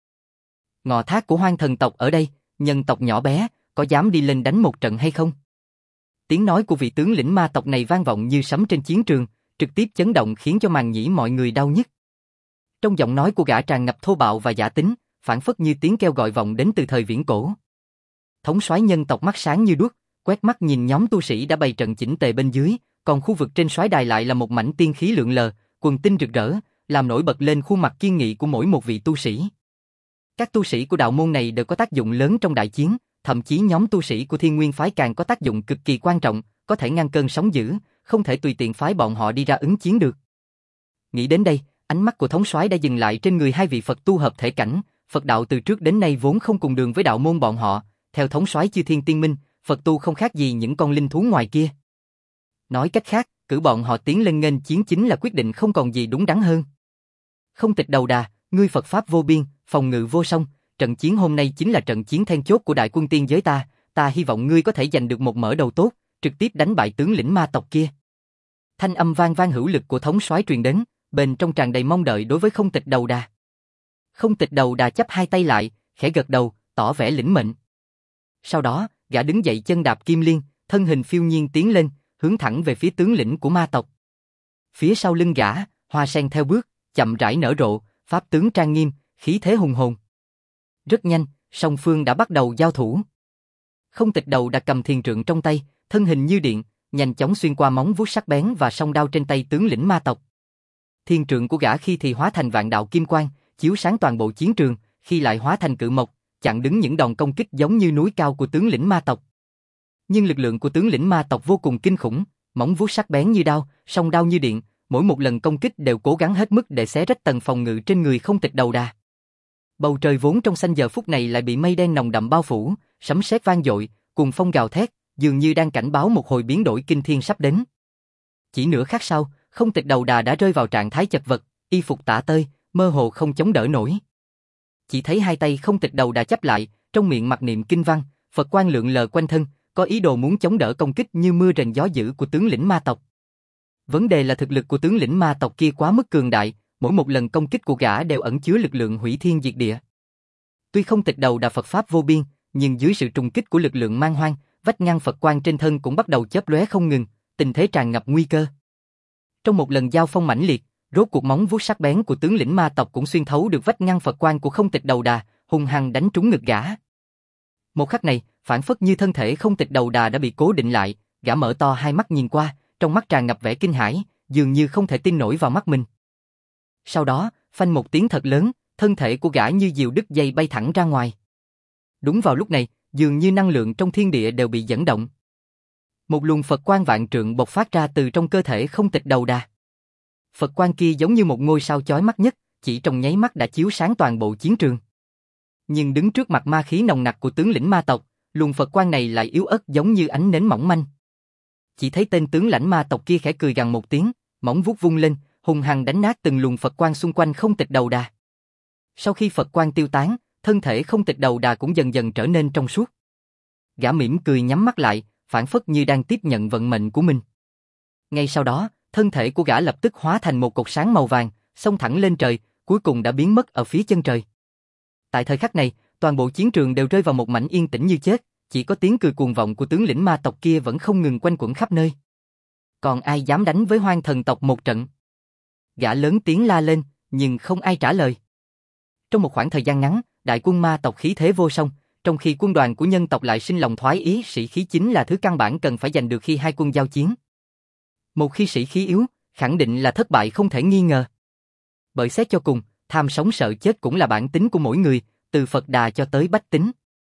Ngọ thác của hoang thần tộc ở đây, nhân tộc nhỏ bé, có dám đi lên đánh một trận hay không? Tiếng nói của vị tướng lĩnh ma tộc này vang vọng như sấm trên chiến trường, trực tiếp chấn động khiến cho màng nhĩ mọi người đau nhức. Trong giọng nói của gã tràn ngập thô bạo và giả tính, phảng phất như tiếng kêu gọi vọng đến từ thời viễn cổ. Thống soái nhân tộc mắt sáng như đuốc, quét mắt nhìn nhóm tu sĩ đã bày trận chỉnh tề bên dưới, còn khu vực trên soái đài lại là một mảnh tiên khí lượn lờ, quần tinh rực rỡ, làm nổi bật lên khuôn mặt kiên nghị của mỗi một vị tu sĩ. Các tu sĩ của đạo môn này đều có tác dụng lớn trong đại chiến, thậm chí nhóm tu sĩ của Thiên Nguyên phái càng có tác dụng cực kỳ quan trọng, có thể ngăn cơn sóng dữ, không thể tùy tiện phái bọn họ đi ra ứng chiến được. Nghĩ đến đây, ánh mắt của thống soái đã dừng lại trên người hai vị Phật tu hợp thể cảnh. Phật đạo từ trước đến nay vốn không cùng đường với đạo môn bọn họ, theo thống soái Chư Thiên Tiên Minh, Phật tu không khác gì những con linh thú ngoài kia. Nói cách khác, cử bọn họ tiến lên nghênh chiến chính là quyết định không còn gì đúng đắn hơn. Không Tịch Đầu Đà, ngươi Phật pháp vô biên, phòng ngự vô song, trận chiến hôm nay chính là trận chiến then chốt của đại quân tiên giới ta, ta hy vọng ngươi có thể giành được một mở đầu tốt, trực tiếp đánh bại tướng lĩnh ma tộc kia. Thanh âm vang vang hữu lực của thống soái truyền đến, bên trong tràn đầy mong đợi đối với Không Tịch Đầu Đà. Không Tịch Đầu Đà chắp hai tay lại, khẽ gật đầu, tỏ vẻ lĩnh mệnh. Sau đó, gã đứng dậy chân đạp kim liên, thân hình phiêu nhiên tiến lên, hướng thẳng về phía tướng lĩnh của ma tộc. Phía sau lưng gã, hoa sen theo bước, chậm rãi nở rộ, pháp tướng trang nghiêm, khí thế hùng hồn. Rất nhanh, song phương đã bắt đầu giao thủ. Không Tịch Đầu Đà cầm thiền trượng trong tay, thân hình như điện, nhanh chóng xuyên qua móng vuốt sắc bén và song đao trên tay tướng lĩnh ma tộc. Thiên trượng của gã khi thì hóa thành vạn đạo kim quang, chiếu sáng toàn bộ chiến trường, khi lại hóa thành cự mộc, chặn đứng những đòn công kích giống như núi cao của tướng lĩnh ma tộc. Nhưng lực lượng của tướng lĩnh ma tộc vô cùng kinh khủng, móng vuốt sắc bén như đao, song đao như điện, mỗi một lần công kích đều cố gắng hết mức để xé rách tầng phòng ngự trên người Không Tịch Đầu Đà. Bầu trời vốn trong xanh giờ phút này lại bị mây đen nồng đậm bao phủ, sấm sét vang dội, cuồng phong gào thét, dường như đang cảnh báo một hồi biến đổi kinh thiên sắp đến. Chỉ nửa khắc sau, Không Tịch Đầu Đà đã rơi vào trạng thái chật vật, y phục tả tơi, mơ hồ không chống đỡ nổi. Chỉ thấy hai tay Không Tịch Đầu Đà chắp lại, trong miệng mặc niệm kinh văn, Phật quang lượn lờ quanh thân, có ý đồ muốn chống đỡ công kích như mưa rền gió dữ của tướng lĩnh ma tộc. Vấn đề là thực lực của tướng lĩnh ma tộc kia quá mức cường đại, mỗi một lần công kích của gã đều ẩn chứa lực lượng hủy thiên diệt địa. Tuy Không Tịch Đầu Đà Phật pháp vô biên, nhưng dưới sự trùng kích của lực lượng man hoang, vách ngăn Phật quang trên thân cũng bắt đầu chớp lóe không ngừng, tình thế tràn ngập nguy cơ. Trong một lần giao phong mãnh liệt, rốt cuộc móng vuốt sắc bén của tướng lĩnh ma tộc cũng xuyên thấu được vách ngăn Phật quang của Không Tịch Đầu Đà, hung hăng đánh trúng ngực gã. Một khắc này, phản phất như thân thể Không Tịch Đầu Đà đã bị cố định lại, gã mở to hai mắt nhìn qua, trong mắt tràn ngập vẻ kinh hãi, dường như không thể tin nổi vào mắt mình. Sau đó, phanh một tiếng thật lớn, thân thể của gã như diều đứt dây bay thẳng ra ngoài. Đúng vào lúc này, dường như năng lượng trong thiên địa đều bị dẫn động. Một luồng Phật quang vạn trượng bộc phát ra từ trong cơ thể Không Tịch Đầu Đà. Phật quang kia giống như một ngôi sao chói mắt nhất, chỉ trong nháy mắt đã chiếu sáng toàn bộ chiến trường. Nhưng đứng trước mặt ma khí nồng nặc của tướng lĩnh ma tộc, luồng Phật quang này lại yếu ớt giống như ánh nến mỏng manh. Chỉ thấy tên tướng lãnh ma tộc kia khẽ cười gằn một tiếng, móng vuốt vung lên, hung hăng đánh nát từng luồng Phật quang xung quanh Không Tịch Đầu Đà. Sau khi Phật quang tiêu tán, thân thể Không Tịch Đầu Đà cũng dần dần trở nên trong suốt. Gã mỉm cười nhắm mắt lại, phảng phất như đang tiếp nhận vận mệnh của mình. Ngay sau đó, thân thể của gã lập tức hóa thành một cột sáng màu vàng, xông thẳng lên trời, cuối cùng đã biến mất ở phía chân trời. Tại thời khắc này, toàn bộ chiến trường đều rơi vào một mảnh yên tĩnh như chết, chỉ có tiếng cười cuồng vọng của tướng lĩnh ma tộc kia vẫn không ngừng quanh quẩn khắp nơi. Còn ai dám đánh với Hoang Thần tộc một trận? Gã lớn tiếng la lên, nhưng không ai trả lời. Trong một khoảng thời gian ngắn, đại quân ma tộc khí thế vô song, trong khi quân đoàn của nhân tộc lại sinh lòng thoái ý, sĩ khí chính là thứ căn bản cần phải giành được khi hai quân giao chiến. Một khi sĩ khí yếu, khẳng định là thất bại không thể nghi ngờ. Bởi xét cho cùng, tham sống sợ chết cũng là bản tính của mỗi người, từ Phật Đà cho tới bách tính.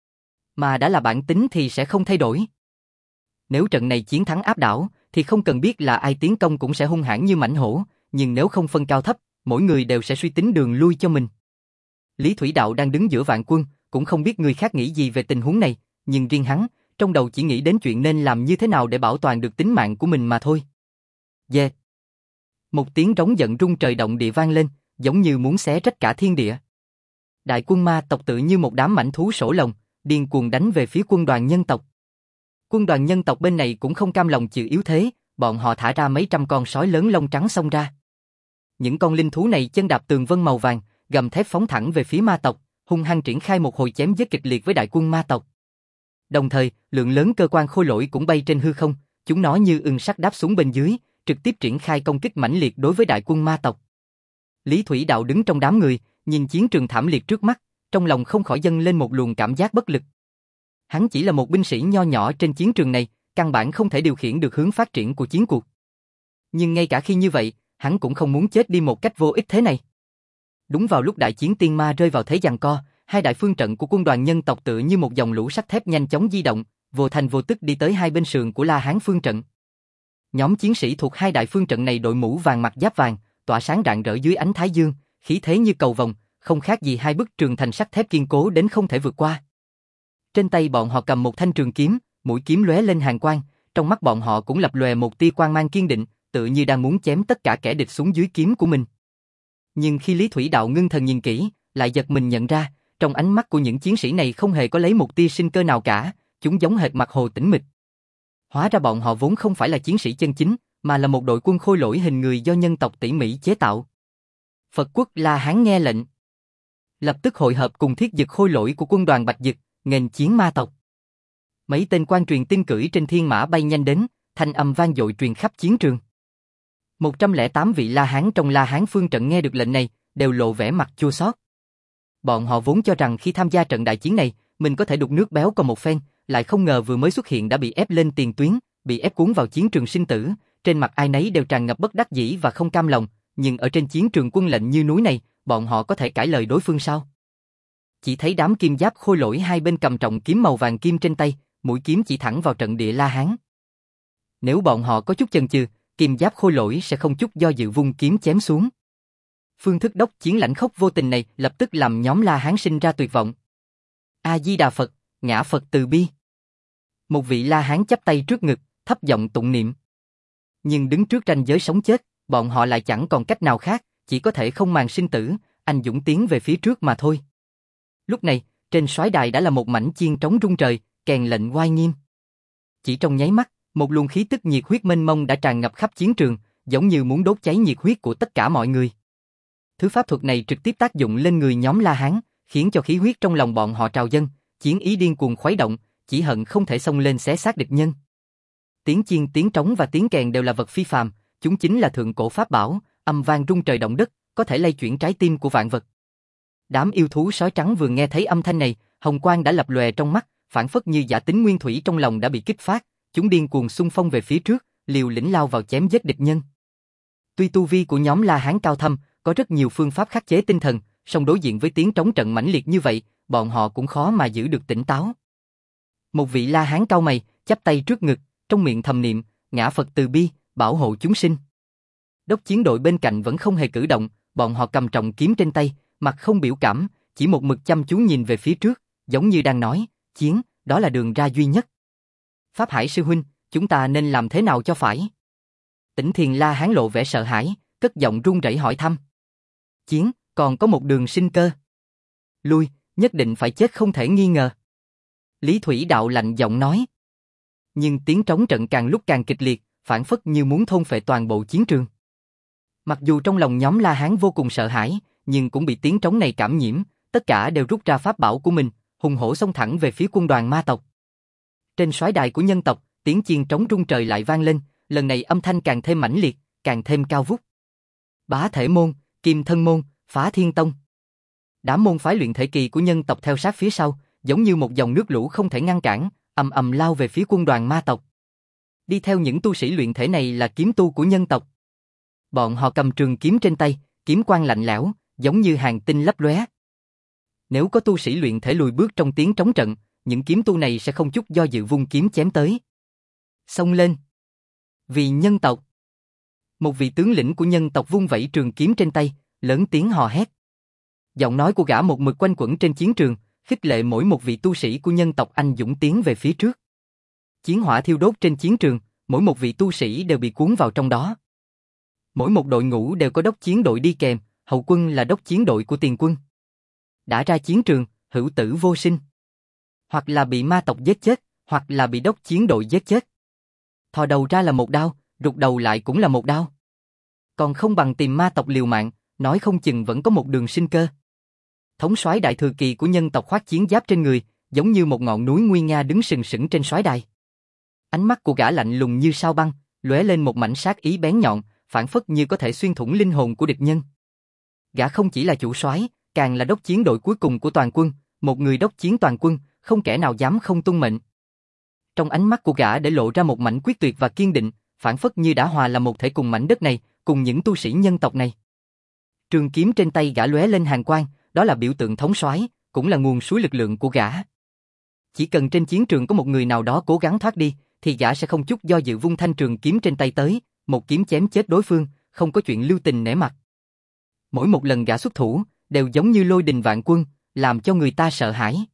Mà đã là bản tính thì sẽ không thay đổi. Nếu trận này chiến thắng áp đảo, thì không cần biết là ai tiến công cũng sẽ hung hãn như mãnh hổ, nhưng nếu không phân cao thấp, mỗi người đều sẽ suy tính đường lui cho mình. Lý Thủy Đạo đang đứng giữa vạn quân, cũng không biết người khác nghĩ gì về tình huống này, nhưng riêng hắn, trong đầu chỉ nghĩ đến chuyện nên làm như thế nào để bảo toàn được tính mạng của mình mà thôi. Dê! Một tiếng rống giận rung trời động địa vang lên, giống như muốn xé rách cả thiên địa. Đại quân ma tộc tự như một đám mãnh thú sổ lồng, điên cuồng đánh về phía quân đoàn nhân tộc. Quân đoàn nhân tộc bên này cũng không cam lòng chịu yếu thế, bọn họ thả ra mấy trăm con sói lớn lông trắng xông ra. Những con linh thú này chân đạp tường vân màu vàng, gầm thép phóng thẳng về phía ma tộc, hung hăng triển khai một hồi chém giết kịch liệt với đại quân ma tộc. Đồng thời, lượng lớn cơ quan khôi lỗi cũng bay trên hư không, chúng nó như ưng sắt đáp xuống bên dưới, trực tiếp triển khai công kích mãnh liệt đối với đại quân ma tộc. Lý Thủy Đạo đứng trong đám người, nhìn chiến trường thảm liệt trước mắt, trong lòng không khỏi dâng lên một luồng cảm giác bất lực. Hắn chỉ là một binh sĩ nho nhỏ trên chiến trường này, căn bản không thể điều khiển được hướng phát triển của chiến cuộc. Nhưng ngay cả khi như vậy, hắn cũng không muốn chết đi một cách vô ích thế này. Đúng vào lúc đại chiến tiên ma rơi vào thế giằng co, hai đại phương trận của quân đoàn nhân tộc tựa như một dòng lũ sắt thép nhanh chóng di động, vô thành vô tức đi tới hai bên sườn của La Hán phương trận. Nhóm chiến sĩ thuộc hai đại phương trận này đội mũ vàng mặt giáp vàng, tỏa sáng rạng rỡ dưới ánh thái dương, khí thế như cầu vồng, không khác gì hai bức tường thành sắt thép kiên cố đến không thể vượt qua. Trên tay bọn họ cầm một thanh trường kiếm, mũi kiếm lóe lên hàn quang, trong mắt bọn họ cũng lập lòe một tia quang mang kiên định, tự như đang muốn chém tất cả kẻ địch xuống dưới kiếm của mình. Nhưng khi Lý Thủy Đạo ngưng thần nhìn kỹ, lại giật mình nhận ra, trong ánh mắt của những chiến sĩ này không hề có lấy một tia sinh cơ nào cả, chúng giống hệt mặt hồ tĩnh mịch. Hóa ra bọn họ vốn không phải là chiến sĩ chân chính, mà là một đội quân khôi lỗi hình người do nhân tộc tỉ mỉ chế tạo. Phật quốc La Hán nghe lệnh, lập tức hội hợp cùng thiết dực khôi lỗi của quân đoàn Bạch Dực, nghênh chiến ma tộc. Mấy tên quan truyền tin cưỡi trên thiên mã bay nhanh đến, thanh âm vang dội truyền khắp chiến trường. một trăm lẻ tám vị La Hán trong La Hán phương trận nghe được lệnh này, đều lộ vẻ mặt chua xót. Bọn họ vốn cho rằng khi tham gia trận đại chiến này, mình có thể đục nước béo còn một phen, lại không ngờ vừa mới xuất hiện đã bị ép lên tiền tuyến, bị ép cuốn vào chiến trường sinh tử, trên mặt ai nấy đều tràn ngập bất đắc dĩ và không cam lòng, nhưng ở trên chiến trường quân lệnh như núi này, bọn họ có thể cãi lời đối phương sao? Chỉ thấy đám kim giáp khôi lỗi hai bên cầm trọng kiếm màu vàng kim trên tay, mũi kiếm chỉ thẳng vào trận địa La Hán. Nếu bọn họ có chút chần chừ, kim giáp khôi lỗi sẽ không chút do dự vung kiếm chém xuống. Phương thức đốc chiến lãnh khốc vô tình này lập tức làm nhóm La Hán sinh ra tuyệt vọng. A Di Đà Phật, ngã Phật từ bi. Một vị La Hán chắp tay trước ngực, thấp giọng tụng niệm. Nhưng đứng trước ranh giới sống chết, bọn họ lại chẳng còn cách nào khác, chỉ có thể không màng sinh tử, anh dũng tiến về phía trước mà thôi. Lúc này, trên soái đài đã là một mảnh chiên trống rung trời, kèn lệnh oai nghiêm. Chỉ trong nháy mắt, một luồng khí tức nhiệt huyết mênh mông đã tràn ngập khắp chiến trường, giống như muốn đốt cháy nhiệt huyết của tất cả mọi người. Thứ pháp thuật này trực tiếp tác dụng lên người nhóm La Hán, khiến cho khí huyết trong lòng bọn họ trào dâng, chiến ý điên cuồng khuấy động, chỉ hận không thể xông lên xé xác địch nhân. Tiếng chiên, tiếng trống và tiếng kèn đều là vật phi phàm, chúng chính là thượng cổ pháp bảo, âm vang rung trời động đất, có thể lay chuyển trái tim của vạn vật. Đám yêu thú sói trắng vừa nghe thấy âm thanh này, hồng quang đã lập lòe trong mắt, phản phất như giả tính nguyên thủy trong lòng đã bị kích phát, chúng điên cuồng xung phong về phía trước, liều lĩnh lao vào chém giết địch nhân. Tuy tu vi của nhóm La Hán cao thâm, có rất nhiều phương pháp khắc chế tinh thần, song đối diện với tiếng trống trận mãnh liệt như vậy, bọn họ cũng khó mà giữ được tỉnh táo. Một vị La Hán cau mày, chắp tay trước ngực, trong miệng thầm niệm, ngã Phật từ bi, bảo hộ chúng sinh. Đốc chiến đội bên cạnh vẫn không hề cử động, bọn họ cầm trọng kiếm trên tay, mặt không biểu cảm, chỉ một mực chăm chú nhìn về phía trước, giống như đang nói, chiến, đó là đường ra duy nhất. Pháp Hải sư huynh, chúng ta nên làm thế nào cho phải? Tỉnh Thiền La Hán lộ vẻ sợ hãi, cất giọng run rẩy hỏi thăm. Chiến, còn có một đường sinh cơ. Lui, nhất định phải chết không thể nghi ngờ. Lý Thủy Đạo lạnh giọng nói. Nhưng tiếng trống trận càng lúc càng kịch liệt, phản phất như muốn thôn phệ toàn bộ chiến trường. Mặc dù trong lòng nhóm La Hán vô cùng sợ hãi, nhưng cũng bị tiếng trống này cảm nhiễm, tất cả đều rút ra pháp bảo của mình, hùng hổ xông thẳng về phía quân đoàn ma tộc. Trên soái đài của nhân tộc, tiếng chiên trống rung trời lại vang lên, lần này âm thanh càng thêm mãnh liệt, càng thêm cao vút. Bá Thể môn, Kim Thân môn, Phá Thiên tông. Đám môn phái luyện thể kỳ của nhân tộc theo sát phía sau, giống như một dòng nước lũ không thể ngăn cản, ầm ầm lao về phía quân đoàn ma tộc. Đi theo những tu sĩ luyện thể này là kiếm tu của nhân tộc. Bọn họ cầm trường kiếm trên tay, kiếm quang lạnh lẽo, giống như hàng tinh lấp lóe. Nếu có tu sĩ luyện thể lùi bước trong tiếng trống trận, những kiếm tu này sẽ không chút do dự vung kiếm chém tới. Xông lên! Vì nhân tộc! Một vị tướng lĩnh của nhân tộc vung vẩy trường kiếm trên tay, lớn tiếng hò hét. Giọng nói của gã một mực quanh quẩn trên chiến trường, khích lệ mỗi một vị tu sĩ của nhân tộc anh dũng tiến về phía trước. Chiến hỏa thiêu đốt trên chiến trường, mỗi một vị tu sĩ đều bị cuốn vào trong đó. Mỗi một đội ngũ đều có đốc chiến đội đi kèm, hậu quân là đốc chiến đội của tiền quân. Đã ra chiến trường, hữu tử vô sinh. Hoặc là bị ma tộc giết chết, hoặc là bị đốc chiến đội giết chết. Thò đầu ra là một đao, rụt đầu lại cũng là một đao. Còn không bằng tìm ma tộc liều mạng, nói không chừng vẫn có một đường sinh cơ. Thống soái đại thừa kỳ của nhân tộc khoác chiến giáp trên người, giống như một ngọn núi nguy nga đứng sừng sững trên soái đài. Ánh mắt của gã lạnh lùng như sao băng, lóe lên một mảnh sát ý bén nhọn, phản phất như có thể xuyên thủng linh hồn của địch nhân. Gã không chỉ là chủ soái, càng là đốc chiến đội cuối cùng của toàn quân, một người đốc chiến toàn quân, không kẻ nào dám không tuân mệnh. Trong ánh mắt của gã để lộ ra một mảnh quyết tuyệt và kiên định, phảng phất như đã hòa là một thể cùng mảnh đất này, cùng những tu sĩ nhân tộc này. Trường kiếm trên tay gã lóe lên hàn quang, đó là biểu tượng thống soái, cũng là nguồn suối lực lượng của gã. Chỉ cần trên chiến trường có một người nào đó cố gắng thoát đi, thì gã sẽ không chút do dự vung thanh trường kiếm trên tay tới, một kiếm chém chết đối phương, không có chuyện lưu tình nể mặt. Mỗi một lần gã xuất thủ, đều giống như lôi đình vạn quân, làm cho người ta sợ hãi.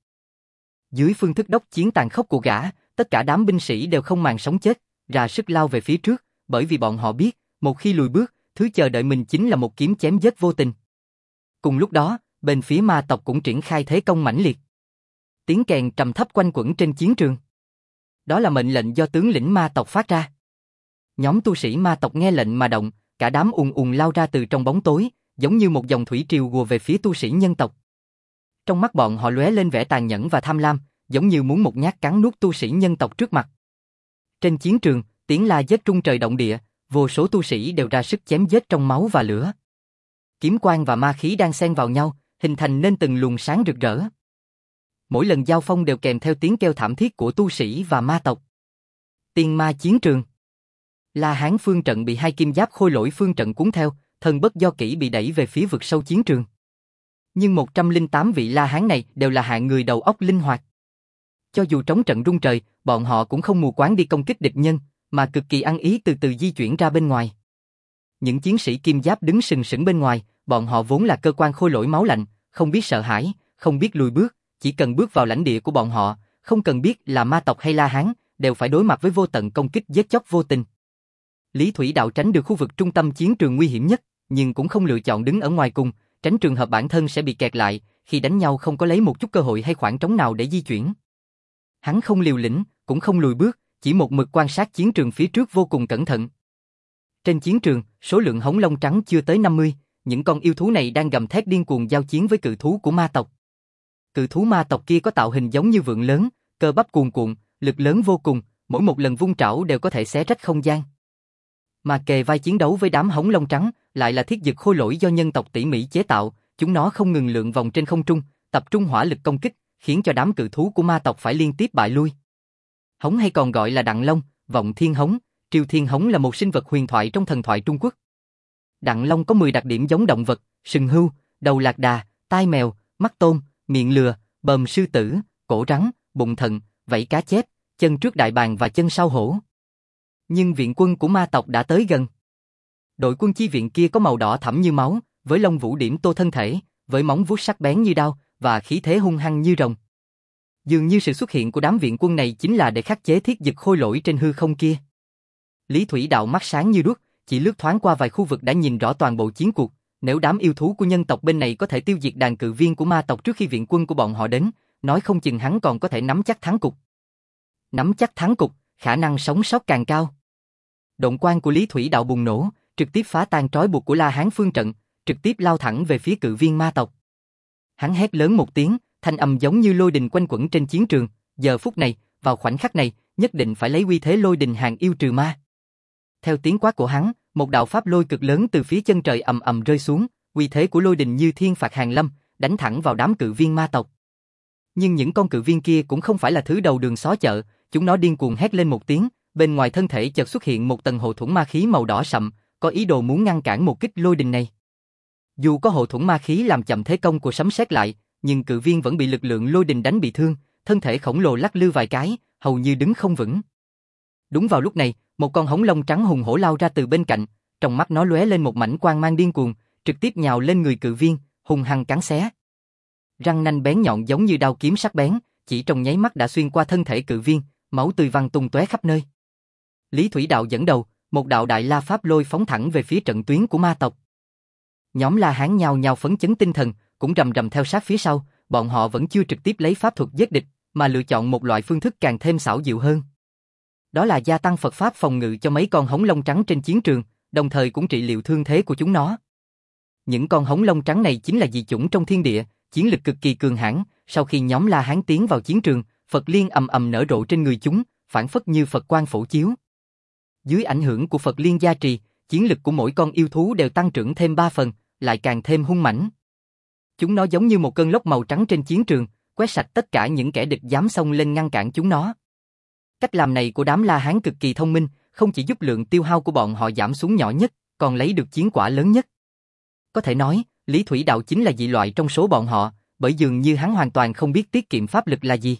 Dưới phương thức đốc chiến tàn khốc của gã, tất cả đám binh sĩ đều không màng sống chết, ra sức lao về phía trước, bởi vì bọn họ biết, một khi lùi bước, thứ chờ đợi mình chính là một kiếm chém giết vô tình. Cùng lúc đó, bên phía ma tộc cũng triển khai thế công mãnh liệt. Tiếng kèn trầm thấp quanh quẩn trên chiến trường. Đó là mệnh lệnh do tướng lĩnh ma tộc phát ra. Nhóm tu sĩ ma tộc nghe lệnh mà động, cả đám ùn ùn lao ra từ trong bóng tối, giống như một dòng thủy triều ùa về phía tu sĩ nhân tộc. Trong mắt bọn họ lóe lên vẻ tàn nhẫn và tham lam, giống như muốn một nhát cắn nuốt tu sĩ nhân tộc trước mặt. Trên chiến trường, tiếng la giết trung trời động địa, vô số tu sĩ đều ra sức chém giết trong máu và lửa. Kiếm quang và ma khí đang xen vào nhau, hình thành nên từng luồng sáng rực rỡ. Mỗi lần giao phong đều kèm theo tiếng kêu thảm thiết của tu sĩ và ma tộc. Tiên ma chiến trường. La Hán phương trận bị hai kim giáp khôi lỗi phương trận cuốn theo, thần bất do kỷ bị đẩy về phía vực sâu chiến trường. Nhưng một trăm lẻ tám vị La Hán này đều là hạng người đầu óc linh hoạt. Cho dù trống trận rung trời, bọn họ cũng không mù quáng đi công kích địch nhân, mà cực kỳ ăn ý từ từ di chuyển ra bên ngoài. Những chiến sĩ kim giáp đứng sừng sững bên ngoài, bọn họ vốn là cơ quan khôi lỗi máu lạnh, không biết sợ hãi, không biết lùi bước, chỉ cần bước vào lãnh địa của bọn họ, không cần biết là ma tộc hay La Hán, đều phải đối mặt với vô tận công kích giết chóc vô tình. Lý Thủy Đạo tránh được khu vực trung tâm chiến trường nguy hiểm nhất, nhưng cũng không lựa chọn đứng ở ngoài cùng, tránh trường hợp bản thân sẽ bị kẹt lại, khi đánh nhau không có lấy một chút cơ hội hay khoảng trống nào để di chuyển. Hắn không liều lĩnh, cũng không lùi bước, chỉ một mực quan sát chiến trường phía trước vô cùng cẩn thận. Trên chiến trường, số lượng hống lông trắng chưa tới năm mươi, những con yêu thú này đang gầm thét điên cuồng giao chiến với cự thú của ma tộc. Cự thú ma tộc kia có tạo hình giống như vượn lớn, cơ bắp cuồn cuộn, lực lớn vô cùng, mỗi một lần vung trảo đều có thể xé rách không gian. Mà kề vai chiến đấu với đám hống lông trắng, lại là thiết dực khôi lỗi do nhân tộc tỉ mỉ chế tạo, chúng nó không ngừng lượn vòng trên không trung, tập trung hỏa lực công kích, khiến cho đám cự thú của ma tộc phải liên tiếp bại lui. Hống hay còn gọi là đặng long, vọng thiên hống, triều thiên hống là một sinh vật huyền thoại trong thần thoại Trung Quốc. Đặng long có mười đặc điểm giống động vật, sừng hươu, đầu lạc đà, tai mèo, mắt tôm, miệng lừa, bờm sư tử, cổ rắn, bụng thận, vảy cá chép, chân trước đại bàng và chân sau hổ. Nhưng viện quân của ma tộc đã tới gần. Đội quân chi viện kia có màu đỏ thẫm như máu, với lông vũ điểm tô thân thể, với móng vuốt sắc bén như đao và khí thế hung hăng như rồng. Dường như sự xuất hiện của đám viện quân này chính là để khắc chế thiết dực khôi lỗi trên hư không kia. Lý Thủy Đạo mắt sáng như đuốc, chỉ lướt thoáng qua vài khu vực đã nhìn rõ toàn bộ chiến cuộc. Nếu đám yêu thú của nhân tộc bên này có thể tiêu diệt đàn cự viên của ma tộc trước khi viện quân của bọn họ đến, nói không chừng hắn còn có thể nắm chắc thắng cục. Nắm chắc thắng cục, khả năng sống sót càng cao. Động quan của Lý Thủy Đạo bùng nổ, trực tiếp phá tan trói buộc của La Hán phương trận, trực tiếp lao thẳng về phía cự viên ma tộc. Hắn hét lớn một tiếng, thanh âm giống như lôi đình quanh quẩn trên chiến trường, giờ phút này, vào khoảnh khắc này, nhất định phải lấy uy thế lôi đình hàng yêu trừ ma. Theo tiếng quát của hắn, một đạo pháp lôi cực lớn từ phía chân trời ầm ầm rơi xuống, uy thế của lôi đình như thiên phạt hàng lâm, đánh thẳng vào đám cự viên ma tộc. Nhưng những con cự viên kia cũng không phải là thứ đầu đường xó chợ, chúng nó điên cuồng hét lên một tiếng, bên ngoài thân thể chợt xuất hiện một tầng hộ thuẫn ma khí màu đỏ sậm, có ý đồ muốn ngăn cản một kích lôi đình này. Dù có hộ thuẫn ma khí làm chậm thế công của sấm sét lại, nhưng cự viên vẫn bị lực lượng lôi đình đánh bị thương, thân thể khổng lồ lắc lư vài cái, hầu như đứng không vững. Đúng vào lúc này, một con hống lông trắng hùng hổ lao ra từ bên cạnh, trong mắt nó lóe lên một mảnh quang mang điên cuồng, trực tiếp nhào lên người cự viên, hung hăng cắn xé. Răng nanh bén nhọn giống như đao kiếm sắc bén, chỉ trong nháy mắt đã xuyên qua thân thể cự viên, máu tươi văng tung tóe khắp nơi. Lý Thủy Đạo dẫn đầu, một đạo đại la pháp lôi phóng thẳng về phía trận tuyến của ma tộc. Nhóm La Hán nhào nhào phấn chấn tinh thần, cũng rầm rầm theo sát phía sau, bọn họ vẫn chưa trực tiếp lấy pháp thuật giết địch, mà lựa chọn một loại phương thức càng thêm xảo diệu hơn. Đó là gia tăng Phật pháp phòng ngự cho mấy con hống lông trắng trên chiến trường, đồng thời cũng trị liệu thương thế của chúng nó. Những con hống lông trắng này chính là dị chủng trong thiên địa, chiến lực cực kỳ cường hãn, sau khi nhóm La Hán tiến vào chiến trường, Phật liên ầm ầm nở rộ trên người chúng, phản phất như Phật quang phổ chiếu. Dưới ảnh hưởng của Phật liên gia trì, chiến lực của mỗi con yêu thú đều tăng trưởng thêm ba phần, lại càng thêm hung mãnh. Chúng nó giống như một cơn lốc màu trắng trên chiến trường, quét sạch tất cả những kẻ địch dám xông lên ngăn cản chúng nó. Cách làm này của đám La Hán cực kỳ thông minh, không chỉ giúp lượng tiêu hao của bọn họ giảm xuống nhỏ nhất, còn lấy được chiến quả lớn nhất. Có thể nói, Lý Thủy Đạo chính là dị loại trong số bọn họ, bởi dường như hắn hoàn toàn không biết tiết kiệm pháp lực là gì.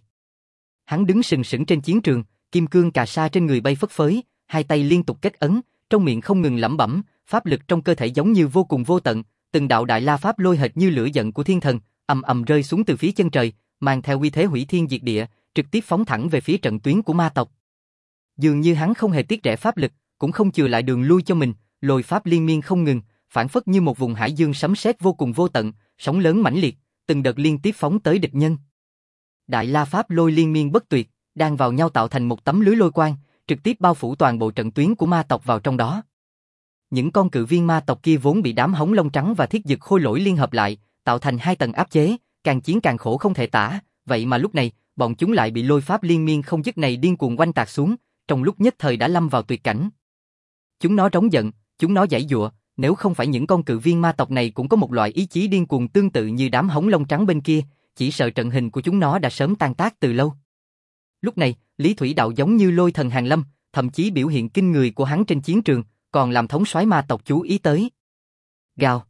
Hắn đứng sừng sững trên chiến trường, kim cương cà sa trên người bay phất phới, hai tay liên tục kết ấn, trong miệng không ngừng lẩm bẩm, pháp lực trong cơ thể giống như vô cùng vô tận, từng đạo đại la pháp lôi hệt như lửa giận của thiên thần, ầm ầm rơi xuống từ phía chân trời, mang theo uy thế hủy thiên diệt địa, trực tiếp phóng thẳng về phía trận tuyến của ma tộc. Dường như hắn không hề tiết rẻ pháp lực, cũng không chừa lại đường lui cho mình, lôi pháp liên miên không ngừng, phản phất như một vùng hải dương sấm sét vô cùng vô tận, sóng lớn mãnh liệt, từng đợt liên tiếp phóng tới địch nhân. Đại la pháp lôi liên miên bất tuyệt, đang vào nhau tạo thành một tấm lưới lôi quang, trực tiếp bao phủ toàn bộ trận tuyến của ma tộc vào trong đó. Những con cự viên ma tộc kia vốn bị đám hống lông trắng và thiết dực khôi lỗi liên hợp lại, tạo thành hai tầng áp chế, càng chiến càng khổ không thể tả, vậy mà lúc này, bọn chúng lại bị lôi pháp liên miên không dứt này điên cuồng oanh tạc xuống, trong lúc nhất thời đã lâm vào tuyệt cảnh. Chúng nó trống giận, chúng nó giãy giụa, nếu không phải những con cự viên ma tộc này cũng có một loại ý chí điên cuồng tương tự như đám hống lông trắng bên kia, chỉ sợ trận hình của chúng nó đã sớm tan tác từ lâu. Lúc này, Lý Thủy Đạo giống như lôi thần hàng lâm, thậm chí biểu hiện kinh người của hắn trên chiến trường, còn làm thống soái ma tộc chú ý tới. Gào.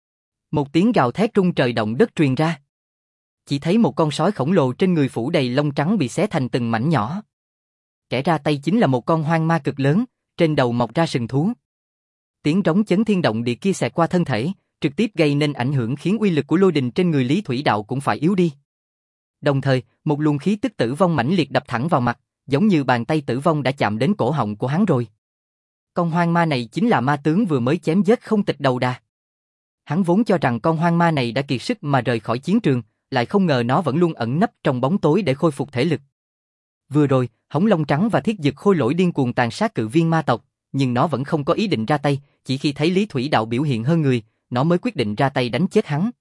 Một tiếng gào thét rung trời động đất truyền ra. Chỉ thấy một con sói khổng lồ trên người phủ đầy lông trắng bị xé thành từng mảnh nhỏ. Kẻ ra tay chính là một con hoang ma cực lớn, trên đầu mọc ra sừng thú. Tiếng rống chấn thiên động địa kia xẹt qua thân thể, trực tiếp gây nên ảnh hưởng khiến uy lực của lôi đình trên người Lý Thủy Đạo cũng phải yếu đi. Đồng thời, một luồng khí tức tử vong mãnh liệt đập thẳng vào mặt, giống như bàn tay tử vong đã chạm đến cổ họng của hắn rồi. Con hoang ma này chính là ma tướng vừa mới chém giết không tịch đầu đà. Hắn vốn cho rằng con hoang ma này đã kiệt sức mà rời khỏi chiến trường, lại không ngờ nó vẫn luôn ẩn nấp trong bóng tối để khôi phục thể lực. Vừa rồi, hống lông trắng và thiết dực khôi lỗi điên cuồng tàn sát cự viên ma tộc, nhưng nó vẫn không có ý định ra tay, chỉ khi thấy Lý Thủy Đạo biểu hiện hơn người, nó mới quyết định ra tay đánh chết hắn.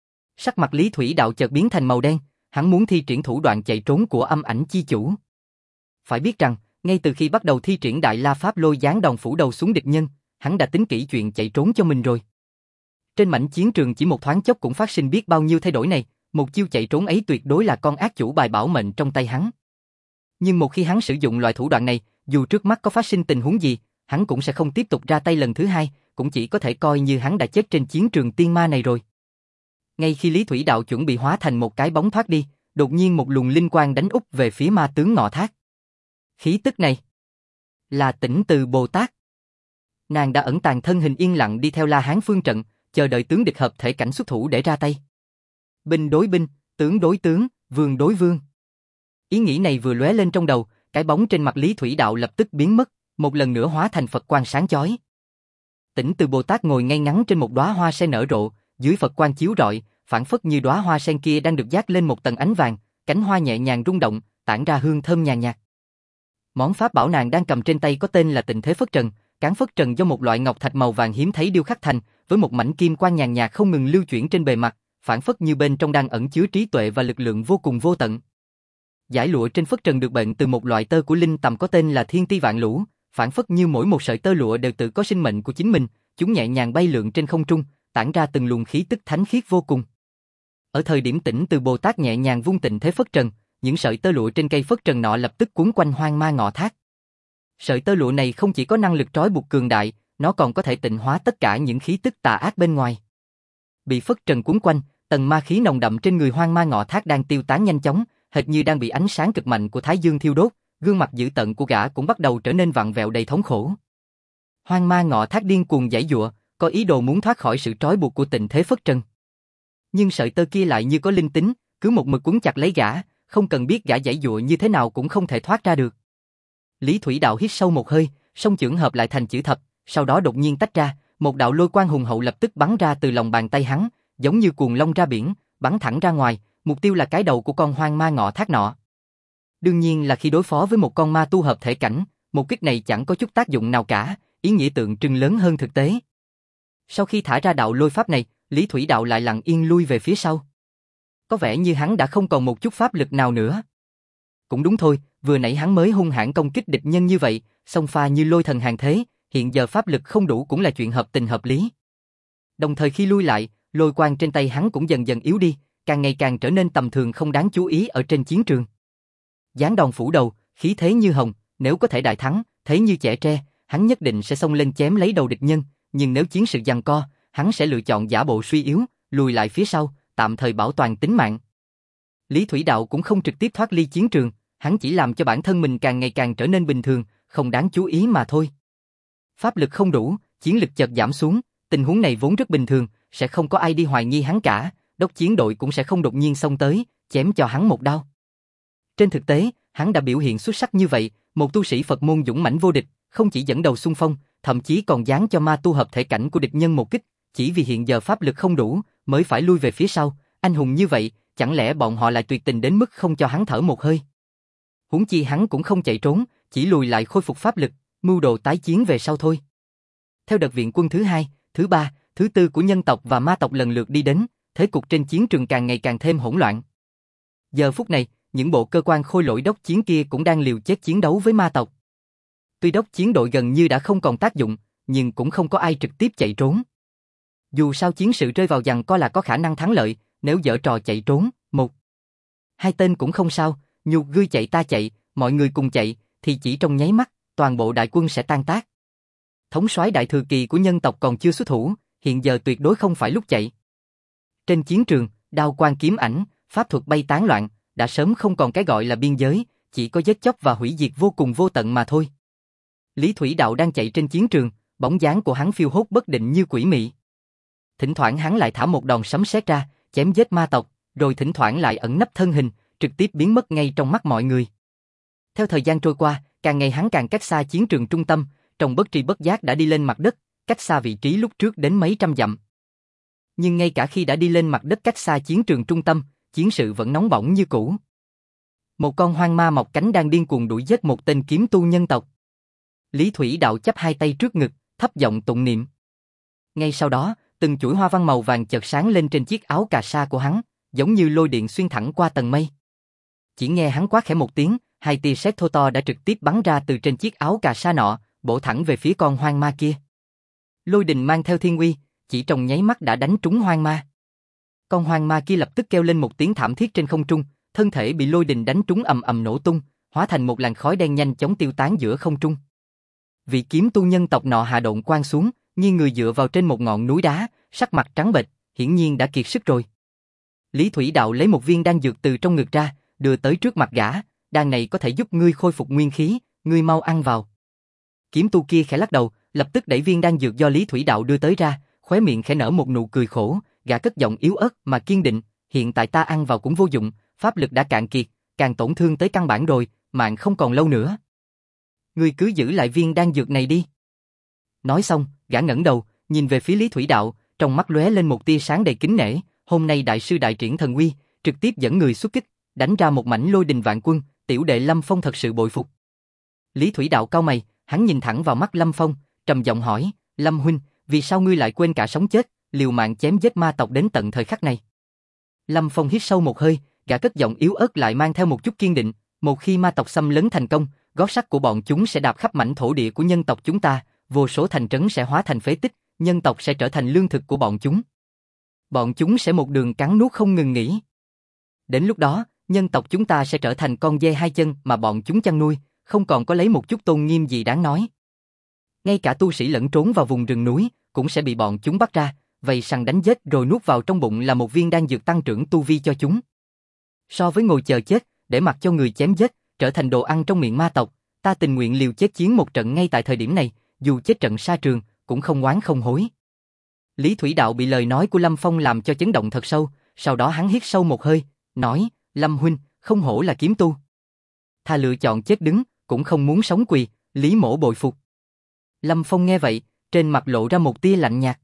Sắc mặt Lý Thủy Đạo chợt biến thành màu đen, hắn muốn thi triển thủ đoạn chạy trốn của âm ảnh chi chủ. Phải biết rằng, ngay từ khi bắt đầu thi triển đại la pháp lôi giáng đòn phủ đầu xuống địch nhân, hắn đã tính kỹ chuyện chạy trốn cho mình rồi. Trên mảnh chiến trường chỉ một thoáng chốc cũng phát sinh biết bao nhiêu thay đổi này, một chiêu chạy trốn ấy tuyệt đối là con ác chủ bài bảo mệnh trong tay hắn. Nhưng một khi hắn sử dụng loại thủ đoạn này, dù trước mắt có phát sinh tình huống gì, hắn cũng sẽ không tiếp tục ra tay lần thứ hai, cũng chỉ có thể coi như hắn đã chết trên chiến trường tiên ma này rồi. Ngay khi Lý Thủy Đạo chuẩn bị hóa thành một cái bóng thoát đi, đột nhiên một luồng linh quang đánh úp về phía ma tướng Ngọ Thác. Khí tức này là Tỉnh Từ Bồ Tát. Nàng đã ẩn tàng thân hình yên lặng đi theo La Hán phương trận, chờ đợi tướng địch hợp thể cảnh xuất thủ để ra tay. Binh đối binh, tướng đối tướng, vương đối vương. Ý nghĩ này vừa lóe lên trong đầu, cái bóng trên mặt Lý Thủy Đạo lập tức biến mất, một lần nữa hóa thành Phật quang sáng chói. Tỉnh Từ Bồ Tát ngồi ngay ngắn trên một đóa hoa sen nở rộ, dưới Phật quang chiếu rọi, phảng phất như đóa hoa sen kia đang được dát lên một tầng ánh vàng, cánh hoa nhẹ nhàng rung động, tản ra hương thơm nhàn nhạt. Món pháp bảo nàng đang cầm trên tay có tên là Tịnh Thế Phất Trần, cán phất trần do một loại ngọc thạch màu vàng hiếm thấy điêu khắc thành, với một mảnh kim quang nhàn nhạt không ngừng lưu chuyển trên bề mặt, phảng phất như bên trong đang ẩn chứa trí tuệ và lực lượng vô cùng vô tận. Dải lụa trên phất trần được bệnh từ một loại tơ của linh tầm có tên là Thiên Ti Vạn Lũ, phảng phất như mỗi một sợi tơ lụa đều tự có sinh mệnh của chính mình, chúng nhẹ nhàng bay lượn trên không trung, tản ra từng luồng khí tức thánh khiết vô cùng. Ở thời điểm Tỉnh Từ Bồ Tát nhẹ nhàng vung Tịnh Thế Phất Trần, những sợi tơ lụa trên cây phất trần nọ lập tức cuốn quanh hoang ma Ngọ Thác. Sợi tơ lụa này không chỉ có năng lực trói buộc cường đại, nó còn có thể tịnh hóa tất cả những khí tức tà ác bên ngoài. Bị phất trần cuốn quanh, tầng ma khí nồng đậm trên người hoang ma Ngọ Thác đang tiêu tán nhanh chóng, hệt như đang bị ánh sáng cực mạnh của Thái Dương thiêu đốt, gương mặt dữ tợn của gã cũng bắt đầu trở nên vặn vẹo đầy thống khổ. Hoang ma Ngọ Thác điên cuồng giãy giụa, có ý đồ muốn thoát khỏi sự trói buộc của Tịnh Thế Phất Trần. Nhưng sợi tơ kia lại như có linh tính, cứ một mực quấn chặt lấy gã, không cần biết gã giãy giụa như thế nào cũng không thể thoát ra được. Lý Thủy Đạo hít sâu một hơi, song chưởng hợp lại thành chữ thập, sau đó đột nhiên tách ra, một đạo lôi quang hùng hậu lập tức bắn ra từ lòng bàn tay hắn, giống như cuồng long ra biển, bắn thẳng ra ngoài, mục tiêu là cái đầu của con hoang ma Ngọ Thác nọ. Đương nhiên là khi đối phó với một con ma tu hợp thể cảnh, một kích này chẳng có chút tác dụng nào cả, ý nghĩa tượng trưng lớn hơn thực tế. Sau khi thả ra đạo lôi pháp này, Lý Thủy Đạo lại lặng yên lui về phía sau. Có vẻ như hắn đã không còn một chút pháp lực nào nữa. Cũng đúng thôi, vừa nãy hắn mới hung hãn công kích địch nhân như vậy, xông pha như lôi thần hàng thế, hiện giờ pháp lực không đủ cũng là chuyện hợp tình hợp lý. Đồng thời khi lui lại, lôi quang trên tay hắn cũng dần dần yếu đi, càng ngày càng trở nên tầm thường không đáng chú ý ở trên chiến trường. Giáng đòn phủ đầu, khí thế như hồng, nếu có thể đại thắng, thế như chẻ tre, hắn nhất định sẽ xông lên chém lấy đầu địch nhân, nhưng nếu chiến sự giằng co, hắn sẽ lựa chọn giả bộ suy yếu, lùi lại phía sau, tạm thời bảo toàn tính mạng. Lý Thủy Đạo cũng không trực tiếp thoát ly chiến trường, hắn chỉ làm cho bản thân mình càng ngày càng trở nên bình thường, không đáng chú ý mà thôi. Pháp lực không đủ, chiến lực chợt giảm xuống, tình huống này vốn rất bình thường, sẽ không có ai đi hoài nghi hắn cả, đốc chiến đội cũng sẽ không đột nhiên xông tới, chém cho hắn một đao. Trên thực tế, hắn đã biểu hiện xuất sắc như vậy, một tu sĩ Phật môn dũng mãnh vô địch, không chỉ dẫn đầu xung phong, thậm chí còn giáng cho ma tu hợp thể cảnh của địch nhân một kích, chỉ vì hiện giờ pháp lực không đủ, mới phải lui về phía sau, anh hùng như vậy, chẳng lẽ bọn họ lại tuyệt tình đến mức không cho hắn thở một hơi? Huống chi hắn cũng không chạy trốn, chỉ lùi lại khôi phục pháp lực, mưu đồ tái chiến về sau thôi. Theo đợt viện quân thứ hai, thứ ba, thứ tư của nhân tộc và ma tộc lần lượt đi đến, thế cục trên chiến trường càng ngày càng thêm hỗn loạn. Giờ phút này, những bộ cơ quan khôi lỗi đốc chiến kia cũng đang liều chết chiến đấu với ma tộc. Tuy đốc chiến đội gần như đã không còn tác dụng, nhưng cũng không có ai trực tiếp chạy trốn. Dù sao chiến sự rơi vào giằng co là có khả năng thắng lợi, nếu dở trò chạy trốn, một, hai tên cũng không sao, nhục ngươi chạy ta chạy, mọi người cùng chạy, thì chỉ trong nháy mắt, toàn bộ đại quân sẽ tan tác. Thống soái đại thừa kỳ của nhân tộc còn chưa xuất thủ, hiện giờ tuyệt đối không phải lúc chạy. Trên chiến trường, đao quang kiếm ảnh, pháp thuật bay tán loạn, đã sớm không còn cái gọi là biên giới, chỉ có giết chóc và hủy diệt vô cùng vô tận mà thôi. Lý Thủy Đạo đang chạy trên chiến trường, bóng dáng của hắn phiêu hốt bất định như quỷ mị. Thỉnh thoảng hắn lại thả một đòn sấm sét ra, chém giết ma tộc, rồi thỉnh thoảng lại ẩn nấp thân hình, trực tiếp biến mất ngay trong mắt mọi người. Theo thời gian trôi qua, càng ngày hắn càng cách xa chiến trường trung tâm, trong bất tri bất giác đã đi lên mặt đất, cách xa vị trí lúc trước đến mấy trăm dặm. Nhưng ngay cả khi đã đi lên mặt đất cách xa chiến trường trung tâm, chiến sự vẫn nóng bỏng như cũ. Một con hoang ma mọc cánh đang điên cuồng đuổi giết một tên kiếm tu nhân tộc. Lý Thủy Đạo chắp hai tay trước ngực, thấp giọng tụng niệm. Ngay sau đó, từng chuỗi hoa văn màu vàng chợt sáng lên trên chiếc áo cà sa của hắn, giống như lôi điện xuyên thẳng qua tầng mây. Chỉ nghe hắn quát khẽ một tiếng, hai tia sét thô to đã trực tiếp bắn ra từ trên chiếc áo cà sa nọ, bổ thẳng về phía con hoang ma kia. Lôi đình mang theo thiên uy, chỉ trong nháy mắt đã đánh trúng hoang ma. Con hoang ma kia lập tức kêu lên một tiếng thảm thiết trên không trung, thân thể bị lôi đình đánh trúng ầm ầm nổ tung, hóa thành một làn khói đen nhanh chóng tiêu tán giữa không trung. Vị kiếm tu nhân tộc nọ hạ độn quang xuống, nghiêng người dựa vào trên một ngọn núi đá, sắc mặt trắng bệch, hiển nhiên đã kiệt sức rồi. Lý Thủy Đạo lấy một viên đan dược từ trong ngực ra, đưa tới trước mặt gã, đan này có thể giúp ngươi khôi phục nguyên khí, ngươi mau ăn vào. Kiếm tu kia khẽ lắc đầu, lập tức đẩy viên đan dược do Lý Thủy Đạo đưa tới ra, khóe miệng khẽ nở một nụ cười khổ, gã cất giọng yếu ớt mà kiên định, hiện tại ta ăn vào cũng vô dụng, pháp lực đã cạn kiệt, càng tổn thương tới căn bản rồi, mạng không còn lâu nữa. Ngươi cứ giữ lại viên đan dược này đi. Nói xong, gã ngẩng đầu, nhìn về phía Lý Thủy Đạo, trong mắt lóe lên một tia sáng đầy kính nể, hôm nay đại sư đại triển thần uy, trực tiếp dẫn người xuất kích, đánh ra một mảnh lôi đình vạn quân, tiểu đệ Lâm Phong thật sự bội phục. Lý Thủy Đạo cau mày, hắn nhìn thẳng vào mắt Lâm Phong, trầm giọng hỏi, Lâm huynh, vì sao ngươi lại quên cả sống chết, liều mạng chém giết ma tộc đến tận thời khắc này? Lâm Phong hít sâu một hơi, gã cất giọng yếu ớt lại mang theo một chút kiên định, một khi ma tộc xâm lấn thành công, gót sắt của bọn chúng sẽ đạp khắp mảnh thổ địa của nhân tộc chúng ta, vô số thành trấn sẽ hóa thành phế tích, nhân tộc sẽ trở thành lương thực của bọn chúng. Bọn chúng sẽ một đường cắn nuốt không ngừng nghỉ. Đến lúc đó, nhân tộc chúng ta sẽ trở thành con dê hai chân mà bọn chúng chăn nuôi, không còn có lấy một chút tôn nghiêm gì đáng nói. Ngay cả tu sĩ lẫn trốn vào vùng rừng núi, cũng sẽ bị bọn chúng bắt ra, vây săn đánh giết rồi nuốt vào trong bụng là một viên đan dược tăng trưởng tu vi cho chúng. So với ngồi chờ chết, để mặc cho người chém giết, trở thành đồ ăn trong miệng ma tộc, ta tình nguyện liều chết chiến một trận ngay tại thời điểm này, dù chết trận sa trường, cũng không oán không hối. Lý Thủy Đạo bị lời nói của Lâm Phong làm cho chấn động thật sâu, sau đó hắn hít sâu một hơi, nói, Lâm huynh, không hổ là kiếm tu. Thà lựa chọn chết đứng, cũng không muốn sống quỳ, Lý mỗ bội phục. Lâm Phong nghe vậy, trên mặt lộ ra một tia lạnh nhạt.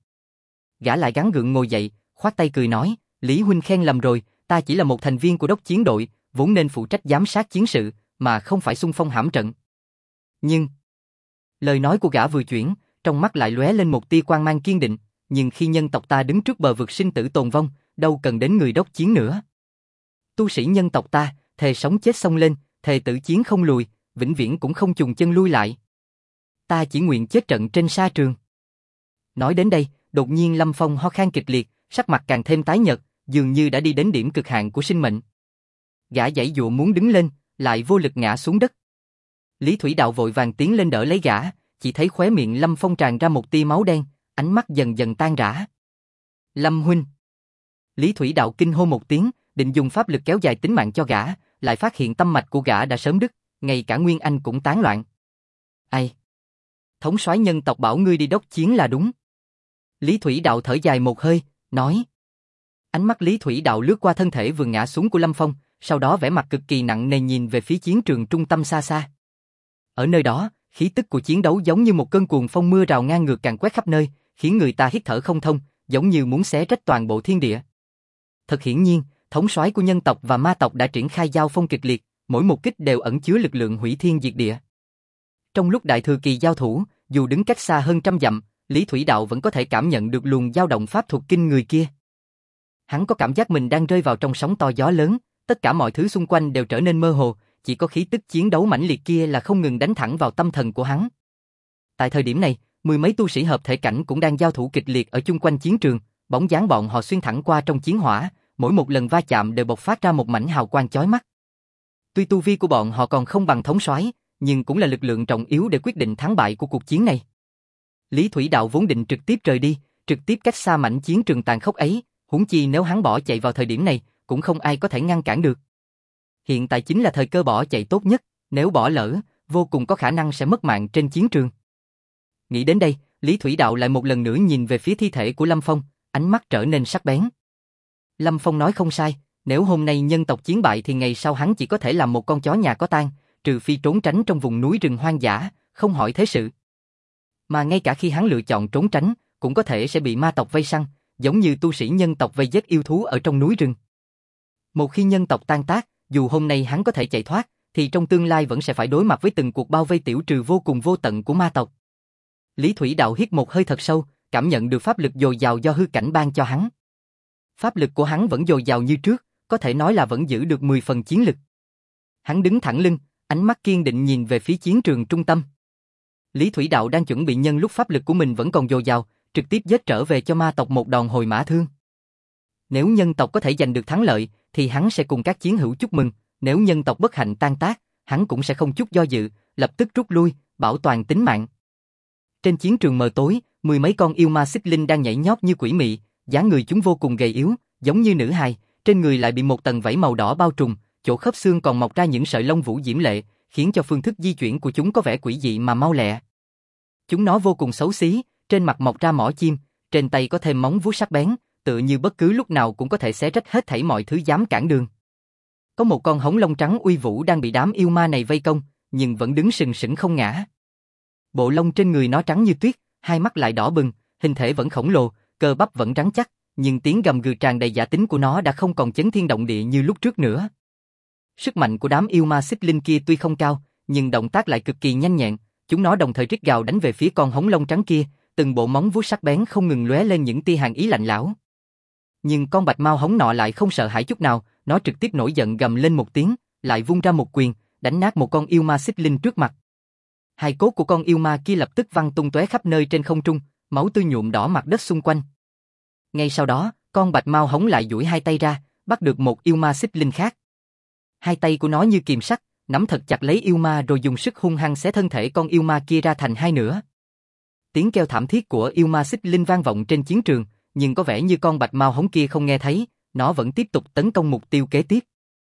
Gã lại gắng gượng ngồi dậy, khoát tay cười nói, Lý huynh khen lầm rồi, ta chỉ là một thành viên của đốc chiến đội, vốn nên phụ trách giám sát chiến sự, mà không phải xung phong hãm trận. Nhưng, lời nói của gã vừa chuyển, trong mắt lại lóe lên một tia quang mang kiên định, nhưng khi nhân tộc ta đứng trước bờ vực sinh tử tồn vong, đâu cần đến người đốc chiến nữa. Tu sĩ nhân tộc ta, thề sống chết xông lên, thề tử chiến không lùi, vĩnh viễn cũng không chùng chân lui lại. Ta chỉ nguyện chết trận trên sa trường. Nói đến đây, đột nhiên Lâm Phong ho khan kịch liệt, sắc mặt càng thêm tái nhợt, dường như đã đi đến điểm cực hạn của sinh mệnh. Gã giãy dụa muốn đứng lên, lại vô lực ngã xuống đất. Lý Thủy Đạo vội vàng tiến lên đỡ lấy gã, chỉ thấy khóe miệng Lâm Phong tràn ra một tia máu đen, ánh mắt dần dần tan rã. Lâm huynh. Lý Thủy Đạo kinh hô một tiếng, định dùng pháp lực kéo dài tính mạng cho gã, lại phát hiện tâm mạch của gã đã sớm đứt, ngay cả Nguyên Anh cũng tán loạn. Ai? Thống soái nhân tộc bảo ngươi đi đốc chiến là đúng. Lý Thủy Đạo thở dài một hơi, nói. Ánh mắt Lý Thủy Đạo lướt qua thân thể vừa ngã xuống của Lâm Phong, sau đó vẻ mặt cực kỳ nặng nề nhìn về phía chiến trường trung tâm xa xa. Ở nơi đó, khí tức của chiến đấu giống như một cơn cuồng phong mưa rào ngang ngược càn quét khắp nơi, khiến người ta hít thở không thông, giống như muốn xé rách toàn bộ thiên địa. Thật hiển nhiên, thống soái của nhân tộc và ma tộc đã triển khai giao phong kịch liệt, mỗi một kích đều ẩn chứa lực lượng hủy thiên diệt địa. Trong lúc đại thừa kỳ giao thủ, dù đứng cách xa hơn trăm dặm, Lý Thủy Đạo vẫn có thể cảm nhận được luồng dao động pháp thuật kinh người kia. Hắn có cảm giác mình đang rơi vào trong sóng to gió lớn, tất cả mọi thứ xung quanh đều trở nên mơ hồ, chỉ có khí tức chiến đấu mãnh liệt kia là không ngừng đánh thẳng vào tâm thần của hắn. Tại thời điểm này, mười mấy tu sĩ hợp thể cảnh cũng đang giao thủ kịch liệt ở chung quanh chiến trường, bóng dáng bọn họ xuyên thẳng qua trong chiến hỏa, mỗi một lần va chạm đều bộc phát ra một mảnh hào quang chói mắt. Tuy tu vi của bọn họ còn không bằng thống soái, nhưng cũng là lực lượng trọng yếu để quyết định thắng bại của cuộc chiến này. Lý Thủy Đạo vốn định trực tiếp rời đi, trực tiếp cách xa mảnh chiến trường tàn khốc ấy, huống chi nếu hắn bỏ chạy vào thời điểm này, cũng không ai có thể ngăn cản được. Hiện tại chính là thời cơ bỏ chạy tốt nhất, nếu bỏ lỡ, vô cùng có khả năng sẽ mất mạng trên chiến trường. Nghĩ đến đây, Lý Thủy Đạo lại một lần nữa nhìn về phía thi thể của Lâm Phong, ánh mắt trở nên sắc bén. Lâm Phong nói không sai, nếu hôm nay nhân tộc chiến bại thì ngày sau hắn chỉ có thể làm một con chó nhà có tang, trừ phi trốn tránh trong vùng núi rừng hoang dã, không hỏi thế sự. Mà ngay cả khi hắn lựa chọn trốn tránh, cũng có thể sẽ bị ma tộc vây săn, giống như tu sĩ nhân tộc vây giết yêu thú ở trong núi rừng. Một khi nhân tộc tan tác, dù hôm nay hắn có thể chạy thoát, thì trong tương lai vẫn sẽ phải đối mặt với từng cuộc bao vây tiểu trừ vô cùng vô tận của ma tộc. Lý Thủy Đạo hít một hơi thật sâu, cảm nhận được pháp lực dồi dào do hư cảnh ban cho hắn. Pháp lực của hắn vẫn dồi dào như trước, có thể nói là vẫn giữ được mười phần chiến lực. Hắn đứng thẳng lưng, ánh mắt kiên định nhìn về phía chiến trường trung tâm. Lý Thủy Đạo đang chuẩn bị nhân lúc pháp lực của mình vẫn còn dồi dào, trực tiếp giết trở về cho ma tộc một đòn hồi mã thương. Nếu nhân tộc có thể giành được thắng lợi, thì hắn sẽ cùng các chiến hữu chúc mừng, nếu nhân tộc bất hạnh tan tác, hắn cũng sẽ không chút do dự, lập tức rút lui, bảo toàn tính mạng. Trên chiến trường mờ tối, mười mấy con yêu ma xích linh đang nhảy nhót như quỷ mị, dáng người chúng vô cùng gầy yếu, giống như nữ hài, trên người lại bị một tầng vảy màu đỏ bao trùm, chỗ khớp xương còn mọc ra những sợi lông vũ diễm lệ, khiến cho phương thức di chuyển của chúng có vẻ quỷ dị mà mau lẹ. Chúng nó vô cùng xấu xí, trên mặt mọc ra mỏ chim, trên tay có thêm móng vuốt sắc bén, tựa như bất cứ lúc nào cũng có thể xé rách hết thảy mọi thứ dám cản đường. Có một con hống lông trắng uy vũ đang bị đám yêu ma này vây công, nhưng vẫn đứng sừng sững không ngã. Bộ lông trên người nó trắng như tuyết, hai mắt lại đỏ bừng, hình thể vẫn khổng lồ, cơ bắp vẫn rắn chắc, nhưng tiếng gầm gừ tràn đầy giả tính của nó đã không còn chấn thiên động địa như lúc trước nữa. Sức mạnh của đám yêu ma xích linh kia tuy không cao, nhưng động tác lại cực kỳ nhanh nhẹn, chúng nó đồng thời rít gào đánh về phía con hống lông trắng kia, từng bộ móng vuốt sắc bén không ngừng lóe lên những tia hàn ý lạnh lẽo. Nhưng con bạch mao hống nọ lại không sợ hãi chút nào, nó trực tiếp nổi giận gầm lên một tiếng, lại vung ra một quyền, đánh nát một con yêu ma xích linh trước mặt. Hài cốt của con yêu ma kia lập tức văng tung tóe khắp nơi trên không trung, máu tươi nhuộm đỏ mặt đất xung quanh. Ngay sau đó, con bạch mao hống lại duỗi hai tay ra, bắt được một yêu ma xích linh khác. Hai tay của nó như kiềm sắt, nắm thật chặt lấy yêu ma rồi dùng sức hung hăng xé thân thể con yêu ma kia ra thành hai nửa. Tiếng kêu thảm thiết của yêu ma xích linh vang vọng trên chiến trường, nhưng có vẻ như con bạch mao hống kia không nghe thấy, nó vẫn tiếp tục tấn công mục tiêu kế tiếp.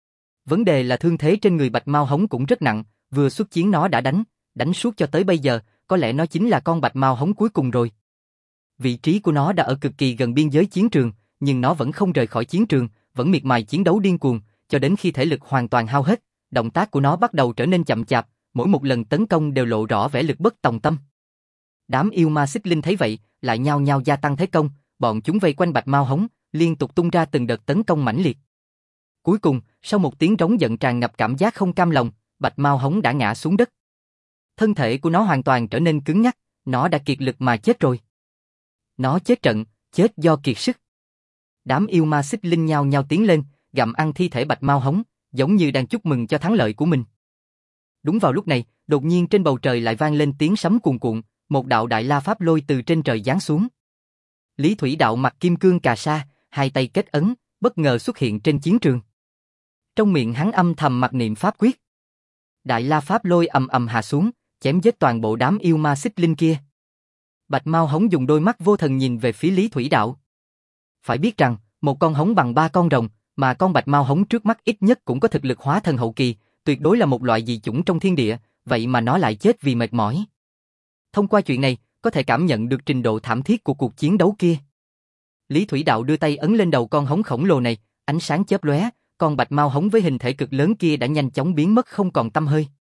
Vấn đề là thương thế trên người bạch mao hống cũng rất nặng, vừa xuất chiến nó đã đánh, đánh suốt cho tới bây giờ, có lẽ nó chính là con bạch mao hống cuối cùng rồi. Vị trí của nó đã ở cực kỳ gần biên giới chiến trường, nhưng nó vẫn không rời khỏi chiến trường, vẫn miệt mài chiến đấu điên cuồng, cho đến khi thể lực hoàn toàn hao hết, động tác của nó bắt đầu trở nên chậm chạp, mỗi một lần tấn công đều lộ rõ vẻ lực bất tòng tâm. Đám yêu ma xích linh thấy vậy, lại nhao nhao gia tăng thế công, bọn chúng vây quanh bạch mao hống, liên tục tung ra từng đợt tấn công mãnh liệt. Cuối cùng, sau một tiếng rống giận tràn ngập cảm giác không cam lòng, bạch mao hống đã ngã xuống đất. Thân thể của nó hoàn toàn trở nên cứng nhắc, nó đã kiệt lực mà chết rồi. Nó chết trận, chết do kiệt sức. Đám yêu ma xích linh nhao nhao tiến lên, gặm ăn thi thể bạch mao hống, giống như đang chúc mừng cho thắng lợi của mình. Đúng vào lúc này, đột nhiên trên bầu trời lại vang lên tiếng sấm cuồn cuộn, một đạo đại la pháp lôi từ trên trời giáng xuống. Lý Thủy Đạo mặc kim cương cà sa, hai tay kết ấn, bất ngờ xuất hiện trên chiến trường. Trong miệng hắn âm thầm mặc niệm pháp quyết. Đại La Pháp Lôi ầm ầm hạ xuống, chém giết toàn bộ đám yêu ma xích linh kia. Bạch Mao Hống dùng đôi mắt vô thần nhìn về phía Lý Thủy Đạo. Phải biết rằng, một con hống bằng ba con rồng, mà con Bạch Mao Hống trước mắt ít nhất cũng có thực lực hóa thần hậu kỳ, tuyệt đối là một loại dị chủng trong thiên địa, vậy mà nó lại chết vì mệt mỏi. Thông qua chuyện này, có thể cảm nhận được trình độ thảm thiết của cuộc chiến đấu kia. Lý Thủy Đạo đưa tay ấn lên đầu con hống khổng lồ này, ánh sáng chớp lóe, con Bạch Mao Hống với hình thể cực lớn kia đã nhanh chóng biến mất không còn tăm hơi.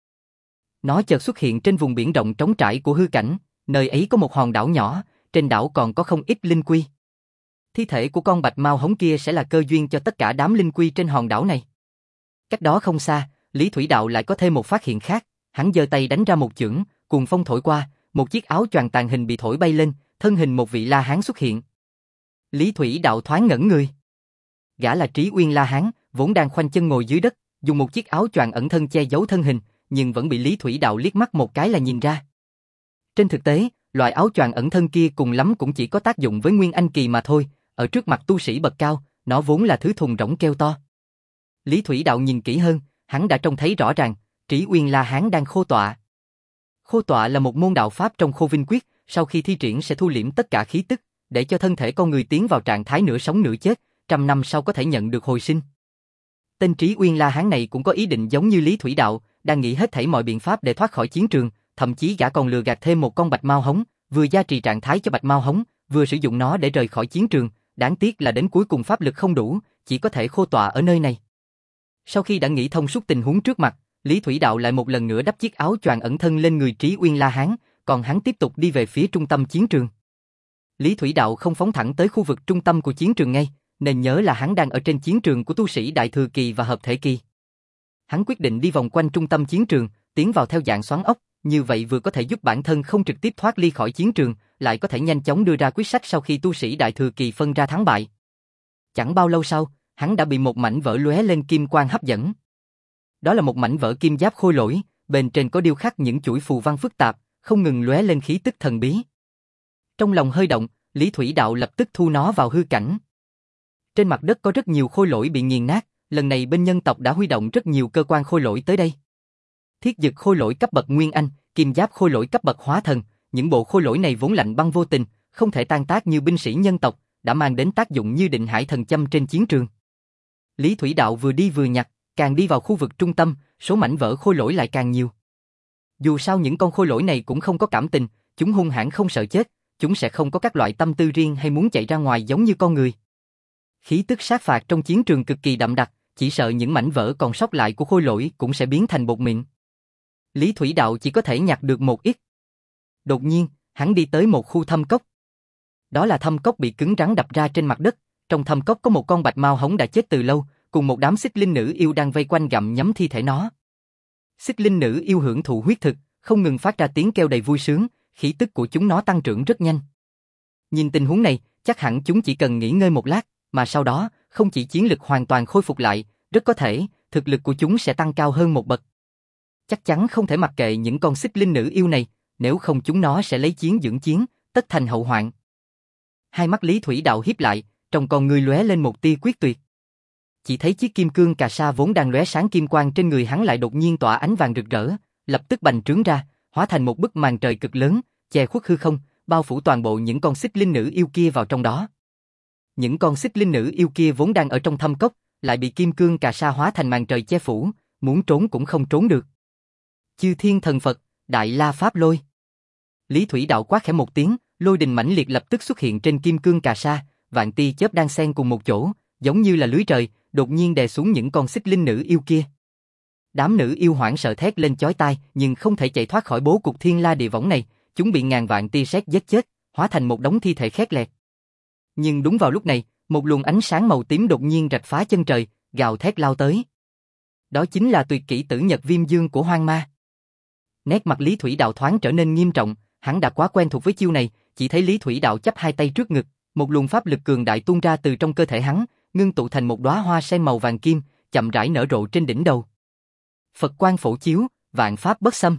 Nó chợt xuất hiện trên vùng biển rộng trống trải của hư cảnh, nơi ấy có một hòn đảo nhỏ, trên đảo còn có không ít linh quy. Thi thể của con Bạch Mao Hống kia sẽ là cơ duyên cho tất cả đám linh quy trên hòn đảo này. Cách đó không xa, Lý Thủy Đạo lại có thêm một phát hiện khác, hắn giơ tay đánh ra một chưởng, cuồng phong thổi qua, một chiếc áo choàng tàn hình bị thổi bay lên, thân hình một vị La Hán xuất hiện. Lý Thủy Đạo thoáng ngẩn người. Gã là Trí Uyên La Hán, vốn đang khoanh chân ngồi dưới đất, dùng một chiếc áo choàng ẩn thân che giấu thân hình, nhưng vẫn bị Lý Thủy Đạo liếc mắt một cái là nhìn ra. Trên thực tế, loại áo choàng ẩn thân kia cùng lắm cũng chỉ có tác dụng với Nguyên Anh kỳ mà thôi, ở trước mặt tu sĩ bậc cao, nó vốn là thứ thùng rỗng keo to. Lý Thủy Đạo nhìn kỹ hơn, hắn đã trông thấy rõ ràng, Trí Uyên La Hán đang khô tọa. Khô tọa là một môn đạo pháp trong Khô Vinh Quyết, sau khi thi triển sẽ thu liễm tất cả khí tức, để cho thân thể con người tiến vào trạng thái nửa sống nửa chết, trăm năm sau có thể nhận được hồi sinh. Tên Trí Uyên La Hán này cũng có ý định giống như Lý Thủy Đạo, đang nghĩ hết thảy mọi biện pháp để thoát khỏi chiến trường, thậm chí gã còn lừa gạt thêm một con Bạch Mao Hống, vừa gia trì trạng thái cho Bạch Mao Hống, vừa sử dụng nó để rời khỏi chiến trường, đáng tiếc là đến cuối cùng pháp lực không đủ, chỉ có thể khô tọa ở nơi này. Sau khi đã nghĩ thông suốt tình huống trước mặt, Lý Thủy Đạo lại một lần nữa đắp chiếc áo choàng ẩn thân lên người Trí Uyên La Hán, còn hắn tiếp tục đi về phía trung tâm chiến trường. Lý Thủy Đạo không phóng thẳng tới khu vực trung tâm của chiến trường ngay, nên nhớ là hắn đang ở trên chiến trường của tu sĩ Đại Thừa Kỳ và Hợp Thể Kỳ. Hắn quyết định đi vòng quanh trung tâm chiến trường, tiến vào theo dạng xoắn ốc, như vậy vừa có thể giúp bản thân không trực tiếp thoát ly khỏi chiến trường, lại có thể nhanh chóng đưa ra quyết sách sau khi tu sĩ Đại Thừa Kỳ phân ra thắng bại. Chẳng bao lâu sau, hắn đã bị một mảnh vỡ lóe lên kim quang hấp dẫn. Đó là một mảnh vỡ kim giáp khôi lỗi, bên trên có điêu khắc những chuỗi phù văn phức tạp, không ngừng lóe lên khí tức thần bí. Trong lòng hơi động, Lý Thủy Đạo lập tức thu nó vào hư cảnh. Trên mặt đất có rất nhiều khôi lỗi bị nghiền nát, lần này bên nhân tộc đã huy động rất nhiều cơ quan khôi lỗi tới đây. Thiết dực khôi lỗi cấp bậc Nguyên Anh, kim giáp khôi lỗi cấp bậc Hóa Thần, những bộ khôi lỗi này vốn lạnh băng vô tình, không thể tan tác như binh sĩ nhân tộc, đã mang đến tác dụng như định hải thần châm trên chiến trường. Lý Thủy Đạo vừa đi vừa nhặt, càng đi vào khu vực trung tâm, số mảnh vỡ khôi lỗi lại càng nhiều. Dù sao những con khôi lỗi này cũng không có cảm tình, chúng hung hãn không sợ chết, chúng sẽ không có các loại tâm tư riêng hay muốn chạy ra ngoài giống như con người. Khí tức sát phạt trong chiến trường cực kỳ đậm đặc, chỉ sợ những mảnh vỡ còn sót lại của khôi lỗi cũng sẽ biến thành bột mịn. Lý Thủy Đạo chỉ có thể nhặt được một ít. Đột nhiên, hắn đi tới một khu thâm cốc. Đó là thâm cốc bị cứng rắn đập ra trên mặt đất, trong thâm cốc có một con Bạch Mao Hống đã chết từ lâu, cùng một đám xích linh nữ yêu đang vây quanh gặm nhấm thi thể nó. Xích linh nữ yêu hưởng thụ huyết thực, không ngừng phát ra tiếng kêu đầy vui sướng, khí tức của chúng nó tăng trưởng rất nhanh. Nhìn tình huống này, chắc hẳn chúng chỉ cần nghỉ ngơi một lát, mà sau đó, không chỉ chiến lực hoàn toàn khôi phục lại, rất có thể, thực lực của chúng sẽ tăng cao hơn một bậc. Chắc chắn không thể mặc kệ những con xích linh nữ yêu này, nếu không chúng nó sẽ lấy chiến dưỡng chiến, tất thành hậu hoạn. Hai mắt Lý Thủy Đạo híp lại, trong con ngươi lóe lên một tia quyết tuyệt. Chỉ thấy chiếc kim cương cà sa vốn đang lóe sáng kim quang trên người hắn lại đột nhiên tỏa ánh vàng rực rỡ, lập tức bành trướng ra, hóa thành một bức màn trời cực lớn, che khuất hư không, bao phủ toàn bộ những con xích linh nữ yêu kia vào trong đó. Những con xích linh nữ yêu kia vốn đang ở trong thâm cốc, lại bị kim cương cà sa hóa thành màn trời che phủ, muốn trốn cũng không trốn được. Chư Thiên Thần Phật, Đại La Pháp Lôi. Lý Thủy Đạo quát khẽ một tiếng, lôi đình mãnh liệt lập tức xuất hiện trên kim cương cà sa, vạn tia chớp đang xen cùng một chỗ, giống như là lưới trời, đột nhiên đè xuống những con xích linh nữ yêu kia. Đám nữ yêu hoảng sợ thét lên chói tai, nhưng không thể chạy thoát khỏi bố cục thiên la địa võng này, chúng bị ngàn vạn tia sét giết chết, hóa thành một đống thi thể khét lẹt. Nhưng đúng vào lúc này, một luồng ánh sáng màu tím đột nhiên rạch phá chân trời, gào thét lao tới. Đó chính là tuyệt kỹ Tử Nhật Viêm Dương của Hoang Ma. Nét mặt Lý Thủy Đạo thoáng trở nên nghiêm trọng, hắn đã quá quen thuộc với chiêu này, chỉ thấy Lý Thủy Đạo chắp hai tay trước ngực, một luồng pháp lực cường đại tuôn ra từ trong cơ thể hắn, ngưng tụ thành một đóa hoa sen màu vàng kim, chậm rãi nở rộ trên đỉnh đầu. Phật quang phổ chiếu, vạn pháp bất xâm.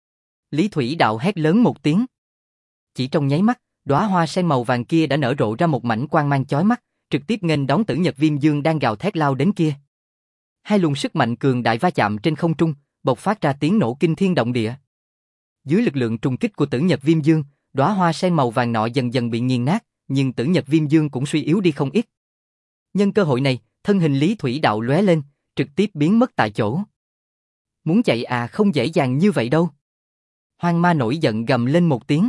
Lý Thủy Đạo hét lớn một tiếng. Chỉ trong nháy mắt, đóa hoa sen màu vàng kia đã nở rộ ra một mảnh quang mang chói mắt, trực tiếp nghênh đón Tử Nhật Viêm Dương đang gào thét lao đến kia. Hai luồng sức mạnh cường đại va chạm trên không trung, bộc phát ra tiếng nổ kinh thiên động địa. Dưới lực lượng trùng kích của Tử Nhật Viêm Dương, đóa hoa sen màu vàng nọ dần dần bị nghiền nát, nhưng Tử Nhật Viêm Dương cũng suy yếu đi không ít. Nhân cơ hội này, thân hình Lý Thủy Đạo lóe lên, trực tiếp biến mất tại chỗ. Muốn chạy à, không dễ dàng như vậy đâu. Hoang ma nổi giận gầm lên một tiếng.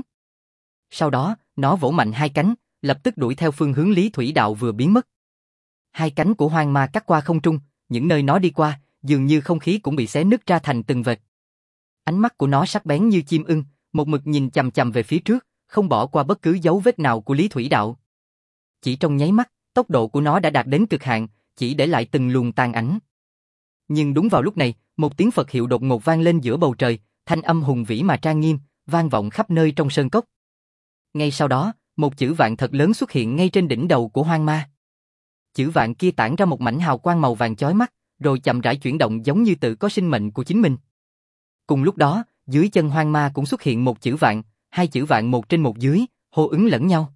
Sau đó, nó vỗ mạnh hai cánh, lập tức đuổi theo phương hướng Lý Thủy Đạo vừa biến mất. Hai cánh của hoang ma cắt qua không trung, những nơi nó đi qua, dường như không khí cũng bị xé nứt ra thành từng vệt. Ánh mắt của nó sắc bén như chim ưng, một mực nhìn chằm chằm về phía trước, không bỏ qua bất cứ dấu vết nào của Lý Thủy Đạo. Chỉ trong nháy mắt, tốc độ của nó đã đạt đến cực hạn, chỉ để lại từng luồng tàn ảnh. Nhưng đúng vào lúc này, một tiếng Phật hiệu đột ngột vang lên giữa bầu trời, thanh âm hùng vĩ mà trang nghiêm, vang vọng khắp nơi trong sơn cốc. Ngay sau đó, một chữ vạn thật lớn xuất hiện ngay trên đỉnh đầu của hoang ma. Chữ vạn kia tản ra một mảnh hào quang màu vàng chói mắt, rồi chậm rãi chuyển động giống như tự có sinh mệnh của chính mình. Cùng lúc đó, dưới chân hoang ma cũng xuất hiện một chữ vạn, hai chữ vạn một trên một dưới, hô ứng lẫn nhau.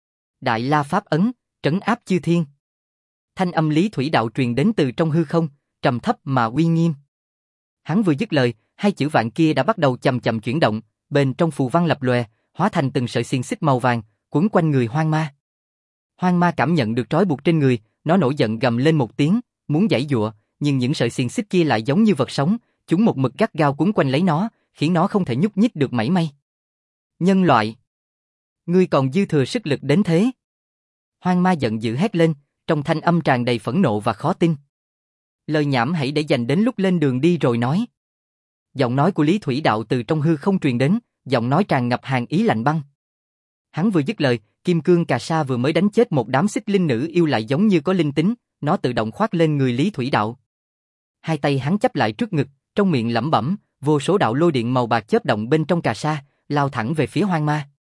Đại La Pháp Ấn, trấn áp chư thiên. Thanh âm Lý Thủy Đạo truyền đến từ trong hư không, trầm thấp mà uy nghiêm. Hắn vừa dứt lời, hai chữ vạn kia đã bắt đầu chậm chậm chuyển động, bên trong phù văn lập lòe, hóa thành từng sợi xiềng xích màu vàng, quấn quanh người hoang ma. Hoang ma cảm nhận được trói buộc trên người, nó nổi giận gầm lên một tiếng, muốn giãy giụa, nhưng những sợi xiềng xích kia lại giống như vật sống, chúng một mực gắt gao quấn quanh lấy nó, khiến nó không thể nhúc nhích được mảy may. Nhân loại, ngươi còn dư thừa sức lực đến thế? Hoang ma giận dữ hét lên, trong thanh âm tràn đầy phẫn nộ và khó tin. Lời nhảm hãy để dành đến lúc lên đường đi rồi nói. Giọng nói của Lý Thủy Đạo từ trong hư không truyền đến, giọng nói tràn ngập hàn ý lạnh băng. Hắn vừa dứt lời, kim cương cà sa vừa mới đánh chết một đám xích linh nữ yêu lại giống như có linh tính, nó tự động khoác lên người Lý Thủy Đạo. Hai tay hắn chắp lại trước ngực, trong miệng lẩm bẩm, vô số đạo lôi điện màu bạc chớp động bên trong cà sa, lao thẳng về phía hoang ma.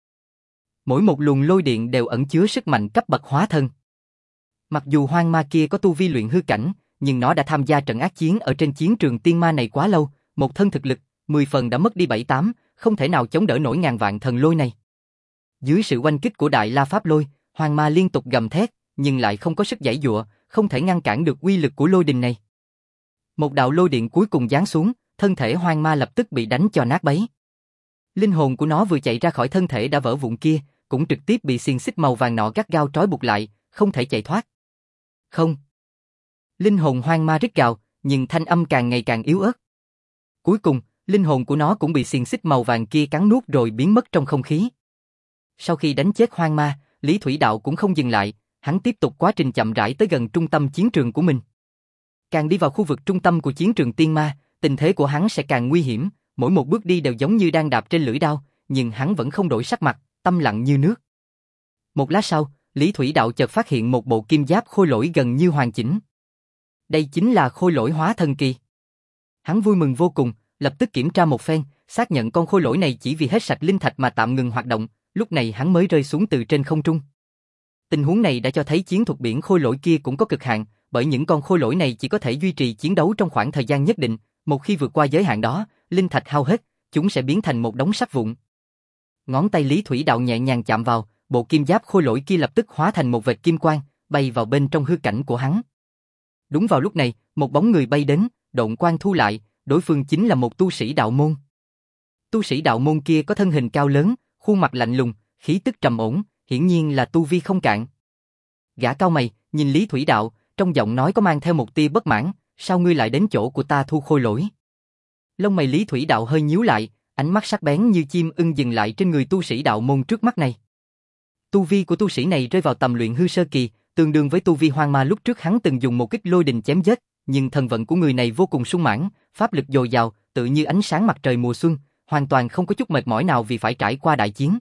Mỗi một luồng lôi điện đều ẩn chứa sức mạnh cấp bậc hóa thân. Mặc dù hoang ma kia có tu vi luyện hư cảnh, nhưng nó đã tham gia trận ác chiến ở trên chiến trường tiên ma này quá lâu, một thân thực lực, mười phần đã mất đi bảy tám, không thể nào chống đỡ nổi ngàn vạn thần lôi này. Dưới sự oanh kích của Đại La Pháp Lôi, hoang ma liên tục gầm thét, nhưng lại không có sức giãy giụa, không thể ngăn cản được uy lực của lôi đình này. Một đạo lôi điện cuối cùng giáng xuống, thân thể hoang ma lập tức bị đánh cho nát bấy. Linh hồn của nó vừa chạy ra khỏi thân thể đã vỡ vụn kia, cũng trực tiếp bị xiềng xích màu vàng nọ gắt gao trói buộc lại, không thể chạy thoát. Không. Linh hồn hoang ma rít gào, nhưng thanh âm càng ngày càng yếu ớt. Cuối cùng, linh hồn của nó cũng bị xiềng xích màu vàng kia cắn nuốt rồi biến mất trong không khí. Sau khi đánh chết hoang ma, Lý Thủy Đạo cũng không dừng lại, hắn tiếp tục quá trình chậm rãi tới gần trung tâm chiến trường của mình. Càng đi vào khu vực trung tâm của chiến trường tiên ma, tình thế của hắn sẽ càng nguy hiểm, mỗi một bước đi đều giống như đang đạp trên lưỡi đao, nhưng hắn vẫn không đổi sắc mặt, tâm lặng như nước. Một lát sau, Lý Thủy Đạo chợt phát hiện một bộ kim giáp khôi lỗi gần như hoàn chỉnh. Đây chính là khôi lỗi hóa thần kỳ. Hắn vui mừng vô cùng, lập tức kiểm tra một phen, xác nhận con khôi lỗi này chỉ vì hết sạch linh thạch mà tạm ngừng hoạt động, lúc này hắn mới rơi xuống từ trên không trung. Tình huống này đã cho thấy chiến thuật biển khôi lỗi kia cũng có cực hạn, bởi những con khôi lỗi này chỉ có thể duy trì chiến đấu trong khoảng thời gian nhất định, một khi vượt qua giới hạn đó, linh thạch hao hết, chúng sẽ biến thành một đống sắt vụn. Ngón tay Lý Thủy Đạo nhẹ nhàng chạm vào, bộ kim giáp khôi lỗi kia lập tức hóa thành một vệt kim quang, bay vào bên trong hư cảnh của hắn. Đúng vào lúc này, một bóng người bay đến, độn quang thu lại, đối phương chính là một tu sĩ đạo môn. Tu sĩ đạo môn kia có thân hình cao lớn, khuôn mặt lạnh lùng, khí tức trầm ổn, hiển nhiên là tu vi không cạn. Gã cao mày, nhìn Lý Thủy Đạo, trong giọng nói có mang theo một tia bất mãn, sao ngươi lại đến chỗ của ta thu khôi lỗi? Lông mày Lý Thủy Đạo hơi nhíu lại, ánh mắt sắc bén như chim ưng dừng lại trên người tu sĩ đạo môn trước mắt này. Tu vi của tu sĩ này rơi vào tầm luyện hư sơ kỳ, tương đương với tu vi hoang ma lúc trước hắn từng dùng một kích lôi đình chém giết, nhưng thần vận của người này vô cùng sung mãn, pháp lực dồi dào, tự như ánh sáng mặt trời mùa xuân, hoàn toàn không có chút mệt mỏi nào vì phải trải qua đại chiến.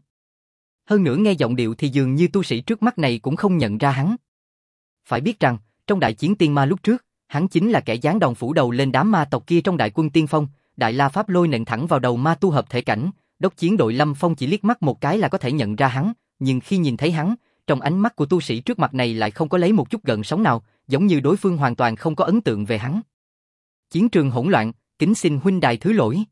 Hơn nữa nghe giọng điệu thì dường như tu sĩ trước mắt này cũng không nhận ra hắn. Phải biết rằng, trong đại chiến tiên ma lúc trước, hắn chính là kẻ giáng đòn phủ đầu lên đám ma tộc kia trong đại quân tiên phong, Đại La Pháp Lôi nện thẳng vào đầu ma tu hợp thể cảnh, đốc chiến đội Lâm Phong chỉ liếc mắt một cái là có thể nhận ra hắn, nhưng khi nhìn thấy hắn, trong ánh mắt của tu sĩ trước mặt này lại không có lấy một chút gợn sóng nào, giống như đối phương hoàn toàn không có ấn tượng về hắn. Chiến trường hỗn loạn, kính xin huynh đài thứ lỗi.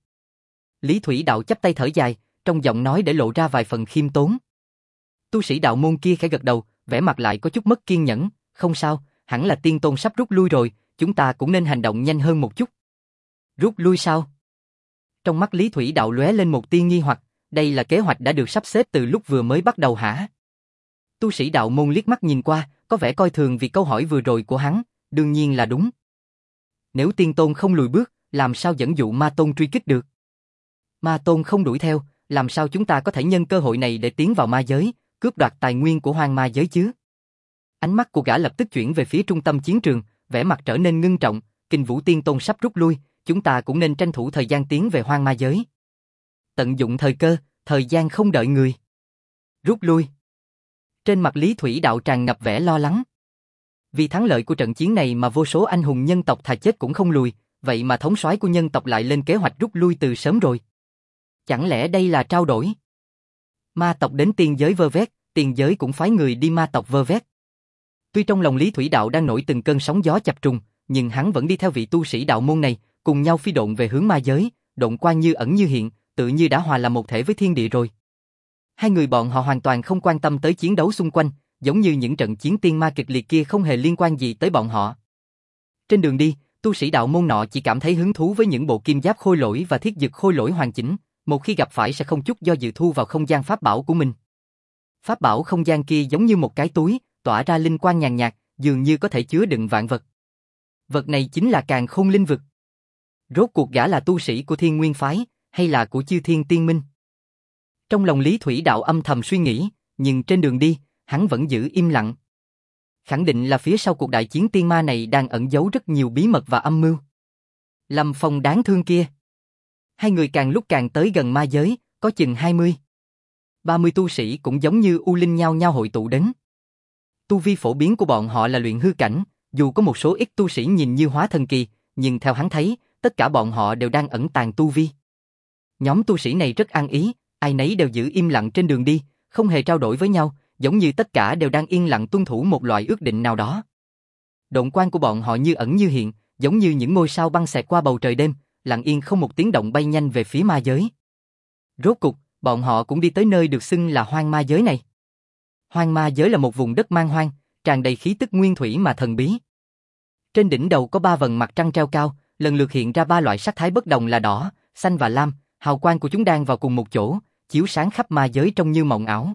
Lý Thủy Đạo chắp tay thở dài, trong giọng nói để lộ ra vài phần khiêm tốn. Tu sĩ đạo môn kia khẽ gật đầu, vẻ mặt lại có chút mất kiên nhẫn, không sao, hẳn là tiên tôn sắp rút lui rồi, chúng ta cũng nên hành động nhanh hơn một chút. Rút lui sao? Trong mắt Lý Thủy Đạo lóe lên một tia nghi hoặc, đây là kế hoạch đã được sắp xếp từ lúc vừa mới bắt đầu hả? Tu sĩ đạo môn liếc mắt nhìn qua, có vẻ coi thường vì câu hỏi vừa rồi của hắn, đương nhiên là đúng. Nếu tiên tôn không lùi bước, làm sao dẫn dụ ma tôn truy kích được? Ma tôn không đuổi theo, làm sao chúng ta có thể nhân cơ hội này để tiến vào ma giới, cướp đoạt tài nguyên của hoang ma giới chứ? Ánh mắt của gã lập tức chuyển về phía trung tâm chiến trường, vẻ mặt trở nên ngưng trọng, Kình Vũ tiên tôn sắp rút lui, chúng ta cũng nên tranh thủ thời gian tiến về hoang ma giới. Tận dụng thời cơ, thời gian không đợi người. Rút lui. Trên mặt Lý Thủy Đạo tràn ngập vẻ lo lắng. Vì thắng lợi của trận chiến này mà vô số anh hùng nhân tộc thà chết cũng không lùi, vậy mà thống soái của nhân tộc lại lên kế hoạch rút lui từ sớm rồi. Chẳng lẽ đây là trao đổi? Ma tộc đến tiên giới vơ vét, tiên giới cũng phái người đi ma tộc vơ vét. Tuy trong lòng Lý Thủy Đạo đang nổi từng cơn sóng gió chập trùng, nhưng hắn vẫn đi theo vị tu sĩ đạo môn này, cùng nhau phi độn về hướng ma giới, độn quang như ẩn như hiện, tự như đã hòa làm một thể với thiên địa rồi. Hai người bọn họ hoàn toàn không quan tâm tới chiến đấu xung quanh, giống như những trận chiến tiên ma kịch liệt kia không hề liên quan gì tới bọn họ. Trên đường đi, tu sĩ đạo môn nọ chỉ cảm thấy hứng thú với những bộ kim giáp khôi lỗi và thiết dực khôi lỗi hoàn chỉnh, một khi gặp phải sẽ không chút do dự thu vào không gian pháp bảo của mình. Pháp bảo không gian kia giống như một cái túi, tỏa ra linh quang nhàn nhạt, dường như có thể chứa đựng vạn vật. Vật này chính là Càn Khôn Linh Vực. Rốt cuộc gã là tu sĩ của Thiên Nguyên phái, hay là của Chư Thiên Tiên Minh? Trong lòng Lý Thủy Đạo âm thầm suy nghĩ, nhưng trên đường đi, hắn vẫn giữ im lặng. Khẳng định là phía sau cuộc đại chiến tiên ma này đang ẩn giấu rất nhiều bí mật và âm mưu. Lâm Phong đáng thương kia. Hai người càng lúc càng tới gần ma giới, có chừng hai mươi, ba mươi tu sĩ cũng giống như u linh nhau nhau hội tụ đến. Tu vi phổ biến của bọn họ là luyện hư cảnh, dù có một số ít tu sĩ nhìn như hóa thần kỳ, nhưng theo hắn thấy, tất cả bọn họ đều đang ẩn tàng tu vi. Nhóm tu sĩ này rất ăn ý, ai nấy đều giữ im lặng trên đường đi, không hề trao đổi với nhau, giống như tất cả đều đang yên lặng tuân thủ một loại ước định nào đó. Độn quang của bọn họ như ẩn như hiện, giống như những ngôi sao băng xẹt qua bầu trời đêm, lặng yên không một tiếng động bay nhanh về phía ma giới. Rốt cục, bọn họ cũng đi tới nơi được xưng là hoang ma giới này. Hoang ma giới là một vùng đất man hoang, tràn đầy khí tức nguyên thủy mà thần bí. Trên đỉnh đầu có ba vầng mặt trăng treo cao, lần lượt hiện ra ba loại sắc thái bất đồng là đỏ, xanh và lam, hào quang của chúng đang vào cùng một chỗ, chiếu sáng khắp ma giới trông như mộng ảo.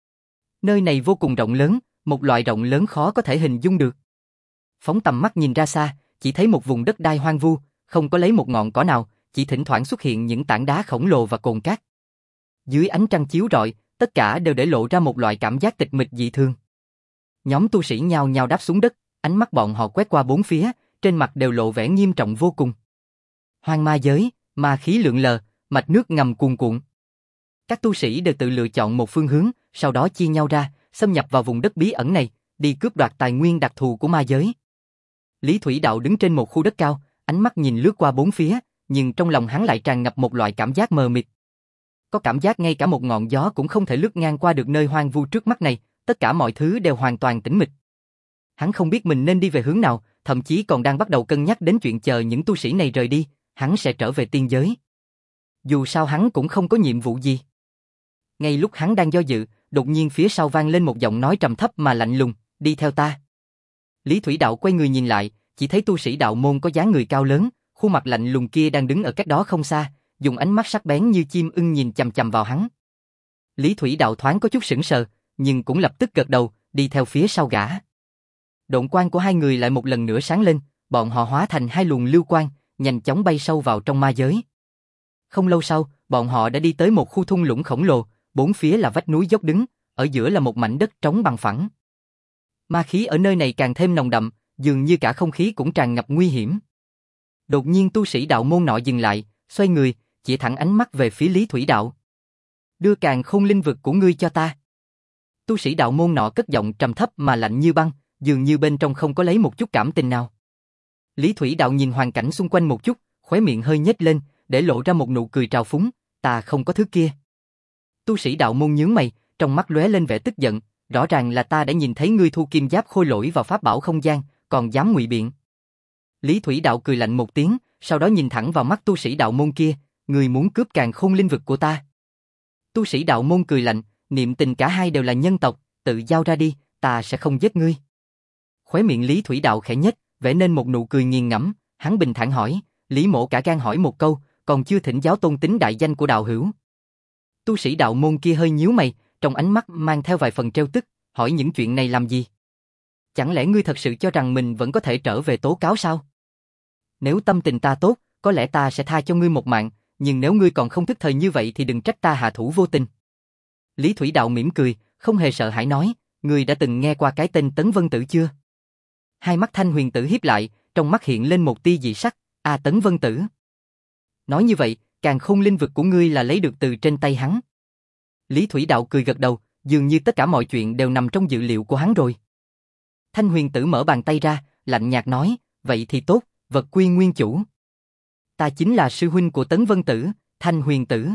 Nơi này vô cùng rộng lớn, một loại rộng lớn khó có thể hình dung được. Phóng tầm mắt nhìn ra xa, chỉ thấy một vùng đất đai hoang vu, không có lấy một ngọn cỏ nào, chỉ thỉnh thoảng xuất hiện những tảng đá khổng lồ và cồn cát. Dưới ánh trăng chiếu rọi, tất cả đều để lộ ra một loại cảm giác tịch mịch dị thường. Nhóm tu sĩ nhao nhao đáp xuống đất, ánh mắt bọn họ quét qua bốn phía, trên mặt đều lộ vẻ nghiêm trọng vô cùng. Hoang ma giới, ma khí lượn lờ, mạch nước ngầm cuồn cuộn. Các tu sĩ đều tự lựa chọn một phương hướng, sau đó chia nhau ra, xâm nhập vào vùng đất bí ẩn này, đi cướp đoạt tài nguyên đặc thù của ma giới. Lý Thủy Đạo đứng trên một khu đất cao, ánh mắt nhìn lướt qua bốn phía, nhưng trong lòng hắn lại tràn ngập một loại cảm giác mờ mịt. Có cảm giác ngay cả một ngọn gió cũng không thể lướt ngang qua được nơi hoang vu trước mắt này, tất cả mọi thứ đều hoàn toàn tĩnh mịch. Hắn không biết mình nên đi về hướng nào, thậm chí còn đang bắt đầu cân nhắc đến chuyện chờ những tu sĩ này rời đi, hắn sẽ trở về tiên giới. Dù sao hắn cũng không có nhiệm vụ gì. Ngay lúc hắn đang do dự, đột nhiên phía sau vang lên một giọng nói trầm thấp mà lạnh lùng, đi theo ta. Lý Thủy Đạo quay người nhìn lại, chỉ thấy tu sĩ đạo môn có dáng người cao lớn, khuôn mặt lạnh lùng kia đang đứng ở cách đó không xa, dùng ánh mắt sắc bén như chim ưng nhìn chằm chằm vào hắn. Lý Thủy Đạo thoáng có chút sững sờ, nhưng cũng lập tức gật đầu, đi theo phía sau gã. Độn quang của hai người lại một lần nữa sáng lên, bọn họ hóa thành hai luồng lưu quang, nhanh chóng bay sâu vào trong ma giới. Không lâu sau, bọn họ đã đi tới một khu thung lũng khổng lồ, bốn phía là vách núi dốc đứng, ở giữa là một mảnh đất trống bằng phẳng. Ma khí ở nơi này càng thêm nồng đậm, dường như cả không khí cũng tràn ngập nguy hiểm. Đột nhiên tu sĩ đạo môn nọ dừng lại, xoay người, chỉ thẳng ánh mắt về phía Lý Thủy Đạo. Đưa Càn Khôn Linh Vực của ngươi cho ta. Tu sĩ đạo môn nọ cất giọng trầm thấp mà lạnh như băng, dường như bên trong không có lấy một chút cảm tình nào. Lý Thủy Đạo nhìn hoàn cảnh xung quanh một chút, khóe miệng hơi nhếch lên, để lộ ra một nụ cười trào phúng, ta không có thứ kia. Tu sĩ đạo môn nhướng mày, trong mắt lóe lên vẻ tức giận, rõ ràng là ta đã nhìn thấy ngươi thu kim giáp khôi lỗi vào pháp bảo không gian, còn dám ngụy biện. Lý Thủy Đạo cười lạnh một tiếng, sau đó nhìn thẳng vào mắt tu sĩ đạo môn kia, ngươi muốn cướp Càn Khôn Linh Vực của ta. Tu sĩ đạo môn cười lạnh, niệm tình cả hai đều là nhân tộc, tự giao ra đi, ta sẽ không giết ngươi. Khóe miệng Lý Thủy Đạo khẽ nhếch, vẽ nên một nụ cười nghiền ngẫm, hắn bình thản hỏi, Lý mỗ cả gan hỏi một câu, còn chưa thỉnh giáo tôn tính đại danh của đạo hữu. Tu sĩ đạo môn kia hơi nhíu mày, trong ánh mắt mang theo vài phần trêu tức, hỏi những chuyện này làm gì? Chẳng lẽ ngươi thật sự cho rằng mình vẫn có thể trở về tố cáo sao? Nếu tâm tình ta tốt, có lẽ ta sẽ tha cho ngươi một mạng, nhưng nếu ngươi còn không thức thời như vậy thì đừng trách ta hạ thủ vô tình. Lý Thủy Đạo mỉm cười, không hề sợ hãi nói, ngươi đã từng nghe qua cái tên Tấn Vân Tử chưa? Hai mắt Thanh Huyền Tử híp lại, trong mắt hiện lên một tia dị sắc, a Tấn Vân Tử. Nói như vậy, càn khôn linh vực của ngươi là lấy được từ trên tay hắn. Lý Thủy Đạo cười gật đầu, dường như tất cả mọi chuyện đều nằm trong dự liệu của hắn rồi. Thanh Huyền Tử mở bàn tay ra, lạnh nhạt nói, vậy thì tốt, vật quy nguyên chủ. Ta chính là sư huynh của Tấn Vân Tử, Thanh Huyền Tử.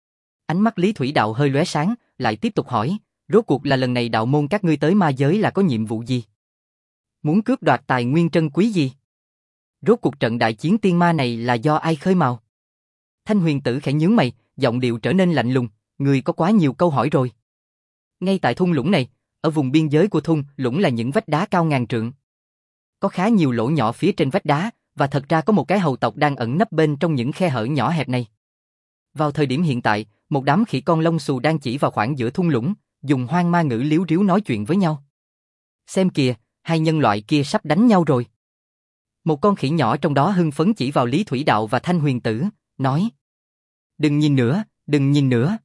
Ánh mắt Lý Thủy Đạo hơi lóe sáng, lại tiếp tục hỏi, rốt cuộc là lần này đạo môn các ngươi tới ma giới là có nhiệm vụ gì? Muốn cướp đoạt tài nguyên trân quý gì? Rốt cuộc trận đại chiến tiên ma này là do ai khơi mào? Thanh Huyền Tử khẽ nhướng mày, giọng điệu trở nên lạnh lùng, ngươi có quá nhiều câu hỏi rồi. Ngay tại thung lũng này, ở vùng biên giới của thung lũng là những vách đá cao ngàn trượng. Có khá nhiều lỗ nhỏ phía trên vách đá, và thật ra có một cái hầu tộc đang ẩn nấp bên trong những khe hở nhỏ hẹp này. Vào thời điểm hiện tại, một đám khỉ con lông xù đang chỉ vào khoảng giữa thung lũng, dùng hoang ma ngữ líu ríu nói chuyện với nhau. Xem kìa, hai nhân loại kia sắp đánh nhau rồi. Một con khỉ nhỏ trong đó hưng phấn chỉ vào Lý Thủy Đạo và Thanh Huyền Tử, nói. Đừng nhìn nữa, đừng nhìn nữa.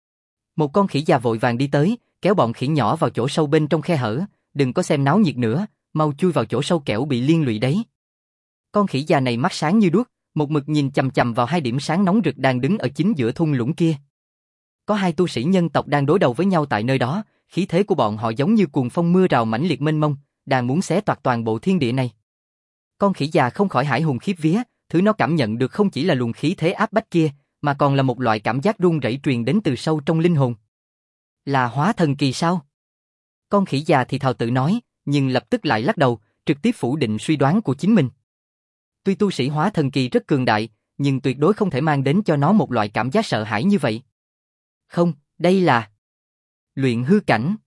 Một con khỉ già vội vàng đi tới, kéo bọn khỉ nhỏ vào chỗ sâu bên trong khe hở, đừng có xem náo nhiệt nữa, mau chui vào chỗ sâu kẻo bị liên lụy đấy. Con khỉ già này mắt sáng như đuốc, một mực nhìn chằm chằm vào hai điểm sáng nóng rực đang đứng ở chính giữa thung lũng kia. Có hai tu sĩ nhân tộc đang đối đầu với nhau tại nơi đó, khí thế của bọn họ giống như cuồng phong mưa rào mãnh liệt mênh mông, đang muốn xé toạc toàn bộ thiên địa này. Con khỉ già không khỏi hãi hùng khiếp vía, thứ nó cảm nhận được không chỉ là luồng khí thế áp bách kia, mà còn là một loại cảm giác run rẩy truyền đến từ sâu trong linh hồn. Là hóa thần kỳ sao? Con khỉ già thì thào tự nói, nhưng lập tức lại lắc đầu, trực tiếp phủ định suy đoán của chính mình. Tuy tu sĩ hóa thần kỳ rất cường đại, nhưng tuyệt đối không thể mang đến cho nó một loại cảm giác sợ hãi như vậy. Không, đây là luyện hư cảnh.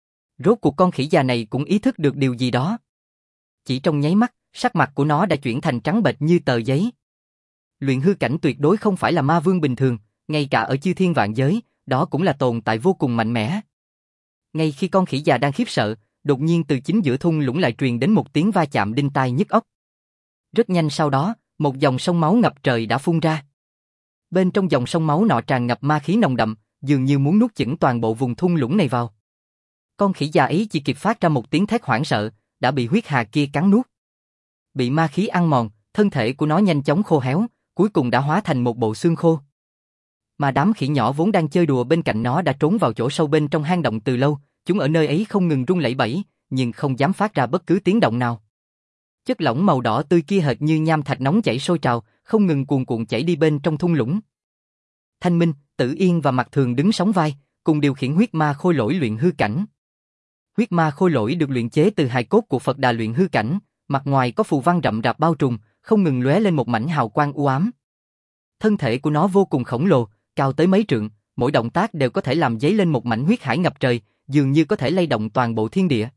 Rốt cuộc con khỉ già này cũng ý thức được điều gì đó. Chỉ trong nháy mắt, sắc mặt của nó đã chuyển thành trắng bệch như tờ giấy. Luyện hư cảnh tuyệt đối không phải là ma vương bình thường, ngay cả ở chư thiên vạn giới, đó cũng là tồn tại vô cùng mạnh mẽ. Ngay khi con khỉ già đang khiếp sợ, đột nhiên từ chính giữa thung lũng lại truyền đến một tiếng va chạm đinh tai nhức óc. Rất nhanh sau đó, một dòng sông máu ngập trời đã phun ra. Bên trong dòng sông máu nọ tràn ngập ma khí nồng đậm, dường như muốn nuốt chửng toàn bộ vùng thung lũng này vào. Con khỉ già ấy chỉ kịp phát ra một tiếng thét hoảng sợ, đã bị huyết hà kia cắn nuốt. Bị ma khí ăn mòn, thân thể của nó nhanh chóng khô héo, cuối cùng đã hóa thành một bộ xương khô. Mà đám khỉ nhỏ vốn đang chơi đùa bên cạnh nó đã trốn vào chỗ sâu bên trong hang động từ lâu, chúng ở nơi ấy không ngừng rung lẩy bẩy, nhưng không dám phát ra bất cứ tiếng động nào. Chất lỏng màu đỏ tươi kia hệt như nham thạch nóng chảy sôi trào, không ngừng cuồn cuộn chảy đi bên trong thung lũng. Thanh Minh, Tử Yên và Mạc Thường đứng sóng vai, cùng điều khiển huyết ma khôi lỗi luyện hư cảnh. Huyết ma khôi lỗi được luyện chế từ hài cốt của Phật Đà luyện hư cảnh, mặt ngoài có phù văn rậm rạp bao trùm, không ngừng lóe lên một mảnh hào quang u ám. Thân thể của nó vô cùng khổng lồ, cao tới mấy trượng, mỗi động tác đều có thể làm dấy lên một mảnh huyết hải ngập trời, dường như có thể lay động toàn bộ thiên địa.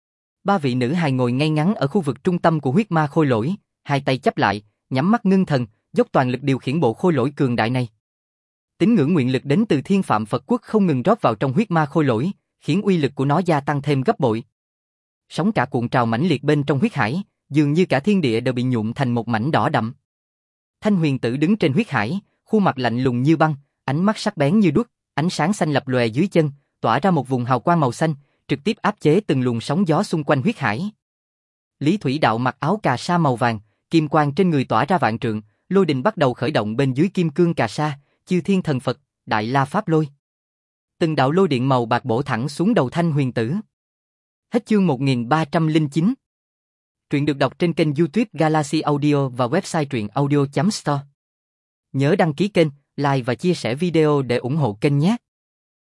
Ba vị nữ hài ngồi ngay ngắn ở khu vực trung tâm của huyết ma khôi lỗi, hai tay chắp lại, nhắm mắt ngưng thần, dốc toàn lực điều khiển bộ khôi lỗi cường đại này. Tín ngưỡng nguyện lực đến từ Thiên Phạm Phật Quốc không ngừng rót vào trong huyết ma khôi lỗi, khiến uy lực của nó gia tăng thêm gấp bội. Sóng cả cuộn trào mãnh liệt bên trong huyết hải, dường như cả thiên địa đều bị nhuộm thành một mảnh đỏ đậm. Thanh Huyền Tử đứng trên huyết hải, khuôn mặt lạnh lùng như băng, ánh mắt sắc bén như đuốc, ánh sáng xanh lập lòe dưới chân, tỏa ra một vùng hào quang màu xanh, trực tiếp áp chế từng luồng sóng gió xung quanh huyết hải. Lý Thủy Đạo mặc áo cà sa màu vàng, kim quang trên người tỏa ra vạn trượng, lôi đình bắt đầu khởi động bên dưới kim cương cà sa, chư thiên thần Phật, đại la pháp lôi. Từng đạo lôi điện màu bạc bổ thẳng xuống đầu Thanh Huyền Tử. Hết chương một nghìn ba trăm lẻ chín. Truyện được đọc trên kênh YouTube Galaxy Audio và website truyện audio chấm store. Nhớ đăng ký kênh, like và chia sẻ video để ủng hộ kênh nhé.